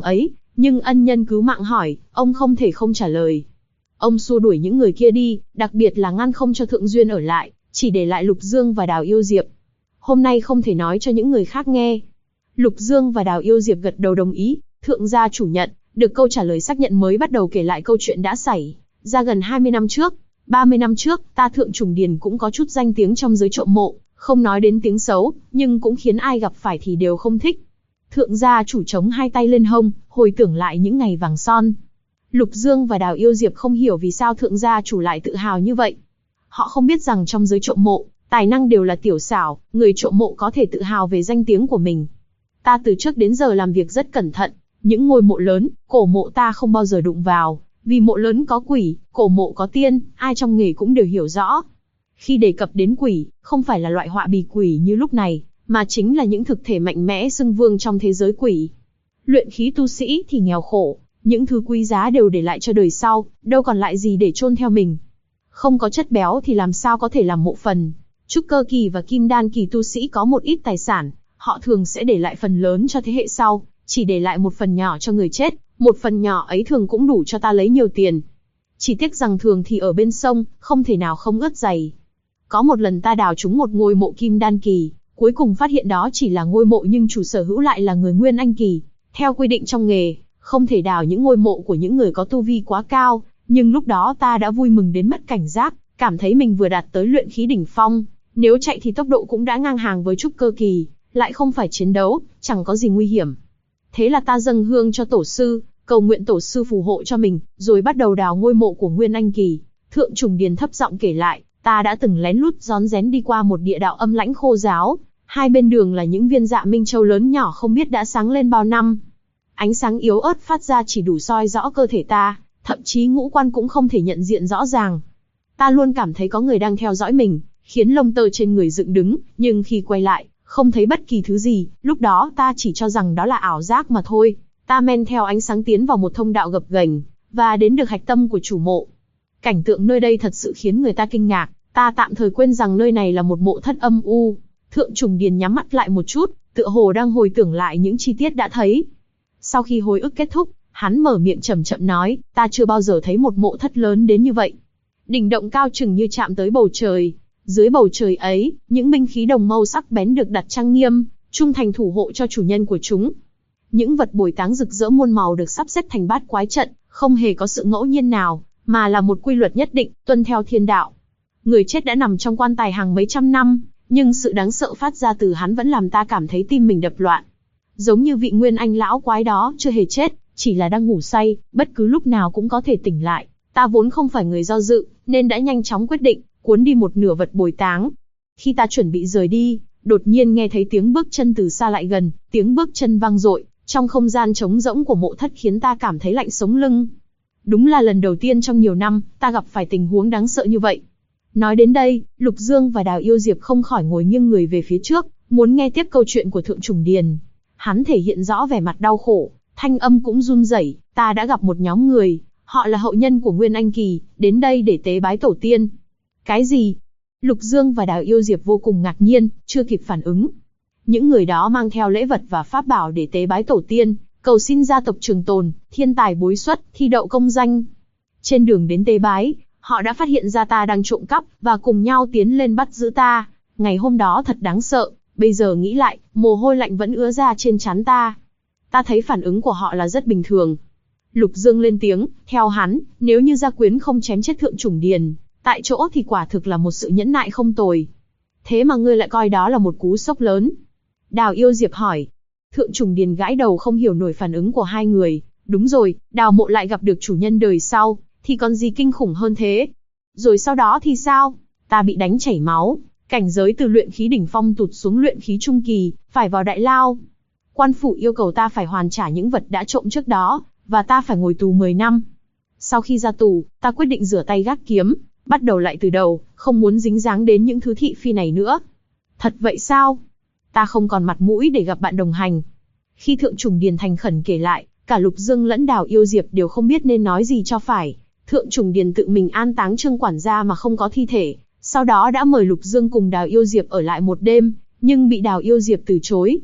Nhưng ân nhân cứu mạng hỏi, ông không thể không trả lời. Ông xua đuổi những người kia đi, đặc biệt là ngăn không cho Thượng Duyên ở lại, chỉ để lại Lục Dương và Đào Yêu Diệp. Hôm nay không thể nói cho những người khác nghe. Lục Dương và Đào Yêu Diệp gật đầu đồng ý, thượng gia chủ nhận, được câu trả lời xác nhận mới bắt đầu kể lại câu chuyện đã xảy ra gần 20 năm trước. 30 năm trước, ta Thượng Trùng Điền cũng có chút danh tiếng trong giới trộm mộ, không nói đến tiếng xấu, nhưng cũng khiến ai gặp phải thì đều không thích. Thượng gia chủ chống hai tay lên hông, hồi tưởng lại những ngày vàng son. Lục Dương và Đào Yêu Diệp không hiểu vì sao thượng gia chủ lại tự hào như vậy. Họ không biết rằng trong giới trộm mộ, tài năng đều là tiểu xảo, người trộm mộ có thể tự hào về danh tiếng của mình. Ta từ trước đến giờ làm việc rất cẩn thận, những ngôi mộ lớn, cổ mộ ta không bao giờ đụng vào, vì mộ lớn có quỷ, cổ mộ có tiên, ai trong nghề cũng đều hiểu rõ. Khi đề cập đến quỷ, không phải là loại họa bì quỷ như lúc này, mà chính là những thực thể mạnh mẽ xưng vương trong thế giới quỷ. Luyện khí tu sĩ thì nghèo khổ, những thứ quý giá đều để lại cho đời sau, đâu còn lại gì để chôn theo mình. Không có chất béo thì làm sao có thể làm mộ phần. Trúc cơ kỳ và kim đan kỳ tu sĩ có một ít tài sản, họ thường sẽ để lại phần lớn cho thế hệ sau, chỉ để lại một phần nhỏ cho người chết, một phần nhỏ ấy thường cũng đủ cho ta lấy nhiều tiền. Chỉ tiếc rằng thường thì ở bên sông, không thể nào không ướt giày. Có một lần ta đào trúng một ngôi mộ kim đan kỳ, cuối cùng phát hiện đó chỉ là ngôi mộ nhưng chủ sở hữu lại là người nguyên anh kỳ. Theo quy định trong nghề, không thể đào những ngôi mộ của những người có tu vi quá cao, nhưng lúc đó ta đã vui mừng đến mất cảnh giác, cảm thấy mình vừa đạt tới luyện khí đỉnh phong, nếu chạy thì tốc độ cũng đã ngang hàng với trúc cơ kỳ, lại không phải chiến đấu, chẳng có gì nguy hiểm. Thế là ta dâng hương cho tổ sư, cầu nguyện tổ sư phù hộ cho mình, rồi bắt đầu đào ngôi mộ của Nguyên Anh Kỳ. Thượng Trùng Điền thấp giọng kể lại, ta đã từng lén lút rón rén đi qua một địa đạo âm lãnh khô ráo, hai bên đường là những viên dạ minh châu lớn nhỏ không biết đã sáng lên bao năm. Ánh sáng yếu ớt phát ra chỉ đủ soi rõ cơ thể ta, thậm chí ngũ quan cũng không thể nhận diện rõ ràng. Ta luôn cảm thấy có người đang theo dõi mình, khiến lông tơ trên người dựng đứng, nhưng khi quay lại, không thấy bất kỳ thứ gì, lúc đó ta chỉ cho rằng đó là ảo giác mà thôi. Ta men theo ánh sáng tiến vào một thông đạo gập ghềnh, và đến được hạch tâm của chủ mộ. Cảnh tượng nơi đây thật sự khiến người ta kinh ngạc, ta tạm thời quên rằng nơi này là một mộ thất âm u. Thượng Trùng Điền nhắm mắt lại một chút, tựa hồ đang hồi tưởng lại những chi tiết đã thấy. Sau khi hồi ức kết thúc, hắn mở miệng chậm chậm nói, ta chưa bao giờ thấy một mộ thất lớn đến như vậy. Đỉnh động cao chừng như chạm tới bầu trời. Dưới bầu trời ấy, những binh khí đồng màu sắc bén được đặt trang nghiêm, trung thành thủ hộ cho chủ nhân của chúng. Những vật bồi táng rực rỡ muôn màu được sắp xếp thành bát quái trận, không hề có sự ngẫu nhiên nào, mà là một quy luật nhất định, tuân theo thiên đạo. Người chết đã nằm trong quan tài hàng mấy trăm năm, nhưng sự đáng sợ phát ra từ hắn vẫn làm ta cảm thấy tim mình đập loạn. Giống như vị nguyên anh lão quái đó chưa hề chết, chỉ là đang ngủ say, bất cứ lúc nào cũng có thể tỉnh lại. Ta vốn không phải người do dự, nên đã nhanh chóng quyết định, cuốn đi một nửa vật bồi táng. Khi ta chuẩn bị rời đi, đột nhiên nghe thấy tiếng bước chân từ xa lại gần, tiếng bước chân vang dội, trong không gian trống rỗng của mộ thất khiến ta cảm thấy lạnh sống lưng. Đúng là lần đầu tiên trong nhiều năm, ta gặp phải tình huống đáng sợ như vậy. Nói đến đây, Lục Dương và Đào Yêu Diệp không khỏi ngồi nghiêng người về phía trước, muốn nghe tiếp câu chuyện của Thượng Trùng Điền. Hắn thể hiện rõ vẻ mặt đau khổ, thanh âm cũng run rẩy. Ta đã gặp một nhóm người, họ là hậu nhân của Nguyên Anh Kỳ, đến đây để tế bái tổ tiên. Cái gì? Lục Dương và Đào Yêu Diệp vô cùng ngạc nhiên, chưa kịp phản ứng. Những người đó mang theo lễ vật và pháp bảo để tế bái tổ tiên, cầu xin gia tộc trường tồn, thiên tài bối xuất, thi đậu công danh. Trên đường đến tế bái, họ đã phát hiện ra ta đang trộm cắp, và cùng nhau tiến lên bắt giữ ta. Ngày hôm đó thật đáng sợ, bây giờ nghĩ lại, mồ hôi lạnh vẫn ứa ra trên trán ta. Ta thấy phản ứng của họ là rất bình thường. Lục Dương lên tiếng, theo hắn, nếu như Gia Quyến không chém chết Thượng Trùng Điền, tại chỗ thì quả thực là một sự nhẫn nại không tồi. Thế mà ngươi lại coi đó là một cú sốc lớn. Đào Yêu Diệp hỏi. Thượng Trùng Điền gãi đầu không hiểu nổi phản ứng của hai người. Đúng rồi, đào mộ lại gặp được chủ nhân đời sau, thì còn gì kinh khủng hơn thế. Rồi sau đó thì sao? Ta bị đánh chảy máu, cảnh giới từ luyện khí đỉnh phong tụt xuống luyện khí trung kỳ, phải vào đại lao. Quan phủ yêu cầu ta phải hoàn trả những vật đã trộm trước đó, và ta phải ngồi tù 10 năm. Sau khi ra tù, ta quyết định rửa tay gác kiếm, bắt đầu lại từ đầu, không muốn dính dáng đến những thứ thị phi này nữa. Thật vậy sao? Ta không còn mặt mũi để gặp bạn đồng hành. Khi Thượng Trùng Điền thành khẩn kể lại, cả Lục Dương lẫn Đào Yêu Diệp đều không biết nên nói gì cho phải. Thượng Trùng Điền tự mình an táng Trương quản gia mà không có thi thể, sau đó đã mời Lục Dương cùng Đào Yêu Diệp ở lại một đêm, nhưng bị Đào Yêu Diệp từ chối.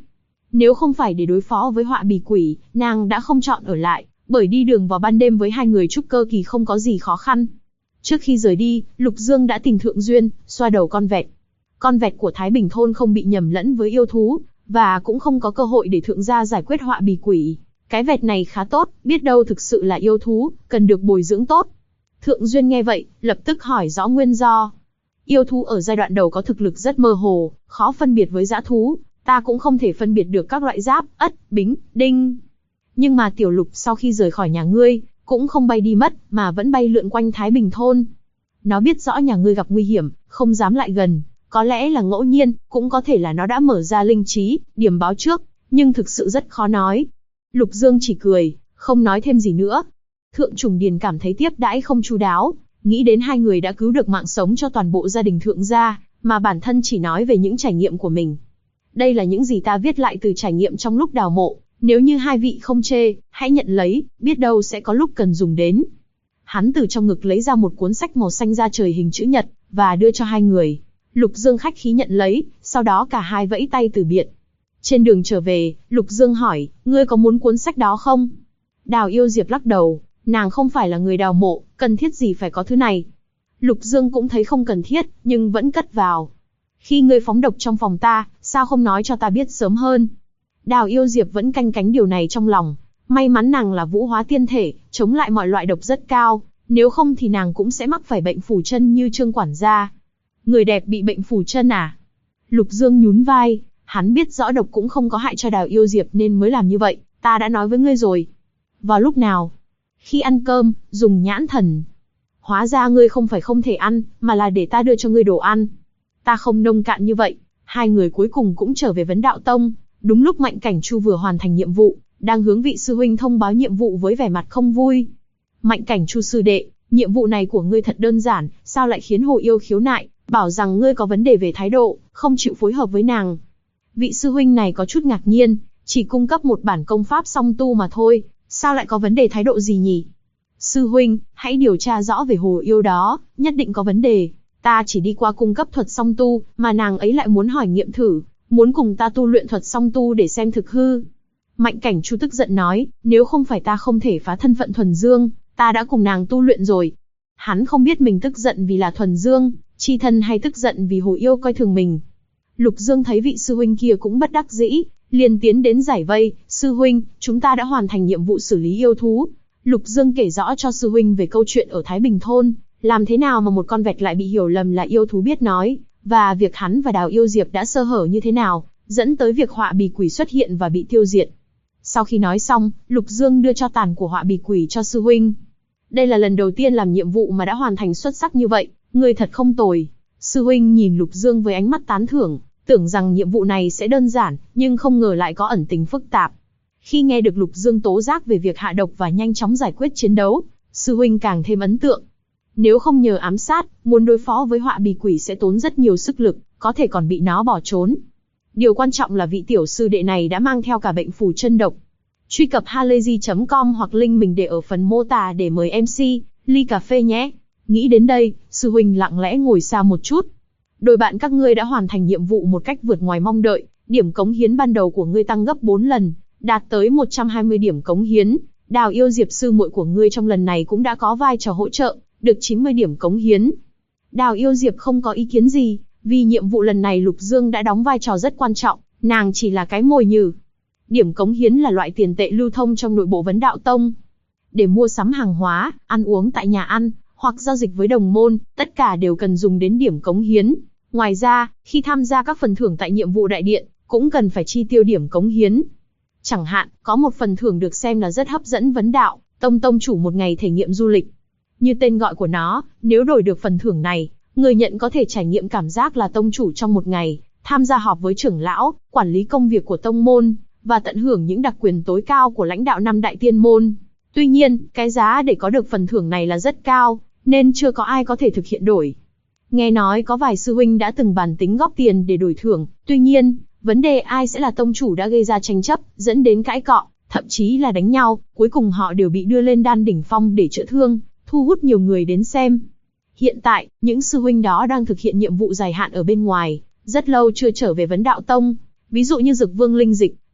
Nếu không phải để đối phó với họa bì quỷ, nàng đã không chọn ở lại, bởi đi đường vào ban đêm với hai người trúc cơ kỳ không có gì khó khăn. Trước khi rời đi, Lục Dương đã tìm Thượng Duyên, xoa đầu con vẹt. Con vẹt của Thái Bình Thôn không bị nhầm lẫn với yêu thú, và cũng không có cơ hội để thượng gia giải quyết họa bì quỷ. Cái vẹt này khá tốt, biết đâu thực sự là yêu thú, cần được bồi dưỡng tốt. Thượng Duyên nghe vậy, lập tức hỏi rõ nguyên do. Yêu thú ở giai đoạn đầu có thực lực rất mơ hồ, khó phân biệt với dã thú, ta cũng không thể phân biệt được các loại giáp, ất, bính, đinh. Nhưng mà Tiểu Lục sau khi rời khỏi nhà ngươi, cũng không bay đi mất, mà vẫn bay lượn quanh Thái Bình Thôn. Nó biết rõ nhà ngươi gặp nguy hiểm, không dám lại gần, có lẽ là ngẫu nhiên, cũng có thể là nó đã mở ra linh trí, điểm báo trước, nhưng thực sự rất khó nói. Lục Dương chỉ cười, không nói thêm gì nữa. Thượng Trùng Điền cảm thấy tiếp đãi không chu đáo, nghĩ đến hai người đã cứu được mạng sống cho toàn bộ gia đình Thượng gia, mà bản thân chỉ nói về những trải nghiệm của mình. Đây là những gì ta viết lại từ trải nghiệm trong lúc đào mộ, nếu như hai vị không chê, hãy nhận lấy, biết đâu sẽ có lúc cần dùng đến. Hắn từ trong ngực lấy ra một cuốn sách màu xanh da trời hình chữ nhật, và đưa cho hai người. Lục Dương khách khí nhận lấy, sau đó cả hai vẫy tay từ biệt. Trên đường trở về, Lục Dương hỏi, ngươi có muốn cuốn sách đó không? Đào Yêu Diệp lắc đầu, nàng không phải là người đào mộ, cần thiết gì phải có thứ này. Lục Dương cũng thấy không cần thiết, nhưng vẫn cất vào. Khi ngươi phóng độc trong phòng ta, sao không nói cho ta biết sớm hơn? Đào Yêu Diệp vẫn canh cánh điều này trong lòng. May mắn nàng là vũ hóa tiên thể, chống lại mọi loại độc rất cao, nếu không thì nàng cũng sẽ mắc phải bệnh phù chân như Trương quản gia. Người đẹp bị bệnh phù chân à? Lục Dương nhún vai, hắn biết rõ độc cũng không có hại cho Đào Yêu Diệp nên mới làm như vậy, ta đã nói với ngươi rồi. Vào lúc nào? Khi ăn cơm, dùng nhãn thần. Hóa ra ngươi không phải không thể ăn, mà là để ta đưa cho ngươi đồ ăn. Ta không nông cạn như vậy. Hai người cuối cùng cũng trở về Vấn Đạo Tông, đúng lúc Mạnh Cảnh Chu vừa hoàn thành nhiệm vụ, đang hướng vị sư huynh thông báo nhiệm vụ với vẻ mặt không vui. Mạnh Cảnh Chu sư đệ, nhiệm vụ này của ngươi thật đơn giản, sao lại khiến Hồ Yêu khiếu nại, bảo rằng ngươi có vấn đề về thái độ, không chịu phối hợp với nàng. Vị sư huynh này có chút ngạc nhiên, chỉ cung cấp một bản công pháp song tu mà thôi, sao lại có vấn đề thái độ gì nhỉ? Sư huynh, hãy điều tra rõ về Hồ Yêu đó, nhất định có vấn đề. Ta chỉ đi qua cung cấp thuật song tu, mà nàng ấy lại muốn hỏi nghiệm thử, muốn cùng ta tu luyện thuật song tu để xem thực hư. Mạnh Cảnh Chu tức giận nói, nếu không phải ta không thể phá thân phận thuần dương, ta đã cùng nàng tu luyện rồi. Hắn không biết mình tức giận vì là thuần dương, chi thân hay tức giận vì Hồ Yêu coi thường mình. Lục Dương thấy vị sư huynh kia cũng bất đắc dĩ, liền tiến đến giải vây, sư huynh, chúng ta đã hoàn thành nhiệm vụ xử lý yêu thú. Lục Dương kể rõ cho sư huynh về câu chuyện ở Thái Bình Thôn, làm thế nào mà một con vẹt lại bị hiểu lầm là yêu thú biết nói, và việc hắn và Đào Yêu Diệp đã sơ hở như thế nào, dẫn tới việc họa bì quỷ xuất hiện và bị tiêu diệt. Sau khi nói xong, Lục Dương đưa cho tàn của họa bì quỷ cho sư huynh. Đây là lần đầu tiên làm nhiệm vụ mà đã hoàn thành xuất sắc như vậy, người thật không tồi. Sư huynh nhìn Lục Dương với ánh mắt tán thưởng, tưởng rằng nhiệm vụ này sẽ đơn giản, nhưng không ngờ lại có ẩn tình phức tạp. Khi nghe được Lục Dương tố giác về việc hạ độc và nhanh chóng giải quyết chiến đấu, sư huynh càng thêm ấn tượng. Nếu không nhờ ám sát, muốn đối phó với họa bì quỷ sẽ tốn rất nhiều sức lực, có thể còn bị nó bỏ trốn. Điều quan trọng là vị tiểu sư đệ này đã mang theo cả bệnh phù chân độc. Truy cập halayzi.com hoặc link mình để ở phần mô tả để mời MC, ly cà phê nhé. Nghĩ đến đây, sư huynh lặng lẽ ngồi xa một chút. Đôi bạn các ngươi đã hoàn thành nhiệm vụ một cách vượt ngoài mong đợi, điểm cống hiến ban đầu của ngươi tăng gấp 4 lần, đạt tới 120 điểm cống hiến. Đào Yêu Diệp sư muội của ngươi trong lần này cũng đã có vai trò hỗ trợ, được 90 điểm cống hiến. Đào Yêu Diệp không có ý kiến gì, vì nhiệm vụ lần này Lục Dương đã đóng vai trò rất quan trọng, nàng chỉ là cái mồi nhử. Điểm cống hiến là loại tiền tệ lưu thông trong nội bộ Vấn Đạo Tông. Để mua sắm hàng hóa, ăn uống tại nhà ăn, hoặc giao dịch với đồng môn, tất cả đều cần dùng đến điểm cống hiến. Ngoài ra, khi tham gia các phần thưởng tại nhiệm vụ đại điện, cũng cần phải chi tiêu điểm cống hiến. Chẳng hạn, có một phần thưởng được xem là rất hấp dẫn Vấn Đạo Tông tông chủ một ngày thể nghiệm du lịch. Như tên gọi của nó, nếu đổi được phần thưởng này, người nhận có thể trải nghiệm cảm giác là tông chủ trong một ngày, tham gia họp với trưởng lão, quản lý công việc của tông môn, và tận hưởng những đặc quyền tối cao của lãnh đạo 5 đại tiên môn. Tuy nhiên, cái giá để có được phần thưởng này là rất cao, nên chưa có ai có thể thực hiện đổi. Nghe nói có vài sư huynh đã từng bàn tính góp tiền để đổi thưởng, tuy nhiên, vấn đề ai sẽ là tông chủ đã gây ra tranh chấp, dẫn đến cãi cọ, thậm chí là đánh nhau, cuối cùng họ đều bị đưa lên đan đỉnh phong để chữa thương, thu hút nhiều người đến xem. Hiện tại, những sư huynh đó đang thực hiện nhiệm vụ dài hạn ở bên ngoài, rất lâu chưa trở về Vấn Đạo Tông. Ví dụ như Dực Vương Linh Dịch,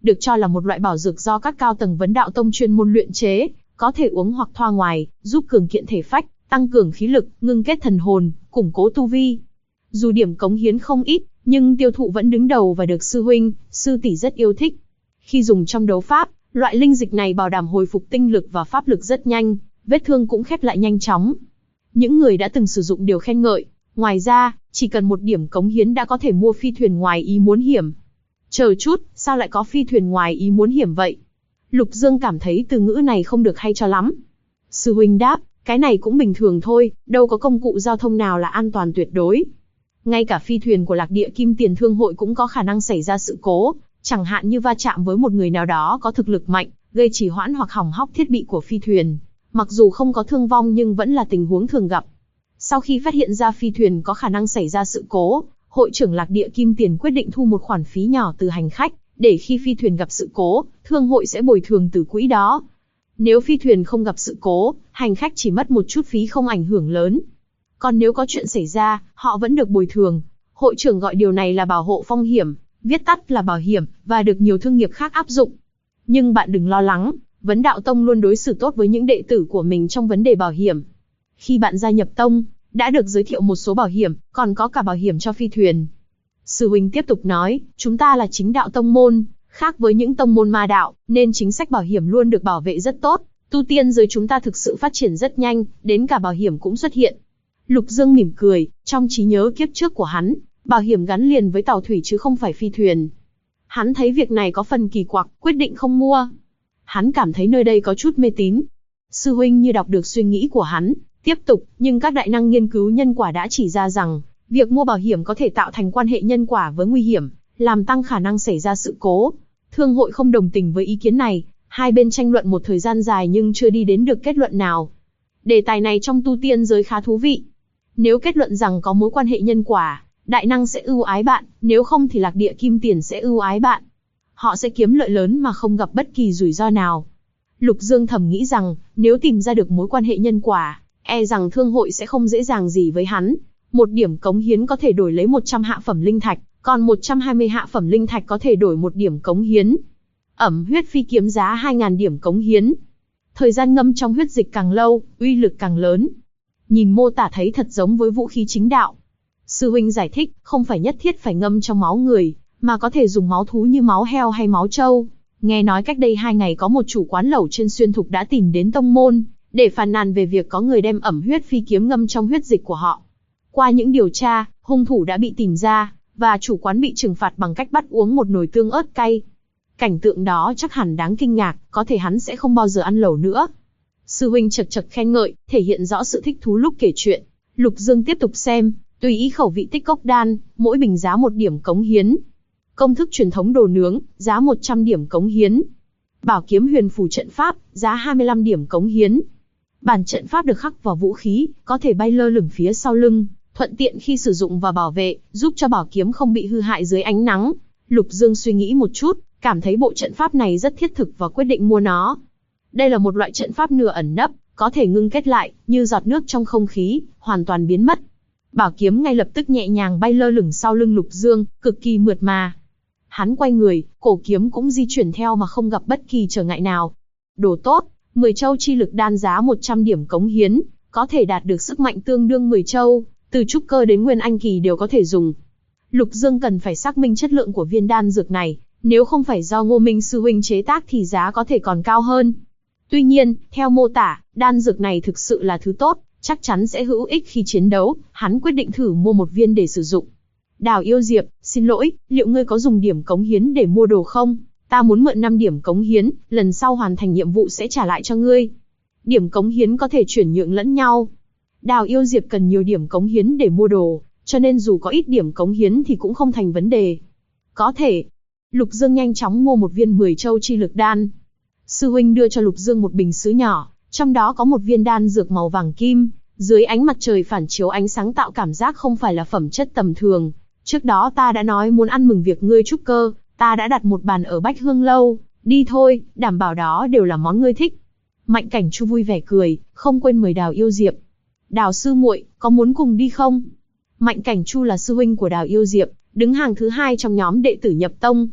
được cho là một loại bảo dược do các cao tầng vấn đạo tông chuyên môn luyện chế, có thể uống hoặc thoa ngoài, giúp cường kiện thể phách, tăng cường khí lực, ngưng kết thần hồn, củng cố tu vi. Dù điểm cống hiến không ít, nhưng tiêu thụ vẫn đứng đầu và được sư huynh, sư tỷ rất yêu thích. Khi dùng trong đấu pháp, loại linh dịch này bảo đảm hồi phục tinh lực và pháp lực rất nhanh, vết thương cũng khép lại nhanh chóng. Những người đã từng sử dụng đều khen ngợi. Ngoài ra, chỉ cần một điểm cống hiến đã có thể mua phi thuyền ngoài ý muốn hiểm. Chờ chút, sao lại có phi thuyền ngoài ý muốn hiểm vậy? Lục Dương cảm thấy từ ngữ này không được hay cho lắm. Sư huynh đáp, cái này cũng bình thường thôi, đâu có công cụ giao thông nào là an toàn tuyệt đối. Ngay cả phi thuyền của Lạc Địa Kim Tiền Thương hội cũng có khả năng xảy ra sự cố, chẳng hạn như va chạm với một người nào đó có thực lực mạnh, gây trì hoãn hoặc hỏng hóc thiết bị của phi thuyền. Mặc dù không có thương vong nhưng vẫn là tình huống thường gặp. Sau khi phát hiện ra phi thuyền có khả năng xảy ra sự cố, hội trưởng Lạc Địa Kim Tiền quyết định thu một khoản phí nhỏ từ hành khách, để khi phi thuyền gặp sự cố, thương hội sẽ bồi thường từ quỹ đó. Nếu phi thuyền không gặp sự cố, hành khách chỉ mất một chút phí không ảnh hưởng lớn. Còn nếu có chuyện xảy ra, họ vẫn được bồi thường. Hội trưởng gọi điều này là bảo hộ phong hiểm, viết tắt là bảo hiểm, và được nhiều thương nghiệp khác áp dụng. Nhưng bạn đừng lo lắng, Vấn Đạo Tông luôn đối xử tốt với những đệ tử của mình trong vấn đề bảo hiểm. Khi bạn gia nhập tông, đã được giới thiệu một số bảo hiểm, còn có cả bảo hiểm cho phi thuyền. Sư huynh tiếp tục nói, chúng ta là chính đạo tông môn, khác với những tông môn ma đạo, nên chính sách bảo hiểm luôn được bảo vệ rất tốt. Tu tiên giới chúng ta thực sự phát triển rất nhanh, đến cả bảo hiểm cũng xuất hiện. Lục Dương mỉm cười, trong trí nhớ kiếp trước của hắn, bảo hiểm gắn liền với tàu thủy chứ không phải phi thuyền. Hắn thấy việc này có phần kỳ quặc, quyết định không mua. Hắn cảm thấy nơi đây có chút mê tín. Sư huynh như đọc được suy nghĩ của hắn, tiếp tục, nhưng các đại năng nghiên cứu nhân quả đã chỉ ra rằng, việc mua bảo hiểm có thể tạo thành quan hệ nhân quả với nguy hiểm, làm tăng khả năng xảy ra sự cố. Thương hội không đồng tình với ý kiến này, hai bên tranh luận một thời gian dài nhưng chưa đi đến được kết luận nào. Đề tài này trong tu tiên giới khá thú vị. Nếu kết luận rằng có mối quan hệ nhân quả, đại năng sẽ ưu ái bạn, nếu không thì Lạc Địa Kim Tiền sẽ ưu ái bạn. Họ sẽ kiếm lợi lớn mà không gặp bất kỳ rủi ro nào. Lục Dương thầm nghĩ rằng, nếu tìm ra được mối quan hệ nhân quả, e rằng thương hội sẽ không dễ dàng gì với hắn. Một điểm cống hiến có thể đổi lấy 100 hạ phẩm linh thạch, còn 120 hạ phẩm linh thạch có thể đổi một điểm cống hiến. Ẩm huyết phi kiếm giá 2.000 điểm cống hiến. Thời gian ngâm trong huyết dịch càng lâu, uy lực càng lớn. Nhìn mô tả thấy thật giống với vũ khí chính đạo. Sư huynh giải thích, không phải nhất thiết phải ngâm trong máu người, mà có thể dùng máu thú như máu heo hay máu trâu. Nghe nói cách đây 2 ngày có một chủ quán lẩu trên Xuyên Thục đã tìm đến tông môn, để phàn nàn về việc có người đem ẩm huyết phi kiếm ngâm trong huyết dịch của họ. Qua những điều tra, hung thủ đã bị tìm ra, và chủ quán bị trừng phạt bằng cách bắt uống một nồi tương ớt cay. Cảnh tượng đó chắc hẳn đáng kinh ngạc, có thể hắn sẽ không bao giờ ăn lẩu nữa. Sư huynh chật chật khen ngợi, thể hiện rõ sự thích thú lúc kể chuyện. Lục Dương tiếp tục xem, tùy ý khẩu vị tích cốc đan, mỗi bình giá 1 điểm cống hiến. Công thức truyền thống đồ nướng, giá 100 điểm cống hiến. Bảo kiếm huyền phù trận pháp, giá 25 điểm cống hiến. Bản trận pháp được khắc vào vũ khí, có thể bay lơ lửng phía sau lưng, thuận tiện khi sử dụng và bảo vệ, giúp cho bảo kiếm không bị hư hại dưới ánh nắng. Lục Dương suy nghĩ một chút, cảm thấy bộ trận pháp này rất thiết thực và quyết định mua nó. Đây là một loại trận pháp nửa ẩn nấp, có thể ngưng kết lại, như giọt nước trong không khí, hoàn toàn biến mất. Bảo kiếm ngay lập tức nhẹ nhàng bay lơ lửng sau lưng Lục Dương, cực kỳ mượt mà. Hắn quay người, cổ kiếm cũng di chuyển theo mà không gặp bất kỳ trở ngại nào. Đồ tốt, 10 châu chi lực đan giá 100 điểm cống hiến, có thể đạt được sức mạnh tương đương 10 châu, từ trúc cơ đến nguyên anh kỳ đều có thể dùng. Lục Dương cần phải xác minh chất lượng của viên đan dược này, nếu không phải do Ngô Minh sư huynh chế tác thì giá có thể còn cao hơn. Tuy nhiên, theo mô tả, đan dược này thực sự là thứ tốt, chắc chắn sẽ hữu ích khi chiến đấu, hắn quyết định thử mua một viên để sử dụng. Đào Yêu Diệp, xin lỗi, liệu ngươi có dùng điểm cống hiến để mua đồ không? Ta muốn mượn 5 điểm cống hiến, lần sau hoàn thành nhiệm vụ sẽ trả lại cho ngươi. Điểm cống hiến có thể chuyển nhượng lẫn nhau. Đào Yêu Diệp cần nhiều điểm cống hiến để mua đồ, cho nên dù có ít điểm cống hiến thì cũng không thành vấn đề. Có thể. Lục Dương nhanh chóng mua một viên 10 châu chi lực đan. Sư huynh đưa cho Lục Dương một bình sứ nhỏ, trong đó có một viên đan dược màu vàng kim, dưới ánh mặt trời phản chiếu ánh sáng tạo cảm giác không phải là phẩm chất tầm thường. Trước đó ta đã nói muốn ăn mừng việc ngươi trúc cơ, ta đã đặt một bàn ở Bách Hương Lâu, đi thôi, đảm bảo đó đều là món ngươi thích. Mạnh Cảnh Chu vui vẻ cười, không quên mời Đào Yêu Diệp. Đào sư muội, có muốn cùng đi không? Mạnh Cảnh Chu là sư huynh của Đào Yêu Diệp, đứng hàng thứ 2 trong nhóm đệ tử nhập tông.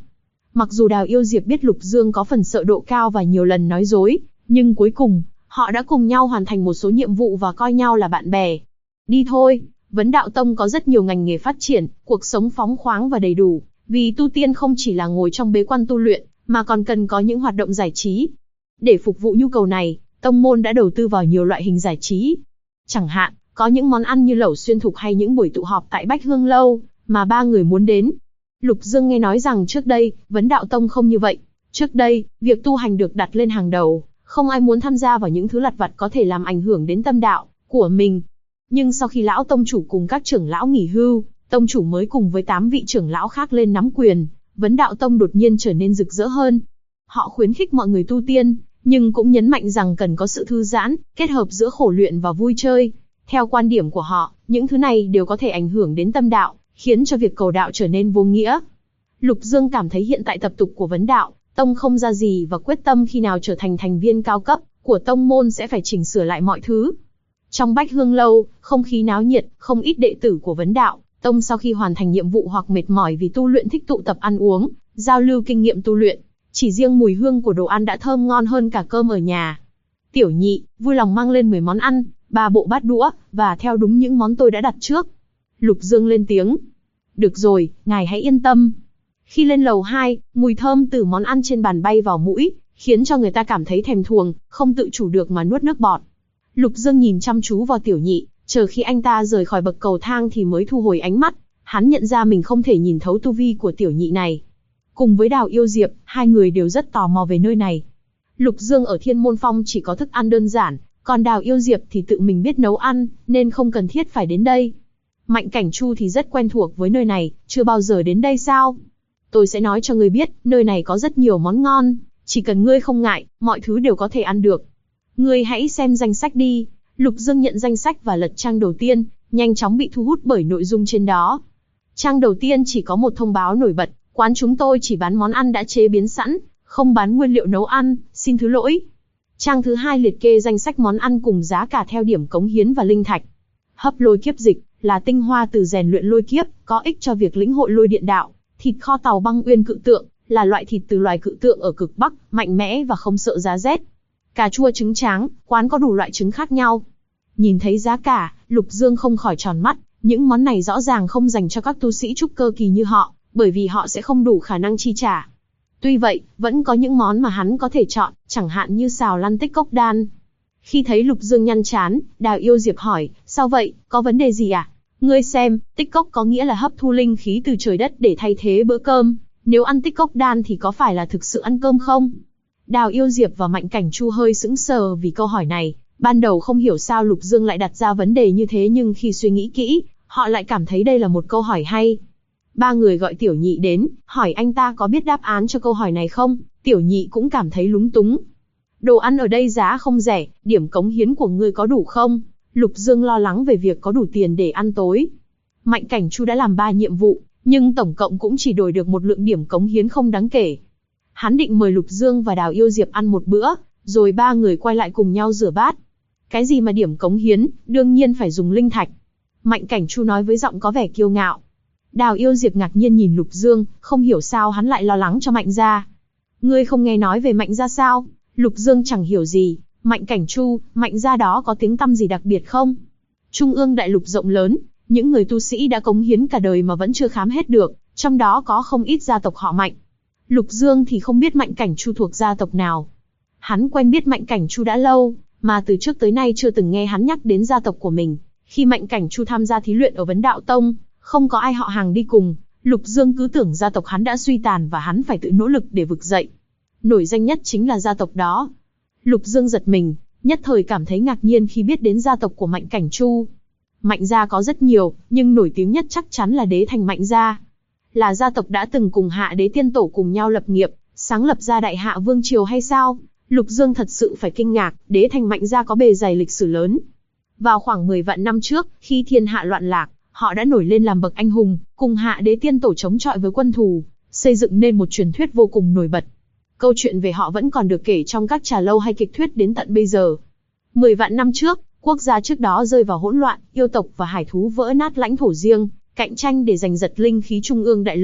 Mặc dù Đào Yêu Diệp biết Lục Dương có phần sợ độ cao và nhiều lần nói dối, nhưng cuối cùng, họ đã cùng nhau hoàn thành một số nhiệm vụ và coi nhau là bạn bè. Đi thôi, Vấn Đạo Tông có rất nhiều ngành nghề phát triển, cuộc sống phóng khoáng và đầy đủ, vì tu tiên không chỉ là ngồi trong bế quan tu luyện, mà còn cần có những hoạt động giải trí. Để phục vụ nhu cầu này, tông môn đã đầu tư vào nhiều loại hình giải trí. Chẳng hạn, có những món ăn như lẩu xuyên thục hay những buổi tụ họp tại Bách Hương Lâu, mà ba người muốn đến. Lục Dương nghe nói rằng trước đây, Vấn Đạo Tông không như vậy. Trước đây, việc tu hành được đặt lên hàng đầu, không ai muốn tham gia vào những thứ lặt vặt có thể làm ảnh hưởng đến tâm đạo của mình. Nhưng sau khi lão tông chủ cùng các trưởng lão nghỉ hưu, tông chủ mới cùng với 8 vị trưởng lão khác lên nắm quyền, Vấn Đạo Tông đột nhiên trở nên rực rỡ hơn. Họ khuyến khích mọi người tu tiên, nhưng cũng nhấn mạnh rằng cần có sự thư giãn, kết hợp giữa khổ luyện và vui chơi. Theo quan điểm của họ, những thứ này đều có thể ảnh hưởng đến tâm đạo, khiến cho việc cầu đạo trở nên vô nghĩa. Lục Dương cảm thấy hiện tại tập tục của Vấn Đạo Tông không ra gì và quyết tâm khi nào trở thành thành viên cao cấp của tông môn sẽ phải chỉnh sửa lại mọi thứ. Trong Bách Hương Lâu, không khí náo nhiệt, không ít đệ tử của Vấn Đạo Tông sau khi hoàn thành nhiệm vụ hoặc mệt mỏi vì tu luyện thích tụ tập ăn uống, giao lưu kinh nghiệm tu luyện. Chỉ riêng mùi hương của đồ ăn đã thơm ngon hơn cả cơm ở nhà. Tiểu Nhị vui lòng mang lên 10 món ăn, 3 bộ bát đũa, và theo đúng những món tôi đã đặt trước. Lục Dương lên tiếng. Được rồi, ngài hãy yên tâm. Khi lên lầu 2, mùi thơm từ món ăn trên bàn bay vào mũi, khiến cho người ta cảm thấy thèm thuồng, không tự chủ được mà nuốt nước bọt. Lục Dương nhìn chăm chú vào Tiểu Nhị, chờ khi anh ta rời khỏi bậc cầu thang thì mới thu hồi ánh mắt. Hắn nhận ra mình không thể nhìn thấu tu vi của Tiểu Nhị này. Cùng với Đào Yêu Diệp, hai người đều rất tò mò về nơi này. Lục Dương ở Thiên Môn Phong chỉ có thức ăn đơn giản, còn Đào Yêu Diệp thì tự mình biết nấu ăn, nên không cần thiết phải đến đây. Mạnh Cảnh Chu thì rất quen thuộc với nơi này, chưa bao giờ đến đây sao? Tôi sẽ nói cho ngươi biết, nơi này có rất nhiều món ngon, chỉ cần ngươi không ngại, mọi thứ đều có thể ăn được. Ngươi hãy xem danh sách đi. Lục Dương nhận danh sách và lật trang đầu tiên, nhanh chóng bị thu hút bởi nội dung trên đó. Trang đầu tiên chỉ có một thông báo nổi bật, quán chúng tôi chỉ bán món ăn đã chế biến sẵn, không bán nguyên liệu nấu ăn, xin thứ lỗi. Trang thứ hai liệt kê danh sách món ăn cùng giá cả theo điểm cống hiến và linh thạch. Hấp lôi kiếp dịch là tinh hoa từ rèn luyện lôi kiếp, có ích cho việc lĩnh hội lôi điện đạo. Thịt kho tàu băng uyên cự tượng là loại thịt từ loài cự tượng ở cực Bắc, mạnh mẽ và không sợ giá rét. Cà chua trứng tráng, quán có đủ loại trứng khác nhau. Nhìn thấy giá cả, Lục Dương không khỏi tròn mắt, những món này rõ ràng không dành cho các tu sĩ trúc cơ kỳ như họ, bởi vì họ sẽ không đủ khả năng chi trả. Tuy vậy, vẫn có những món mà hắn có thể chọn, chẳng hạn như xào lăn tích cốc đan. Khi thấy Lục Dương nhăn chán, Đào Yêu Diệp hỏi, sao vậy, có vấn đề gì à? Ngươi xem, tích cốc có nghĩa là hấp thu linh khí từ trời đất để thay thế bữa cơm, nếu ăn tích cốc đan thì có phải là thực sự ăn cơm không? Đào Yêu Diệp và Mạnh Cảnh Chu hơi sững sờ vì câu hỏi này, ban đầu không hiểu sao Lục Dương lại đặt ra vấn đề như thế, nhưng khi suy nghĩ kỹ, họ lại cảm thấy đây là một câu hỏi hay. Ba người gọi Tiểu Nhị đến, hỏi anh ta có biết đáp án cho câu hỏi này không. Tiểu Nhị cũng cảm thấy lúng túng. Đồ ăn ở đây giá không rẻ, điểm cống hiến của ngươi có đủ không? Lục Dương lo lắng về việc có đủ tiền để ăn tối. Mạnh Cảnh Chu đã làm 3 nhiệm vụ, nhưng tổng cộng cũng chỉ đổi được một lượng điểm cống hiến không đáng kể. Hắn định mời Lục Dương và Đào Yêu Diệp ăn một bữa, rồi ba người quay lại cùng nhau rửa bát. Cái gì mà điểm cống hiến, đương nhiên phải dùng linh thạch. Mạnh Cảnh Chu nói với giọng có vẻ kiêu ngạo. Đào Yêu Diệp ngạc nhiên nhìn Lục Dương, không hiểu sao hắn lại lo lắng cho Mạnh gia. Ngươi không nghe nói về Mạnh gia sao? Lục Dương chẳng hiểu gì. Mạnh Cảnh Chu, Mạnh gia đó có tiếng tăm gì đặc biệt không? Trung ương đại lục rộng lớn, những người tu sĩ đã cống hiến cả đời mà vẫn chưa khám hết được, trong đó có không ít gia tộc họ Mạnh. Lục Dương thì không biết Mạnh Cảnh Chu thuộc gia tộc nào. Hắn quen biết Mạnh Cảnh Chu đã lâu, mà từ trước tới nay chưa từng nghe hắn nhắc đến gia tộc của mình. Khi Mạnh Cảnh Chu tham gia thí luyện ở Vấn Đạo Tông, không có ai họ hàng đi cùng, Lục Dương cứ tưởng gia tộc hắn đã suy tàn và hắn phải tự nỗ lực để vực dậy. Nổi danh nhất chính là gia tộc đó. Lục Dương giật mình, nhất thời cảm thấy ngạc nhiên khi biết đến gia tộc của Mạnh Cảnh Chu. Mạnh gia có rất nhiều, nhưng nổi tiếng nhất chắc chắn là Đế Thành Mạnh gia. Là gia tộc đã từng cùng Hạ Đế Tiên Tổ cùng nhau lập nghiệp, sáng lập ra Đại Hạ Vương Triều hay sao? Lục Dương thật sự phải kinh ngạc, Đế Thành Mạnh gia có bề dày lịch sử lớn. Vào khoảng 10 vạn năm trước, khi thiên hạ loạn lạc, họ đã nổi lên làm bậc anh hùng, cùng Hạ Đế Tiên Tổ chống chọi với quân thù, xây dựng nên một truyền thuyết vô cùng nổi bật. Câu chuyện về họ vẫn còn được kể trong các trà lâu hay kịch thuyết đến tận bây giờ. 10 vạn năm trước, quốc gia trước đó rơi vào hỗn loạn, yêu tộc và hải thú vỡ nát lãnh thổ riêng, cạnh tranh để giành giật linh khí trung ương đại lục,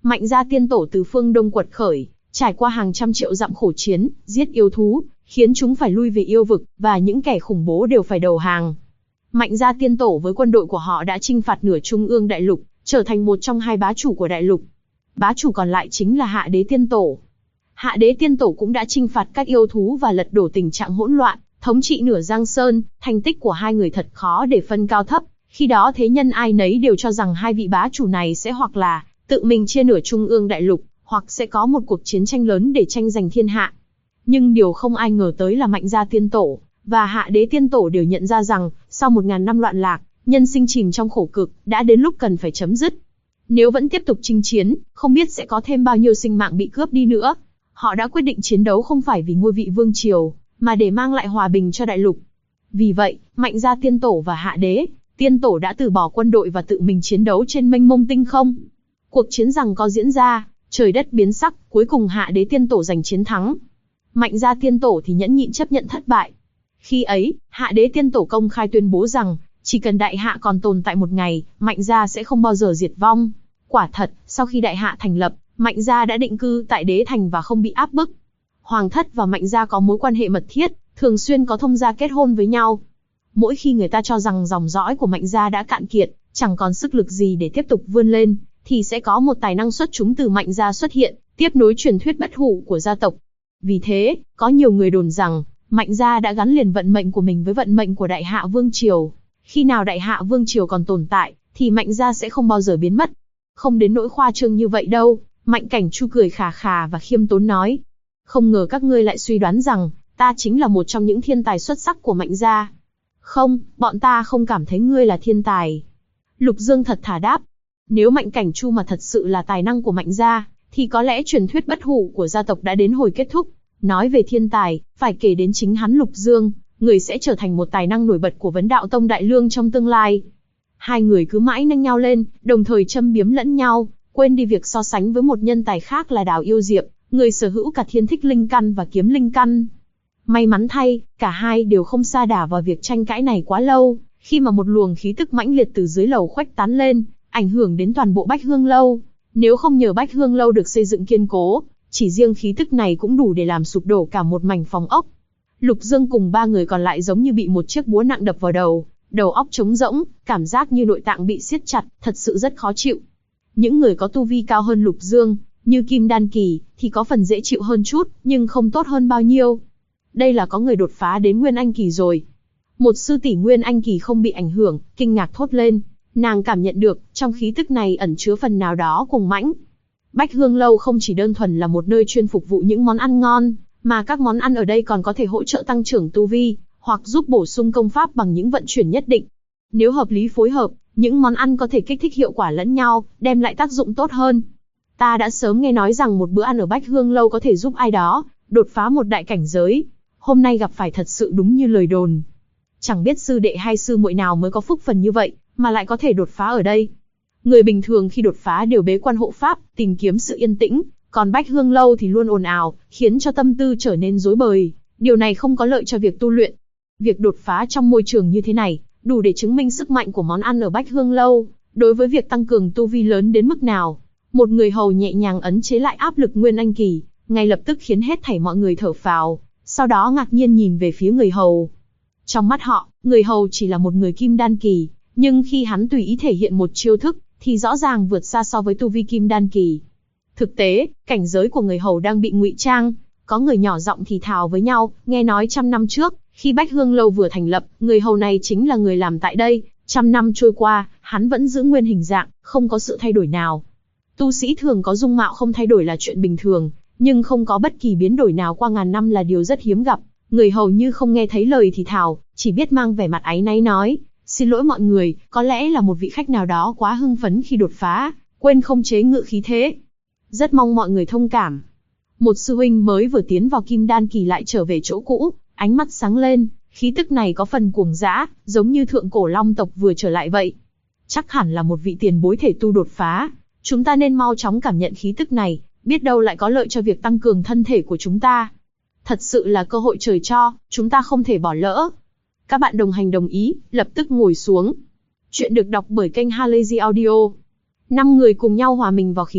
Mạnh gia tiên tổ từ phương Đông quật khởi, trải qua hàng trăm triệu dặm khổ chiến, giết yêu thú, khiến chúng phải lui về yêu vực, và những kẻ khủng bố đều phải đầu hàng. Mạnh gia tiên tổ với quân đội của họ đã chinh phạt nửa trung ương đại lục, trở thành một trong hai bá chủ của đại lục. Bá chủ còn lại chính là Hạ Đế tiên tổ. Hạ Đế tiên tổ cũng đã chinh phạt các yêu thú và lật đổ tình trạng hỗn loạn, thống trị nửa Giang Sơn. Thành tích của hai người thật khó để phân cao thấp. Khi đó thế nhân ai nấy đều cho rằng hai vị bá chủ này sẽ hoặc là tự mình chia nửa trung ương đại lục, hoặc sẽ có một cuộc chiến tranh lớn để tranh giành thiên hạ. Nhưng điều không ai ngờ tới là Mạnh gia tiên tổ và Hạ Đế tiên tổ đều nhận ra rằng, sau 1000 năm loạn lạc, nhân sinh chìm trong khổ cực, đã đến lúc cần phải chấm dứt. Nếu vẫn tiếp tục chinh chiến, không biết sẽ có thêm bao nhiêu sinh mạng bị cướp đi nữa. Họ đã quyết định chiến đấu không phải vì ngôi vị vương triều, mà để mang lại hòa bình cho đại lục. Vì vậy, Mạnh gia tiên tổ và Hạ Đế tiên tổ đã từ bỏ quân đội và tự mình chiến đấu trên mênh mông tinh không. Cuộc chiến giằng co diễn ra, trời đất biến sắc, cuối cùng Hạ Đế tiên tổ giành chiến thắng. Mạnh gia tiên tổ thì nhẫn nhịn chấp nhận thất bại. Khi ấy, Hạ Đế tiên tổ công khai tuyên bố rằng, chỉ cần đại hạ còn tồn tại một ngày, Mạnh gia sẽ không bao giờ diệt vong. Quả thật, sau khi đại hạ thành lập, Mạnh gia đã định cư tại đế thành và không bị áp bức. Hoàng thất và Mạnh gia có mối quan hệ mật thiết, thường xuyên có thông gia kết hôn với nhau. Mỗi khi người ta cho rằng dòng dõi của Mạnh gia đã cạn kiệt, chẳng còn sức lực gì để tiếp tục vươn lên, thì sẽ có một tài năng xuất chúng từ Mạnh gia xuất hiện, tiếp nối truyền thuyết bất hủ của gia tộc. Vì thế, có nhiều người đồn rằng, Mạnh gia đã gắn liền vận mệnh của mình với vận mệnh của Đại Hạ Vương Triều. Khi nào Đại Hạ Vương Triều còn tồn tại, thì Mạnh gia sẽ không bao giờ biến mất. Không đến nỗi khoa trương như vậy đâu, Mạnh Cảnh Chu cười khà khà và khiêm tốn nói. Không ngờ các ngươi lại suy đoán rằng, ta chính là một trong những thiên tài xuất sắc của Mạnh gia. Không, bọn ta không cảm thấy ngươi là thiên tài. Lục Dương thật thà đáp. Nếu Mạnh Cảnh Chu mà thật sự là tài năng của Mạnh gia, thì có lẽ truyền thuyết bất hủ của gia tộc đã đến hồi kết thúc. Nói về thiên tài, phải kể đến chính hắn Lục Dương, người sẽ trở thành một tài năng nổi bật của Vấn Đạo Tông Đại Lương trong tương lai. Hai người cứ mãi nâng nhau lên, đồng thời châm biếm lẫn nhau, quên đi việc so sánh với một nhân tài khác là Đào Yêu Diệp, người sở hữu cả thiên thích linh căn và kiếm linh căn. May mắn thay, cả hai đều không sa đà vào việc tranh cãi này quá lâu, khi mà một luồng khí tức mãnh liệt từ dưới lầu khuếch tán lên, ảnh hưởng đến toàn bộ Bách Hương Lâu. Nếu không nhờ Bách Hương Lâu được xây dựng kiên cố, chỉ riêng khí tức này cũng đủ để làm sụp đổ cả một mảnh phòng ốc. Lục Dương cùng ba người còn lại giống như bị một chiếc búa nặng đập vào đầu, đầu óc trống rỗng, cảm giác như nội tạng bị siết chặt, thật sự rất khó chịu. Những người có tu vi cao hơn Lục Dương, như Kim Đan Kỳ, thì có phần dễ chịu hơn chút, nhưng không tốt hơn bao nhiêu. Đây là có người đột phá đến Nguyên Anh Kỳ rồi. Một sư tỷ Nguyên Anh Kỳ không bị ảnh hưởng, kinh ngạc thốt lên. Nàng cảm nhận được, trong khí tức này ẩn chứa phần nào đó cuồng mãnh. Bách Hương Lâu không chỉ đơn thuần là một nơi chuyên phục vụ những món ăn ngon, mà các món ăn ở đây còn có thể hỗ trợ tăng trưởng tu vi, hoặc giúp bổ sung công pháp bằng những vận chuyển nhất định. Nếu hợp lý phối hợp, những món ăn có thể kích thích hiệu quả lẫn nhau, đem lại tác dụng tốt hơn. Ta đã sớm nghe nói rằng một bữa ăn ở Bách Hương Lâu có thể giúp ai đó đột phá một đại cảnh giới. Hôm nay gặp phải thật sự đúng như lời đồn. Chẳng biết sư đệ hay sư muội nào mới có phúc phần như vậy, mà lại có thể đột phá ở đây. Người bình thường khi đột phá đều bế quan hộ pháp, tìm kiếm sự yên tĩnh, còn Bách Hương Lâu thì luôn ồn ào, khiến cho tâm tư trở nên rối bời. Điều này không có lợi cho việc tu luyện. Việc đột phá trong môi trường như thế này, đủ để chứng minh sức mạnh của món ăn ở Bách Hương Lâu, đối với việc tăng cường tu vi lớn đến mức nào. Một người hầu nhẹ nhàng ấn chế lại áp lực Nguyên Anh Kỳ, ngay lập tức khiến hết thảy mọi người thở phào, sau đó ngạc nhiên nhìn về phía người hầu. Trong mắt họ, người hầu chỉ là một người Kim Đan Kỳ, nhưng khi hắn tùy ý thể hiện một chiêu thức, thì rõ ràng vượt xa so với tu vi Kim Đan Kỳ. Thực tế, cảnh giới của người hầu đang bị ngụy trang, có người nhỏ giọng thì thào với nhau, nghe nói 100 năm trước, khi Bách Hương Lâu vừa thành lập, người hầu này chính là người làm tại đây, 100 năm trôi qua, hắn vẫn giữ nguyên hình dạng, không có sự thay đổi nào. Tu sĩ thường có dung mạo không thay đổi là chuyện bình thường, nhưng không có bất kỳ biến đổi nào qua ngàn năm là điều rất hiếm gặp. Người hầu như không nghe thấy lời thì thào, chỉ biết mang vẻ mặt áy náy nói, xin lỗi mọi người, có lẽ là một vị khách nào đó quá hưng phấn khi đột phá, quên không chế ngự khí thế. Rất mong mọi người thông cảm. Một sư huynh mới vừa tiến vào Kim Đan Kỳ lại trở về chỗ cũ, ánh mắt sáng lên, khí tức này có phần cuồng dã, giống như thượng cổ long tộc vừa trở lại vậy. Chắc hẳn là một vị tiền bối thể tu đột phá, chúng ta nên mau chóng cảm nhận khí tức này, biết đâu lại có lợi cho việc tăng cường thân thể của chúng ta. Thật sự là cơ hội trời cho, chúng ta không thể bỏ lỡ. Các bạn đồng hành đồng ý, lập tức ngồi xuống. Chuyện được đọc bởi kênh Halazy Audio. 5 người cùng nhau hòa mình vào khí tức,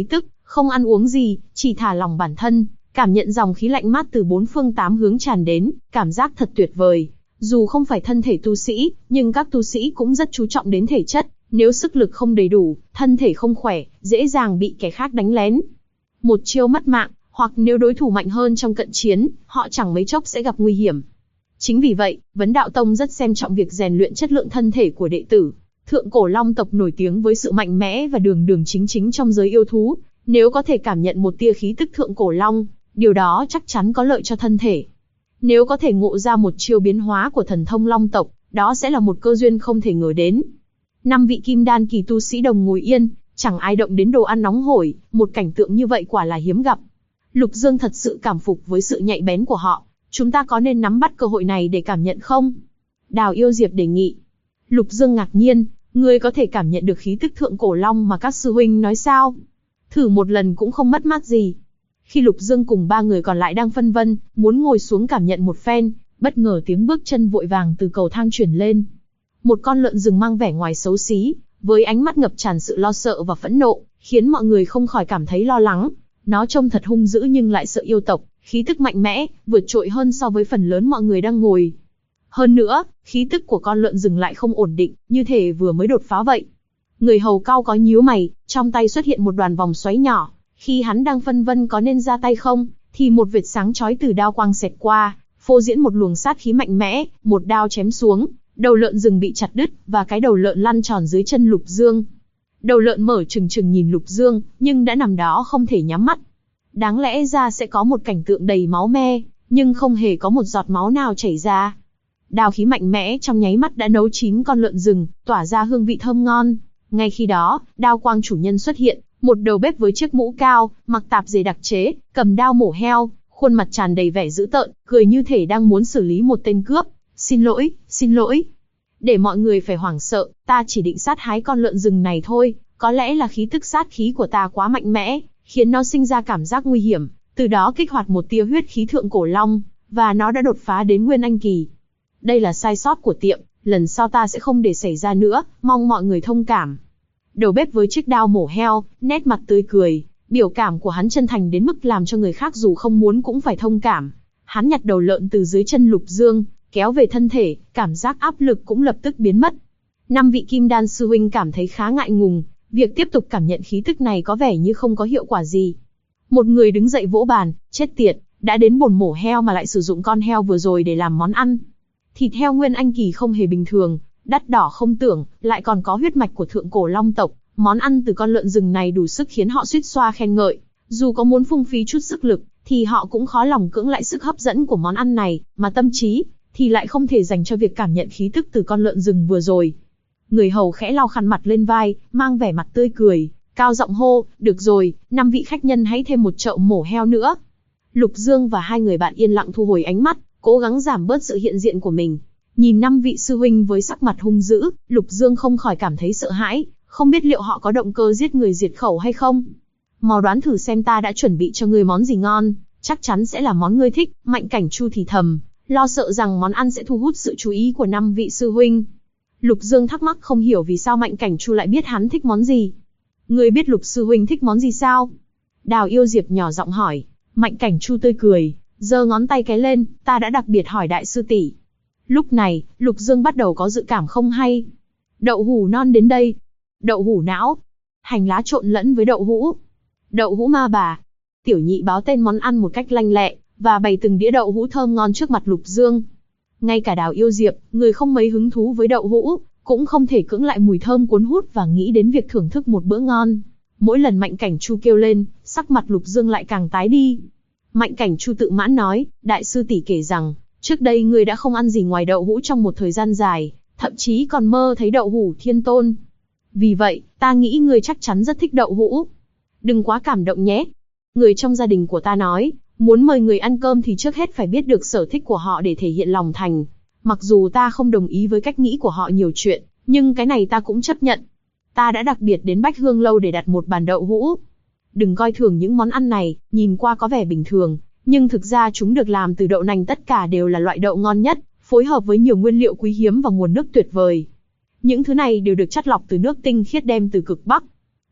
không ăn uống gì, chỉ thả lỏng bản thân, cảm nhận dòng khí lạnh mát từ bốn phương tám hướng tràn đến, cảm giác thật tuyệt vời. Dù không phải thân thể tu sĩ, nhưng các tu sĩ cũng rất chú trọng đến thể chất, nếu sức lực không đầy đủ, thân thể không khỏe, dễ dàng bị kẻ khác đánh lén. Một chiêu mất mạng, hoặc nếu đối thủ mạnh hơn trong cận chiến, họ chẳng mấy chốc sẽ gặp nguy hiểm. Chính vì vậy, Vấn Đạo Tông rất xem trọng việc rèn luyện chất lượng thân thể của đệ tử. Thượng cổ Long tộc nổi tiếng với sự mạnh mẽ và đường đường chính chính trong giới yêu thú, nếu có thể cảm nhận một tia khí tức thượng cổ Long, điều đó chắc chắn có lợi cho thân thể. Nếu có thể ngộ ra một chiêu biến hóa của thần thông Long tộc, đó sẽ là một cơ duyên không thể ngờ đến. 5 vị kim đan kỳ tu sĩ đồng ngồi yên, chẳng ai động đến đồ ăn nóng hổi, một cảnh tượng như vậy quả là hiếm gặp. Lục Dương thật sự cảm phục với sự nhạy bén của họ, chúng ta có nên nắm bắt cơ hội này để cảm nhận không? Đào Yêu Diệp đề nghị. Lục Dương ngạc nhiên, ngươi có thể cảm nhận được khí tức thượng cổ Long mà các sư huynh nói sao? Thử một lần cũng không mất mát gì. Khi Lục Dương cùng 3 người còn lại đang phân vân, muốn ngồi xuống cảm nhận một phen, bất ngờ tiếng bước chân vội vàng từ cầu thang truyền lên. Một con lợn rừng mang vẻ ngoài xấu xí, với ánh mắt ngập tràn sự lo sợ và phẫn nộ, khiến mọi người không khỏi cảm thấy lo lắng. Nó trông thật hung dữ nhưng lại sợ yêu tộc, khí tức mạnh mẽ, vượt trội hơn so với phần lớn mọi người đang ngồi. Hơn nữa, khí tức của con lợn rừng lại không ổn định, như thể vừa mới đột phá vậy. Người hầu cao có nhíu mày, trong tay xuất hiện một đoàn vòng xoáy nhỏ. Khi hắn đang phân vân có nên ra tay không, thì một vệt sáng chói từ đao quang xẹt qua, phô diễn một luồng sát khí mạnh mẽ, một đao chém xuống, đầu lợn rừng bị chặt đứt, và cái đầu lợn lăn tròn dưới chân Lục Dương. Đầu lợn mở trừng trừng nhìn Lục Dương, nhưng đã nằm đó không thể nhắm mắt. Đáng lẽ ra sẽ có một cảnh tượng đầy máu me, nhưng không hề có một giọt máu nào chảy ra. Đao khí mạnh mẽ trong nháy mắt đã nấu chín con lợn rừng, tỏa ra hương vị thơm ngon. Ngay khi đó, đao quang chủ nhân xuất hiện, một đầu bếp với chiếc mũ cao, mặc tạp dề đặc chế, cầm đao mổ heo, khuôn mặt tràn đầy vẻ dữ tợn, cười như thể đang muốn xử lý một tên cướp. Xin lỗi, xin lỗi. Để mọi người phải hoảng sợ, ta chỉ định sát hái con lợn rừng này thôi, có lẽ là khí tức sát khí của ta quá mạnh mẽ, khiến nó sinh ra cảm giác nguy hiểm, từ đó kích hoạt một tia huyết khí thượng cổ Long, và nó đã đột phá đến Nguyên Anh kỳ. Đây là sai sót của tiệm, lần sau ta sẽ không để xảy ra nữa, mong mọi người thông cảm. Đầu bếp với chiếc đao mổ heo, nét mặt tươi cười, biểu cảm của hắn chân thành đến mức làm cho người khác dù không muốn cũng phải thông cảm. Hắn nhặt đầu lợn từ dưới chân Lục Dương, kéo về thân thể, cảm giác áp lực cũng lập tức biến mất. 5 vị kim đan sư huynh cảm thấy khá ngại ngùng, việc tiếp tục cảm nhận khí tức này có vẻ như không có hiệu quả gì. Một người đứng dậy vỗ bàn, chết tiệt, đã đến bồn mổ heo mà lại sử dụng con heo vừa rồi để làm món ăn. Thịt heo Nguyên Anh kỳ không hề bình thường, đắt đỏ không tưởng, lại còn có huyết mạch của thượng cổ Long tộc, món ăn từ con lợn rừng này đủ sức khiến họ suýt xoa khen ngợi. Dù có muốn phung phí chút sức lực, thì họ cũng khó lòng cưỡng lại sức hấp dẫn của món ăn này, mà tâm trí thì lại không thể dành cho việc cảm nhận khí tức từ con lợn rừng vừa rồi. Người hầu khẽ lau khăn mặt lên vai, mang vẻ mặt tươi cười, cao giọng hô, được rồi, 5 vị khách nhân hãy thêm một chậu mổ heo nữa. Lục Dương và 2 người bạn yên lặng thu hồi ánh mắt, cố gắng giảm bớt sự hiện diện của mình. Nhìn 5 vị sư huynh với sắc mặt hung dữ, Lục Dương không khỏi cảm thấy sợ hãi, không biết liệu họ có động cơ giết người diệt khẩu hay không. Mau đoán thử xem ta đã chuẩn bị cho ngươi món gì ngon, chắc chắn sẽ là món ngươi thích. Mạnh Cảnh Chu thì thầm, lo sợ rằng món ăn sẽ thu hút sự chú ý của 5 vị sư huynh. Lục Dương thắc mắc không hiểu vì sao Mạnh Cảnh Chu lại biết hắn thích món gì. Ngươi biết Lục sư huynh thích món gì sao? Đào Yêu Diệp nhỏ giọng hỏi. Mạnh Cảnh Chu tươi cười, giơ ngón tay cái lên, ta đã đặc biệt hỏi đại sư tỷ. Lúc này, Lục Dương bắt đầu có dự cảm không hay. Đậu hũ non đến đây. Đậu hũ não. Hành lá trộn lẫn với đậu hũ. Đậu hũ ma bà. Tiểu nhị báo tên món ăn một cách lanh lẹ, và bày từng đĩa đậu hũ thơm ngon trước mặt Lục Dương. Ngay cả Đào Yêu Diệp, người không mấy hứng thú với đậu hũ, cũng không thể cưỡng lại mùi thơm cuốn hút và nghĩ đến việc thưởng thức một bữa ngon. Mỗi lần Mạnh Cảnh Chu kêu lên, sắc mặt Lục Dương lại càng tái đi. Mạnh Cảnh Chu tự mãn nói, đại sư tỷ kể rằng, trước đây ngươi đã không ăn gì ngoài đậu hũ trong một thời gian dài, thậm chí còn mơ thấy đậu hũ thiên tôn. Vì vậy, ta nghĩ ngươi chắc chắn rất thích đậu hũ. Đừng quá cảm động nhé. Người trong gia đình của ta nói, muốn mời người ăn cơm thì trước hết phải biết được sở thích của họ để thể hiện lòng thành. Mặc dù ta không đồng ý với cách nghĩ của họ nhiều chuyện, nhưng cái này ta cũng chấp nhận. Ta đã đặc biệt đến Bách Hương Lâu để đặt một bàn đậu hũ. Đừng coi thường những món ăn này, nhìn qua có vẻ bình thường, nhưng thực ra chúng được làm từ đậu nành, tất cả đều là loại đậu ngon nhất, phối hợp với nhiều nguyên liệu quý hiếm và nguồn nước tuyệt vời. Những thứ này đều được chắt lọc từ nước tinh khiết đem từ cực Bắc.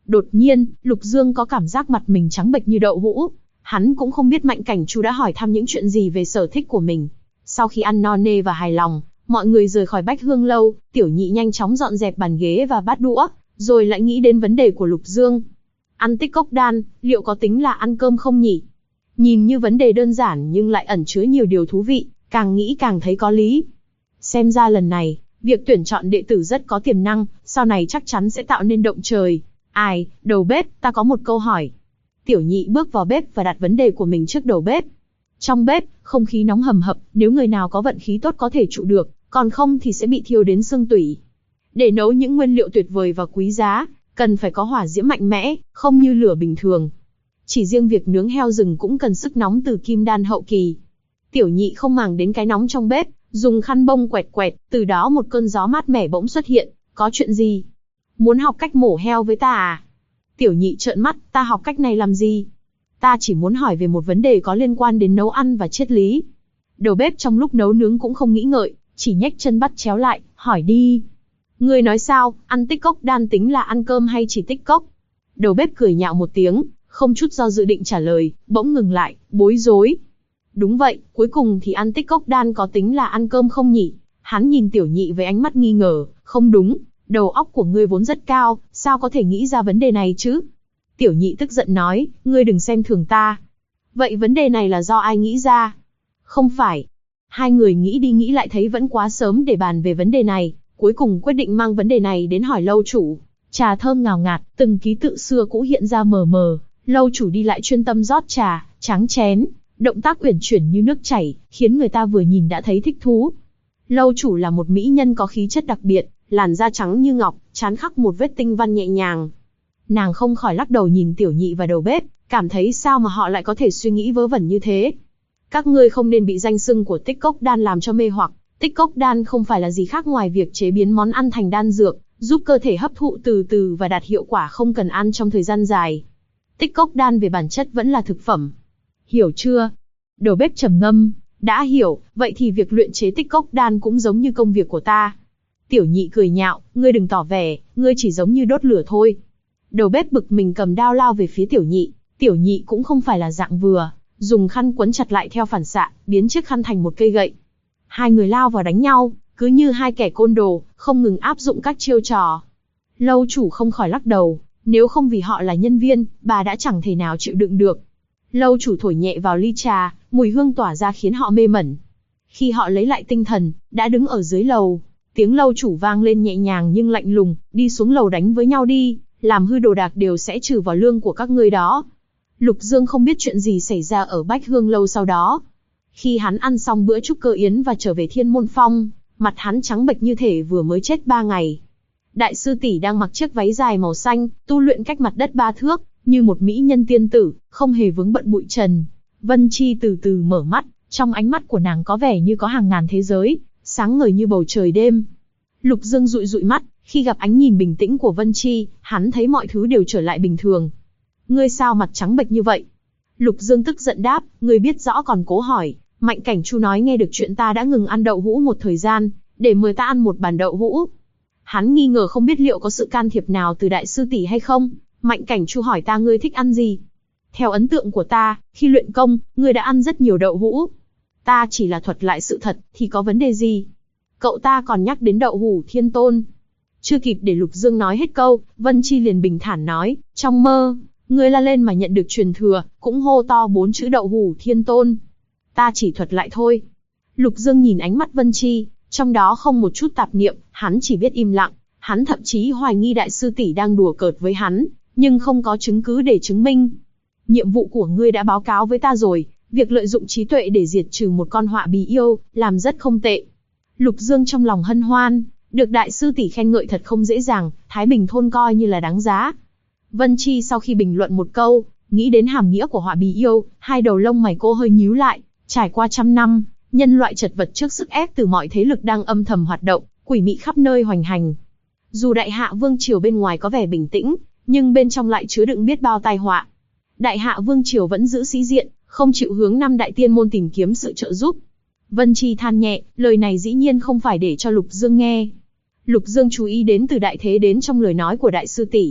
Đột nhiên, Lục Dương có cảm giác mặt mình trắng bệch như đậu hũ. Hắn cũng không biết Mạnh Cảnh Chu đã hỏi thăm những chuyện gì về sở thích của mình. Sau khi ăn no nê và hài lòng, mọi người rời khỏi Bách Hương lâu, Tiểu Nhị nhanh chóng dọn dẹp bàn ghế và bát đũa, rồi lại nghĩ đến vấn đề của Lục Dương. Ăn tích cốc đan, liệu có tính là ăn cơm không nhỉ? Nhìn như vấn đề đơn giản nhưng lại ẩn chứa nhiều điều thú vị, càng nghĩ càng thấy có lý. Xem ra lần này, việc tuyển chọn đệ tử rất có tiềm năng, sau này chắc chắn sẽ tạo nên động trời. Ai, đầu bếp, ta có một câu hỏi. Tiểu Nhị bước vào bếp và đặt vấn đề của mình trước đầu bếp. Trong bếp, không khí nóng hầm hập, nếu người nào có vận khí tốt có thể trụ được, còn không thì sẽ bị thiêu đến xương tủy. Để nấu những nguyên liệu tuyệt vời và quý giá, cần phải có hỏa diễm mạnh mẽ, không như lửa bình thường. Chỉ riêng việc nướng heo rừng cũng cần sức nóng từ kim đan hậu kỳ. Tiểu Nhị không màng đến cái nóng trong bếp, dùng khăn bông quẹt quẹt, từ đó một cơn gió mát mẻ bỗng xuất hiện. Có chuyện gì? Muốn học cách mổ heo với ta à? Tiểu Nhị trợn mắt, ta học cách này làm gì? Ta chỉ muốn hỏi về một vấn đề có liên quan đến nấu ăn và triết lý. Đầu bếp trong lúc nấu nướng cũng không nghĩ ngợi, chỉ nhếch chân bắt chéo lại, hỏi đi. Ngươi nói sao, ăn tích cốc đan tính là ăn cơm hay chỉ tích cốc? Đầu bếp cười nhạo một tiếng, không chút do dự định trả lời, bỗng ngừng lại, bối rối. Đúng vậy, cuối cùng thì ăn tích cốc đan có tính là ăn cơm không nhỉ? Hắn nhìn Tiểu Nhị với ánh mắt nghi ngờ, không đúng, đầu óc của ngươi vốn rất cao, sao có thể nghĩ ra vấn đề này chứ? Tiểu Nhị tức giận nói, ngươi đừng xem thường ta. Vậy vấn đề này là do ai nghĩ ra? Không phải. Hai người nghĩ đi nghĩ lại thấy vẫn quá sớm để bàn về vấn đề này, cuối cùng quyết định mang vấn đề này đến hỏi lâu chủ. Trà thơm ngào ngạt, từng ký tự xưa cũ hiện ra mờ mờ, lâu chủ đi lại chuyên tâm rót trà, tráng chén, động tác uyển chuyển như nước chảy, khiến người ta vừa nhìn đã thấy thích thú. Lâu chủ là một mỹ nhân có khí chất đặc biệt, làn da trắng như ngọc, trán khắc một vết tinh văn nhẹ nhàng. Nàng không khỏi lắc đầu nhìn Tiểu Nhị và đầu bếp, cảm thấy sao mà họ lại có thể suy nghĩ vớ vẩn như thế. Các ngươi không nên bị danh xưng của tích cốc đan làm cho mê hoặc. Tích cốc đan không phải là gì khác ngoài việc chế biến món ăn thành đan dược, giúp cơ thể hấp thụ từ từ và đạt hiệu quả không cần ăn trong thời gian dài. Tích cốc đan về bản chất vẫn là thực phẩm. Hiểu chưa? Đầu bếp trầm ngâm, đã hiểu, vậy thì việc luyện chế tích cốc đan cũng giống như công việc của ta. Tiểu Nhị cười nhạo, ngươi đừng tỏ vẻ, ngươi chỉ giống như đốt lửa thôi. Đầu bếp bực mình cầm đao lao về phía Tiểu Nhị. Tiểu Nhị cũng không phải là dạng vừa, dùng khăn quấn chặt lại theo phản xạ, biến chiếc khăn thành một cây gậy. Hai người lao vào đánh nhau, cứ như hai kẻ côn đồ, không ngừng áp dụng các chiêu trò. Lâu chủ không khỏi lắc đầu, nếu không vì họ là nhân viên, bà đã chẳng thể nào chịu đựng được. Lâu chủ thổi nhẹ vào ly trà, mùi hương tỏa ra khiến họ mê mẩn. Khi họ lấy lại tinh thần, đã đứng ở dưới lầu. Tiếng lâu chủ vang lên nhẹ nhàng nhưng lạnh lùng, đi xuống lầu đánh với nhau đi, làm hư đồ đạc đều sẽ trừ vào lương của các ngươi đó. Lục Dương không biết chuyện gì xảy ra ở Bách Hương lâu sau đó. Khi hắn ăn xong bữa trúc cơ yến và trở về Thiên Môn Phong, mặt hắn trắng bệch như thể vừa mới chết 3 ngày. Đại sư tỷ đang mặc chiếc váy dài màu xanh, tu luyện cách mặt đất 3 thước, như một mỹ nhân tiên tử, không hề vướng bận bụi trần. Vân Chi từ từ mở mắt, trong ánh mắt của nàng có vẻ như có hàng ngàn thế giới, sáng ngời như bầu trời đêm. Lục Dương dụi dụi mắt, khi gặp ánh nhìn bình tĩnh của Vân Chi, hắn thấy mọi thứ đều trở lại bình thường. Ngươi sao mặt trắng bệch như vậy? Lục Dương tức giận đáp, ngươi biết rõ còn cố hỏi. Mạnh Cảnh Chu nói nghe được chuyện ta đã ngừng ăn đậu hũ một thời gian, để mời ta ăn một bàn đậu hũ. Hắn nghi ngờ không biết liệu có sự can thiệp nào từ đại sư tỷ hay không. Mạnh Cảnh Chu hỏi ta ngươi thích ăn gì? Theo ấn tượng của ta, khi luyện công, ngươi đã ăn rất nhiều đậu hũ. Ta chỉ là thuật lại sự thật, thì có vấn đề gì? Cậu ta còn nhắc đến đậu hũ thiên tôn. Chưa kịp để Lục Dương nói hết câu, Vân Chi liền bình thản nói, trong mơ, ngươi la lên mà nhận được truyền thừa, cũng hô to 4 chữ đậu hũ thiên tôn. Ta chỉ thuật lại thôi. Lục Dương nhìn ánh mắt Vân Chi, trong đó không một chút tạp niệm, hắn chỉ biết im lặng. Hắn thậm chí hoài nghi đại sư tỷ đang đùa cợt với hắn, nhưng không có chứng cứ để chứng minh. Nhiệm vụ của ngươi đã báo cáo với ta rồi, việc lợi dụng trí tuệ để diệt trừ một con họa bì yêu, làm rất không tệ. Lục Dương trong lòng hân hoan, được đại sư tỷ khen ngợi thật không dễ dàng, Thái Bình thôn coi như là đáng giá. Vân Chi sau khi bình luận một câu, nghĩ đến hàm nghĩa của họa bì yêu, hai đầu lông mày cô hơi nhíu lại. Trải qua trăm năm, nhân loại chật vật trước sức ép từ mọi thế lực đang âm thầm hoạt động, quỷ mị khắp nơi hoành hành. Dù Đại Hạ Vương Triều bên ngoài có vẻ bình tĩnh, nhưng bên trong lại chứa đựng biết bao tai họa. Đại Hạ Vương Triều vẫn giữ sĩ diện, không chịu hướng 5 đại tiên môn tìm kiếm sự trợ giúp. Vân Chi than nhẹ, lời này dĩ nhiên không phải để cho Lục Dương nghe. Lục Dương chú ý đến từ đại thế đến trong lời nói của đại sư tỷ.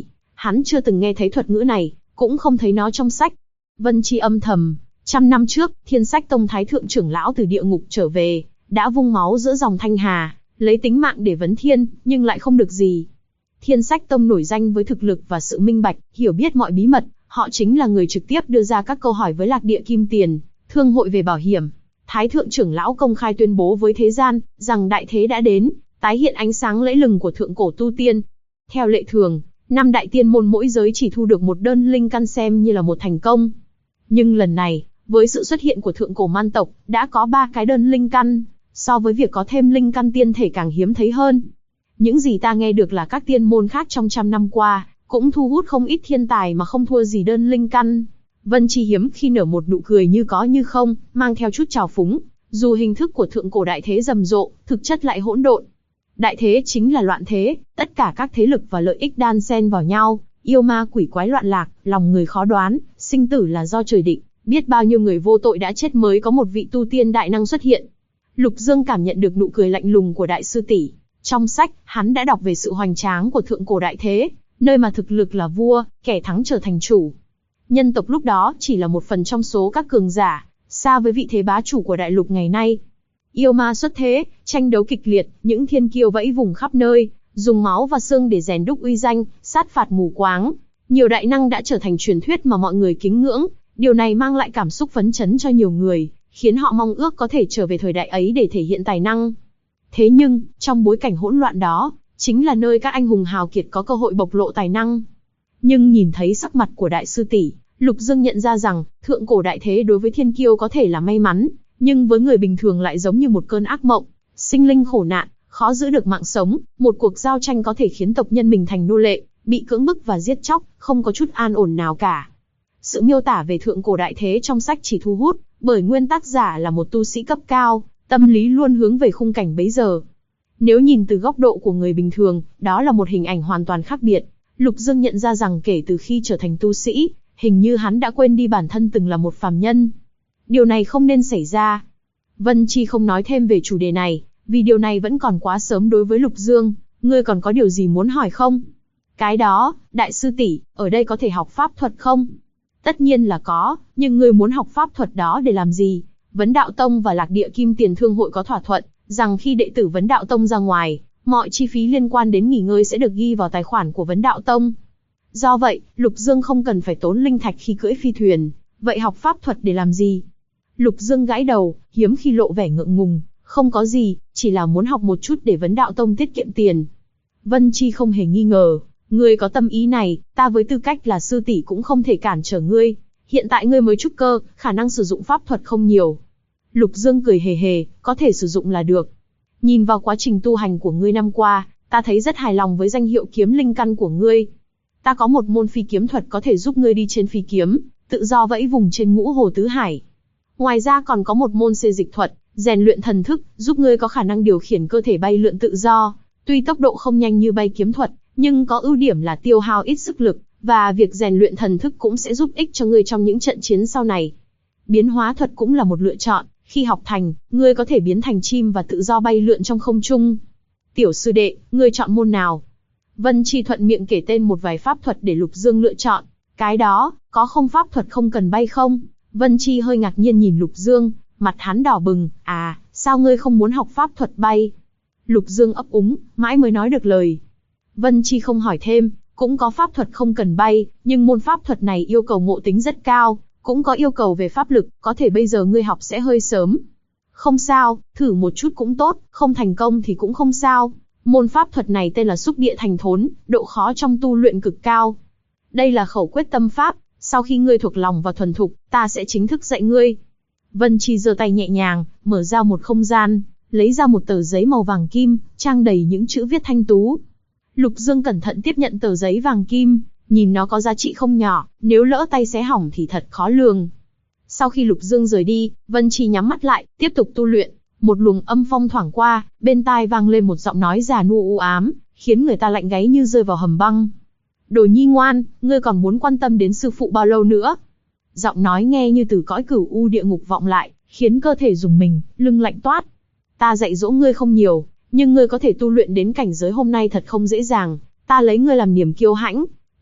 Hắn chưa từng nghe thấy thuật ngữ này, cũng không thấy nó trong sách. Vân Chi âm thầm, 100 năm trước, Thiên Sách Tông Thái Thượng trưởng lão từ địa ngục trở về, đã vung máu giữa dòng Thanh Hà, lấy tính mạng để vấn thiên, nhưng lại không được gì. Thiên Sách Tông nổi danh với thực lực và sự minh bạch, hiểu biết mọi bí mật, họ chính là người trực tiếp đưa ra các câu hỏi với Lạc Địa Kim Tiền, thương hội về bảo hiểm. Thái Thượng trưởng lão công khai tuyên bố với thế gian, rằng đại thế đã đến, tái hiện ánh sáng lẫy lừng của thượng cổ tu tiên. Theo lệ thường, 5 đại tiên môn mỗi giới chỉ thu được một đơn linh căn xem như là một thành công. Nhưng lần này, với sự xuất hiện của thượng cổ man tộc, đã có 3 cái đơn linh căn, so với việc có thêm linh căn tiên thể càng hiếm thấy hơn. Những gì ta nghe được là các tiên môn khác trong 100 năm qua, cũng thu hút không ít thiên tài mà không thua gì đơn linh căn. Vân Chi hiếm khi nở một nụ cười như có như không, mang theo chút trào phúng, dù hình thức của thượng cổ đại thế rầm rộ, thực chất lại hỗn độn. Đại thế chính là loạn thế, tất cả các thế lực và lợi ích đan xen vào nhau, yêu ma quỷ quái loạn lạc, lòng người khó đoán, sinh tử là do trời định, biết bao nhiêu người vô tội đã chết mới có một vị tu tiên đại năng xuất hiện. Lục Dương cảm nhận được nụ cười lạnh lùng của đại sư tỷ. Trong sách, hắn đã đọc về sự hoành tráng của thượng cổ đại thế, nơi mà thực lực là vua, kẻ thắng trở thành chủ. Nhân tộc lúc đó chỉ là một phần trong số các cường giả, xa với vị thế bá chủ của đại lục ngày nay. Yêu ma xuất thế, tranh đấu kịch liệt, những thiên kiêu vẫy vùng khắp nơi, dùng máu và xương để rèn đúc uy danh, sát phạt mù quáng. Nhiều đại năng đã trở thành truyền thuyết mà mọi người kính ngưỡng, điều này mang lại cảm xúc phấn chấn cho nhiều người, khiến họ mong ước có thể trở về thời đại ấy để thể hiện tài năng. Thế nhưng, trong bối cảnh hỗn loạn đó, chính là nơi các anh hùng hào kiệt có cơ hội bộc lộ tài năng. Nhưng nhìn thấy sắc mặt của đại sư tỷ, Lục Dương nhận ra rằng, thượng cổ đại thế đối với thiên kiêu có thể là may mắn, nhưng với người bình thường lại giống như một cơn ác mộng, sinh linh khổ nạn, khó giữ được mạng sống, một cuộc giao tranh có thể khiến tộc nhân mình thành nô lệ, bị cưỡng bức và giết chóc, không có chút an ổn nào cả. Sự miêu tả về thượng cổ đại thế trong sách chỉ thu hút bởi nguyên tác giả là một tu sĩ cấp cao, tâm lý luôn hướng về khung cảnh bấy giờ. Nếu nhìn từ góc độ của người bình thường, đó là một hình ảnh hoàn toàn khác biệt. Lục Dương nhận ra rằng kể từ khi trở thành tu sĩ, hình như hắn đã quên đi bản thân từng là một phàm nhân. Điều này không nên xảy ra. Vân Chi không nói thêm về chủ đề này, vì điều này vẫn còn quá sớm đối với Lục Dương. Ngươi còn có điều gì muốn hỏi không? Cái đó, đại sư tỷ, ở đây có thể học pháp thuật không? Tất nhiên là có, nhưng ngươi muốn học pháp thuật đó để làm gì? Vấn Đạo Tông và Lạc Địa Kim Tiền Thương hội có thỏa thuận, rằng khi đệ tử Vấn Đạo Tông ra ngoài, mọi chi phí liên quan đến nghỉ ngơi sẽ được ghi vào tài khoản của Vấn Đạo Tông. Do vậy, Lục Dương không cần phải tốn linh thạch khi cưỡi phi thuyền, vậy học pháp thuật để làm gì? Lục Dương gãi đầu, hiếm khi lộ vẻ ngượng ngùng, không có gì, chỉ là muốn học một chút để Vấn Đạo Tông tiết kiệm tiền. Vân Chi không hề nghi ngờ, ngươi có tâm ý này, ta với tư cách là sư tỷ cũng không thể cản trở ngươi. Hiện tại ngươi mới trúc cơ, khả năng sử dụng pháp thuật không nhiều. Lục Dương cười hề hề, có thể sử dụng là được. Nhìn vào quá trình tu hành của ngươi năm qua, ta thấy rất hài lòng với danh hiệu kiếm linh căn của ngươi. Ta có một môn phi kiếm thuật có thể giúp ngươi đi trên phi kiếm, tự do vẫy vùng trên ngũ hồ tứ hải. Ngoài ra còn có một môn xê dịch thuật, rèn luyện thần thức, giúp ngươi có khả năng điều khiển cơ thể bay lượn tự do. Tuy tốc độ không nhanh như bay kiếm thuật, nhưng có ưu điểm là tiêu hao ít sức lực, và việc rèn luyện thần thức cũng sẽ giúp ích cho ngươi trong những trận chiến sau này. Biến hóa thuật cũng là một lựa chọn, khi học thành, ngươi có thể biến thành chim và tự do bay lượn trong không trung. Tiểu sư đệ, ngươi chọn môn nào? Vân Chi thuận miệng kể tên một vài pháp thuật để Lục Dương lựa chọn. Cái đó, có không pháp thuật không cần bay không? Vân Chi hơi ngạc nhiên nhìn Lục Dương, mặt hắn đỏ bừng, à, sao ngươi không muốn học pháp thuật bay? Lục Dương ấp úng, mãi mới nói được lời. Vân Chi không hỏi thêm, cũng có pháp thuật không cần bay, nhưng môn pháp thuật này yêu cầu ngộ tính rất cao, cũng có yêu cầu về pháp lực, có thể bây giờ ngươi học sẽ hơi sớm. Không sao, thử một chút cũng tốt, không thành công thì cũng không sao. Môn pháp thuật này tên là Xúc Địa Thành Thốn, độ khó trong tu luyện cực cao. Đây là khẩu quyết tâm pháp, sau khi ngươi thuộc lòng và thuần thục, ta sẽ chính thức dạy ngươi. Vân Chi giơ tay nhẹ nhàng, mở ra một không gian, lấy ra một tờ giấy màu vàng kim, trang đầy những chữ viết thanh tú. Lục Dương cẩn thận tiếp nhận tờ giấy vàng kim, nhìn nó có giá trị không nhỏ, nếu lỡ tay xé hỏng thì thật khó lường. Sau khi Lục Dương rời đi, Vân Chi nhắm mắt lại, tiếp tục tu luyện. Một luồng âm phong thoảng qua, bên tai vang lên một giọng nói già nua u ám, khiến người ta lạnh gáy như rơi vào hầm băng. Đồ nhi ngoan, ngươi còn muốn quan tâm đến sư phụ bao lâu nữa? Giọng nói nghe như từ cõi cửu u địa ngục vọng lại, khiến cơ thể rùng mình, lưng lạnh toát. Ta dạy dỗ ngươi không nhiều, nhưng ngươi có thể tu luyện đến cảnh giới hôm nay thật không dễ dàng. Ta lấy ngươi làm niềm kiêu hãnh.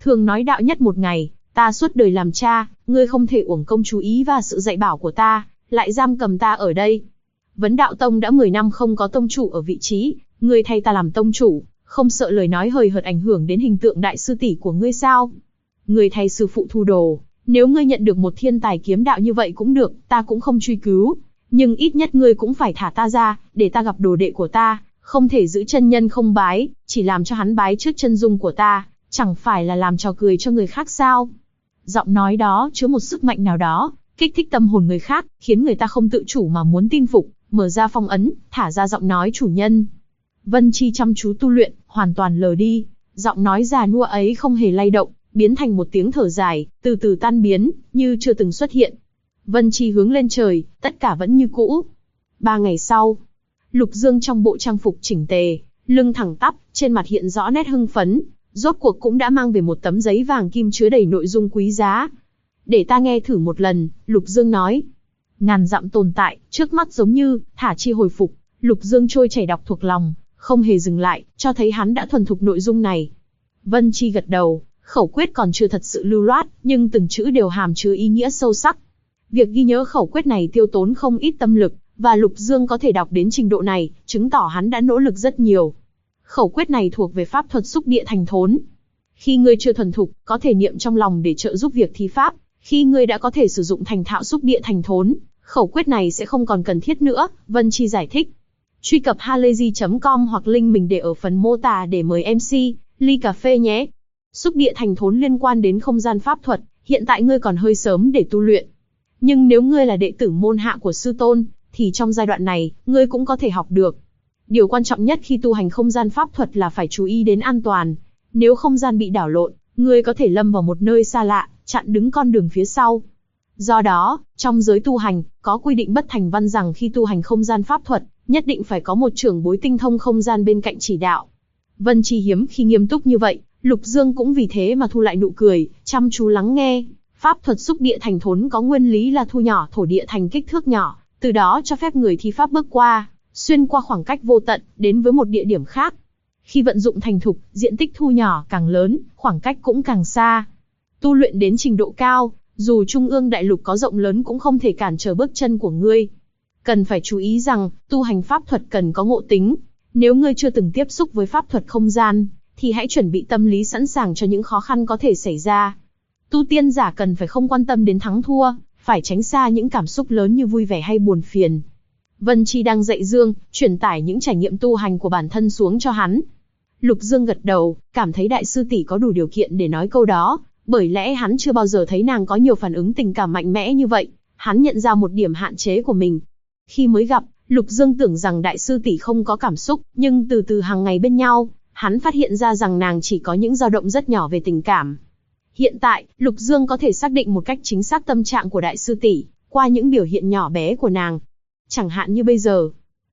Thường nói đạo nhất một ngày, ta suốt đời làm cha, ngươi không thể uổng công chú ý và sự dạy bảo của ta, lại giam cầm ta ở đây. Vấn Đạo Tông đã 10 năm không có tông chủ ở vị trí, ngươi thay ta làm tông chủ, không sợ lời nói hời hợt ảnh hưởng đến hình tượng đại sư tỷ của ngươi sao? Ngươi thay sư phụ thu đồ, nếu ngươi nhận được một thiên tài kiếm đạo như vậy cũng được, ta cũng không truy cứu, nhưng ít nhất ngươi cũng phải thả ta ra, để ta gặp đồ đệ của ta, không thể giữ chân nhân không bái, chỉ làm cho hắn bái trước chân dung của ta, chẳng phải là làm trò cười cho người khác sao? Giọng nói đó chứa một sức mạnh nào đó, kích thích tâm hồn người khác, khiến người ta không tự chủ mà muốn tin phục, mở ra phong ấn, thả ra giọng nói chủ nhân. Vân Chi chăm chú tu luyện, hoàn toàn lờ đi, giọng nói già nua ấy không hề lay động, biến thành một tiếng thở dài, từ từ tan biến, như chưa từng xuất hiện. Vân Chi hướng lên trời, tất cả vẫn như cũ. 3 ngày sau, Lục Dương trong bộ trang phục chỉnh tề, lưng thẳng tắp, trên mặt hiện rõ nét hưng phấn, rốt cuộc cũng đã mang về một tấm giấy vàng kim chứa đầy nội dung quý giá. Để ta nghe thử một lần, Lục Dương nói. Ngàn dặm tồn tại, trước mắt giống như, thả chi hồi phục, Lục Dương trôi chảy đọc thuộc lòng, không hề dừng lại, cho thấy hắn đã thuần thục nội dung này. Vân Chi gật đầu, khẩu quyết còn chưa thật sự lưu loát, nhưng từng chữ đều hàm chứa ý nghĩa sâu sắc. Việc ghi nhớ khẩu quyết này tiêu tốn không ít tâm lực, và Lục Dương có thể đọc đến trình độ này, chứng tỏ hắn đã nỗ lực rất nhiều. Khẩu quyết này thuộc về pháp thuật xúc địa thành thốn. Khi ngươi chưa thuần thục, có thể niệm trong lòng để trợ giúp việc thi pháp. Khi ngươi đã có thể sử dụng thành thạo xúc địa thành thốn, khẩu quyết này sẽ không còn cần thiết nữa, Vân Chi giải thích. Truy cập halayzi.com hoặc link mình để ở phần mô tả để mời MC, ly cà phê nhé. Xúc địa thành thốn liên quan đến không gian pháp thuật, hiện tại ngươi còn hơi sớm để tu luyện. Nhưng nếu ngươi là đệ tử môn hạ của sư tôn, thì trong giai đoạn này, ngươi cũng có thể học được. Điều quan trọng nhất khi tu hành không gian pháp thuật là phải chú ý đến an toàn. Nếu không gian bị đảo lộn, ngươi có thể lâm vào một nơi xa lạ, chặn đứng con đường phía sau. Do đó, trong giới tu hành, có quy định bất thành văn rằng khi tu hành không gian pháp thuật, nhất định phải có một trưởng bối tinh thông không gian bên cạnh chỉ đạo. Vân Chi hiếm khi nghiêm túc như vậy, Lục Dương cũng vì thế mà thu lại nụ cười, chăm chú lắng nghe. Pháp thuật xúc địa thành thốn có nguyên lý là thu nhỏ thổ địa thành kích thước nhỏ, từ đó cho phép người thi pháp bước qua, xuyên qua khoảng cách vô tận, đến với một địa điểm khác. Khi vận dụng thành thục, diện tích thu nhỏ càng lớn, khoảng cách cũng càng xa. Tu luyện đến trình độ cao, dù Trung ương đại lục có rộng lớn cũng không thể cản trở bước chân của ngươi. Cần phải chú ý rằng, tu hành pháp thuật cần có ngộ tính. Nếu ngươi chưa từng tiếp xúc với pháp thuật không gian, thì hãy chuẩn bị tâm lý sẵn sàng cho những khó khăn có thể xảy ra. Tu tiên giả cần phải không quan tâm đến thắng thua, phải tránh xa những cảm xúc lớn như vui vẻ hay buồn phiền. Vân Chi đang dạy Dương, truyền tải những trải nghiệm tu hành của bản thân xuống cho hắn. Lục Dương gật đầu, cảm thấy đại sư tỷ có đủ điều kiện để nói câu đó, bởi lẽ hắn chưa bao giờ thấy nàng có nhiều phản ứng tình cảm mạnh mẽ như vậy. Hắn nhận ra một điểm hạn chế của mình. Khi mới gặp, Lục Dương tưởng rằng đại sư tỷ không có cảm xúc, nhưng từ từ hàng ngày bên nhau, hắn phát hiện ra rằng nàng chỉ có những dao động rất nhỏ về tình cảm. Hiện tại, Lục Dương có thể xác định một cách chính xác tâm trạng của đại sư tỷ qua những biểu hiện nhỏ bé của nàng. Chẳng hạn như bây giờ.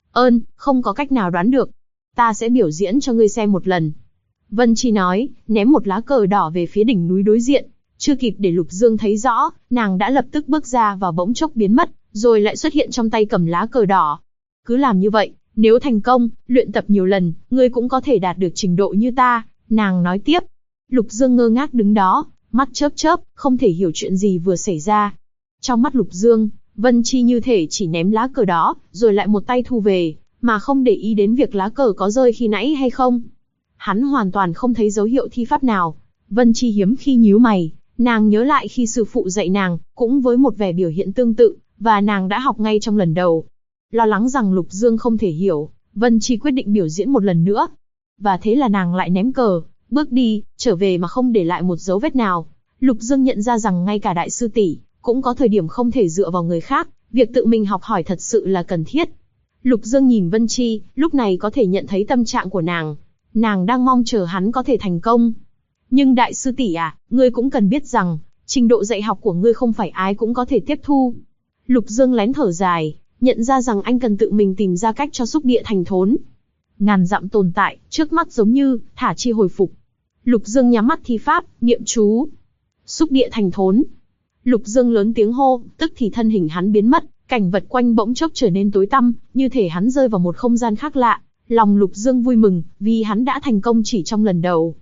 Không có cách nào đoán được. Ta sẽ biểu diễn cho ngươi xem một lần. Vân Chi nói, ném một lá cờ đỏ về phía đỉnh núi đối diện. Chưa kịp để Lục Dương thấy rõ, nàng đã lập tức bước ra và bỗng chốc biến mất, rồi lại xuất hiện trong tay cầm lá cờ đỏ. Cứ làm như vậy, nếu thành công, luyện tập nhiều lần, ngươi cũng có thể đạt được trình độ như ta, nàng nói tiếp. Lục Dương ngơ ngác đứng đó, mắt chớp chớp, không thể hiểu chuyện gì vừa xảy ra. Trong mắt Lục Dương, Vân Chi như thể chỉ ném lá cờ đó, rồi lại một tay thu về, mà không để ý đến việc lá cờ có rơi khi nãy hay không. Hắn hoàn toàn không thấy dấu hiệu thi pháp nào. Vân Chi hiếm khi nhíu mày, nàng nhớ lại khi sư phụ dạy nàng, cũng với một vẻ biểu hiện tương tự, và nàng đã học ngay trong lần đầu. Lo lắng rằng Lục Dương không thể hiểu, Vân Chi quyết định biểu diễn một lần nữa. Và thế là nàng lại ném cờ, bước đi, trở về mà không để lại một dấu vết nào. Lục Dương nhận ra rằng ngay cả đại sư tỷ cũng có thời điểm không thể dựa vào người khác, việc tự mình học hỏi thật sự là cần thiết. Lục Dương nhìn Vân Chi, lúc này có thể nhận thấy tâm trạng của nàng. Nàng đang mong chờ hắn có thể thành công. Nhưng đại sư tỷ à, ngươi cũng cần biết rằng, trình độ dạy học của ngươi không phải ai cũng có thể tiếp thu. Lục Dương lén thở dài, nhận ra rằng anh cần tự mình tìm ra cách cho xúc địa thành thốn. Ngàn dặm tồn tại, trước mắt giống như, thả chi hồi phục. Lục Dương nhắm mắt thi pháp, niệm chú. Xúc địa thành thốn. Lục Dương lớn tiếng hô, tức thì thân hình hắn biến mất, cảnh vật quanh bỗng chốc trở nên tối tăm, như thể hắn rơi vào một không gian khác lạ. Lòng Lục Dương vui mừng, vì hắn đã thành công chỉ trong lần đầu.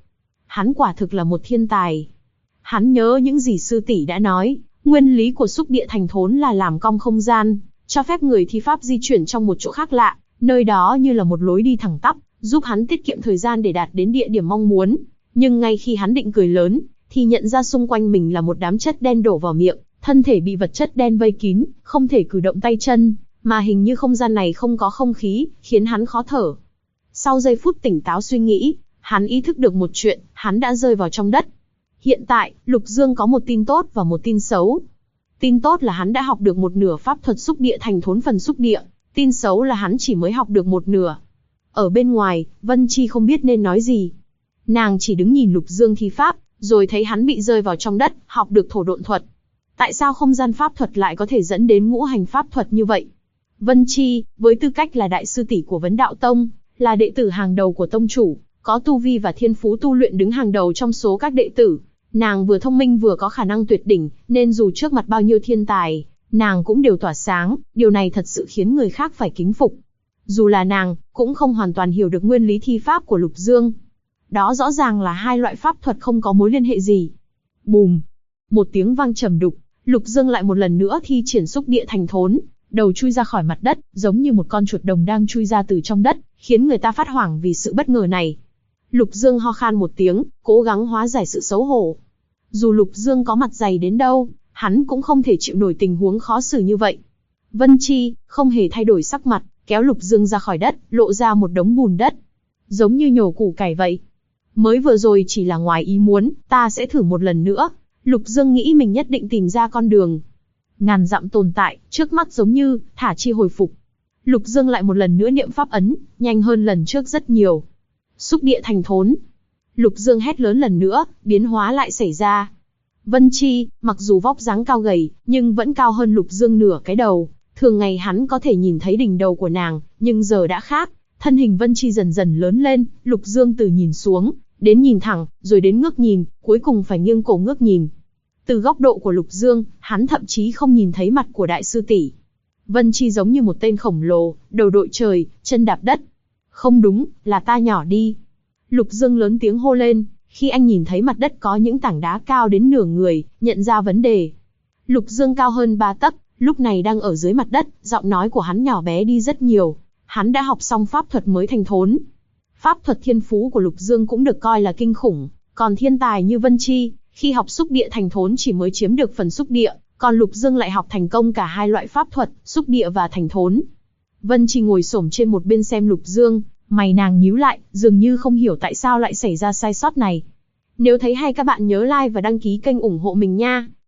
Hắn quả thực là một thiên tài. Hắn nhớ những gì sư tỷ đã nói, nguyên lý của xúc địa thành thốn là làm cong không gian, cho phép người thi pháp di chuyển trong một chỗ khác lạ, nơi đó như là một lối đi thẳng tắp, giúp hắn tiết kiệm thời gian để đạt đến địa điểm mong muốn. Nhưng ngay khi hắn định cười lớn, thì nhận ra xung quanh mình là một đám chất đen đổ vào miệng, thân thể bị vật chất đen vây kín, không thể cử động tay chân, mà hình như không gian này không có không khí, khiến hắn khó thở. Sau giây phút tỉnh táo suy nghĩ, hắn ý thức được một chuyện, hắn đã rơi vào trong đất. Hiện tại, Lục Dương có một tin tốt và một tin xấu. Tin tốt là hắn đã học được một nửa pháp thuật xúc địa thành thốn phần xúc địa, tin xấu là hắn chỉ mới học được một nửa. Ở bên ngoài, Vân Chi không biết nên nói gì. Nàng chỉ đứng nhìn Lục Dương thi pháp, rồi thấy hắn bị rơi vào trong đất, học được thổ độn thuật. Tại sao không gian pháp thuật lại có thể dẫn đến ngũ hành pháp thuật như vậy? Vân Chi, với tư cách là đại sư tỷ của Vấn Đạo Tông, là đệ tử hàng đầu của tông chủ, có tu vi và thiên phú tu luyện đứng hàng đầu trong số các đệ tử. Nàng vừa thông minh vừa có khả năng tuyệt đỉnh, nên dù trước mặt bao nhiêu thiên tài, nàng cũng đều tỏa sáng, điều này thật sự khiến người khác phải kính phục. Dù là nàng, cũng không hoàn toàn hiểu được nguyên lý thi pháp của Lục Dương. Đó rõ ràng là hai loại pháp thuật không có mối liên hệ gì. Bùm! Một tiếng vang trầm đục, Lục Dương lại một lần nữa thi triển xúc địa thành thốn, đầu chui ra khỏi mặt đất, giống như một con chuột đồng đang chui ra từ trong đất, khiến người ta phát hoảng vì sự bất ngờ này. Lục Dương ho khan một tiếng, cố gắng hóa giải sự xấu hổ. Dù Lục Dương có mặt dày đến đâu, hắn cũng không thể chịu nổi tình huống khó xử như vậy. Vân Chi không hề thay đổi sắc mặt, kéo Lục Dương ra khỏi đất, lộ ra một đống bùn đất, giống như nhổ củ cải vậy. Mới vừa rồi chỉ là ngoài ý muốn, ta sẽ thử một lần nữa. Lục Dương nghĩ mình nhất định tìm ra con đường. Ngàn dặm tồn tại, trước mắt giống như thả chi hồi phục. Lục Dương lại một lần nữa niệm pháp ấn, nhanh hơn lần trước rất nhiều. Xúc địa thành thốn. Lục Dương hét lớn lần nữa, biến hóa lại xảy ra. Vân Chi, mặc dù vóc dáng cao gầy, nhưng vẫn cao hơn Lục Dương nửa cái đầu. Thường ngày hắn có thể nhìn thấy đỉnh đầu của nàng, nhưng giờ đã khác. Thân hình Vân Chi dần dần lớn lên, Lục Dương từ nhìn xuống, đến nhìn thẳng, rồi đến ngước nhìn, cuối cùng phải nghiêng cổ ngước nhìn. Từ góc độ của Lục Dương, hắn thậm chí không nhìn thấy mặt của đại sư tỷ. Vân Chi giống như một tên khổng lồ, đầu đội trời, chân đạp đất. Không đúng, là ta nhỏ đi. Lục Dương lớn tiếng hô lên, khi anh nhìn thấy mặt đất có những tảng đá cao đến nửa người, nhận ra vấn đề. Lục Dương cao hơn 3 tấc, lúc này đang ở dưới mặt đất, giọng nói của hắn nhỏ bé đi rất nhiều. Hắn đã học xong pháp thuật mới thành thốn. Pháp thuật thiên phú của Lục Dương cũng được coi là kinh khủng, còn thiên tài như Vân Chi, khi học xúc địa thành thốn chỉ mới chiếm được phần xúc địa, còn Lục Dương lại học thành công cả hai loại pháp thuật, xúc địa và thành thốn. Vân Chi ngồi xổm trên một bên xem Lục Dương, mày nàng nhíu lại, dường như không hiểu tại sao lại xảy ra sai sót này. Nếu thấy hay các bạn nhớ like và đăng ký kênh ủng hộ mình nha.